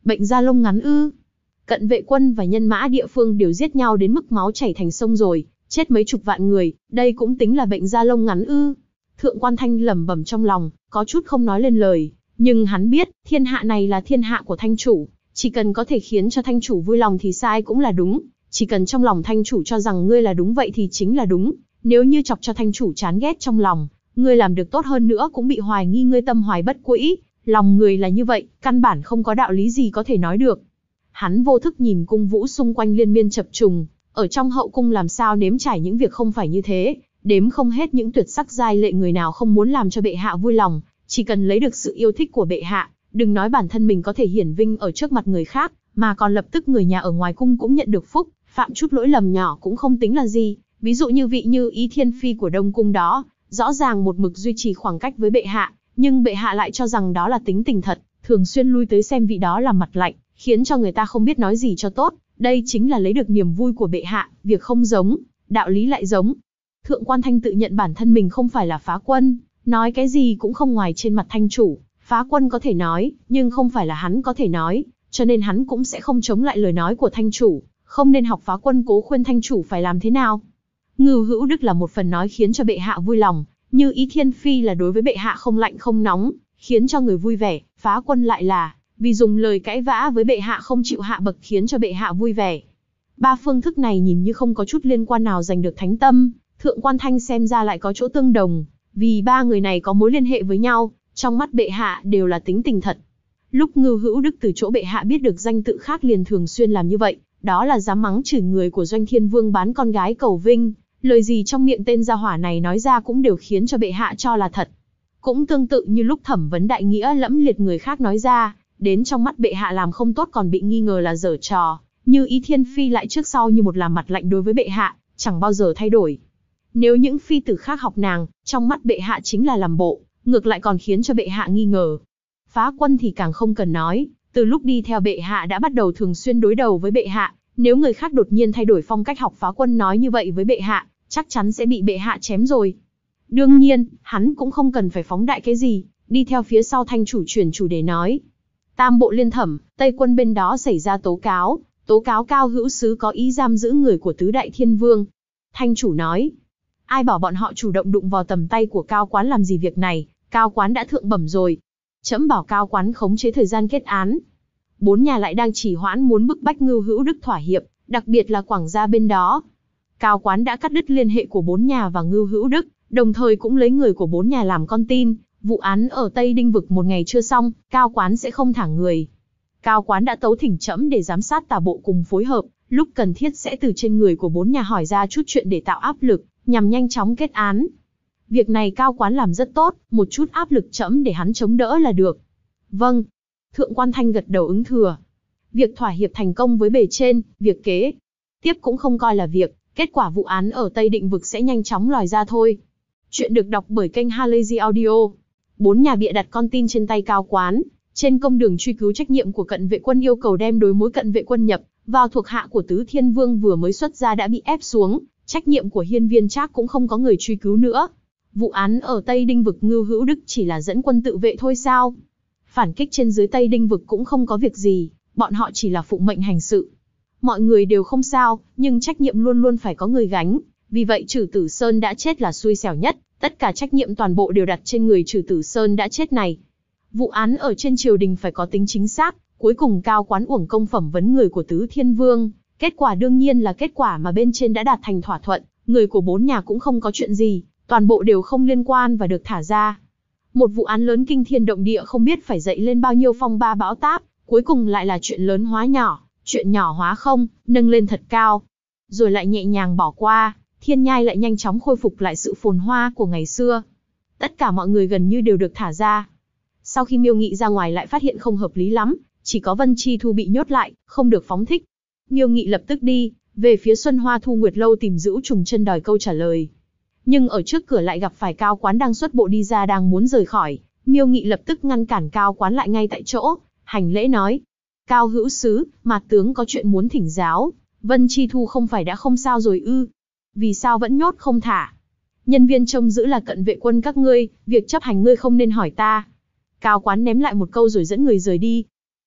Bệnh da lông ngắn ư? Cận vệ quân và nhân mã địa phương đều giết nhau đến mức máu chảy thành sông rồi, chết mấy chục vạn người, đây cũng tính là bệnh da lông ngắn ư? Thượng Quan Thanh lẩm bẩm trong lòng, có chút không nói lên lời, nhưng hắn biết, thiên hạ này là thiên hạ của Thanh chủ, chỉ cần có thể khiến cho Thanh chủ vui lòng thì sai cũng là đúng, chỉ cần trong lòng Thanh chủ cho rằng ngươi là đúng vậy thì chính là đúng, nếu như chọc cho Thanh chủ chán ghét trong lòng, ngươi làm được tốt hơn nữa cũng bị hoài nghi ngươi tâm hoài bất quỹ, lòng người là như vậy, căn bản không có đạo lý gì có thể nói được. Hắn vô thức nhìn cung vũ xung quanh liên miên chập trùng, ở trong hậu cung làm sao nếm trải những việc không phải như thế, đếm không hết những tuyệt sắc giai lệ người nào không muốn làm cho bệ hạ vui lòng, chỉ cần lấy được sự yêu thích của bệ hạ, đừng nói bản thân mình có thể hiển vinh ở trước mặt người khác, mà còn lập tức người nhà ở ngoài cung cũng nhận được phúc, phạm chút lỗi lầm nhỏ cũng không tính là gì, ví dụ như vị Như Ý Thiên Phi của Đông Cung đó, rõ ràng một mực duy trì khoảng cách với bệ hạ, nhưng bệ hạ lại cho rằng đó là tính tình thật, thường xuyên lui tới xem vị đó làm mặt lạnh, khiến cho người ta không biết nói gì cho tốt, đây chính là lấy được niềm vui của bệ hạ, việc không giống, đạo lý lại giống. Thượng Quan Thanh tự nhận bản thân mình không phải là phá quân, nói cái gì cũng không ngoài trên mặt Thanh chủ, phá quân có thể nói, nhưng không phải là hắn có thể nói, cho nên hắn cũng sẽ không chống lại lời nói của Thanh chủ, không nên học phá quân cố khuyên Thanh chủ phải làm thế nào. Ngưu Hữu Đức là một phần nói khiến cho bệ hạ vui lòng, Như Ý Thiên Phi là đối với bệ hạ không lạnh không nóng, khiến cho người vui vẻ, phá quân lại là vì dùng lời cãi vã với bệ hạ không chịu hạ bậc khiến cho bệ hạ vui vẻ. Ba phương thức này nhìn như không có chút liên quan nào giành được thánh tâm, Thượng Quan Thanh xem ra lại có chỗ tương đồng, vì ba người này có mối liên hệ với nhau, trong mắt bệ hạ đều là tính tình thật. Lúc Ngưu Hữu Đức từ chỗ bệ hạ biết được danh tự khác liền thường xuyên làm như vậy, đó là dám mắng chửi người của Doanh Thiên Vương bán con gái cầu vinh, lời gì trong miệng tên gia hỏa này nói ra cũng đều khiến cho bệ hạ cho là thật. Cũng tương tự như lúc thẩm vấn đại nghĩa lẫm liệt người khác nói ra, đến trong mắt bệ hạ làm không tốt còn bị nghi ngờ là giở trò, Như Ý Thiên Phi lại trước sau như một làm mặt lạnh đối với bệ hạ, chẳng bao giờ thay đổi. Nếu những phi tử khác học nàng, trong mắt bệ hạ chính là làm bộ, ngược lại còn khiến cho bệ hạ nghi ngờ. Phá quân thì càng không cần nói, từ lúc đi theo bệ hạ đã bắt đầu thường xuyên đối đầu với bệ hạ, nếu người khác đột nhiên thay đổi phong cách học phá quân nói như vậy với bệ hạ, chắc chắn sẽ bị bệ hạ chém rồi. Đương nhiên, hắn cũng không cần phải phóng đại cái gì, đi theo phía sau Thanh chủ chuyển chủ đề nói. Tam bộ liên thẩm, Tây quân bên đó xảy ra tố cáo Cao Hữu Sứ có ý giam giữ người của tứ đại thiên vương. Thanh chủ nói, ai bảo bọn họ chủ động đụng vào tầm tay của Cao Quán làm gì việc này, Cao Quán đã thượng bẩm rồi. Trẫm bảo Cao Quán khống chế thời gian kết án. Bốn nhà lại đang trì hoãn muốn bức bách Ngưu Hữu Đức thỏa hiệp, đặc biệt là Quảng gia bên đó. Cao Quán đã cắt đứt liên hệ của bốn nhà và Ngưu Hữu Đức, đồng thời cũng lấy người của bốn nhà làm con tin. Vụ án ở Tây Đinh Vực một ngày chưa xong, Cao Quán sẽ không thả người. Cao Quán đã tấu thỉnh trẫm để giám sát tả bộ cùng phối hợp, lúc cần thiết sẽ từ trên người của bốn nhà hỏi ra chút chuyện để tạo áp lực, nhằm nhanh chóng kết án. Việc này Cao Quán làm rất tốt, một chút áp lực trẫm để hắn chống đỡ là được. Vâng. Thượng Quan Thanh gật đầu ứng thừa. Việc thỏa hiệp thành công với bề trên, việc kế tiếp cũng không coi là việc, kết quả vụ án ở Tây Định Vực sẽ nhanh chóng lòi ra thôi. Chuyện được đọc bởi kênh Halazy Audio. Bốn nhà bịa đặt con tin trên tay Cao Quán, trên công đường truy cứu trách nhiệm của cận vệ quân yêu cầu đem đối mối cận vệ quân nhập vào thuộc hạ của Tứ Thiên Vương vừa mới xuất ra đã bị ép xuống, trách nhiệm của Hiên Viên Trác cũng không có người truy cứu nữa. Vụ án ở Tây Đinh Vực Ngưu Hữu Đức chỉ là dẫn quân tự vệ thôi sao? Phản kích trên dưới Tây Đinh Vực cũng không có việc gì, bọn họ chỉ là phụng mệnh hành sự. Mọi người đều không sao, nhưng trách nhiệm luôn luôn phải có người gánh, vì vậy Trử Tử Sơn đã chết là xui xẻo nhất, tất cả trách nhiệm toàn bộ đều đặt trên người Trử Tử Sơn đã chết này. Vụ án ở trên triều đình phải có tính chính xác, cuối cùng Cao Quán uổng công phẩm vấn người của Tứ Thiên Vương, kết quả đương nhiên là kết quả mà bên trên đã đạt thành thỏa thuận, người của bốn nhà cũng không có chuyện gì, toàn bộ đều không liên quan và được thả ra. Một vụ án lớn kinh thiên động địa không biết phải dậy lên bao nhiêu phong ba bão táp, cuối cùng lại là chuyện lớn hóa nhỏ, chuyện nhỏ hóa không, nâng lên thật cao, rồi lại nhẹ nhàng bỏ qua, Thiên Nhai lại nhanh chóng khôi phục lại sự phồn hoa của ngày xưa. Tất cả mọi người gần như đều được thả ra. Sau khi Miêu Nghị ra ngoài lại phát hiện không hợp lý lắm, chỉ có Vân Chi Thu bị nhốt lại, không được phóng thích. Miêu Nghị lập tức đi về phía Xuân Hoa Thu Nguyệt Lâu tìm Dữu Trùng Chân đòi câu trả lời. Nhưng ở trước cửa lại gặp phải Cao Quán đang xuất bộ đi ra đang muốn rời khỏi, Miêu Nghị lập tức ngăn cản Cao Quán lại ngay tại chỗ, hành lễ nói: "Cao hữu sứ, Mạt tướng có chuyện muốn thỉnh giáo, Vân Chi Thu không phải đã không sao rồi ư? Vì sao vẫn nhốt không thả? Nhân viên trông giữ là cận vệ quân các ngươi, việc chấp hành ngươi không nên hỏi ta." Cao Quán ném lại một câu rồi dẫn người rời đi.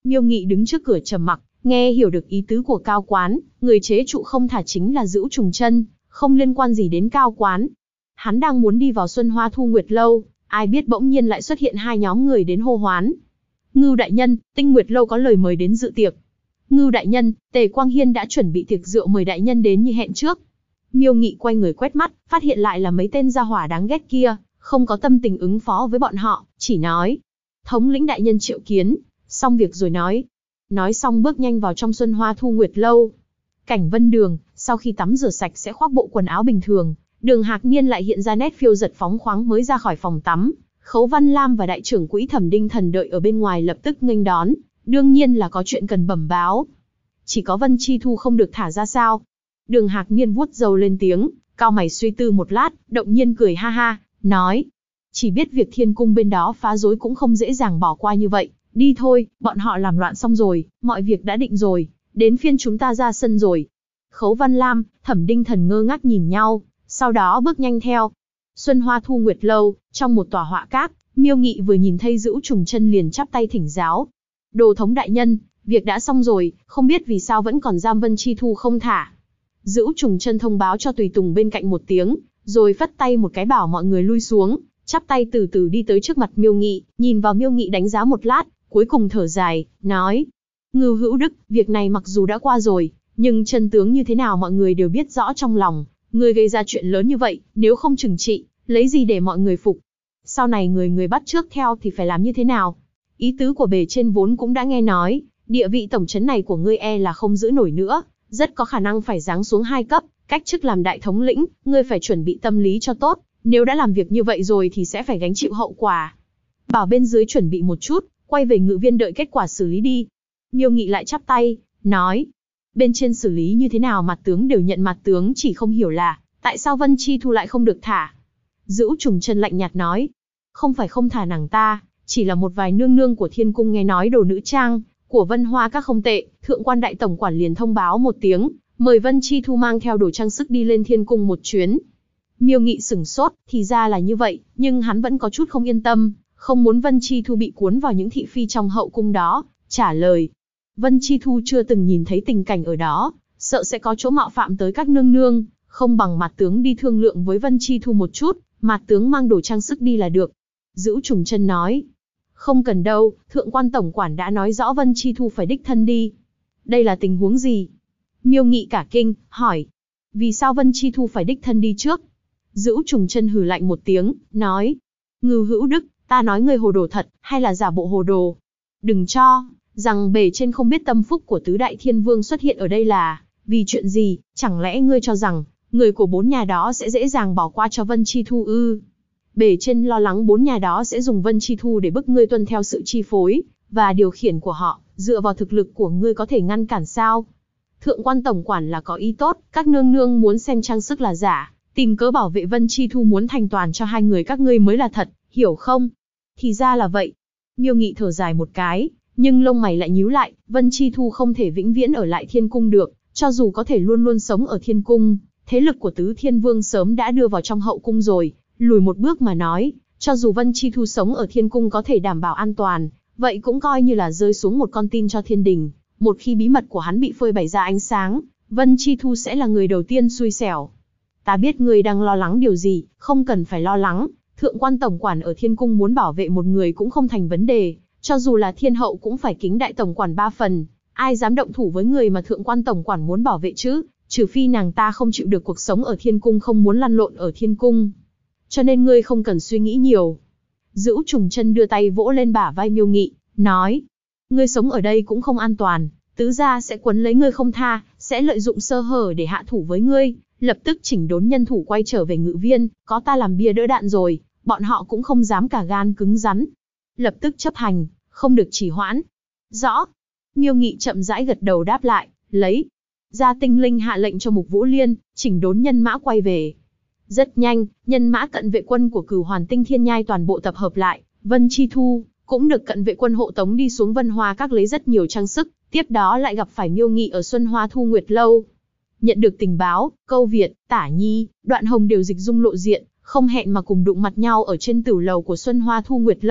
Miêu Nghị đứng trước cửa trầm mặc, nghe hiểu được ý tứ của Cao Quán, người chế trụ không thả chính là Dữu Trùng Chân, không liên quan gì đến Cao Quán. Hắn đang muốn đi vào Xuân Hoa Thu Nguyệt Lâu, ai biết bỗng nhiên lại xuất hiện hai nhóm người đến hô hoán. Ngưu đại nhân, Tinh Nguyệt Lâu có lời mời đến dự tiệc. Ngưu đại nhân, Tề Quang Hiên đã chuẩn bị tiệc rượu mời đại nhân đến như hẹn trước. Miêu Nghị quay người quét mắt, phát hiện lại là mấy tên gia hỏa đáng ghét kia, không có tâm tình ứng phó với bọn họ, chỉ nói. Thống lĩnh đại nhân triệu kiến, xong việc rồi nói. Nói xong bước nhanh vào trong Xuân Hoa Thu Nguyệt Lâu. Cảnh Vân Đường, sau khi tắm rửa sạch sẽ khoác bộ quần áo bình thường, Đường Hạc Niên lại hiện ra nét phiêu giật phóng khoáng mới ra khỏi phòng tắm. Khấu Văn Lam và đại trưởng quỹ Thẩm Đinh Thần đợi ở bên ngoài lập tức nghênh đón, đương nhiên là có chuyện cần bẩm báo. Chỉ có Vân Chi Thu không được thả ra sao? Đường Hạc Niên vuốt râu lên tiếng, cau mày suy tư một lát, động nhiên cười ha ha, nói. Chỉ biết việc thiên cung bên đó phá rối cũng không dễ dàng bỏ qua như vậy, đi thôi, bọn họ làm loạn xong rồi, mọi việc đã định rồi, đến phiên chúng ta ra sân rồi. Khấu Văn Lam, Thẩm Đinh Thần ngơ ngác nhìn nhau, sau đó bước nhanh theo. Xuân Hoa Thu Nguyệt Lâu, trong một tòa họa cát, Miêu Nghị vừa nhìn thấy Dữu Trùng Chân liền chắp tay thỉnh giáo. Đồ thống đại nhân, việc đã xong rồi, không biết vì sao vẫn còn giam Vân Chi Thu không thả. Dữu Trùng Chân thông báo cho tùy tùng bên cạnh một tiếng, rồi phất tay một cái bảo mọi người lui xuống, chắp tay từ từ đi tới trước mặt Miêu Nghị, nhìn vào Miêu Nghị đánh giá một lát, cuối cùng thở dài, nói. Ngưu Hữu Đức, việc này mặc dù đã qua rồi, nhưng chân tướng như thế nào mọi người đều biết rõ trong lòng. Người gây ra chuyện lớn như vậy, nếu không trừng trị, lấy gì để mọi người phục? Sau này người bắt trước theo thì phải làm như thế nào? Ý tứ của bề trên vốn cũng đã nghe nói, địa vị tổng trấn này của ngươi e là không giữ nổi nữa, rất có khả năng phải giáng xuống 2 cấp, cách chức làm đại thống lĩnh, ngươi phải chuẩn bị tâm lý cho tốt, nếu đã làm việc như vậy rồi thì sẽ phải gánh chịu hậu quả. Bảo bên dưới chuẩn bị một chút, quay về ngự viên đợi kết quả xử lý đi. Miêu Nghị lại chắp tay, nói. Bên trên xử lý như thế nào mặt tướng đều nhận, mặt tướng chỉ không hiểu là, tại sao Vân Chi Thu lại không được thả? Dữu Trùng Chân lạnh nhạt nói. Không phải không thả nàng ta, chỉ là một vài nương nương của thiên cung nghe nói đồ nữ trang của Vân Hoa các không tệ, thượng quan đại tổng quản liền thông báo một tiếng, mời Vân Chi Thu mang theo đồ trang sức đi lên thiên cung một chuyến. Miêu Nghị sửng sốt, thì ra là như vậy, nhưng hắn vẫn có chút không yên tâm, không muốn Vân Chi Thu bị cuốn vào những thị phi trong hậu cung đó, trả lời. Vân Chi Thu chưa từng nhìn thấy tình cảnh ở đó, sợ sẽ có chỗ mạo phạm tới các nương nương, không bằng mặt tướng đi thương lượng với Vân Chi Thu một chút, mặt tướng mang đồ trang sức đi là được. Dữu Trùng Chân nói. Không cần đâu, thượng quan tổng quản đã nói rõ Vân Chi Thu phải đích thân đi. Đây là tình huống gì? Miêu Nghị cả kinh, hỏi. Vì sao Vân Chi Thu phải đích thân đi trước? Dữu Trùng Chân hừ lạnh một tiếng, nói. Ngưu Hữu Đức, ta nói ngươi hồ đồ thật, hay là giả bộ hồ đồ? Đừng cho rằng bề trên không biết tâm phúc của tứ đại thiên vương xuất hiện ở đây là vì chuyện gì, chẳng lẽ ngươi cho rằng người của 4 nhà đó sẽ dễ dàng bỏ qua cho Vân Chi Thu ư? Bề trên lo lắng 4 nhà đó sẽ dùng Vân Chi Thu để bức ngươi tuân theo sự chi phối và điều khiển của họ, dựa vào thực lực của ngươi có thể ngăn cản sao? Thượng quan tổng quản là có ý tốt, các nương nương muốn xem trang sức là giả, tìm cớ bảo vệ Vân Chi Thu muốn thành toàn cho hai người các ngươi mới là thật, hiểu không? Thì ra là vậy. Miêu Nghị thở dài một cái, nhưng lông mày lại nhíu lại, Vân Chi Thu không thể vĩnh viễn ở lại thiên cung được, cho dù có thể luôn luôn sống ở thiên cung, thế lực của tứ thiên vương sớm đã đưa vào trong hậu cung rồi, lùi một bước mà nói, cho dù Vân Chi Thu sống ở thiên cung có thể đảm bảo an toàn, vậy cũng coi như là rơi xuống một con tin cho thiên đình, một khi bí mật của hắn bị phơi bày ra ánh sáng, Vân Chi Thu sẽ là người đầu tiên xui xẻo. Ta biết ngươi đang lo lắng điều gì, không cần phải lo lắng, thượng quan tổng quản ở thiên cung muốn bảo vệ một người cũng không thành vấn đề, cho dù là thiên hậu cũng phải kính đại tổng quản 3 phần, ai dám động thủ với người mà thượng quan tổng quản muốn bảo vệ chứ, trừ phi nàng ta không chịu được cuộc sống ở thiên cung, không muốn lăn lộn ở thiên cung. Cho nên ngươi không cần suy nghĩ nhiều. Dữu Trùng Chân đưa tay vỗ lên bả vai Miêu Nghị, nói, ngươi sống ở đây cũng không an toàn, tứ gia sẽ quấn lấy ngươi không tha, sẽ lợi dụng sơ hở để hạ thủ với ngươi, lập tức chỉnh đốn nhân thủ quay trở về ngự viên, có ta làm bia đỡ đạn rồi, bọn họ cũng không dám cả gan cứng rắn. Lập tức chấp hành, không được trì hoãn. Rõ. Miêu Nghị chậm rãi gật đầu đáp lại, lấy ra tinh linh hạ lệnh cho Mục Vũ Liên, chỉnh đốn nhân mã quay về. Rất nhanh, nhân mã cận vệ quân của Cửu Hoàn Tinh Thiên Nhai toàn bộ tập hợp lại, Vân Chi Thu cũng được cận vệ quân hộ tống đi xuống Vân Hoa Các lấy rất nhiều trang sức, tiếp đó lại gặp phải Miêu Nghị ở Xuân Hoa Thu Nguyệt Lâu. Nhận được tình báo, Câu Việt, Tả Nhi, Đoạn Hồng đều dịch dung lộ diện, không hẹn mà cùng đụng mặt nhau ở trên tửu lầu của Xuân Hoa Thu Nguyệt Lâu,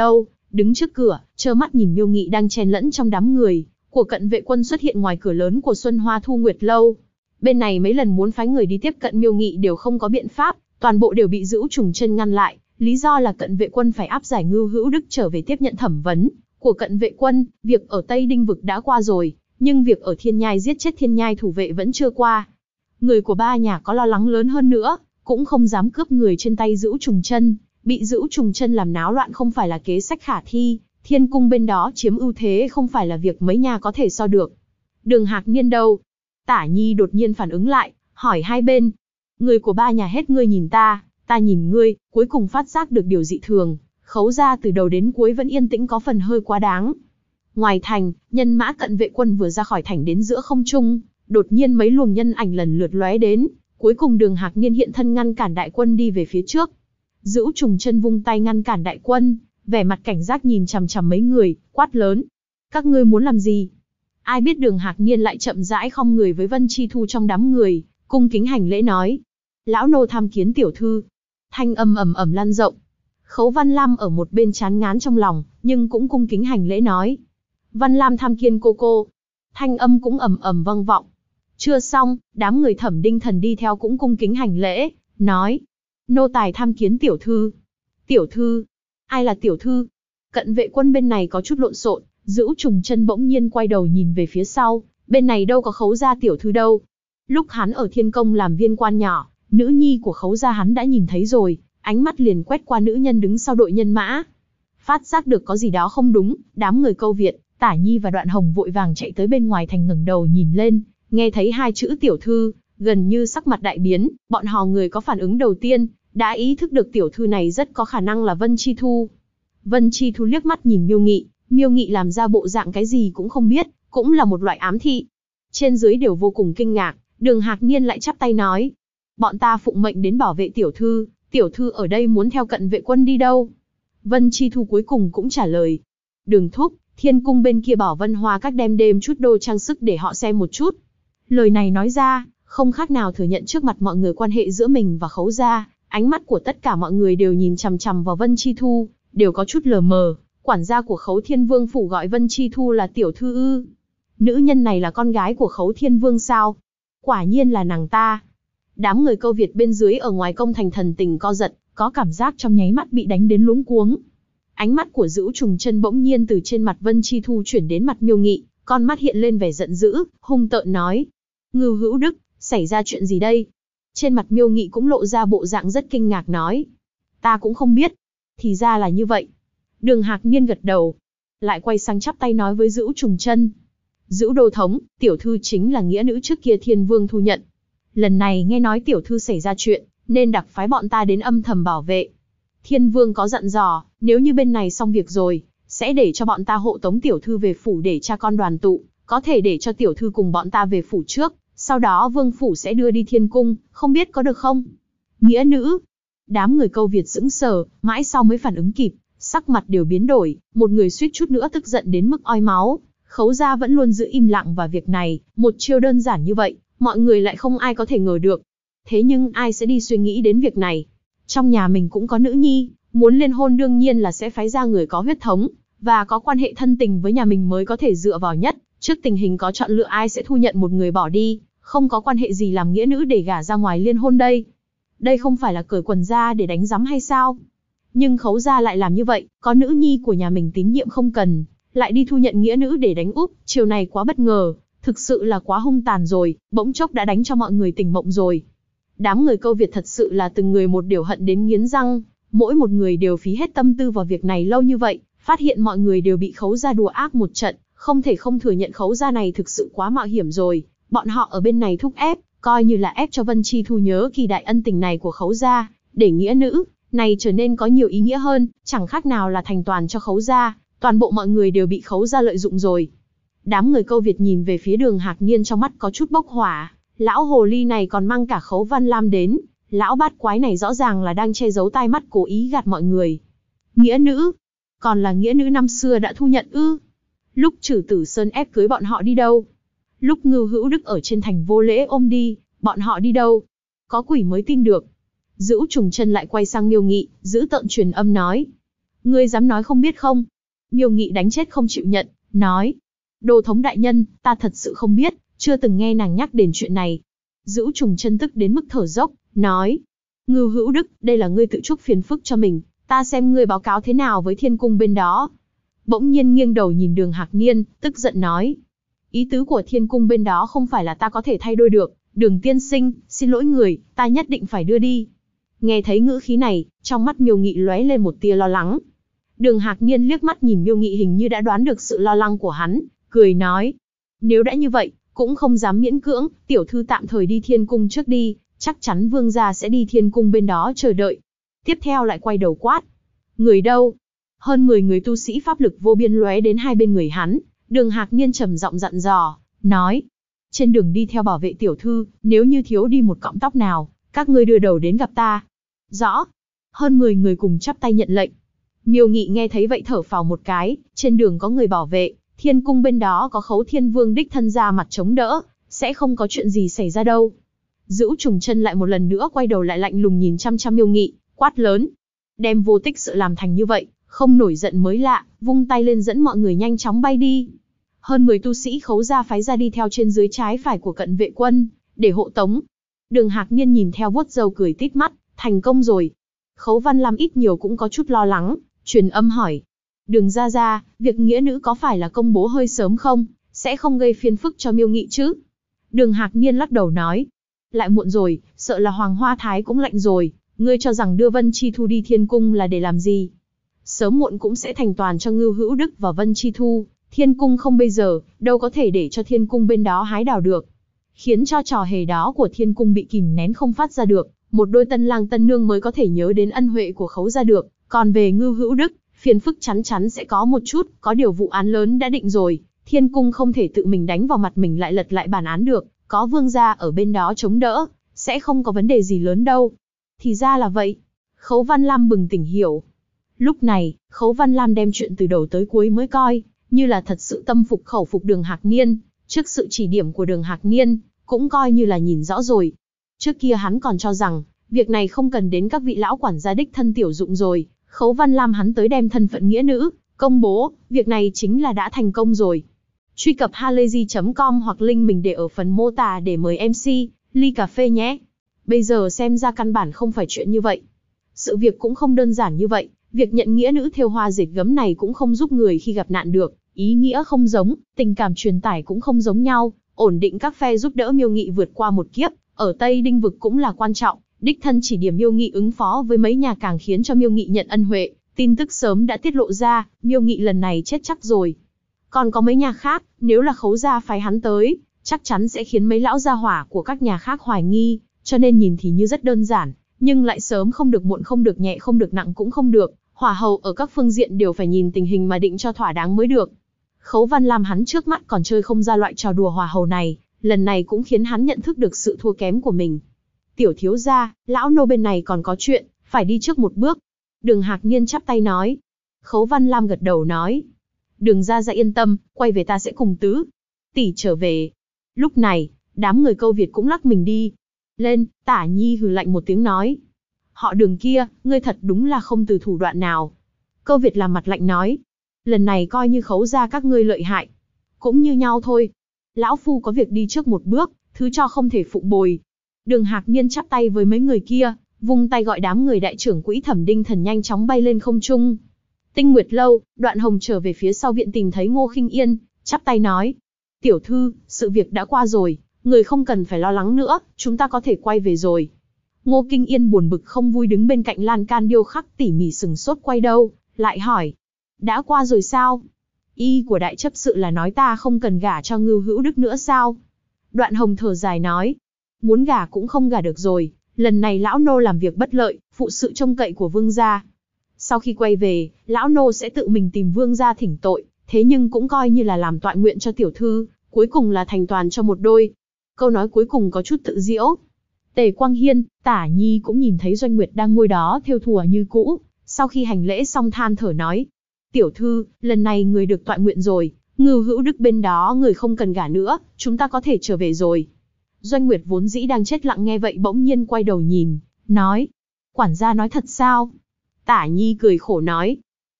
đứng trước cửa, trơ mắt nhìn Miêu Nghị đang chen lẫn trong đám người của cận vệ quân xuất hiện ngoài cửa lớn của Xuân Hoa Thu Nguyệt lâu. Bên này mấy lần muốn phái người đi tiếp cận Miêu Nghị đều không có biện pháp, toàn bộ đều bị Dữu Trùng Chân ngăn lại, lý do là cận vệ quân phải áp giải Ngưu Hữu Đức trở về tiếp nhận thẩm vấn của cận vệ quân. Việc ở Tây Đinh vực đã qua rồi, nhưng việc ở Thiên Nhai giết chết Thiên Nhai thủ vệ vẫn chưa qua. Người của ba nhà có lo lắng lớn hơn nữa, cũng không dám cướp người trên tay Dữu Trùng Chân. Bị Dữu Trùng Chân làm náo loạn không phải là kế sách khả thi, Thiên cung bên đó chiếm ưu thế không phải là việc mấy nhà có thể so được. Đường Hạc Niên đâu? Tả Nhi đột nhiên phản ứng lại, hỏi hai bên. Người của ba nhà hết ngươi nhìn ta nhìn ngươi, cuối cùng phát giác được điều dị thường. Khấu gia từ đầu đến cuối vẫn yên tĩnh có phần hơi quá đáng. Ngoài thành, nhân mã cận vệ quân vừa ra khỏi thành đến giữa không trung, đột nhiên mấy luồng nhân ảnh lần lượt lóe đến, cuối cùng Đường Hạc Niên hiện thân ngăn cản đại quân đi về phía trước. Dữu Trùng Chân vung tay ngăn cản đại quân, vẻ mặt cảnh giác nhìn chằm chằm mấy người, quát lớn: các ngươi muốn làm gì? Ai biết Đường Hạc Niên lại chậm rãi khom người với Vân Chi Thu trong đám người, cung kính hành lễ nói: lão nô tham kiến tiểu thư. Thanh âm ầm ầm lan rộng. Khấu Văn Lam ở một bên chán ngán trong lòng, nhưng cũng cung kính hành lễ nói: Văn Lam tham kiến cô cô. Thanh âm cũng ầm ầm vang vọng. Chưa xong, đám người Thẩm Đinh Thần đi theo cũng cung kính hành lễ, nói: nô tài tham kiến tiểu thư. Tiểu thư? Ai là tiểu thư? Cận vệ quân bên này có chút lộn xộn, Dữu Trùng Chân bỗng nhiên quay đầu nhìn về phía sau, bên này đâu có Khấu gia tiểu thư đâu. Lúc hắn ở Thiên Công làm viên quan nhỏ, nữ nhi của Khấu gia hắn đã nhìn thấy rồi, ánh mắt liền quét qua nữ nhân đứng sau đội nhân mã. Phát giác được có gì đó không đúng, đám người Câu Việt, Tả Nhi và Đoạn Hồng vội vàng chạy tới bên ngoài thành ngẩng đầu nhìn lên, nghe thấy hai chữ tiểu thư, gần như sắc mặt đại biến, bọn họ người có phản ứng đầu tiên, đã ý thức được tiểu thư này rất có khả năng là Vân Chi Thu. Vân Chi Thu liếc mắt nhìn Miêu Nghị làm ra bộ dạng cái gì cũng không biết, cũng là một loại ám thị. Trên dưới đều vô cùng kinh ngạc, Đường Hạc Niên lại chắp tay nói: bọn ta phụng mệnh đến bảo vệ tiểu thư ở đây muốn theo cận vệ quân đi đâu? Vân Chi Thu cuối cùng cũng trả lời: Đường thúc, Thiên cung bên kia bảo Vân Hoa các đem chút đồ trang sức để họ xem một chút. Lời này nói ra, không khác nào thừa nhận trước mặt mọi người quan hệ giữa mình và Khấu gia. Ánh mắt của tất cả mọi người đều nhìn chằm chằm vào Vân Chi Thu, đều có chút lờ mờ. Quản gia của Khấu Thiên Vương phủ gọi Vân Chi Thu là tiểu thư ư? Nữ nhân này là con gái của Khấu Thiên Vương sao? Quả nhiên là nàng ta. Đám người Câu Việt bên dưới ở ngoài công thành thần tình co giật, có cảm giác trong nháy mắt bị đánh đến luống cuống. Ánh mắt của Dữu Trùng Chân bỗng nhiên từ trên mặt Vân Chi Thu chuyển đến mặt Miêu Nghị, con mắt hiện lên vẻ giận dữ, hung tợn nói: Ngưu Hữu Đức, xảy ra chuyện gì đây? Trên mặt Miêu Nghị cũng lộ ra bộ dạng rất kinh ngạc nói: ta cũng không biết. Thì ra là như vậy. Đường Hạc Niên gật đầu, lại quay sang chắp tay nói với Dữu Trùng Chân: Dữu đô thống, tiểu thư chính là nghĩa nữ trước kia Thiên Vương thu nhận. Lần này nghe nói tiểu thư xảy ra chuyện, nên đặc phái bọn ta đến âm thầm bảo vệ. Thiên Vương có dặn dò, nếu như bên này xong việc rồi, sẽ để cho bọn ta hộ tống tiểu thư về phủ để cha con đoàn tụ, có thể để cho tiểu thư cùng bọn ta về phủ trước, sau đó Vương phủ sẽ đưa đi Thiên cung, không biết có được không? Nghĩa nữ. Đám người Câu Việt sững sờ, mãi sau mới phản ứng kịp, sắc mặt đều biến đổi, một người suýt chút nữa tức giận đến mức oi máu. Khấu gia vẫn luôn giữ im lặng và việc này, một chiêu đơn giản như vậy, mọi người lại không ai có thể ngờ được. Thế nhưng ai sẽ đi suy nghĩ đến việc này? Trong nhà mình cũng có nữ nhi, muốn liên hôn đương nhiên là sẽ phái ra người có huyết thống, và có quan hệ thân tình với nhà mình mới có thể dựa vào nhất. Trước tình hình có chọn lựa ai sẽ thu nhận một người bỏ đi, không có quan hệ gì làm nghĩa nữ để gả ra ngoài liên hôn đây. Đây không phải là cởi quần ra để đánh giám hay sao? Nhưng Khấu gia lại làm như vậy, có nữ nhi của nhà mình tín nhiệm không cần, lại đi thu nhận nghĩa nữ để đánh úp, chiều này quá bất ngờ, thực sự là quá hung tàn rồi, bỗng chốc đã đánh cho mọi người tỉnh mộng rồi. Đám người Câu Việt thật sự là từng người một điều hận đến nghiến răng, mỗi một người đều phí hết tâm tư vào việc này lâu như vậy, phát hiện mọi người đều bị Khấu gia đùa ác một trận, không thể không thừa nhận Khấu gia này thực sự quá mạo hiểm rồi. Bọn họ ở bên này thúc ép, coi như là ép cho Vân Chi Thu nhớ kỳ đại ân tình này của Khấu gia, để nghĩa nữ này trở nên có nhiều ý nghĩa hơn, chẳng khác nào là thành toàn cho Khấu gia. Toàn bộ mọi người đều bị Khấu gia lợi dụng rồi. Đám người Câu Việt nhìn về phía Đường Hạc Niên trong mắt có chút bốc hỏa. Lão hồ ly này còn mang cả Khấu Văn Lam đến, lão bát quái này rõ ràng là đang che giấu tai mắt, cố ý gạt mọi người. Nghĩa nữ? Còn là nghĩa nữ năm xưa đã thu nhận ư? Lúc Trử Tử Sơn ép cưới bọn họ đi đâu? Lúc Ngưu Hữu Đức ở trên thành vô lễ ôm đi, bọn họ đi đâu? Có quỷ mới tin được. Dữu Trùng Chân lại quay sang Miêu Nghị, giữ tợn truyền âm nói: ngươi dám nói không biết không? Miêu Nghị đánh chết không chịu nhận, nói. Đô thống đại nhân, ta thật sự không biết, chưa từng nghe nàng nhắc đến chuyện này. Dữu Trùng Chân tức đến mức thở dốc, nói. Ngưu Hữu Đức, đây là ngươi tự chuốc phiền phức cho mình, ta xem ngươi báo cáo thế nào với thiên cung bên đó. Bỗng nhiên nghiêng đầu nhìn Đường Hạc Niên, tức giận nói. Ý tứ của thiên cung bên đó không phải là ta có thể thay đổi được, Đường tiên sinh, xin lỗi người, ta nhất định phải đưa đi. Nghe thấy ngữ khí này, trong mắt Miêu Nghị lóe lên một tia lo lắng. Đường Hạc Niên liếc mắt nhìn Miêu Nghị hình như đã đoán được sự lo lắng của hắn, cười nói. Nếu đã như vậy, cũng không dám miễn cưỡng, tiểu thư tạm thời đi thiên cung trước đi, chắc chắn vương gia sẽ đi thiên cung bên đó chờ đợi. Tiếp theo lại quay đầu quát. Người đâu? Hơn 10 người tu sĩ pháp lực vô biên lóe đến hai bên người hắn, Đường Hạc Niên trầm giọng dặn dò, nói. Trên đường đi theo bảo vệ tiểu thư, nếu như thiếu đi một cọng tóc nào, các ngươi đưa đầu đến gặp ta. Rõ. Hơn 10 người cùng chắp tay nhận lệnh. Miêu Nghị nghe thấy vậy thở phào một cái, trên đường có người bảo vệ, thiên cung bên đó có Khấu Thiên Vương đích thân ra mặt chống đỡ, sẽ không có chuyện gì xảy ra đâu. Dữu Trùng Chân lại một lần nữa quay đầu lại lạnh lùng nhìn chăm chăm Miêu Nghị, quát lớn. Đem vô tích sự làm thành như vậy, không nổi giận mới lạ, vung tay lên dẫn mọi người nhanh chóng bay đi. Hơn 10 tu sĩ Khấu gia phái ra đi theo trên dưới trái phải của cận vệ quân, để hộ tống. Đường Hạc Niên nhìn theo vuốt râu cười tít mắt, thành công rồi. Khấu Văn Lam ít nhiều cũng có chút lo lắng, truyền âm hỏi. Đường gia gia, việc nghĩa nữ có phải là công bố hơi sớm không, sẽ không gây phiền phức cho Miêu Nghị chứ? Đường Hạc Niên lắc đầu nói. Lại muộn rồi, sợ là Hoàng Hoa Thái cũng lạnh rồi, ngươi cho rằng đưa Vân Chi Thu đi thiên cung là để làm gì? Sớm muộn cũng sẽ thành toàn cho Ngưu Hữu Đức và Vân Chi Thu, thiên cung không bây giờ, đâu có thể để cho thiên cung bên đó hái đào được. Khiến cho trò hề đó của thiên cung bị kìm nén không phát ra được, một đôi tân lang tân nương mới có thể nhớ đến ân huệ của Khấu gia được, còn về Ngưu Hữu Đức, phiền phức chắn chắn sẽ có một chút, có điều vụ án lớn đã định rồi, thiên cung không thể tự mình đánh vào mặt mình lại lật lại bản án được, có vương gia ở bên đó chống đỡ, sẽ không có vấn đề gì lớn đâu. Thì ra là vậy. Khấu Văn Lam bừng tỉnh hiểu. Lúc này, Khấu Văn Lam đem chuyện từ đầu tới cuối mới coi, như là thật sự tâm phục khẩu phục Đường Hạc Niên, trước sự chỉ điểm của Đường Hạc Niên, cũng coi như là nhìn rõ rồi. Trước kia hắn còn cho rằng, việc này không cần đến các vị lão quản gia đích thân tiểu dụng rồi, Khấu Văn Lam hắn tới đem thân phận nghĩa nữ, công bố, việc này chính là đã thành công rồi. Truy cập halayzi.com hoặc link mình để ở phần mô tả để mời MC, ly cà phê nhé. Bây giờ xem ra căn bản không phải chuyện như vậy. Sự việc cũng không đơn giản như vậy, việc nhận nghĩa nữ thêu hoa dệt gấm này cũng không giúp người khi gặp nạn được, ý nghĩa không giống, tình cảm truyền tải cũng không giống nhau, ổn định các phe giúp đỡ Miêu Nghị vượt qua một kiếp, ở Tây Đinh vực cũng là quan trọng, đích thân chỉ điểm Miêu Nghị ứng phó với mấy nhà càng khiến cho Miêu Nghị nhận ân huệ, tin tức sớm đã tiết lộ ra, Miêu Nghị lần này chết chắc rồi. Còn có mấy nhà khác, nếu là Khấu gia phái hắn tới, chắc chắn sẽ khiến mấy lão gia hỏa của các nhà khác hoài nghi, cho nên nhìn thì như rất đơn giản, nhưng lại sớm không được muộn không được nhẹ không được nặng cũng không được, hỏa hầu ở các phương diện đều phải nhìn tình hình mà định cho thỏa đáng mới được. Khấu Văn Lam hắn trước mắt còn chơi không ra loại trò đùa hỏa hầu này, lần này cũng khiến hắn nhận thức được sự thua kém của mình. Tiểu thiếu gia, lão nô bên này còn có chuyện, phải đi trước một bước. Đường Hạc Niên chắp tay nói. Khấu Văn Lam gật đầu nói. Đường gia gia yên tâm, quay về ta sẽ cùng tứ tỷ trở về. Lúc này, đám người Câu Việt cũng lắc mình đi. Lên, Tả Nhi hừ lạnh một tiếng nói. Họ Đường kia, ngươi thật đúng là không từ thủ đoạn nào. Câu Việt làm mặt lạnh nói. Lần này coi như Khấu gia các ngươi lợi hại. Cũng như nhau thôi. Lão phu có việc đi trước một bước, thứ cho không thể phụng bồi. Đường Hạc Niên chắp tay với mấy người kia, vung tay gọi đám người đại trưởng quỹ Thẩm Đinh Thần nhanh chóng bay lên không trung. Tinh Nguyệt lâu, Đoạn Hồng trở về phía sau viện tìm thấy Ngô Khinh Yên, chắp tay nói: "Tiểu thư, sự việc đã qua rồi, người không cần phải lo lắng nữa, chúng ta có thể quay về rồi." Ngô Kinh Yên buồn bực không vui đứng bên cạnh lan can điêu khắc tỉ mỉ sừng sốt quay đầu, lại hỏi: "Đã qua rồi sao? Y của đại chấp sự là nói ta không cần gả cho Ngưu Hữu Đức nữa sao?" Đoạn Hồng thở dài nói: "Muốn gả cũng không gả được rồi, lần này lão nô làm việc bất lợi, phụ sự trông cậy của vương gia. Sau khi quay về, lão nô sẽ tự mình tìm vương gia thỉnh tội, thế nhưng cũng coi như là làm tọa nguyện cho tiểu thư, cuối cùng là thành toàn cho một đôi." Câu nói cuối cùng có chút tự diễu. Tề Quang Hiên, Tả Nhi cũng nhìn thấy Doanh Nguyệt đang ngồi đó thêu thùa như cũ, sau khi hành lễ xong than thở nói: "Tiểu thư, lần này người được tọa nguyện rồi, Ngưu Hữu Đức bên đó người không cần gả nữa, chúng ta có thể trở về rồi." Doanh Nguyệt vốn dĩ đang chết lặng nghe vậy bỗng nhiên quay đầu nhìn, nói: "Quản gia nói thật sao?" Tả Nhi cười khổ nói: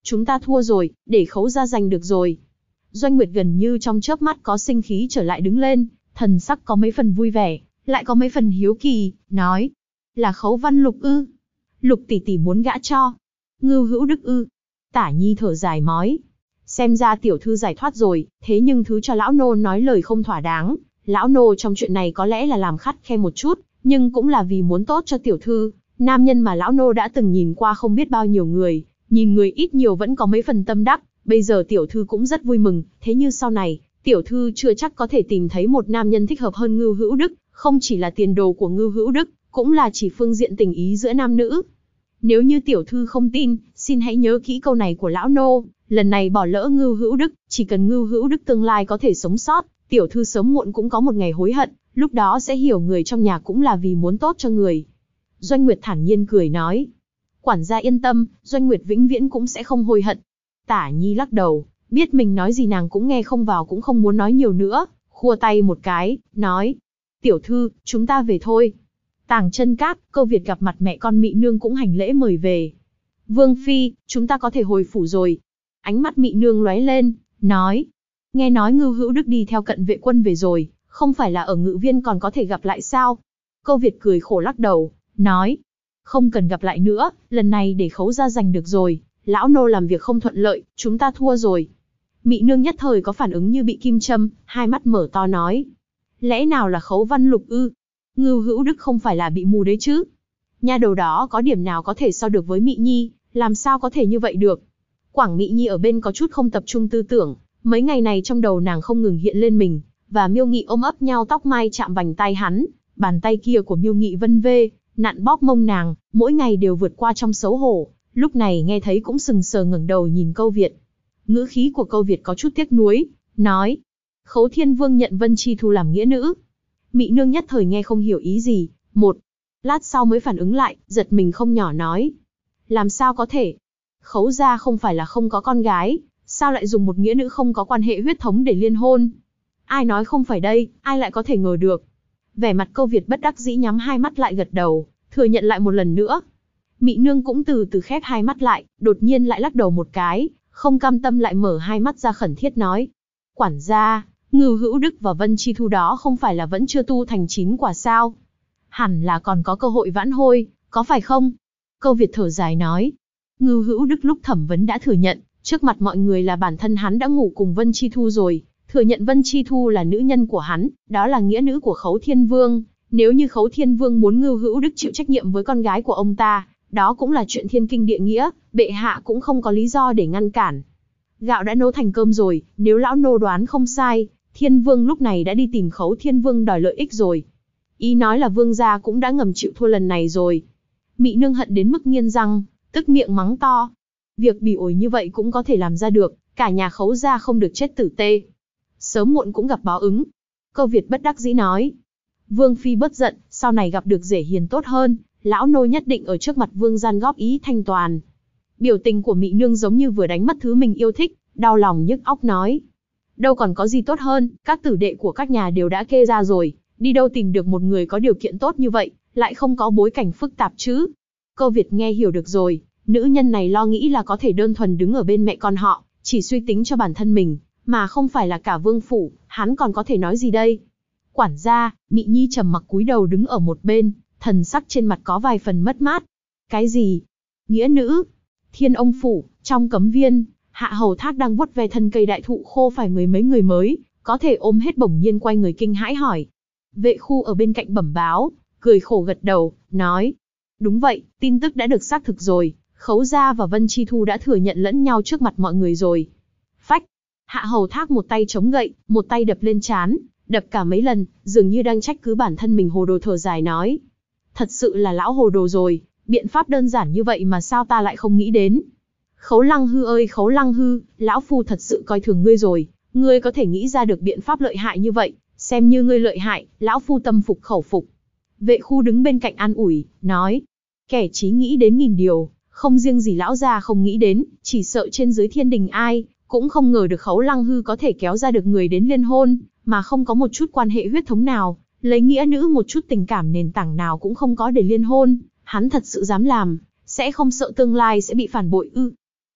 chúng ta thua rồi, để Khấu gia giành được rồi. Doanh Nguyệt gần như trong chớp mắt có sinh khí trở lại đứng lên, thần sắc có mấy phần vui vẻ, lại có mấy phần hiếu kỳ, nói. Là Khấu Văn Lục ư? Lục tỷ tỷ muốn gã cho. Ngưu Hữu Đức ư? Tả Nhi thở dài nói. Xem ra tiểu thư giải thoát rồi, thế nhưng thứ cho lão nô nói lời không thỏa đáng. Lão nô trong chuyện này có lẽ là làm khắt khe một chút, nhưng cũng là vì muốn tốt cho tiểu thư. Nam nhân mà lão nô đã từng nhìn qua không biết bao nhiêu người, nhìn người ít nhiều vẫn có mấy phần tâm đắc. Bây giờ tiểu thư cũng rất vui mừng, thế như sau này, tiểu thư chưa chắc có thể tìm thấy một nam nhân thích hợp hơn Ngưu Hữu Đức, không chỉ là tiền đồ của Ngưu Hữu Đức, cũng là chỉ phương diện tình ý giữa nam nữ. Nếu như tiểu thư không tin, xin hãy nhớ kỹ câu này của lão nô, lần này bỏ lỡ Ngưu Hữu Đức, chỉ cần Ngưu Hữu Đức tương lai có thể sống sót, tiểu thư sớm muộn cũng có một ngày hối hận, lúc đó sẽ hiểu người trong nhà cũng là vì muốn tốt cho người. Doanh Nguyệt thản nhiên cười nói. Quản gia yên tâm, Doanh Nguyệt vĩnh viễn cũng sẽ không hối hận. Tả Nhi lắc đầu, biết mình nói gì nàng cũng nghe không vào cũng không muốn nói nhiều nữa, khua tay một cái, nói. Tiểu thư, chúng ta về thôi. Tàng Chân Các, Câu Việt gặp mặt mẹ con Mị Nương cũng hành lễ mời về. Vương Phi, chúng ta có thể hồi phủ rồi. Ánh mắt Mị Nương lóe lên, nói. Nghe nói Ngưu Hữu Đức đi theo Cận Vệ Quân về rồi, không phải là ở Ngự Viên còn có thể gặp lại sao? Câu Việt cười khổ lắc đầu, nói. Không cần gặp lại nữa, lần này để Khấu gia giành được rồi. Lão nô làm việc không thuận lợi, chúng ta thua rồi. Mị Nương nhất thời có phản ứng như bị kim châm, hai mắt mở to nói. Lẽ nào là Khấu Văn Lục ư? Ngưu Hữu Đức không phải là bị mù đấy chứ? Nha đầu đó có điểm nào có thể so được với Mị Nhi, làm sao có thể như vậy được? Quảng Mị Nhi ở bên có chút không tập trung tư tưởng, mấy ngày này trong đầu nàng không ngừng hiện lên mình, và Miêu Nghị ôm ấp nhau tóc mai chạm vành tay hắn, bàn tay kia của Miêu Nghị vân vê, nặn bóp mông nàng, mỗi ngày đều vượt qua trong xấu hổ, lúc này nghe thấy cũng sừng sờ ngẩng đầu nhìn Câu Việt. Ngữ khí của Câu Việt có chút tiếc nuối, nói. Khấu Thiên Vương nhận Vân Chi Thu làm nghĩa nữ. Mị Nương nhất thời nghe không hiểu ý gì, một lát sau mới phản ứng lại, giật mình không nhỏ nói. Làm sao có thể? Khấu gia không phải là không có con gái, sao lại dùng một nghĩa nữ không có quan hệ huyết thống để liên hôn? Ai nói không phải đây, ai lại có thể ngờ được? Vẻ mặt Câu Việt bất đắc dĩ nhắm hai mắt lại gật đầu, thừa nhận lại một lần nữa. Mị Nương cũng từ từ khép hai mắt lại, đột nhiên lại lắc đầu một cái, không cam tâm lại mở hai mắt ra khẩn thiết nói. Quản gia, Ngưu Hữu Đức và Vân Chi Thu đó không phải là vẫn chưa tu thành 9 quả sao? Hẳn là còn có cơ hội vãn hồi, có phải không? Câu Việt thở dài nói. Ngưu Hữu Đức lúc thẩm vấn đã thừa nhận, trước mặt mọi người là bản thân hắn đã ngủ cùng Vân Chi Thu rồi, thừa nhận Vân Chi Thu là nữ nhân của hắn, đó là nghĩa nữ của Khấu Thiên Vương. Nếu như Khấu Thiên Vương muốn Ngưu Hữu Đức chịu trách nhiệm với con gái của ông ta, đó cũng là chuyện thiên kinh địa nghĩa, bệ hạ cũng không có lý do để ngăn cản. Gạo đã nấu thành cơm rồi, nếu lão nô đoán không sai, Thiên Vương lúc này đã đi tìm Khấu Thiên Vương đòi lợi ích rồi. Ý nói là Vương gia cũng đã ngầm chịu thua lần này rồi. Mị Nương hận đến mức nghiến răng, tức miệng mắng to. Việc bỉ ổi như vậy cũng có thể làm ra được, cả nhà Khấu gia không được chết tử tê. Sớm muộn cũng gặp báo ứng. Câu Việt bất đắc dĩ nói. Vương Phi bớt giận, sau này gặp được rể hiền tốt hơn, lão nô nhất định ở trước mặt Vương gian góp ý thanh toàn. Biểu tình của Mị Nương giống như vừa đánh mất thứ mình yêu thích, đau lòng nhức óc nói. Đâu còn có gì tốt hơn, các tử đệ của các nhà đều đã kê ra rồi, đi đâu tìm được một người có điều kiện tốt như vậy, lại không có bối cảnh phức tạp chứ. Câu Việt nghe hiểu được rồi, nữ nhân này lo nghĩ là có thể đơn thuần đứng ở bên mẹ con họ, chỉ suy tính cho bản thân mình, mà không phải là cả vương phủ, hắn còn có thể nói gì đây? Quản gia, Mị Nhi trầm mặc cúi đầu đứng ở một bên, thần sắc trên mặt có vài phần mất mát. Cái gì? Nghĩa nữ? Thiên Ông phủ, trong cấm viên, Hạ Hầu Thác đang vuốt ve thân cây đại thụ khô phải mười mấy người mới có thể ôm hết, bỗng nhiên quay người kinh hãi hỏi. Vệ Khu ở bên cạnh bẩm báo, cười khổ gật đầu, nói. Đúng vậy, tin tức đã được xác thực rồi, Khấu gia và Vân Chi Thu đã thừa nhận lẫn nhau trước mặt mọi người rồi. Phách! Hạ Hầu Thác một tay chống gậy, một tay đập lên trán, đập cả mấy lần, dường như đang trách cứ bản thân mình hồ đồ, thở dài nói. Thật sự là lão hồ đồ rồi, biện pháp đơn giản như vậy mà sao ta lại không nghĩ đến. Khấu Lăng Hư ơi Khấu Lăng Hư, lão phu thật sự coi thường ngươi rồi, ngươi có thể nghĩ ra được biện pháp lợi hại như vậy, xem như ngươi lợi hại, lão phu tâm phục khẩu phục. Vệ Khu đứng bên cạnh an ủi, nói. Kẻ trí nghĩ đến nghìn điều, không riêng gì lão gia không nghĩ đến, chỉ sợ trên dưới thiên đình ai cũng không ngờ được Khấu Lăng Hư có thể kéo ra được người đến liên hôn, mà không có một chút quan hệ huyết thống nào, lấy nghĩa nữ một chút tình cảm nền tảng nào cũng không có để liên hôn, hắn thật sự dám làm, sẽ không sợ tương lai sẽ bị phản bội ư?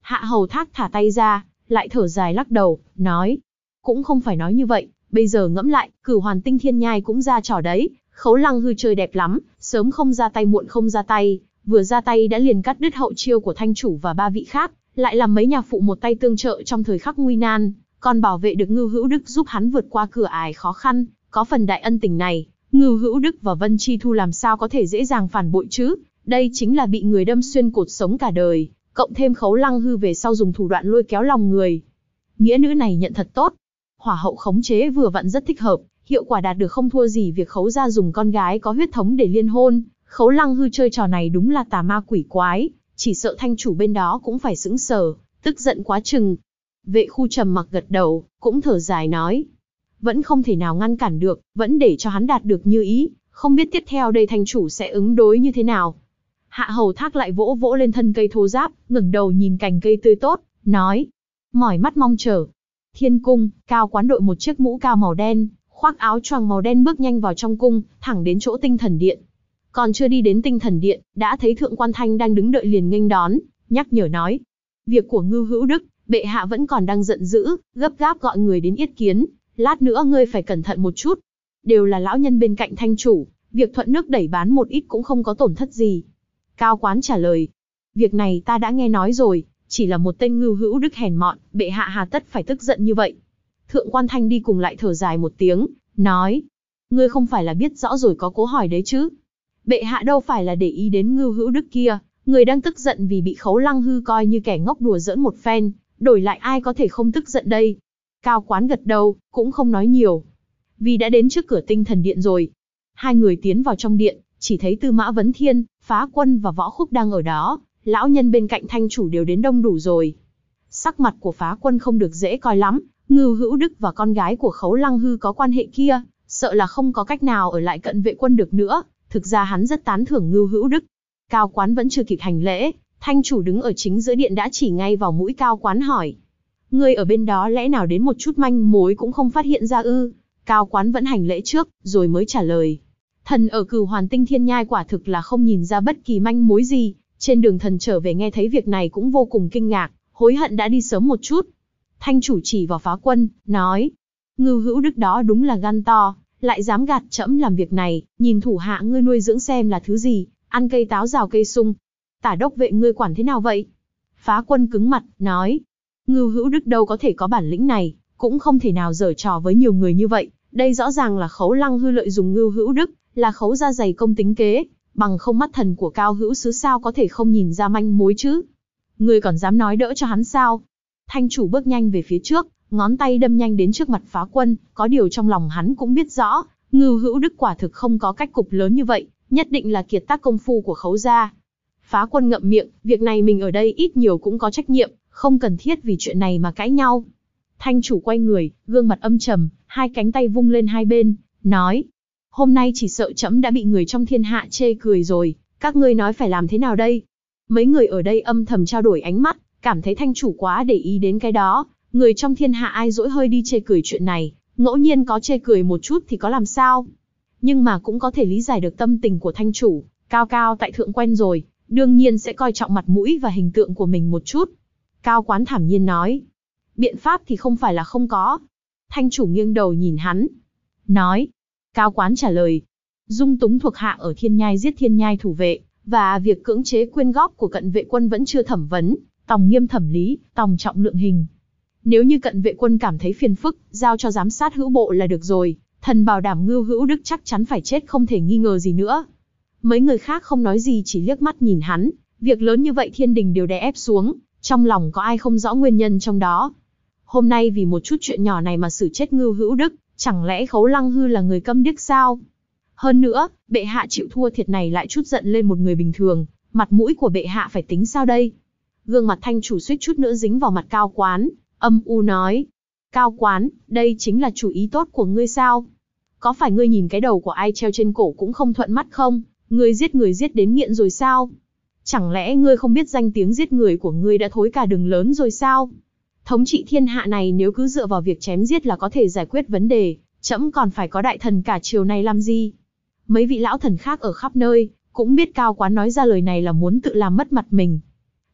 Hạ Hầu Thác thả tay ra, lại thở dài lắc đầu, nói. Cũng không phải nói như vậy, bây giờ ngẫm lại, Cửu Hoàn Tinh Thiên Nhai cũng ra trò đấy, Khấu Lăng Hư chơi đẹp lắm, sớm không ra tay muộn không ra tay, vừa ra tay đã liền cắt đứt hậu chiêu của thanh chủ và 3 vị khác, lại làm mấy nhà phụ một tay tương trợ trong thời khắc nguy nan, còn bảo vệ được Ngưu Hữu Đức giúp hắn vượt qua cửa ải khó khăn, có phần đại ân tình này, Ngưu Hữu Đức và Vân Chi Thu làm sao có thể dễ dàng phản bội chứ, đây chính là bị người đâm xuyên cột sống cả đời, cộng thêm Khấu Lăng Hư về sau dùng thủ đoạn lôi kéo lòng người. Nghĩa nữ này nhận thật tốt. Hỏa hậu khống chế vừa vặn rất thích hợp, hiệu quả đạt được không thua gì việc Khấu gia dùng con gái có huyết thống để liên hôn. Khấu Lăng Hư chơi trò này đúng là tà ma quỷ quái, chỉ sợ thanh chủ bên đó cũng phải sững sờ, tức giận quá chừng. Vệ Khu trầm mặc gật đầu, cũng thở dài nói. Vẫn không thể nào ngăn cản được, vẫn để cho hắn đạt được như ý, không biết tiếp theo đây thanh chủ sẽ ứng đối như thế nào. Hạ Hầu Thác lại vỗ vỗ lên thân cây thô ráp, ngẩng đầu nhìn cành cây tươi tốt, nói. Mỏi mắt mong chờ. Thiên cung, Cao Quán đội một chiếc mũ cao màu đen, khoác áo choàng màu đen bước nhanh vào trong cung, thẳng đến chỗ Tinh Thần Điện. Còn chưa đi đến Tinh Thần Điện, đã thấy Thượng Quan Thanh đang đứng đợi liền nghênh đón, nhắc nhở nói. Việc của Ngưu Hữu Đức, bệ hạ vẫn còn đang giận dữ, gấp gáp gọi người đến yết kiến, lát nữa ngươi phải cẩn thận một chút. Đều là lão nhân bên cạnh thanh chủ, việc thuận nước đẩy bán một ít cũng không có tổn thất gì. Cao Quán trả lời. Việc này ta đã nghe nói rồi, chỉ là một tên Ngưu Hữu Đức hèn mọn, bệ hạ hà tất phải tức giận như vậy. Thượng Quan Thanh đi cùng lại thở dài một tiếng, nói. Ngươi không phải là biết rõ rồi có cố hỏi đấy chứ. Bệ hạ đâu phải là để ý đến Ngưu Hữu Đức kia, người đang tức giận vì bị Khấu Lăng Hư coi như kẻ ngốc đùa giỡn một phen, đổi lại ai có thể không tức giận đây. Cao Quán gật đầu, cũng không nói nhiều. Vì đã đến trước cửa Tinh Thần Điện rồi. Hai người tiến vào trong điện, chỉ thấy Tư Mã Vấn Thiên, Phá Quân và Võ Khúc đang ở đó, lão nhân bên cạnh thanh chủ đều đến đông đủ rồi. Sắc mặt của Phá Quân không được dễ coi lắm, Ngưu Hữu Đức và con gái của Khấu Lăng Hư có quan hệ kia, sợ là không có cách nào ở lại cận vệ quân được nữa, thực ra hắn rất tán thưởng Ngưu Hữu Đức. Cao Quán vẫn chưa kịp hành lễ, thanh chủ đứng ở chính giữa điện đã chỉ ngay vào mũi Cao Quán hỏi. Ngươi ở bên đó lẽ nào đến một chút manh mối cũng không phát hiện ra ư? Cao Quán vẫn hành lễ trước, rồi mới trả lời. Thần ở Cửu Hoàn Tinh Thiên Nhai quả thực là không nhìn ra bất kỳ manh mối gì, trên đường thần trở về nghe thấy việc này cũng vô cùng kinh ngạc, hối hận đã đi sớm một chút. Thanh chủ chỉ vào Phá Quân, nói. Ngưu Hữu Đức đó đúng là gan to, lại dám gạt trẫm làm việc này, nhìn thủ hạ ngươi nuôi dưỡng xem là thứ gì, ăn cây táo rào cây sung. Tả đốc vệ ngươi quản thế nào vậy? Phá Quân cứng mặt, nói. Ngưu Hữu Đức đâu có thể có bản lĩnh này, cũng không thể nào giở trò với nhiều người như vậy, đây rõ ràng là Khấu Lăng Hư lợi dụng Ngưu Hữu Đức, là Khấu gia dày công tính kế, bằng không mắt thần của Cao Hữu Sứ sao có thể không nhìn ra manh mối chứ? Ngươi còn dám nói đỡ cho hắn sao? Thanh chủ bước nhanh về phía trước, ngón tay đâm nhanh đến trước mặt Phá Quân, có điều trong lòng hắn cũng biết rõ, Ngưu Hữu Đức quả thực không có cách cục lớn như vậy, nhất định là kiệt tác công phu của Khấu gia. Phá Quân ngậm miệng, việc này mình ở đây ít nhiều cũng có trách nhiệm, không cần thiết vì chuyện này mà cãi nhau. Thanh chủ quay người, gương mặt âm trầm, hai cánh tay vung lên hai bên, nói. Hôm nay chỉ sợ trẫm đã bị người trong thiên hạ chê cười rồi, các ngươi nói phải làm thế nào đây? Mấy người ở đây âm thầm trao đổi ánh mắt, cảm thấy thanh chủ quá để ý đến cái đó, người trong thiên hạ ai dỗi hơi đi chê cười chuyện này, ngẫu nhiên có chê cười một chút thì có làm sao? Nhưng mà cũng có thể lý giải được tâm tình của thanh chủ, cao cao tại thượng quen rồi, đương nhiên sẽ coi trọng mặt mũi và hình tượng của mình một chút. Cao Quán thản nhiên nói. Biện pháp thì không phải là không có. Thanh chủ nghiêng đầu nhìn hắn. Nói. Cao Quán trả lời. Dung túng thuộc hạ ở Thiên Nhai giết Thiên Nhai thủ vệ, và việc cưỡng chế quyên góp của cận vệ quân vẫn chưa thẩm vấn, tòng nghiêm thẩm lý, tòng trọng lượng hình. Nếu như cận vệ quân cảm thấy phiền phức, giao cho giám sát hữu bộ là được rồi, thần bảo đảm Ngưu Hữu Đức chắc chắn phải chết không thể nghi ngờ gì nữa. Mấy người khác không nói gì chỉ liếc mắt nhìn hắn, việc lớn như vậy thiên đình đều đè ép xuống, trong lòng có ai không rõ nguyên nhân trong đó. Hôm nay vì một chút chuyện nhỏ này mà xử chết Ngưu Hữu Đức, chẳng lẽ Khấu Lăng Hư là người câm điếc sao? Hơn nữa, bệ hạ chịu thua thiệt này lại chút giận lên một người bình thường, mặt mũi của bệ hạ phải tính sao đây? Gương mặt thanh chủ suýt chút nữa dính vào mặt Cao Quán, âm u nói. Cao Quán, đây chính là chủ ý tốt của ngươi sao? Có phải ngươi nhìn cái đầu của ai treo trên cổ cũng không thuận mắt không? Ngươi giết người giết đến nghiện rồi sao? Chẳng lẽ ngươi không biết danh tiếng giết người của ngươi đã thối cả đường lớn rồi sao? Thống trị thiên hạ này nếu cứ dựa vào việc chém giết là có thể giải quyết vấn đề, trẫm còn phải có đại thần cả triều này làm gì? Mấy vị lão thần khác ở khắp nơi, cũng biết Cao Quán nói ra lời này là muốn tự làm mất mặt mình.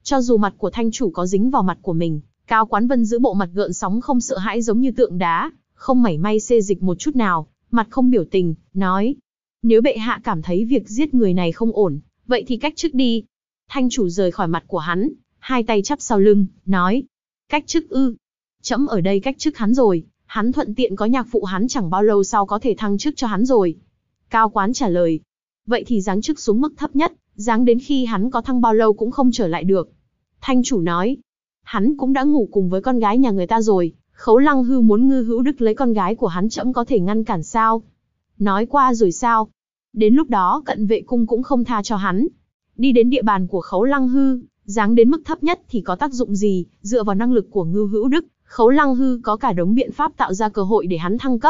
Cho dù mặt của thanh chủ có dính vào mặt của mình, Cao Quán vẫn giữ bộ mặt gợn sóng không sợ hãi giống như tượng đá, không mảy may xê dịch một chút nào, mặt không biểu tình, nói. Nếu bệ hạ cảm thấy việc giết người này không ổn, vậy thì cách chức đi. Thanh chủ rời khỏi mặt của hắn, hai tay chắp sau lưng, nói. Cách chức ư? Trẫm ở đây cách chức hắn rồi, hắn thuận tiện có nhạc phụ hắn chẳng bao lâu sau có thể thăng chức cho hắn rồi. Cao Quán trả lời. Vậy thì giáng chức xuống mức thấp nhất, giáng đến khi hắn có thăng bao lâu cũng không trở lại được. Thanh chủ nói. Hắn cũng đã ngủ cùng với con gái nhà người ta rồi, Khấu Lăng Hư muốn Ngư Hữu Đức lấy con gái của hắn trẫm có thể ngăn cản sao? Nói qua rồi sao? Đến lúc đó Cận Vệ Cung cũng không tha cho hắn. Đi đến địa bàn của Khấu Lăng Hư, giáng đến mức thấp nhất thì có tác dụng gì? Dựa vào năng lực của Ngư Hữu Đức, Khấu Lăng Hư có cả đống biện pháp tạo ra cơ hội để hắn thăng cấp.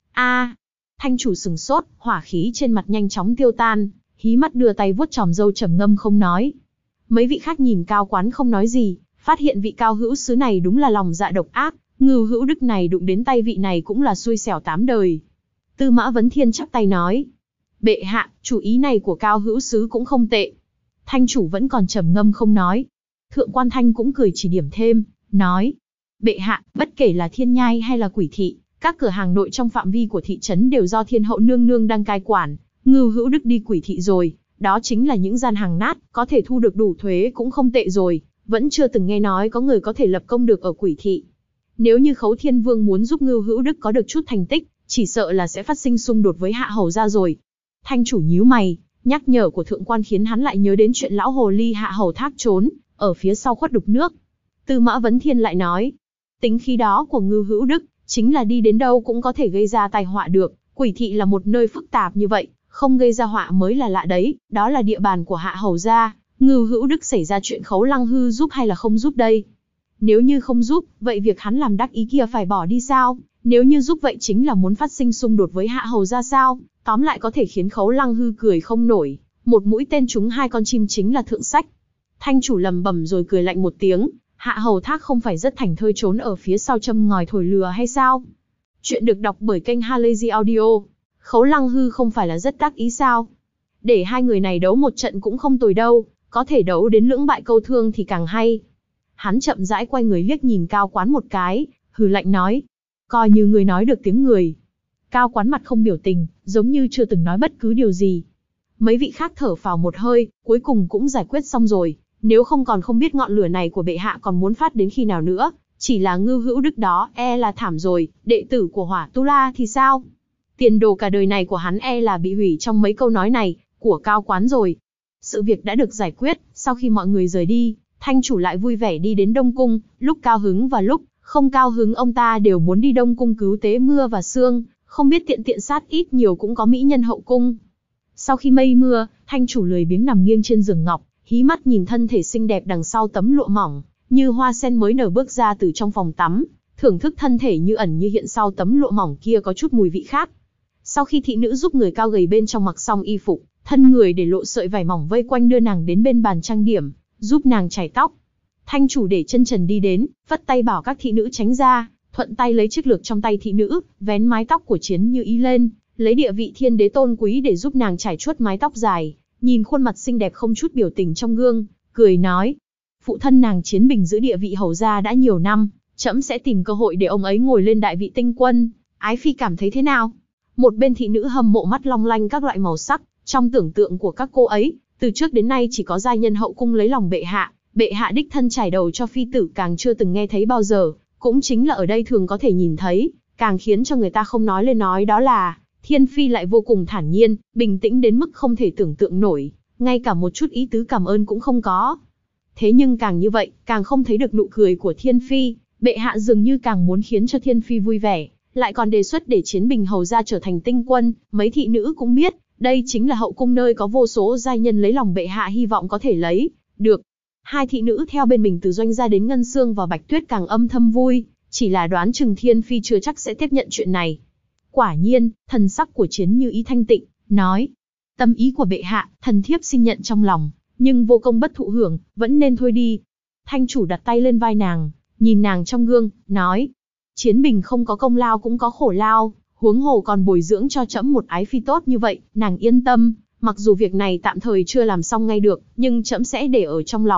Thanh chủ sừng sốt, hỏa khí trên mặt nhanh chóng tiêu tan, hí mắt đưa tay vuốt chòm râu trầm ngâm không nói. Mấy vị khác nhìn Cao Quán không nói gì, phát hiện vị cao hữu sứ này đúng là lòng dạ độc ác, Ngư Hữu Đức này đụng đến tay vị này cũng là xui xẻo 8 đời. Tư Mã Vấn Thiên chắp tay nói. Bệ hạ, chủ ý này của cao hữu sứ cũng không tệ. Thanh chủ vẫn còn trầm ngâm không nói. Thượng quan Thanh cũng cười chỉ điểm thêm, nói. Bệ hạ, bất kể là Thiên Nhai hay là Quỷ Thị, các cửa hàng nội trong phạm vi của thị trấn đều do Thiên Hậu Nương Nương đang cai quản. Ngư Hữu Đức đi Quỷ Thị rồi, đó chính là những gian hàng nát, có thể thu được đủ thuế cũng không tệ rồi. Vẫn chưa từng nghe nói có người có thể lập công được ở Quỷ Thị. Nếu như Khấu Thiên Vương muốn giúp Ngư Hữu Đức có được chút thành tích, chỉ sợ là sẽ phát sinh xung đột với Hạ Hầu gia rồi. Thanh chủ nhíu mày, nhắc nhở của thượng quan khiến hắn lại nhớ đến chuyện lão hồ ly Hạ Hầu Thác trốn ở phía sau khuất đục nước. Tư Mã Vấn Thiên lại nói, tính khí đó của Ngư Hữu Đức chính là đi đến đâu cũng có thể gây ra tai họa được. Quỷ Thị là một nơi phức tạp như vậy, không gây ra họa mới là lạ đấy. Đó là địa bàn của Hạ Hầu gia. Ngư Hữu Đức xảy ra chuyện Khấu Lăng Hư giúp hay là không giúp đây? Nếu như không giúp, vậy việc hắn làm đắc ý kia phải bỏ đi sao? Nếu như giúp vậy chính là muốn phát sinh xung đột với Hạ Hầu gia sao? Tóm lại có thể khiến Khấu Lăng Hư cười không nổi. Một mũi tên trúng hai con chim chính là thượng sách. Thanh chủ lầm bầm rồi cười lạnh một tiếng. Hạ Hầu Thác không phải rất thảnh thơi trốn ở phía sau châm ngòi thổi lừa hay sao? Chuyện được đọc bởi kênh Halazy Audio. Khấu Lăng Hư không phải là rất đắc ý sao? Để hai người này đấu một trận cũng không tồi đâu. Có thể đấu đến lưỡng bại câu thương thì càng hay. Hắn chậm rãi quay người liếc nhìn Cao Quán một cái, hừ lạnh nói. Coi như người nói được tiếng người. Cao Quán mặt không biểu tình, giống như chưa từng nói bất cứ điều gì. Mấy vị khác thở phào một hơi, cuối cùng cũng giải quyết xong rồi. Nếu không còn không biết ngọn lửa này của bệ hạ còn muốn phát đến khi nào nữa. Chỉ là Ngư Hữu Đức đó là thảm rồi, đệ tử của Hỏa Tu La thì sao? Tiền đồ cả đời này của hắn là bị hủy trong mấy câu nói này của Cao Quán rồi. Sự việc đã được giải quyết, sau khi mọi người rời đi, Thanh chủ lại vui vẻ đi đến Đông Cung, lúc cao hứng và lúc không cao hứng ông ta đều muốn đi Đông Cung cứu tế mưa và sương, không biết tiện tiện sát ít nhiều cũng có mỹ nhân hậu cung. Sau khi mây mưa, Thanh chủ lười biếng nằm nghiêng trên giường ngọc, hí mắt nhìn thân thể xinh đẹp đằng sau tấm lụa mỏng, như hoa sen mới nở bước ra từ trong phòng tắm, thưởng thức thân thể như ẩn như hiện sau tấm lụa mỏng kia có chút mùi vị khác. Sau khi thị nữ giúp người cao gầy bên trong mặc xong y phục, thân người để lộ sợi vải mỏng vây quanh đưa nàng đến bên bàn trang điểm, giúp nàng chải tóc. Thanh chủ để chân trần đi đến, vất tay bảo các thị nữ tránh ra, thuận tay lấy chiếc lược trong tay thị nữ, vén mái tóc của Chiến Như Ý lên, lấy địa vị thiên đế tôn quý để giúp nàng trải chuốt mái tóc dài, nhìn khuôn mặt xinh đẹp không chút biểu tình trong gương, cười nói: phụ thân nàng Chiến Bình giữ địa vị hầu gia đã nhiều năm, trẫm sẽ tìm cơ hội để ông ấy ngồi lên đại vị tinh quân. Ái phi cảm thấy thế nào? Một bên thị nữ hâm mộ mắt long lanh các loại màu sắc, trong tưởng tượng của các cô ấy, từ trước đến nay chỉ có giai nhân hậu cung lấy lòng bệ hạ đích thân trải đầu cho phi tử càng chưa từng nghe thấy bao giờ, cũng chính là ở đây thường có thể nhìn thấy, càng khiến cho người ta không nói lên nói đó là, Thiên Phi lại vô cùng thản nhiên, bình tĩnh đến mức không thể tưởng tượng nổi, ngay cả một chút ý tứ cảm ơn cũng không có. Thế nhưng càng như vậy, càng không thấy được nụ cười của Thiên Phi, bệ hạ dường như càng muốn khiến cho Thiên Phi vui vẻ, lại còn đề xuất để Chiến Bình hầu gia trở thành tinh quân, mấy thị nữ cũng biết, đây chính là hậu cung nơi có vô số giai nhân lấy lòng bệ hạ hy vọng có thể lấy được. Hai thị nữ theo bên mình từ Doanh ra đến Ngân Xương và Bạch Tuyết càng âm thầm vui, chỉ là đoán chừng Thiên Phi chưa chắc sẽ tiếp nhận chuyện này. Quả nhiên, thần sắc của Chiến Như Ý thanh tịnh, nói: tâm ý của bệ hạ, thần thiếp xin nhận trong lòng, nhưng vô công bất thụ hưởng, vẫn nên thôi đi. Thanh chủ đặt tay lên vai nàng, nhìn nàng trong gương, nói: Chiến Bình không có công lao cũng có khổ lao, huống hồ còn bồi dưỡng cho trẫm một ái phi tốt như vậy, nàng yên tâm, mặc dù việc này tạm thời chưa làm xong ngay được, nhưng trẫm sẽ để ở trong lòng,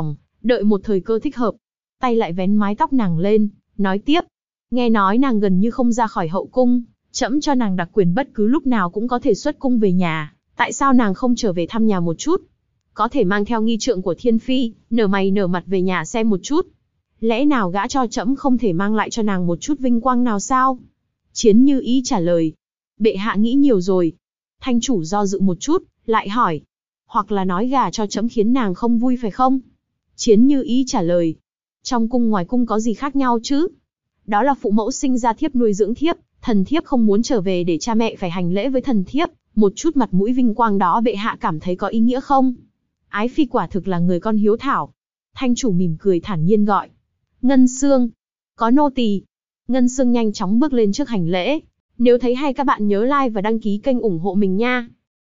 Đợi một thời cơ thích hợp, tay lại vén mái tóc nàng lên, nói tiếp. Nghe nói nàng gần như không ra khỏi hậu cung, trẫm cho nàng đặc quyền bất cứ lúc nào cũng có thể xuất cung về nhà, tại sao nàng không trở về thăm nhà một chút? Có thể mang theo nghi trượng của thiên phi, nở mày nở mặt về nhà xem một chút. Lẽ nào gã cho trẫm không thể mang lại cho nàng một chút vinh quang nào sao? Chiến Như Ý trả lời. Bệ hạ nghĩ nhiều rồi. Thanh chủ do dự một chút, lại hỏi. Hoặc là nói gả cho trẫm khiến nàng không vui phải không? Chiến Như Ý trả lời. Trong cung ngoài cung có gì khác nhau chứ? Đó là phụ mẫu sinh ra thiếp nuôi dưỡng thiếp, thần thiếp không muốn trở về để cha mẹ phải hành lễ với thần thiếp, một chút mặt mũi vinh quang đó bệ hạ cảm thấy có ý nghĩa không? Ái phi quả thực là người con hiếu thảo. Thanh chủ mỉm cười thản nhiên gọi. Ngân Xương. Có nô tỳ. Ngân Xương nhanh chóng bước lên trước hành lễ. Nếu thấy hay các bạn nhớ like và đăng ký kênh ủng hộ mình nha.